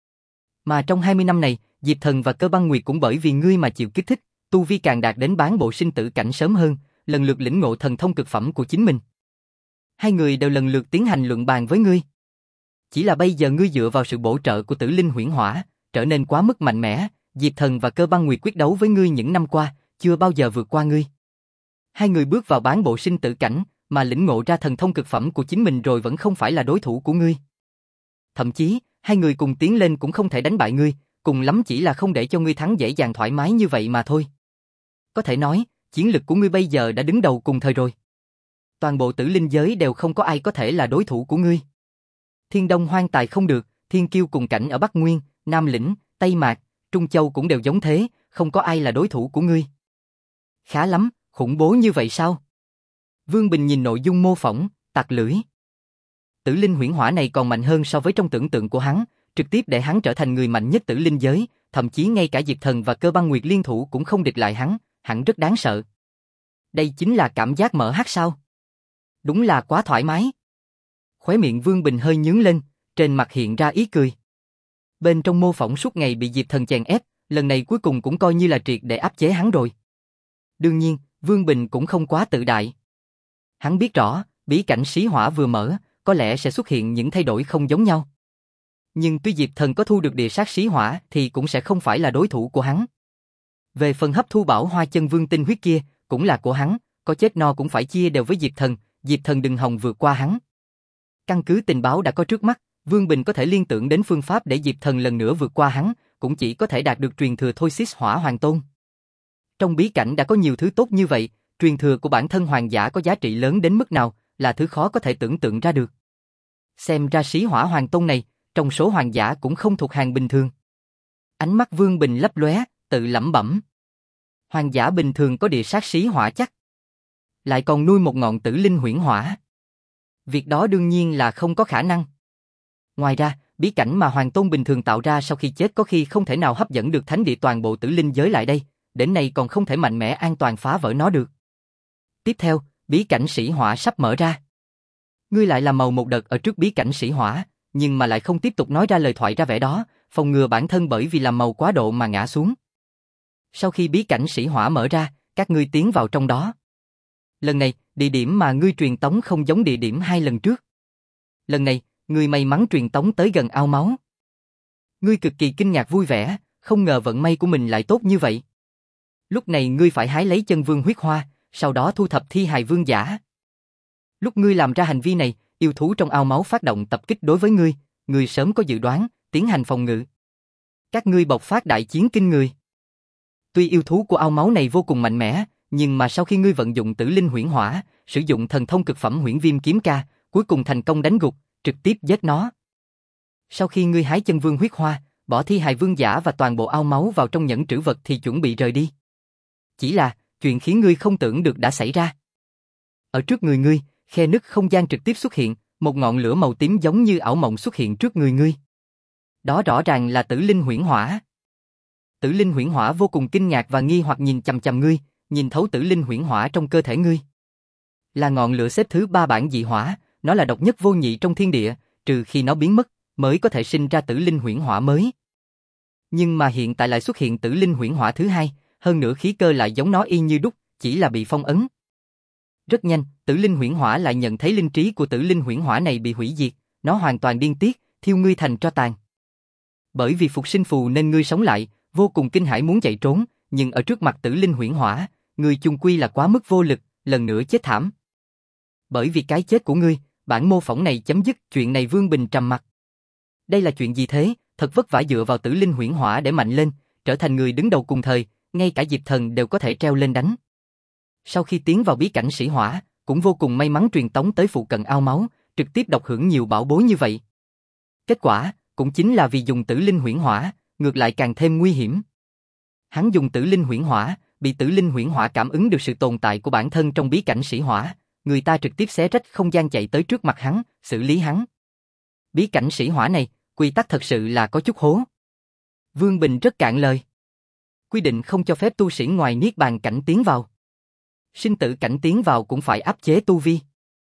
Mà trong hai mươi năm này, Diệp Thần và Cơ Băng Nguyệt cũng bởi vì ngươi mà chịu kích thích, tu vi càng đạt đến bán bộ sinh tử cảnh sớm hơn, lần lượt lĩnh ngộ thần thông cực phẩm của chính mình. Hai người đều lần lượt tiến hành luận bàn với ngươi. Chỉ là bây giờ ngươi dựa vào sự bổ trợ của Tử Linh Huyễn Hỏa, trở nên quá mức mạnh mẽ, Diệp Thần và Cơ Băng Nguyệt quyết đấu với ngươi những năm qua, chưa bao giờ vượt qua ngươi. Hai người bước vào bán bộ sinh tử cảnh, mà lĩnh ngộ ra thần thông cực phẩm của chính mình rồi vẫn không phải là đối thủ của ngươi. Thậm chí, hai người cùng tiến lên cũng không thể đánh bại ngươi, cùng lắm chỉ là không để cho ngươi thắng dễ dàng thoải mái như vậy mà thôi. Có thể nói, chiến lực của ngươi bây giờ đã đứng đầu cùng thời rồi. Toàn bộ tử linh giới đều không có ai có thể là đối thủ của ngươi. Thiên Đông hoang tài không được, Thiên Kiêu cùng cảnh ở Bắc Nguyên, Nam Lĩnh, Tây Mạc, Trung Châu cũng đều giống thế, không có ai là đối thủ của ngươi. Khá lắm, khủng bố như vậy sao? Vương Bình nhìn nội dung mô phỏng, tặc lưỡi. Tử Linh Huyễn Hỏa này còn mạnh hơn so với trong tưởng tượng của hắn, trực tiếp để hắn trở thành người mạnh nhất tử linh giới, thậm chí ngay cả Diệp Thần và Cơ Băng Nguyệt liên thủ cũng không địch lại hắn, hắn rất đáng sợ. Đây chính là cảm giác mở hát sao? Đúng là quá thoải mái. Khóe miệng Vương Bình hơi nhướng lên, trên mặt hiện ra ý cười. Bên trong mô phỏng suốt ngày bị Diệp Thần chèn ép, lần này cuối cùng cũng coi như là triệt để áp chế hắn rồi. Đương nhiên, Vương Bình cũng không quá tự đại. Hắn biết rõ, bí cảnh xí hỏa vừa mở, có lẽ sẽ xuất hiện những thay đổi không giống nhau. Nhưng tuy Diệp Thần có thu được địa sát xí hỏa thì cũng sẽ không phải là đối thủ của hắn. Về phần hấp thu bảo hoa chân vương tinh huyết kia, cũng là của hắn, có chết no cũng phải chia đều với Diệp Thần, Diệp Thần đừng hòng vượt qua hắn. Căn cứ tình báo đã có trước mắt, Vương Bình có thể liên tưởng đến phương pháp để Diệp Thần lần nữa vượt qua hắn, cũng chỉ có thể đạt được truyền thừa thôi xích hỏa hoàng tôn. Trong bí cảnh đã có nhiều thứ tốt như vậy, truyền thừa của bản thân hoàng giả có giá trị lớn đến mức nào, là thứ khó có thể tưởng tượng ra được. Xem ra xí hỏa hoàng tôn này, trong số hoàng giả cũng không thuộc hàng bình thường. Ánh mắt Vương Bình lấp lóe, tự lẩm bẩm. Hoàng giả bình thường có địa sát xí hỏa chắc. Lại còn nuôi một ngọn tử linh huyễn hỏa. Việc đó đương nhiên là không có khả năng. Ngoài ra, bí cảnh mà hoàng tôn bình thường tạo ra sau khi chết có khi không thể nào hấp dẫn được thánh địa toàn bộ tử linh giới lại đây, đến nay còn không thể mạnh mẽ an toàn phá vỡ nó được. Tiếp theo, bí cảnh sĩ hỏa sắp mở ra. Ngươi lại làm màu một đợt ở trước bí cảnh sĩ hỏa, nhưng mà lại không tiếp tục nói ra lời thoại ra vẻ đó, phòng ngừa bản thân bởi vì làm màu quá độ mà ngã xuống. Sau khi bí cảnh sĩ hỏa mở ra, các ngươi tiến vào trong đó. Lần này, địa điểm mà ngươi truyền tống không giống địa điểm hai lần trước. Lần này, ngươi may mắn truyền tống tới gần ao máu. Ngươi cực kỳ kinh ngạc vui vẻ, không ngờ vận may của mình lại tốt như vậy. Lúc này ngươi phải hái lấy chân vương huyết hoa, sau đó thu thập thi hài vương giả. Lúc ngươi làm ra hành vi này, yêu thú trong ao máu phát động tập kích đối với ngươi, ngươi sớm có dự đoán, tiến hành phòng ngự. Các ngươi bộc phát đại chiến kinh người. Tuy yêu thú của ao máu này vô cùng mạnh mẽ, nhưng mà sau khi ngươi vận dụng tử linh huyễn hỏa, sử dụng thần thông cực phẩm huyễn viêm kiếm ca, cuối cùng thành công đánh gục, trực tiếp giết nó. Sau khi ngươi hái chân vương huyết hoa, bỏ thi hài vương giả và toàn bộ ao máu vào trong nhẫn trữ vật thì chuẩn bị rời đi. Chỉ là, chuyện khiến ngươi không tưởng được đã xảy ra. Ở trước người ngươi, khe nứt không gian trực tiếp xuất hiện, một ngọn lửa màu tím giống như ảo mộng xuất hiện trước người ngươi. Đó rõ ràng là tử linh huyễn hỏa. Tử linh huyễn hỏa vô cùng kinh ngạc và nghi hoặc nhìn chằm chằm ngươi, nhìn thấu tử linh huyễn hỏa trong cơ thể ngươi. Là ngọn lửa xếp thứ ba bản dị hỏa, nó là độc nhất vô nhị trong thiên địa, trừ khi nó biến mất, mới có thể sinh ra tử linh huyễn hỏa mới. Nhưng mà hiện tại lại xuất hiện tử linh huyễn hỏa thứ hai, hơn nữa khí cơ lại giống nó y như đúc, chỉ là bị phong ấn. Rất nhanh, tử linh huyễn hỏa lại nhận thấy linh trí của tử linh huyễn hỏa này bị hủy diệt, nó hoàn toàn điên tiết, thiêu ngươi thành tro tàn. Bởi vì phục sinh phù nên ngươi sống lại, vô cùng kinh hãi muốn chạy trốn, nhưng ở trước mặt tử linh huyễn hỏa, ngươi chung quy là quá mức vô lực, lần nữa chết thảm. Bởi vì cái chết của ngươi, bản mô phỏng này chấm dứt, chuyện này Vương Bình trầm mặt. Đây là chuyện gì thế, thật vất vả dựa vào tử linh huyễn hỏa để mạnh lên, trở thành người đứng đầu cùng thời, ngay cả Diệp Thần đều có thể treo lên đánh. Sau khi tiến vào bí cảnh sĩ hỏa, cũng vô cùng may mắn truyền tống tới phụ cận ao máu, trực tiếp độc hưởng nhiều bảo bối như vậy. Kết quả, cũng chính là vì dùng tử linh huyễn hỏa, ngược lại càng thêm nguy hiểm. Hắn dùng tử linh huyễn hỏa, bị tử linh huyễn hỏa cảm ứng được sự tồn tại của bản thân trong bí cảnh sĩ hỏa, người ta trực tiếp xé rách không gian chạy tới trước mặt hắn, xử lý hắn. Bí cảnh sĩ hỏa này, quy tắc thật sự là có chút hố. Vương Bình rất cạn lời. Quy định không cho phép tu sĩ ngoài niết bàn cảnh tiến vào. Sinh tử cảnh tiến vào cũng phải áp chế tu vi.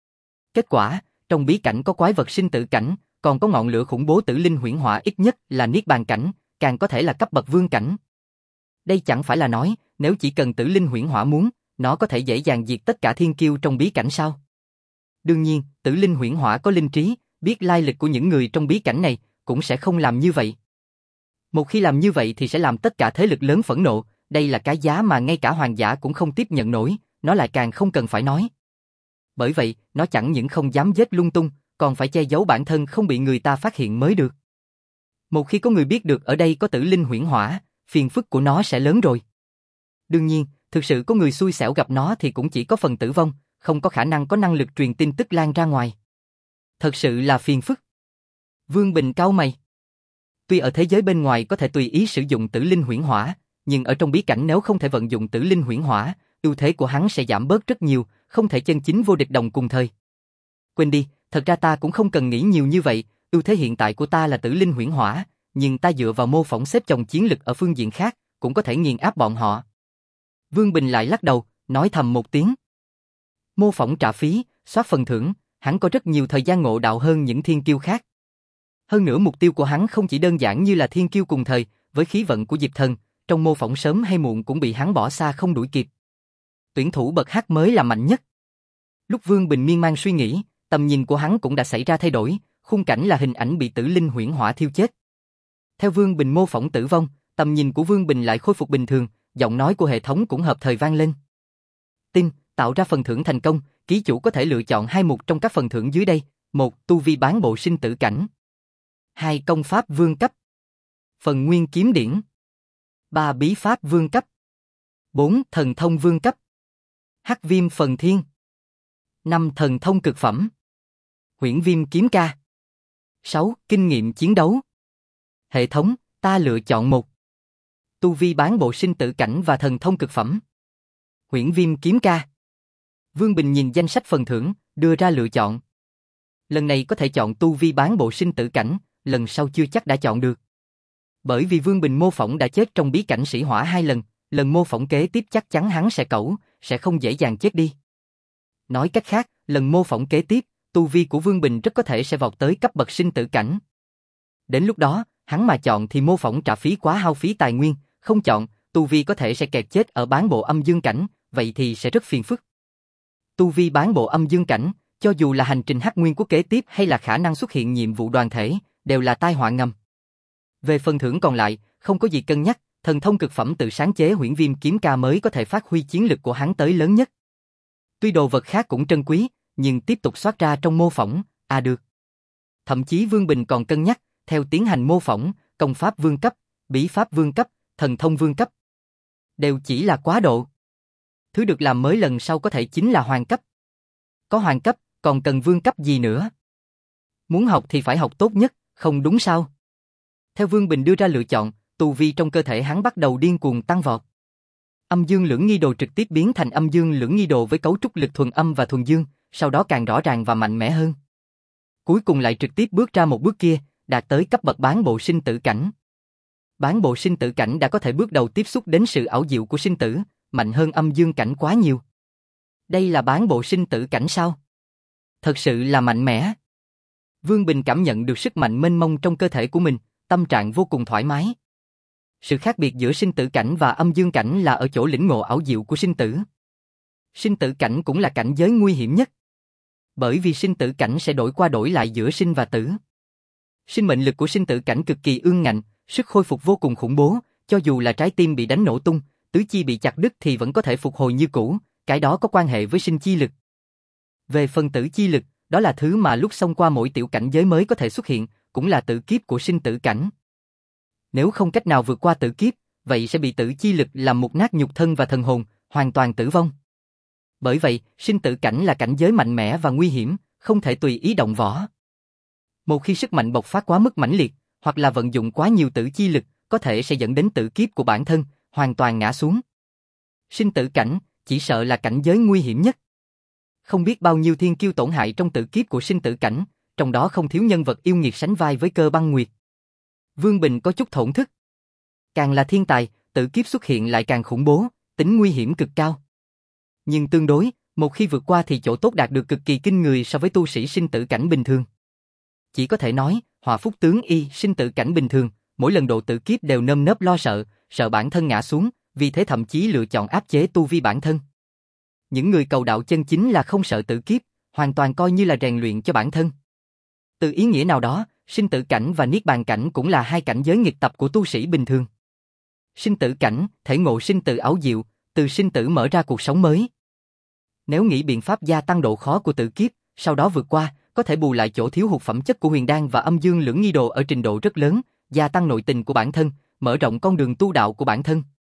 Kết quả, trong bí cảnh có quái vật sinh tử cảnh, còn có ngọn lửa khủng bố tử linh huyễn hỏa ít nhất là niết bàn cảnh, càng có thể là cấp bậc vương cảnh. Đây chẳng phải là nói, nếu chỉ cần tử linh huyễn hỏa muốn, nó có thể dễ dàng diệt tất cả thiên kiêu trong bí cảnh sao? Đương nhiên, tử linh huyễn hỏa có linh trí, biết lai lịch của những người trong bí cảnh này, cũng sẽ không làm như vậy. Một khi làm như vậy thì sẽ làm tất cả thế lực lớn phẫn nộ, đây là cái giá mà ngay cả hoàng giả cũng không tiếp nhận nổi, nó lại càng không cần phải nói. Bởi vậy, nó chẳng những không dám giết lung tung, còn phải che giấu bản thân không bị người ta phát hiện mới được. Một khi có người biết được ở đây có tử linh huyễn hỏa, phiền phức của nó sẽ lớn rồi. Đương nhiên, thực sự có người xui xẻo gặp nó thì cũng chỉ có phần tử vong, không có khả năng có năng lực truyền tin tức lan ra ngoài. Thật sự là phiền phức. Vương Bình cau mày. Tuy ở thế giới bên ngoài có thể tùy ý sử dụng tử linh huyễn hỏa, nhưng ở trong bí cảnh nếu không thể vận dụng tử linh huyễn hỏa, ưu thế của hắn sẽ giảm bớt rất nhiều, không thể chân chính vô địch đồng cùng thời. Quên đi, thật ra ta cũng không cần nghĩ nhiều như vậy, ưu thế hiện tại của ta là tử linh huyễn hỏa, nhưng ta dựa vào mô phỏng xếp chồng chiến lực ở phương diện khác, cũng có thể nghiền áp bọn họ. Vương Bình lại lắc đầu, nói thầm một tiếng. Mô phỏng trả phí, soát phần thưởng, hắn có rất nhiều thời gian ngộ đạo hơn những thiên kiêu khác. Hơn nữa mục tiêu của hắn không chỉ đơn giản như là thiên kiêu cùng thời, với khí vận của Diệp Thần, trong mô phỏng sớm hay muộn cũng bị hắn bỏ xa không đuổi kịp. Tuyển thủ bậc H mới là mạnh nhất. Lúc Vương Bình miên man suy nghĩ, tầm nhìn của hắn cũng đã xảy ra thay đổi, khung cảnh là hình ảnh bị tử linh huyễn hỏa thiêu chết. Theo Vương Bình mô phỏng tử vong, tầm nhìn của Vương Bình lại khôi phục bình thường, giọng nói của hệ thống cũng hợp thời vang lên. Tin, tạo ra phần thưởng thành công, ký chủ có thể lựa chọn hai mục trong các phần thưởng dưới đây. Một, tu vi bán bộ sinh tử cảnh. Hai, công pháp vương cấp. Phần nguyên kiếm điển. Ba, bí pháp vương cấp. Bốn, thần thông vương cấp. Hắc viêm phần thiên. Năm, thần thông cực phẩm. Huyễn viêm kiếm ca. Sáu, kinh nghiệm chiến đấu. Hệ thống, ta lựa chọn một. Tu vi bán bộ sinh tử cảnh và thần thông cực phẩm. Huyễn viêm kiếm ca. Vương Bình nhìn danh sách phần thưởng, đưa ra lựa chọn. Lần này có thể chọn tu vi bán bộ sinh tử cảnh, lần sau chưa chắc đã chọn được. Bởi vì Vương Bình mô phỏng đã chết trong bí cảnh sĩ hỏa hai lần, lần mô phỏng kế tiếp chắc chắn hắn sẽ cẩu, sẽ không dễ dàng chết đi. Nói cách khác, lần mô phỏng kế tiếp, tu vi của Vương Bình rất có thể sẽ vọt tới cấp bậc sinh tử cảnh. Đến lúc đó, hắn mà chọn thì mô phỏng trả phí quá hao phí tài nguyên, không chọn, tu vi có thể sẽ kẹt chết ở bán bộ âm dương cảnh, vậy thì sẽ rất phiền phức. Tu vi bán bộ âm dương cảnh, cho dù là hành trình hắc nguyên quốc kế tiếp hay là khả năng xuất hiện nhiệm vụ đoàn thể, đều là tai họa ngầm. Về phần thưởng còn lại, không có gì cân nhắc, thần thông cực phẩm tự sáng chế huyễn viêm kiếm ca mới có thể phát huy chiến lực của hắn tới lớn nhất. Tuy đồ vật khác cũng trân quý, nhưng tiếp tục soát ra trong mô phỏng, à được. Thậm chí Vương Bình còn cân nhắc, theo tiến hành mô phỏng, công pháp vương cấp, bí pháp vương cấp, thần thông vương cấp. Đều chỉ là quá độ. Thứ được làm mới lần sau có thể chính là hoàng cấp. Có hoàng cấp, còn cần vương cấp gì nữa? Muốn học thì phải học tốt nhất, không đúng sao? Theo Vương Bình đưa ra lựa chọn, tu vi trong cơ thể hắn bắt đầu điên cuồng tăng vọt. Âm dương lưỡng nghi đồ trực tiếp biến thành âm dương lưỡng nghi đồ với cấu trúc lực thuần âm và thuần dương, sau đó càng rõ ràng và mạnh mẽ hơn. Cuối cùng lại trực tiếp bước ra một bước kia, đạt tới cấp bậc bán bộ sinh tử cảnh. Bán bộ sinh tử cảnh đã có thể bước đầu tiếp xúc đến sự ảo diệu của sinh tử, mạnh hơn âm dương cảnh quá nhiều. Đây là bán bộ sinh tử cảnh sao? Thật sự là mạnh mẽ. Vương Bình cảm nhận được sức mạnh mênh mông trong cơ thể của mình, tâm trạng vô cùng thoải mái. Sự khác biệt giữa sinh tử cảnh và âm dương cảnh là ở chỗ lĩnh ngộ ảo diệu của sinh tử. Sinh tử cảnh cũng là cảnh giới nguy hiểm nhất. Bởi vì sinh tử cảnh sẽ đổi qua đổi lại giữa sinh và tử. Sinh mệnh lực của sinh tử cảnh cực kỳ ương ngạnh, sức khôi phục vô cùng khủng bố, cho dù là trái tim bị đánh nổ tung, tứ chi bị chặt đứt thì vẫn có thể phục hồi như cũ, cái đó có quan hệ với sinh chi lực. Về phần tử chi lực, đó là thứ mà lúc xông qua mỗi tiểu cảnh giới mới có thể xuất hiện, cũng là tử kiếp của sinh tử cảnh. Nếu không cách nào vượt qua tử kiếp, vậy sẽ bị tử chi lực làm mục nát nhục thân và thần hồn, hoàn toàn tử vong. Bởi vậy, sinh tử cảnh là cảnh giới mạnh mẽ và nguy hiểm, không thể tùy ý động võ. Một khi sức mạnh bộc phát quá mức mãnh liệt, hoặc là vận dụng quá nhiều tử chi lực, có thể sẽ dẫn đến tử kiếp của bản thân, hoàn toàn ngã xuống. Sinh tử cảnh, chỉ sợ là cảnh giới nguy hiểm nhất. Không biết bao nhiêu thiên kiêu tổn hại trong tử kiếp của sinh tử cảnh, trong đó không thiếu nhân vật yêu nghiệt sánh vai với Cơ Băng Nguyệt. Vương Bình có chút thổn thức. Càng là thiên tài, tử kiếp xuất hiện lại càng khủng bố, tính nguy hiểm cực cao. Nhưng tương đối, một khi vượt qua thì chỗ tốt đạt được cực kỳ kinh người so với tu sĩ sinh tử cảnh bình thường. Chỉ có thể nói, Hỏa Phúc tướng y sinh tử cảnh bình thường, mỗi lần độ tử kiếp đều nơm nớp lo sợ, sợ bản thân ngã xuống, vì thế thậm chí lựa chọn áp chế tu vi bản thân. Những người cầu đạo chân chính là không sợ tử kiếp, hoàn toàn coi như là rèn luyện cho bản thân. Từ ý nghĩa nào đó, sinh tử cảnh và niết bàn cảnh cũng là hai cảnh giới nghịch tập của tu sĩ bình thường. Sinh tử cảnh, thể ngộ sinh tử ảo diệu, từ sinh tử mở ra cuộc sống mới. Nếu nghĩ biện pháp gia tăng độ khó của tử kiếp, sau đó vượt qua, có thể bù lại chỗ thiếu hụt phẩm chất của huyền đan và âm dương lưỡng nghi đồ ở trình độ rất lớn, gia tăng nội tình của bản thân, mở rộng con đường tu đạo của bản thân.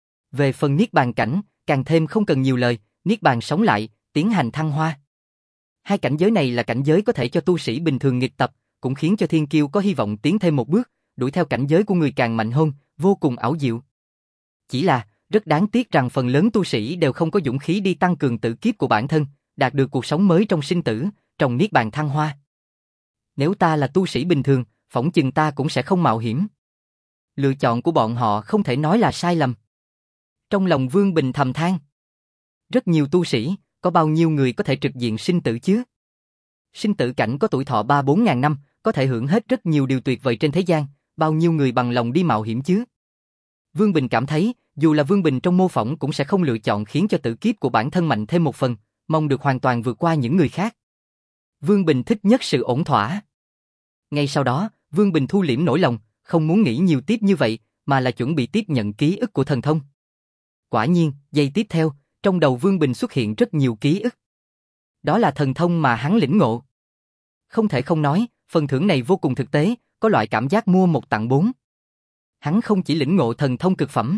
Về phần niết bàn cảnh, càng thêm không cần nhiều lời, niết bàn sống lại, tiến hành thăng hoa. Hai cảnh giới này là cảnh giới có thể cho tu sĩ bình thường nghịch tập, cũng khiến cho thiên kiêu có hy vọng tiến thêm một bước, đuổi theo cảnh giới của người càng mạnh hơn, vô cùng ảo diệu. Chỉ là, rất đáng tiếc rằng phần lớn tu sĩ đều không có dũng khí đi tăng cường tử kiếp của bản thân, đạt được cuộc sống mới trong sinh tử, trong niết bàn thăng hoa. Nếu ta là tu sĩ bình thường, phỏng chừng ta cũng sẽ không mạo hiểm. Lựa chọn của bọn họ không thể nói là sai lầm. Trong lòng Vương Bình thầm than. Rất nhiều tu sĩ, có bao nhiêu người có thể trực diện sinh tử chứ? Sinh tử cảnh có tuổi thọ ba bốn ngàn năm, có thể hưởng hết rất nhiều điều tuyệt vời trên thế gian, bao nhiêu người bằng lòng đi mạo hiểm chứ? Vương Bình cảm thấy, dù là Vương Bình trong mô phỏng cũng sẽ không lựa chọn khiến cho tử kiếp của bản thân mạnh thêm một phần, mong được hoàn toàn vượt qua những người khác. Vương Bình thích nhất sự ổn thỏa. Ngay sau đó, Vương Bình thu liễm nỗi lòng, không muốn nghĩ nhiều tiếp như vậy, mà là chuẩn bị tiếp nhận ký ức của thần thông. Quả nhiên, giây tiếp theo, trong đầu Vương Bình xuất hiện rất nhiều ký ức. Đó là thần thông mà hắn lĩnh ngộ. Không thể không nói, phần thưởng này vô cùng thực tế, có loại cảm giác mua một tặng bốn. Hắn không chỉ lĩnh ngộ thần thông cực phẩm,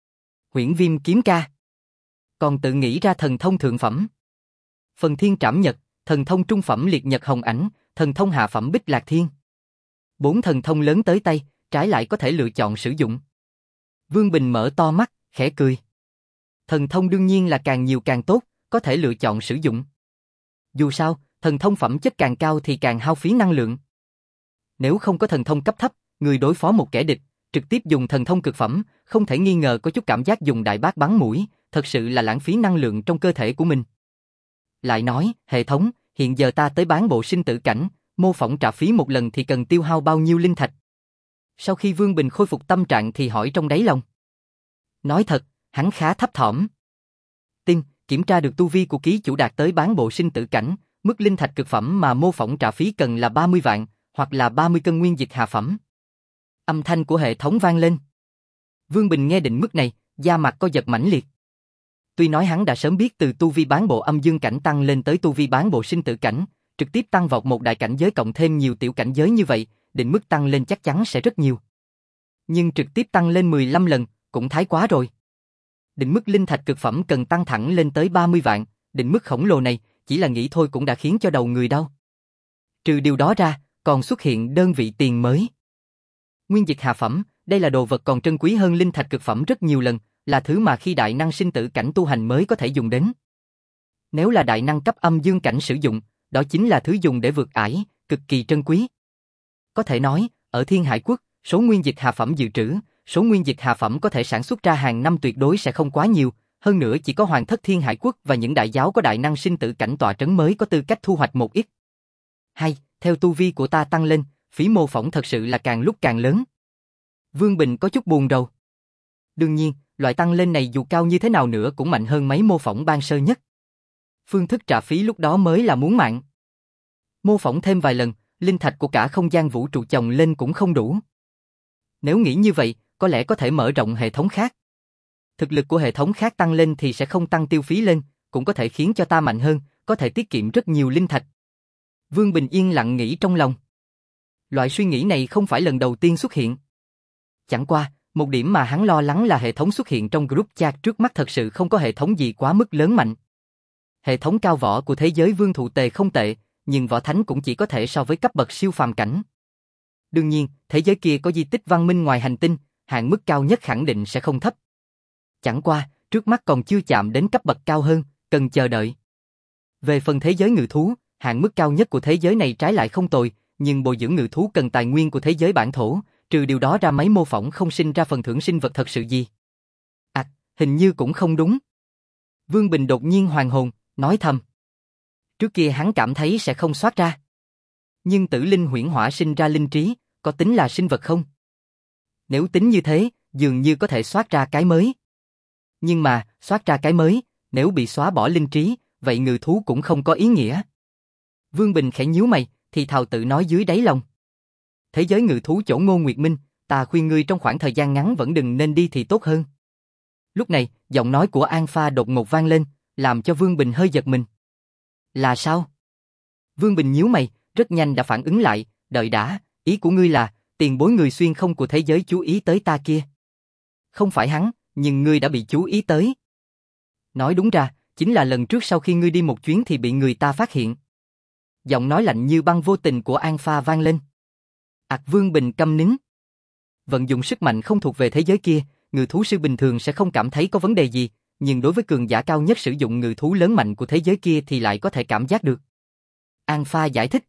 Huyễn Viêm kiếm ca, còn tự nghĩ ra thần thông thượng phẩm. Phần Thiên Trảm Nhật, thần thông trung phẩm Liệt Nhật Hồng Ảnh, thần thông hạ phẩm Bích Lạc Thiên. Bốn thần thông lớn tới tay, trái lại có thể lựa chọn sử dụng. Vương Bình mở to mắt, khẽ cười. Thần thông đương nhiên là càng nhiều càng tốt, có thể lựa chọn sử dụng. Dù sao, thần thông phẩm chất càng cao thì càng hao phí năng lượng. Nếu không có thần thông cấp thấp, người đối phó một kẻ địch, trực tiếp dùng thần thông cực phẩm, không thể nghi ngờ có chút cảm giác dùng đại bác bắn mũi, thật sự là lãng phí năng lượng trong cơ thể của mình. Lại nói, hệ thống, hiện giờ ta tới bán bộ sinh tử cảnh, mô phỏng trả phí một lần thì cần tiêu hao bao nhiêu linh thạch? Sau khi Vương Bình khôi phục tâm trạng thì hỏi trong đáy lòng. Nói thật, hắn khá thấp thỏm. Tin, kiểm tra được tu vi của ký chủ đạt tới bán bộ sinh tử cảnh, mức linh thạch cực phẩm mà mô phỏng trả phí cần là ba mươi vạn, hoặc là ba mươi cân nguyên dịch hạ phẩm. Âm thanh của hệ thống vang lên. Vương Bình nghe định mức này, da mặt co giật mãnh liệt. Tuy nói hắn đã sớm biết từ tu vi bán bộ âm dương cảnh tăng lên tới tu vi bán bộ sinh tử cảnh, trực tiếp tăng vọt một đại cảnh giới cộng thêm nhiều tiểu cảnh giới như vậy, định mức tăng lên chắc chắn sẽ rất nhiều. Nhưng trực tiếp tăng lên mười lăm lần, cũng thái quá rồi. Định mức linh thạch cực phẩm cần tăng thẳng lên tới ba mươi vạn, định mức khổng lồ này, chỉ là nghĩ thôi cũng đã khiến cho đầu người đau. Trừ điều đó ra, còn xuất hiện đơn vị tiền mới. Nguyên dịch hạ phẩm, đây là đồ vật còn trân quý hơn linh thạch cực phẩm rất nhiều lần, là thứ mà khi đại năng sinh tử cảnh tu hành mới có thể dùng đến. Nếu là đại năng cấp âm dương cảnh sử dụng, đó chính là thứ dùng để vượt ải, cực kỳ trân quý. Có thể nói, ở Thiên Hải Quốc, số nguyên dịch hạ phẩm dự trữ, số nguyên dịch hạ phẩm có thể sản xuất ra hàng năm tuyệt đối sẽ không quá nhiều, hơn nữa chỉ có Hoàng thất Thiên Hải Quốc và những đại giáo có đại năng sinh tử cảnh tọa trấn mới có tư cách thu hoạch một ít. Hay, theo tu vi của ta tăng lên, phí mô phỏng thật sự là càng lúc càng lớn. Vương Bình có chút buồn rầu. Đương nhiên, loại tăng lên này dù cao như thế nào nữa cũng mạnh hơn mấy mô phỏng ban sơ nhất. Phương thức trả phí lúc đó mới là muốn mạng. Mô phỏng thêm vài lần, linh thạch của cả không gian vũ trụ chồng lên cũng không đủ. Nếu nghĩ như vậy, có lẽ có thể mở rộng hệ thống khác. Thực lực của hệ thống khác tăng lên thì sẽ không tăng tiêu phí lên, cũng có thể khiến cho ta mạnh hơn, có thể tiết kiệm rất nhiều linh thạch. Vương Bình yên lặng nghĩ trong lòng. Loại suy nghĩ này không phải lần đầu tiên xuất hiện. Chẳng qua, một điểm mà hắn lo lắng là hệ thống xuất hiện trong group chat trước mắt thật sự không có hệ thống gì quá mức lớn mạnh. Hệ thống cao võ của thế giới vương thụ tề không tệ, nhưng võ thánh cũng chỉ có thể so với cấp bậc siêu phàm cảnh. Đương nhiên, thế giới kia có di tích văn minh ngoài hành tinh, hạn mức cao nhất khẳng định sẽ không thấp. Chẳng qua, trước mắt còn chưa chạm đến cấp bậc cao hơn, cần chờ đợi. Về phần thế giới ngự thú, hạn mức cao nhất của thế giới này trái lại không tồi, nhưng bồi dưỡng ngự thú cần tài nguyên của thế giới bản thổ, trừ điều đó ra mấy mô phỏng không sinh ra phần thưởng sinh vật thật sự gì. À, hình như cũng không đúng. Vương Bình đột nhiên hoàn hồn, nói thầm. Trước kia hắn cảm thấy sẽ không soát ra. Nhưng tử linh huyễn hỏa sinh ra linh trí, có tính là sinh vật không? Nếu tính như thế, dường như có thể soát ra cái mới. Nhưng mà, soát ra cái mới, nếu bị xóa bỏ linh trí, vậy ngự thú cũng không có ý nghĩa. Vương Bình khẽ nhíu mày, thì thào tự nói dưới đáy lòng. Thế giới ngự thú chỗ Ngô Nguyệt Minh, ta khuyên ngươi trong khoảng thời gian ngắn vẫn đừng nên đi thì tốt hơn. Lúc này, giọng nói của An Pha đột ngột vang lên, làm cho Vương Bình hơi giật mình. Là sao? Vương Bình nhíu mày, rất nhanh đã phản ứng lại, đợi đã, ý của ngươi là, tiền bối người xuyên không của thế giới chú ý tới ta kia. Không phải hắn, nhưng ngươi đã bị chú ý tới. Nói đúng ra, chính là lần trước sau khi ngươi đi một chuyến thì bị người ta phát hiện. Giọng nói lạnh như băng vô tình của An Pha vang lên. Ặc Vương Bình câm nín. Vận dụng sức mạnh không thuộc về thế giới kia, ngự thú sư bình thường sẽ không cảm thấy có vấn đề gì, nhưng đối với cường giả cao nhất sử dụng ngự thú lớn mạnh của thế giới kia thì lại có thể cảm giác được. An Pha giải thích.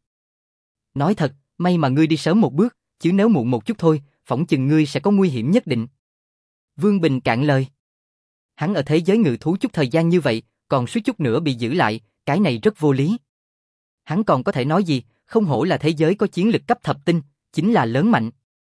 Nói thật, may mà ngươi đi sớm một bước, chứ nếu muộn một chút thôi, phỏng chừng ngươi sẽ có nguy hiểm nhất định. Vương Bình cạn lời. Hắn ở thế giới ngự thú chút thời gian như vậy, còn suýt chút nữa bị giữ lại, cái này rất vô lý. Hắn còn có thể nói gì, không hổ là thế giới có chiến lực cấp thập tinh, chính là lớn mạnh.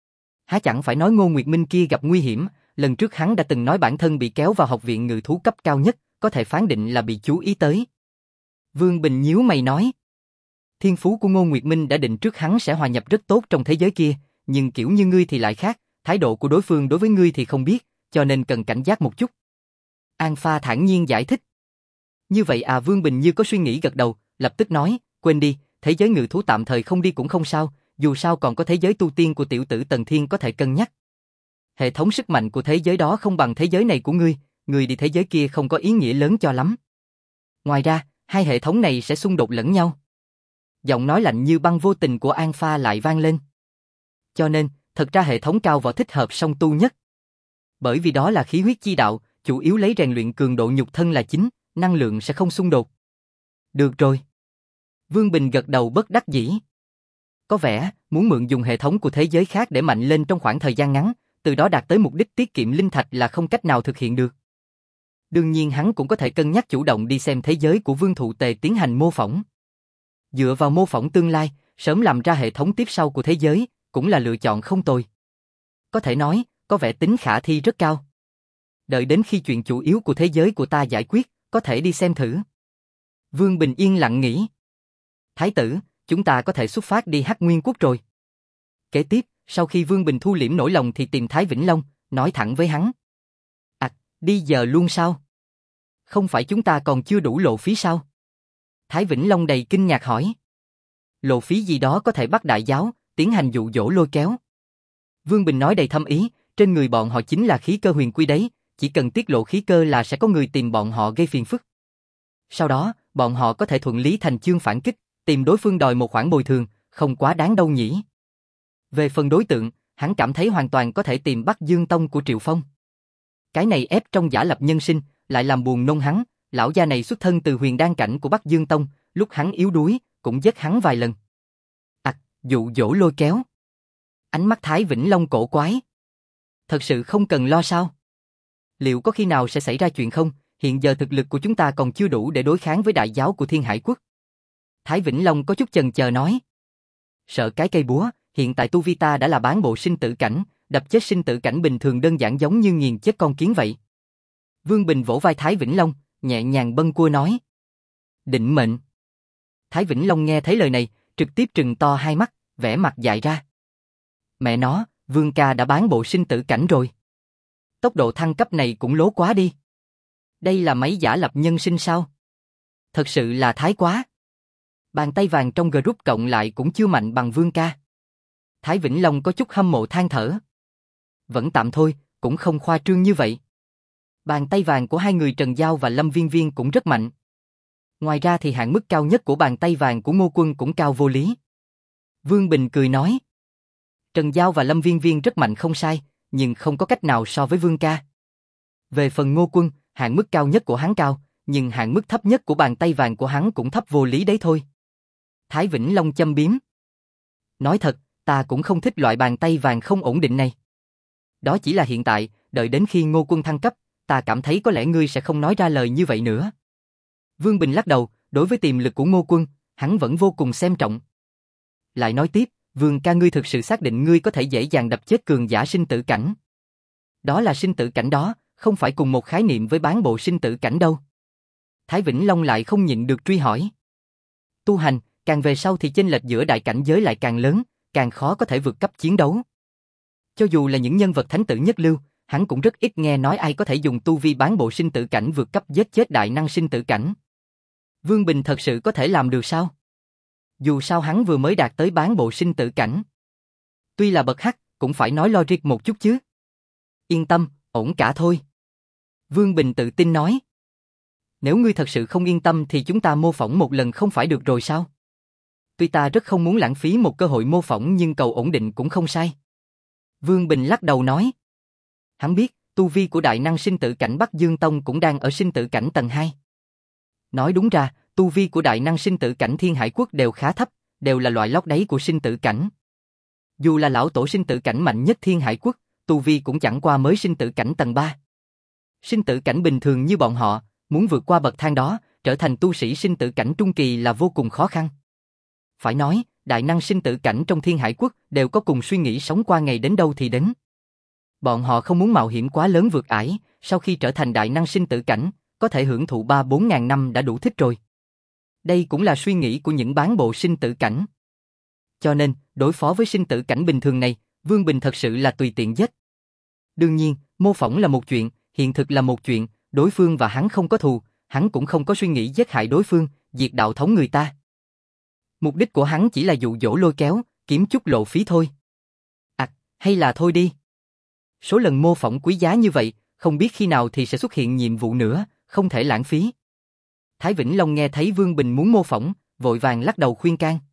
Há chẳng phải nói Ngô Nguyệt Minh kia gặp nguy hiểm, lần trước hắn đã từng nói bản thân bị kéo vào học viện ngự thú cấp cao nhất, có thể phán định là bị chú ý tới. Vương Bình nhíu mày nói. Thiên phú của Ngô Nguyệt Minh đã định trước hắn sẽ hòa nhập rất tốt trong thế giới kia, nhưng kiểu như ngươi thì lại khác, thái độ của đối phương đối với ngươi thì không biết, cho nên cần cảnh giác một chút. An Pha thản nhiên giải thích. Như vậy à, Vương Bình như có suy nghĩ gật đầu, lập tức nói, quên đi, thế giới ngự thú tạm thời không đi cũng không sao, dù sao còn có thế giới tu tiên của tiểu tử Tần Thiên có thể cân nhắc. Hệ thống sức mạnh của thế giới đó không bằng thế giới này của ngươi, ngươi đi thế giới kia không có ý nghĩa lớn cho lắm. Ngoài ra, hai hệ thống này sẽ xung đột lẫn nhau. Giọng nói lạnh như băng vô tình của An Pha lại vang lên. Cho nên, thật ra hệ thống cao võ thích hợp song tu nhất. Bởi vì đó là khí huyết chi đạo, chủ yếu lấy rèn luyện cường độ nhục thân là chính, năng lượng sẽ không xung đột. Được rồi. Vương Bình gật đầu bất đắc dĩ. Có vẻ, muốn mượn dùng hệ thống của thế giới khác để mạnh lên trong khoảng thời gian ngắn, từ đó đạt tới mục đích tiết kiệm linh thạch là không cách nào thực hiện được. Đương nhiên hắn cũng có thể cân nhắc chủ động đi xem thế giới của Vương Thụ Tề tiến hành mô phỏng. Dựa vào mô phỏng tương lai, sớm làm ra hệ thống tiếp sau của thế giới, cũng là lựa chọn không tồi. Có thể nói, có vẻ tính khả thi rất cao. Đợi đến khi chuyện chủ yếu của thế giới của ta giải quyết, có thể đi xem thử. Vương Bình yên lặng nghĩ. Thái tử, chúng ta có thể xuất phát đi Hắc Nguyên Quốc rồi. Kế tiếp, sau khi Vương Bình thu liễm nỗi lòng thì tìm Thái Vĩnh Long, nói thẳng với hắn. À, đi giờ luôn sao? Không phải chúng ta còn chưa đủ lộ phí sao? Thái Vĩnh Long đầy kinh ngạc hỏi. Lộ phí gì đó có thể bắt đại giáo, tiến hành dụ dỗ lôi kéo. Vương Bình nói đầy thâm ý, trên người bọn họ chính là khí cơ huyền quy đấy, chỉ cần tiết lộ khí cơ là sẽ có người tìm bọn họ gây phiền phức. Sau đó, bọn họ có thể thuận lý thành chương phản kích, tìm đối phương đòi một khoản bồi thường, không quá đáng đâu nhỉ. Về phần đối tượng, hắn cảm thấy hoàn toàn có thể tìm Bắc Dương Tông của Triệu Phong. Cái này ép trong giả lập nhân sinh, lại làm buồn nôn hắn, lão gia này xuất thân từ huyền đan cảnh của Bắc Dương Tông, lúc hắn yếu đuối, cũng giết hắn vài lần. À, dụ dỗ lôi kéo. Ánh mắt Thái Vĩnh Long cổ quái. Thật sự không cần lo sao? Liệu có khi nào sẽ xảy ra chuyện không? Hiện giờ thực lực của chúng ta còn chưa đủ để đối kháng với đại giáo của Thiên Hải Quốc. Thái Vĩnh Long có chút chần chờ nói. Sợ cái cây búa, hiện tại tu vi ta đã là bán bộ sinh tử cảnh, đập chết sinh tử cảnh bình thường đơn giản giống như nghiền chết con kiến vậy. Vương Bình vỗ vai Thái Vĩnh Long, nhẹ nhàng bâng quơ nói. Định mệnh. Thái Vĩnh Long nghe thấy lời này, trực tiếp trừng to hai mắt, vẻ mặt dại ra. Mẹ nó, Vương ca đã bán bộ sinh tử cảnh rồi. Tốc độ thăng cấp này cũng lố quá đi. Đây là máy giả lập nhân sinh sao? Thật sự là thái quá. Bàn tay vàng trong group cộng lại cũng chưa mạnh bằng Vương ca. Thái Vĩnh Long có chút hâm mộ than thở. Vẫn tạm thôi, cũng không khoa trương như vậy. Bàn tay vàng của hai người Trần Giao và Lâm Viên Viên cũng rất mạnh. Ngoài ra thì hạn mức cao nhất của bàn tay vàng của Ngô Quân cũng cao vô lý. Vương Bình cười nói. Trần Giao và Lâm Viên Viên rất mạnh không sai, nhưng không có cách nào so với Vương ca. Về phần Ngô Quân, hạn mức cao nhất của hắn cao, nhưng hạn mức thấp nhất của bàn tay vàng của hắn cũng thấp vô lý đấy thôi. Thái Vĩnh Long châm biếm. Nói thật, ta cũng không thích loại bàn tay vàng không ổn định này. Đó chỉ là hiện tại, đợi đến khi Ngô Quân thăng cấp, ta cảm thấy có lẽ ngươi sẽ không nói ra lời như vậy nữa. Vương Bình lắc đầu, đối với tiềm lực của Ngô Quân, hắn vẫn vô cùng xem trọng. Lại nói tiếp, Vương ca ngươi thực sự xác định ngươi có thể dễ dàng đập chết cường giả sinh tử cảnh. Đó là sinh tử cảnh đó, không phải cùng một khái niệm với bán bộ sinh tử cảnh đâu. Thái Vĩnh Long lại không nhịn được truy hỏi. Tu hành, càng về sau thì chênh lệch giữa đại cảnh giới lại càng lớn, càng khó có thể vượt cấp chiến đấu. Cho dù là những nhân vật thánh tử nhất lưu, hắn cũng rất ít nghe nói ai có thể dùng tu vi bán bộ sinh tử cảnh vượt cấp giết chết đại năng sinh tử cảnh. Vương Bình thật sự có thể làm được sao? Dù sao hắn vừa mới đạt tới bán bộ sinh tử cảnh. Tuy là bậc hắc, cũng phải nói logic một chút chứ. Yên tâm, ổn cả thôi. Vương Bình tự tin nói. Nếu ngươi thật sự không yên tâm thì chúng ta mô phỏng một lần không phải được rồi sao? Tuy ta rất không muốn lãng phí một cơ hội mô phỏng nhưng cầu ổn định cũng không sai. Vương Bình lắc đầu nói. Hắn biết, tu vi của đại năng sinh tử cảnh Bắc Dương Tông cũng đang ở sinh tử cảnh tầng hai. Nói đúng ra, tu vi của đại năng sinh tử cảnh Thiên Hải Quốc đều khá thấp, đều là loại lót đáy của sinh tử cảnh. Dù là lão tổ sinh tử cảnh mạnh nhất Thiên Hải Quốc, tu vi cũng chẳng qua mới sinh tử cảnh tầng ba. Sinh tử cảnh bình thường như bọn họ, muốn vượt qua bậc thang đó, trở thành tu sĩ sinh tử cảnh trung kỳ là vô cùng khó khăn. Phải nói, đại năng sinh tử cảnh trong Thiên Hải Quốc đều có cùng suy nghĩ sống qua ngày đến đâu thì đến. Bọn họ không muốn mạo hiểm quá lớn vượt ải, sau khi trở thành đại năng sinh tử cảnh, có thể hưởng thụ ba bốn ngàn năm đã đủ thích rồi. Đây cũng là suy nghĩ của những bán bộ sinh tử cảnh. Cho nên, đối phó với sinh tử cảnh bình thường này, Vương Bình thật sự là tùy tiện giết. Đương nhiên, mô phỏng là một chuyện, hiện thực là một chuyện, đối phương và hắn không có thù, hắn cũng không có suy nghĩ giết hại đối phương, diệt đạo thống người ta. Mục đích của hắn chỉ là dụ dỗ lôi kéo, kiếm chút lộ phí thôi. À, hay là thôi đi. Số lần mô phỏng quý giá như vậy, không biết khi nào thì sẽ xuất hiện nhiệm vụ nữa, không thể lãng phí. Thái Vĩnh Long nghe thấy Vương Bình muốn mô phỏng, vội vàng lắc đầu khuyên can.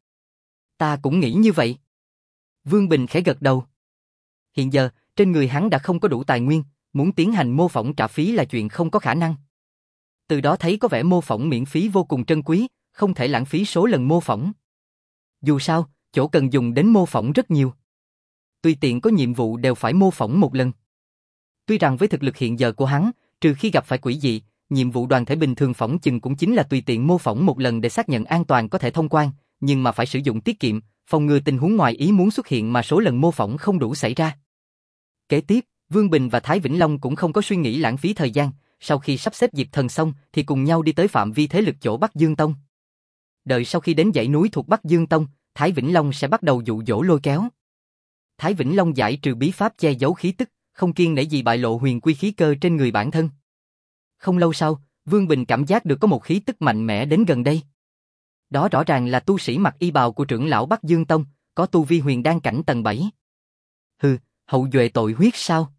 Ta cũng nghĩ như vậy. Vương Bình khẽ gật đầu. Hiện giờ, trên người hắn đã không có đủ tài nguyên, muốn tiến hành mô phỏng trả phí là chuyện không có khả năng. Từ đó thấy có vẻ mô phỏng miễn phí vô cùng trân quý, không thể lãng phí số lần mô phỏng. Dù sao, chỗ cần dùng đến mô phỏng rất nhiều. Tùy tiện có nhiệm vụ đều phải mô phỏng một lần. Tuy rằng với thực lực hiện giờ của hắn, trừ khi gặp phải quỷ dị, nhiệm vụ đoàn thể bình thường phỏng chừng cũng chính là tùy tiện mô phỏng một lần để xác nhận an toàn có thể thông quan, nhưng mà phải sử dụng tiết kiệm, phòng ngừa tình huống ngoài ý muốn xuất hiện mà số lần mô phỏng không đủ xảy ra. Kế tiếp, Vương Bình và Thái Vĩnh Long cũng không có suy nghĩ lãng phí thời gian, sau khi sắp xếp Diệp Thần xong thì cùng nhau đi tới phạm vi thế lực chỗ Bắc Dương Tông. Đợi sau khi đến dãy núi thuộc Bắc Dương Tông, Thái Vĩnh Long sẽ bắt đầu dụ dỗ lôi kéo. Thái Vĩnh Long giải trừ bí pháp che giấu khí tức, không kiêng nể gì bại lộ huyền quy khí cơ trên người bản thân. Không lâu sau, Vương Bình cảm giác được có một khí tức mạnh mẽ đến gần đây. Đó rõ ràng là tu sĩ mặc y bào của trưởng lão Bắc Dương Tông, có tu vi huyền đan cảnh tầng bảy. Hừ, hậu duệ tội huyết sao?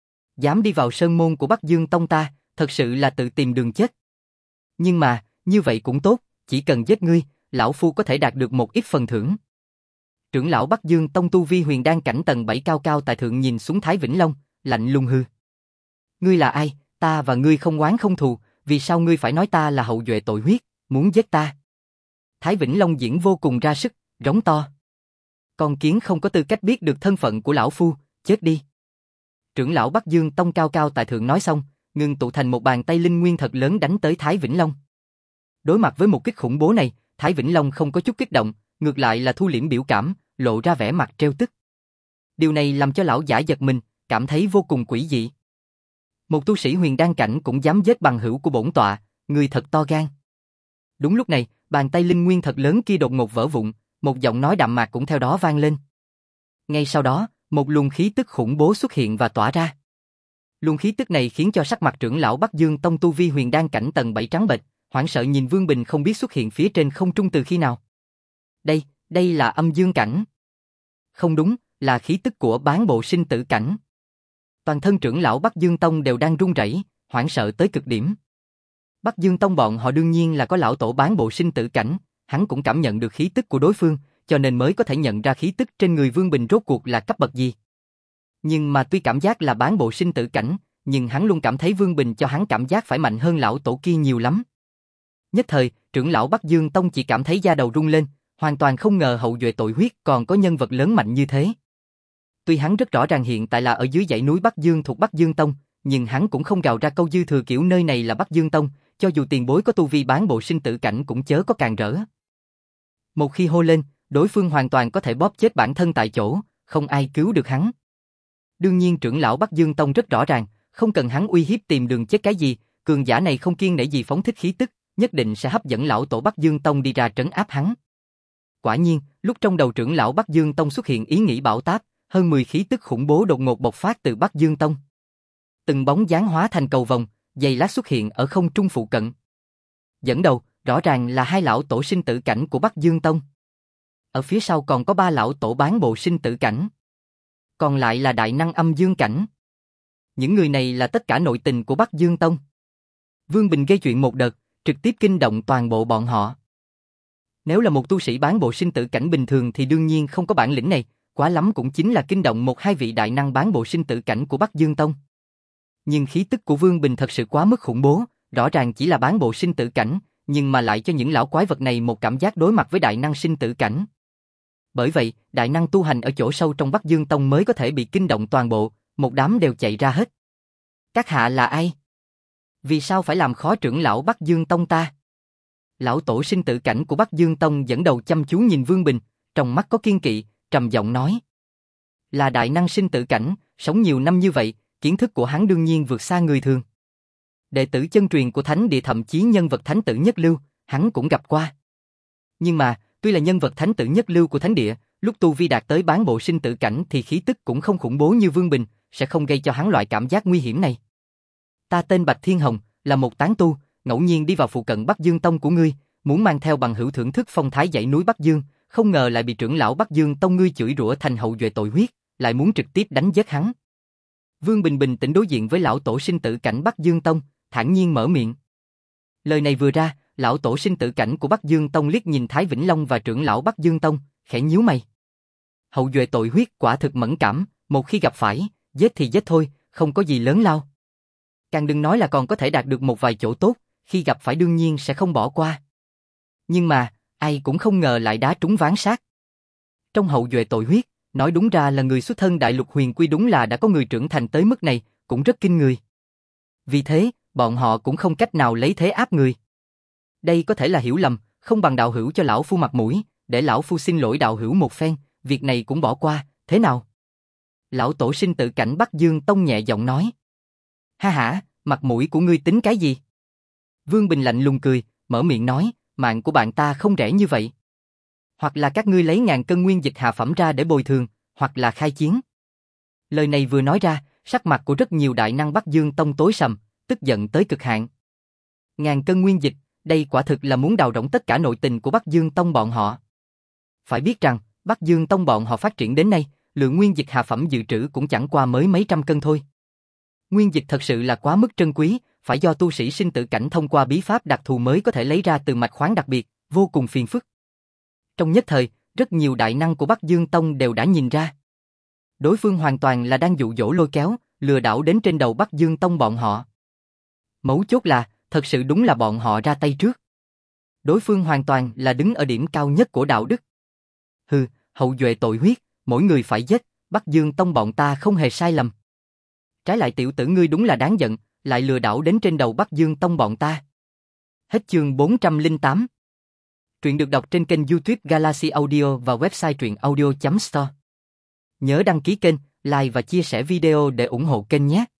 Dám đi vào sơn môn của Bắc Dương Tông ta, thật sự là tự tìm đường chết. Nhưng mà, như vậy cũng tốt, chỉ cần giết ngươi, lão phu có thể đạt được một ít phần thưởng. Trưởng lão Bắc Dương Tông tu vi huyền đan cảnh tầng bảy cao cao tại thượng nhìn xuống Thái Vĩnh Long, lạnh lùng hư. Ngươi là ai? Ta và ngươi không oán không thù, vì sao ngươi phải nói ta là hậu duệ tội huyết, muốn giết ta? Thái Vĩnh Long diễn vô cùng ra sức, rống to. Con kiến không có tư cách biết được thân phận của lão phu, chết đi. Trưởng lão Bắc Dương Tông cao cao tại thượng nói xong, ngưng tụ thành một bàn tay linh nguyên thật lớn đánh tới Thái Vĩnh Long. Đối mặt với một kích khủng bố này, Thái Vĩnh Long không có chút kích động, ngược lại là thu liễm biểu cảm, lộ ra vẻ mặt trêu tức. Điều này làm cho lão giả giật mình, cảm thấy vô cùng quỷ dị. Một tu sĩ huyền đan cảnh cũng dám giết bằng hữu của bổn tọa, người thật to gan. Đúng lúc này, bàn tay linh nguyên thật lớn kia đột ngột vỡ vụn, một giọng nói đạm mạc cũng theo đó vang lên. Ngay sau đó, một luồng khí tức khủng bố xuất hiện và tỏa ra. Luồng khí tức này khiến cho sắc mặt trưởng lão Bắc Dương Tông tu vi huyền đan cảnh tầng bảy trắng bệch, hoảng sợ nhìn Vương Bình không biết xuất hiện phía trên không trung từ khi nào. Đây, đây là âm dương cảnh. Không đúng, là khí tức của bán bộ sinh tử cảnh. Toàn thân trưởng lão Bắc Dương Tông đều đang run rẩy, hoảng sợ tới cực điểm. Bắc Dương Tông bọn họ đương nhiên là có lão tổ bán bộ sinh tử cảnh, hắn cũng cảm nhận được khí tức của đối phương, cho nên mới có thể nhận ra khí tức trên người Vương Bình rốt cuộc là cấp bậc gì. Nhưng mà tuy cảm giác là bán bộ sinh tử cảnh, nhưng hắn luôn cảm thấy Vương Bình cho hắn cảm giác phải mạnh hơn lão tổ kia nhiều lắm. Nhất thời, trưởng lão Bắc Dương Tông chỉ cảm thấy da đầu rung lên, hoàn toàn không ngờ hậu duệ tội huyết còn có nhân vật lớn mạnh như thế. Tuy hắn rất rõ ràng hiện tại là ở dưới dãy núi Bắc Dương thuộc Bắc Dương Tông, nhưng hắn cũng không gào ra câu dư thừa kiểu nơi này là Bắc Dương Tông, cho dù tiền bối có tu vi bán bộ sinh tử cảnh cũng chớ có càng rỡ. Một khi hô lên, đối phương hoàn toàn có thể bóp chết bản thân tại chỗ, không ai cứu được hắn. Đương nhiên trưởng lão Bắc Dương Tông rất rõ ràng, không cần hắn uy hiếp tìm đường chết cái gì, cường giả này không kiêng nể gì phóng thích khí tức, nhất định sẽ hấp dẫn lão tổ Bắc Dương Tông đi ra trấn áp hắn. Quả nhiên, lúc trong đầu trưởng lão Bắc Dương Tông xuất hiện ý nghĩ bão táp, hơn mười khí tức khủng bố đột ngột bộc phát từ Bắc Dương Tông. Từng bóng dáng hóa thành cầu vồng, giày lát xuất hiện ở không trung phụ cận. Dẫn đầu, rõ ràng là hai lão tổ sinh tử cảnh của Bắc Dương Tông. Ở phía sau còn có ba lão tổ bán bộ sinh tử cảnh. Còn lại là đại năng âm dương cảnh. Những người này là tất cả nội tình của Bắc Dương Tông. Vương Bình gây chuyện một đợt, trực tiếp kinh động toàn bộ bọn họ. Nếu là một tu sĩ bán bộ sinh tử cảnh bình thường thì đương nhiên không có bản lĩnh này, quá lắm cũng chính là kinh động một hai vị đại năng bán bộ sinh tử cảnh của Bắc Dương Tông. Nhưng khí tức của Vương Bình thật sự quá mức khủng bố, rõ ràng chỉ là bán bộ sinh tử cảnh, nhưng mà lại cho những lão quái vật này một cảm giác đối mặt với đại năng sinh tử cảnh. Bởi vậy, đại năng tu hành ở chỗ sâu trong Bắc Dương Tông mới có thể bị kinh động toàn bộ, một đám đều chạy ra hết. Các hạ là ai? Vì sao phải làm khó trưởng lão Bắc Dương Tông ta? Lão tổ sinh tử cảnh của Bắc Dương Tông dẫn đầu chăm chú nhìn Vương Bình, trong mắt có kiên kỵ, trầm giọng nói. Là đại năng sinh tử cảnh, sống nhiều năm như vậy, kiến thức của hắn đương nhiên vượt xa người thường. Đệ tử chân truyền của Thánh Địa thậm chí nhân vật thánh tử nhất lưu, hắn cũng gặp qua. Nhưng mà, tuy là nhân vật thánh tử nhất lưu của Thánh Địa, lúc tu vi đạt tới bán bộ sinh tử cảnh thì khí tức cũng không khủng bố như Vương Bình, sẽ không gây cho hắn loại cảm giác nguy hiểm này. Ta tên Bạch Thiên Hồng, là một tán tu, ngẫu nhiên đi vào phụ cận Bắc Dương Tông của ngươi, muốn mang theo bằng hữu thưởng thức phong thái dãy núi Bắc Dương, không ngờ lại bị trưởng lão Bắc Dương Tông ngươi chửi rủa thành hậu duệ tội huyết, lại muốn trực tiếp đánh giết hắn. Vương Bình bình tĩnh đối diện với lão tổ sinh tử cảnh Bắc Dương Tông, thản nhiên mở miệng. Lời này vừa ra, lão tổ sinh tử cảnh của Bắc Dương Tông liếc nhìn Thái Vĩnh Long và trưởng lão Bắc Dương Tông, khẽ nhíu mày. Hậu duệ tội huyết quả thực mẫn cảm, một khi gặp phải, giết thì giết thôi, không có gì lớn lao. Càng đừng nói là còn có thể đạt được một vài chỗ tốt, khi gặp phải đương nhiên sẽ không bỏ qua. Nhưng mà, ai cũng không ngờ lại đá trúng ván sát. Trong hậu duệ tội huyết, nói đúng ra là người xuất thân đại lục huyền quy đúng là đã có người trưởng thành tới mức này, cũng rất kinh người. Vì thế, bọn họ cũng không cách nào lấy thế áp người. Đây có thể là hiểu lầm, không bằng đạo hữu cho lão phu mặt mũi, để lão phu xin lỗi đạo hữu một phen, việc này cũng bỏ qua, thế nào? Lão tổ sinh tử cảnh Bắc Dương Tông nhẹ giọng nói. Ha hả, mặt mũi của ngươi tính cái gì? Vương Bình lạnh lùng cười, mở miệng nói, mạng của bạn ta không rẻ như vậy. Hoặc là các ngươi lấy ngàn cân nguyên dịch hạ phẩm ra để bồi thường, hoặc là khai chiến. Lời này vừa nói ra, sắc mặt của rất nhiều đại năng Bắc Dương Tông tối sầm, tức giận tới cực hạn. Ngàn cân nguyên dịch, đây quả thực là muốn đào rỗng tất cả nội tình của Bắc Dương Tông bọn họ. Phải biết rằng, Bắc Dương Tông bọn họ phát triển đến nay, lượng nguyên dịch hạ phẩm dự trữ cũng chẳng qua mới mấy trăm cân thôi. Nguyên dịch thật sự là quá mức trân quý, phải do tu sĩ sinh tử cảnh thông qua bí pháp đặc thù mới có thể lấy ra từ mạch khoáng đặc biệt, vô cùng phiền phức. Trong nhất thời, rất nhiều đại năng của Bắc Dương Tông đều đã nhìn ra. Đối phương hoàn toàn là đang dụ dỗ lôi kéo, lừa đảo đến trên đầu Bắc Dương Tông bọn họ. Mấu chốt là, thật sự đúng là bọn họ ra tay trước. Đối phương hoàn toàn là đứng ở điểm cao nhất của đạo đức. Hừ, hậu duệ tội huyết, mỗi người phải giết, Bắc Dương Tông bọn ta không hề sai lầm. trái lại tiểu tử ngươi đúng là đáng giận, lại lừa đảo đến trên đầu Bắc Dương Tông bọn ta. Hết chương bốn trăm lẻ tám. Truyện được đọc trên kênh YouTube Galaxy Audio và website truyện audio chấm store. Nhớ đăng ký kênh, like và chia sẻ video để ủng hộ kênh nhé.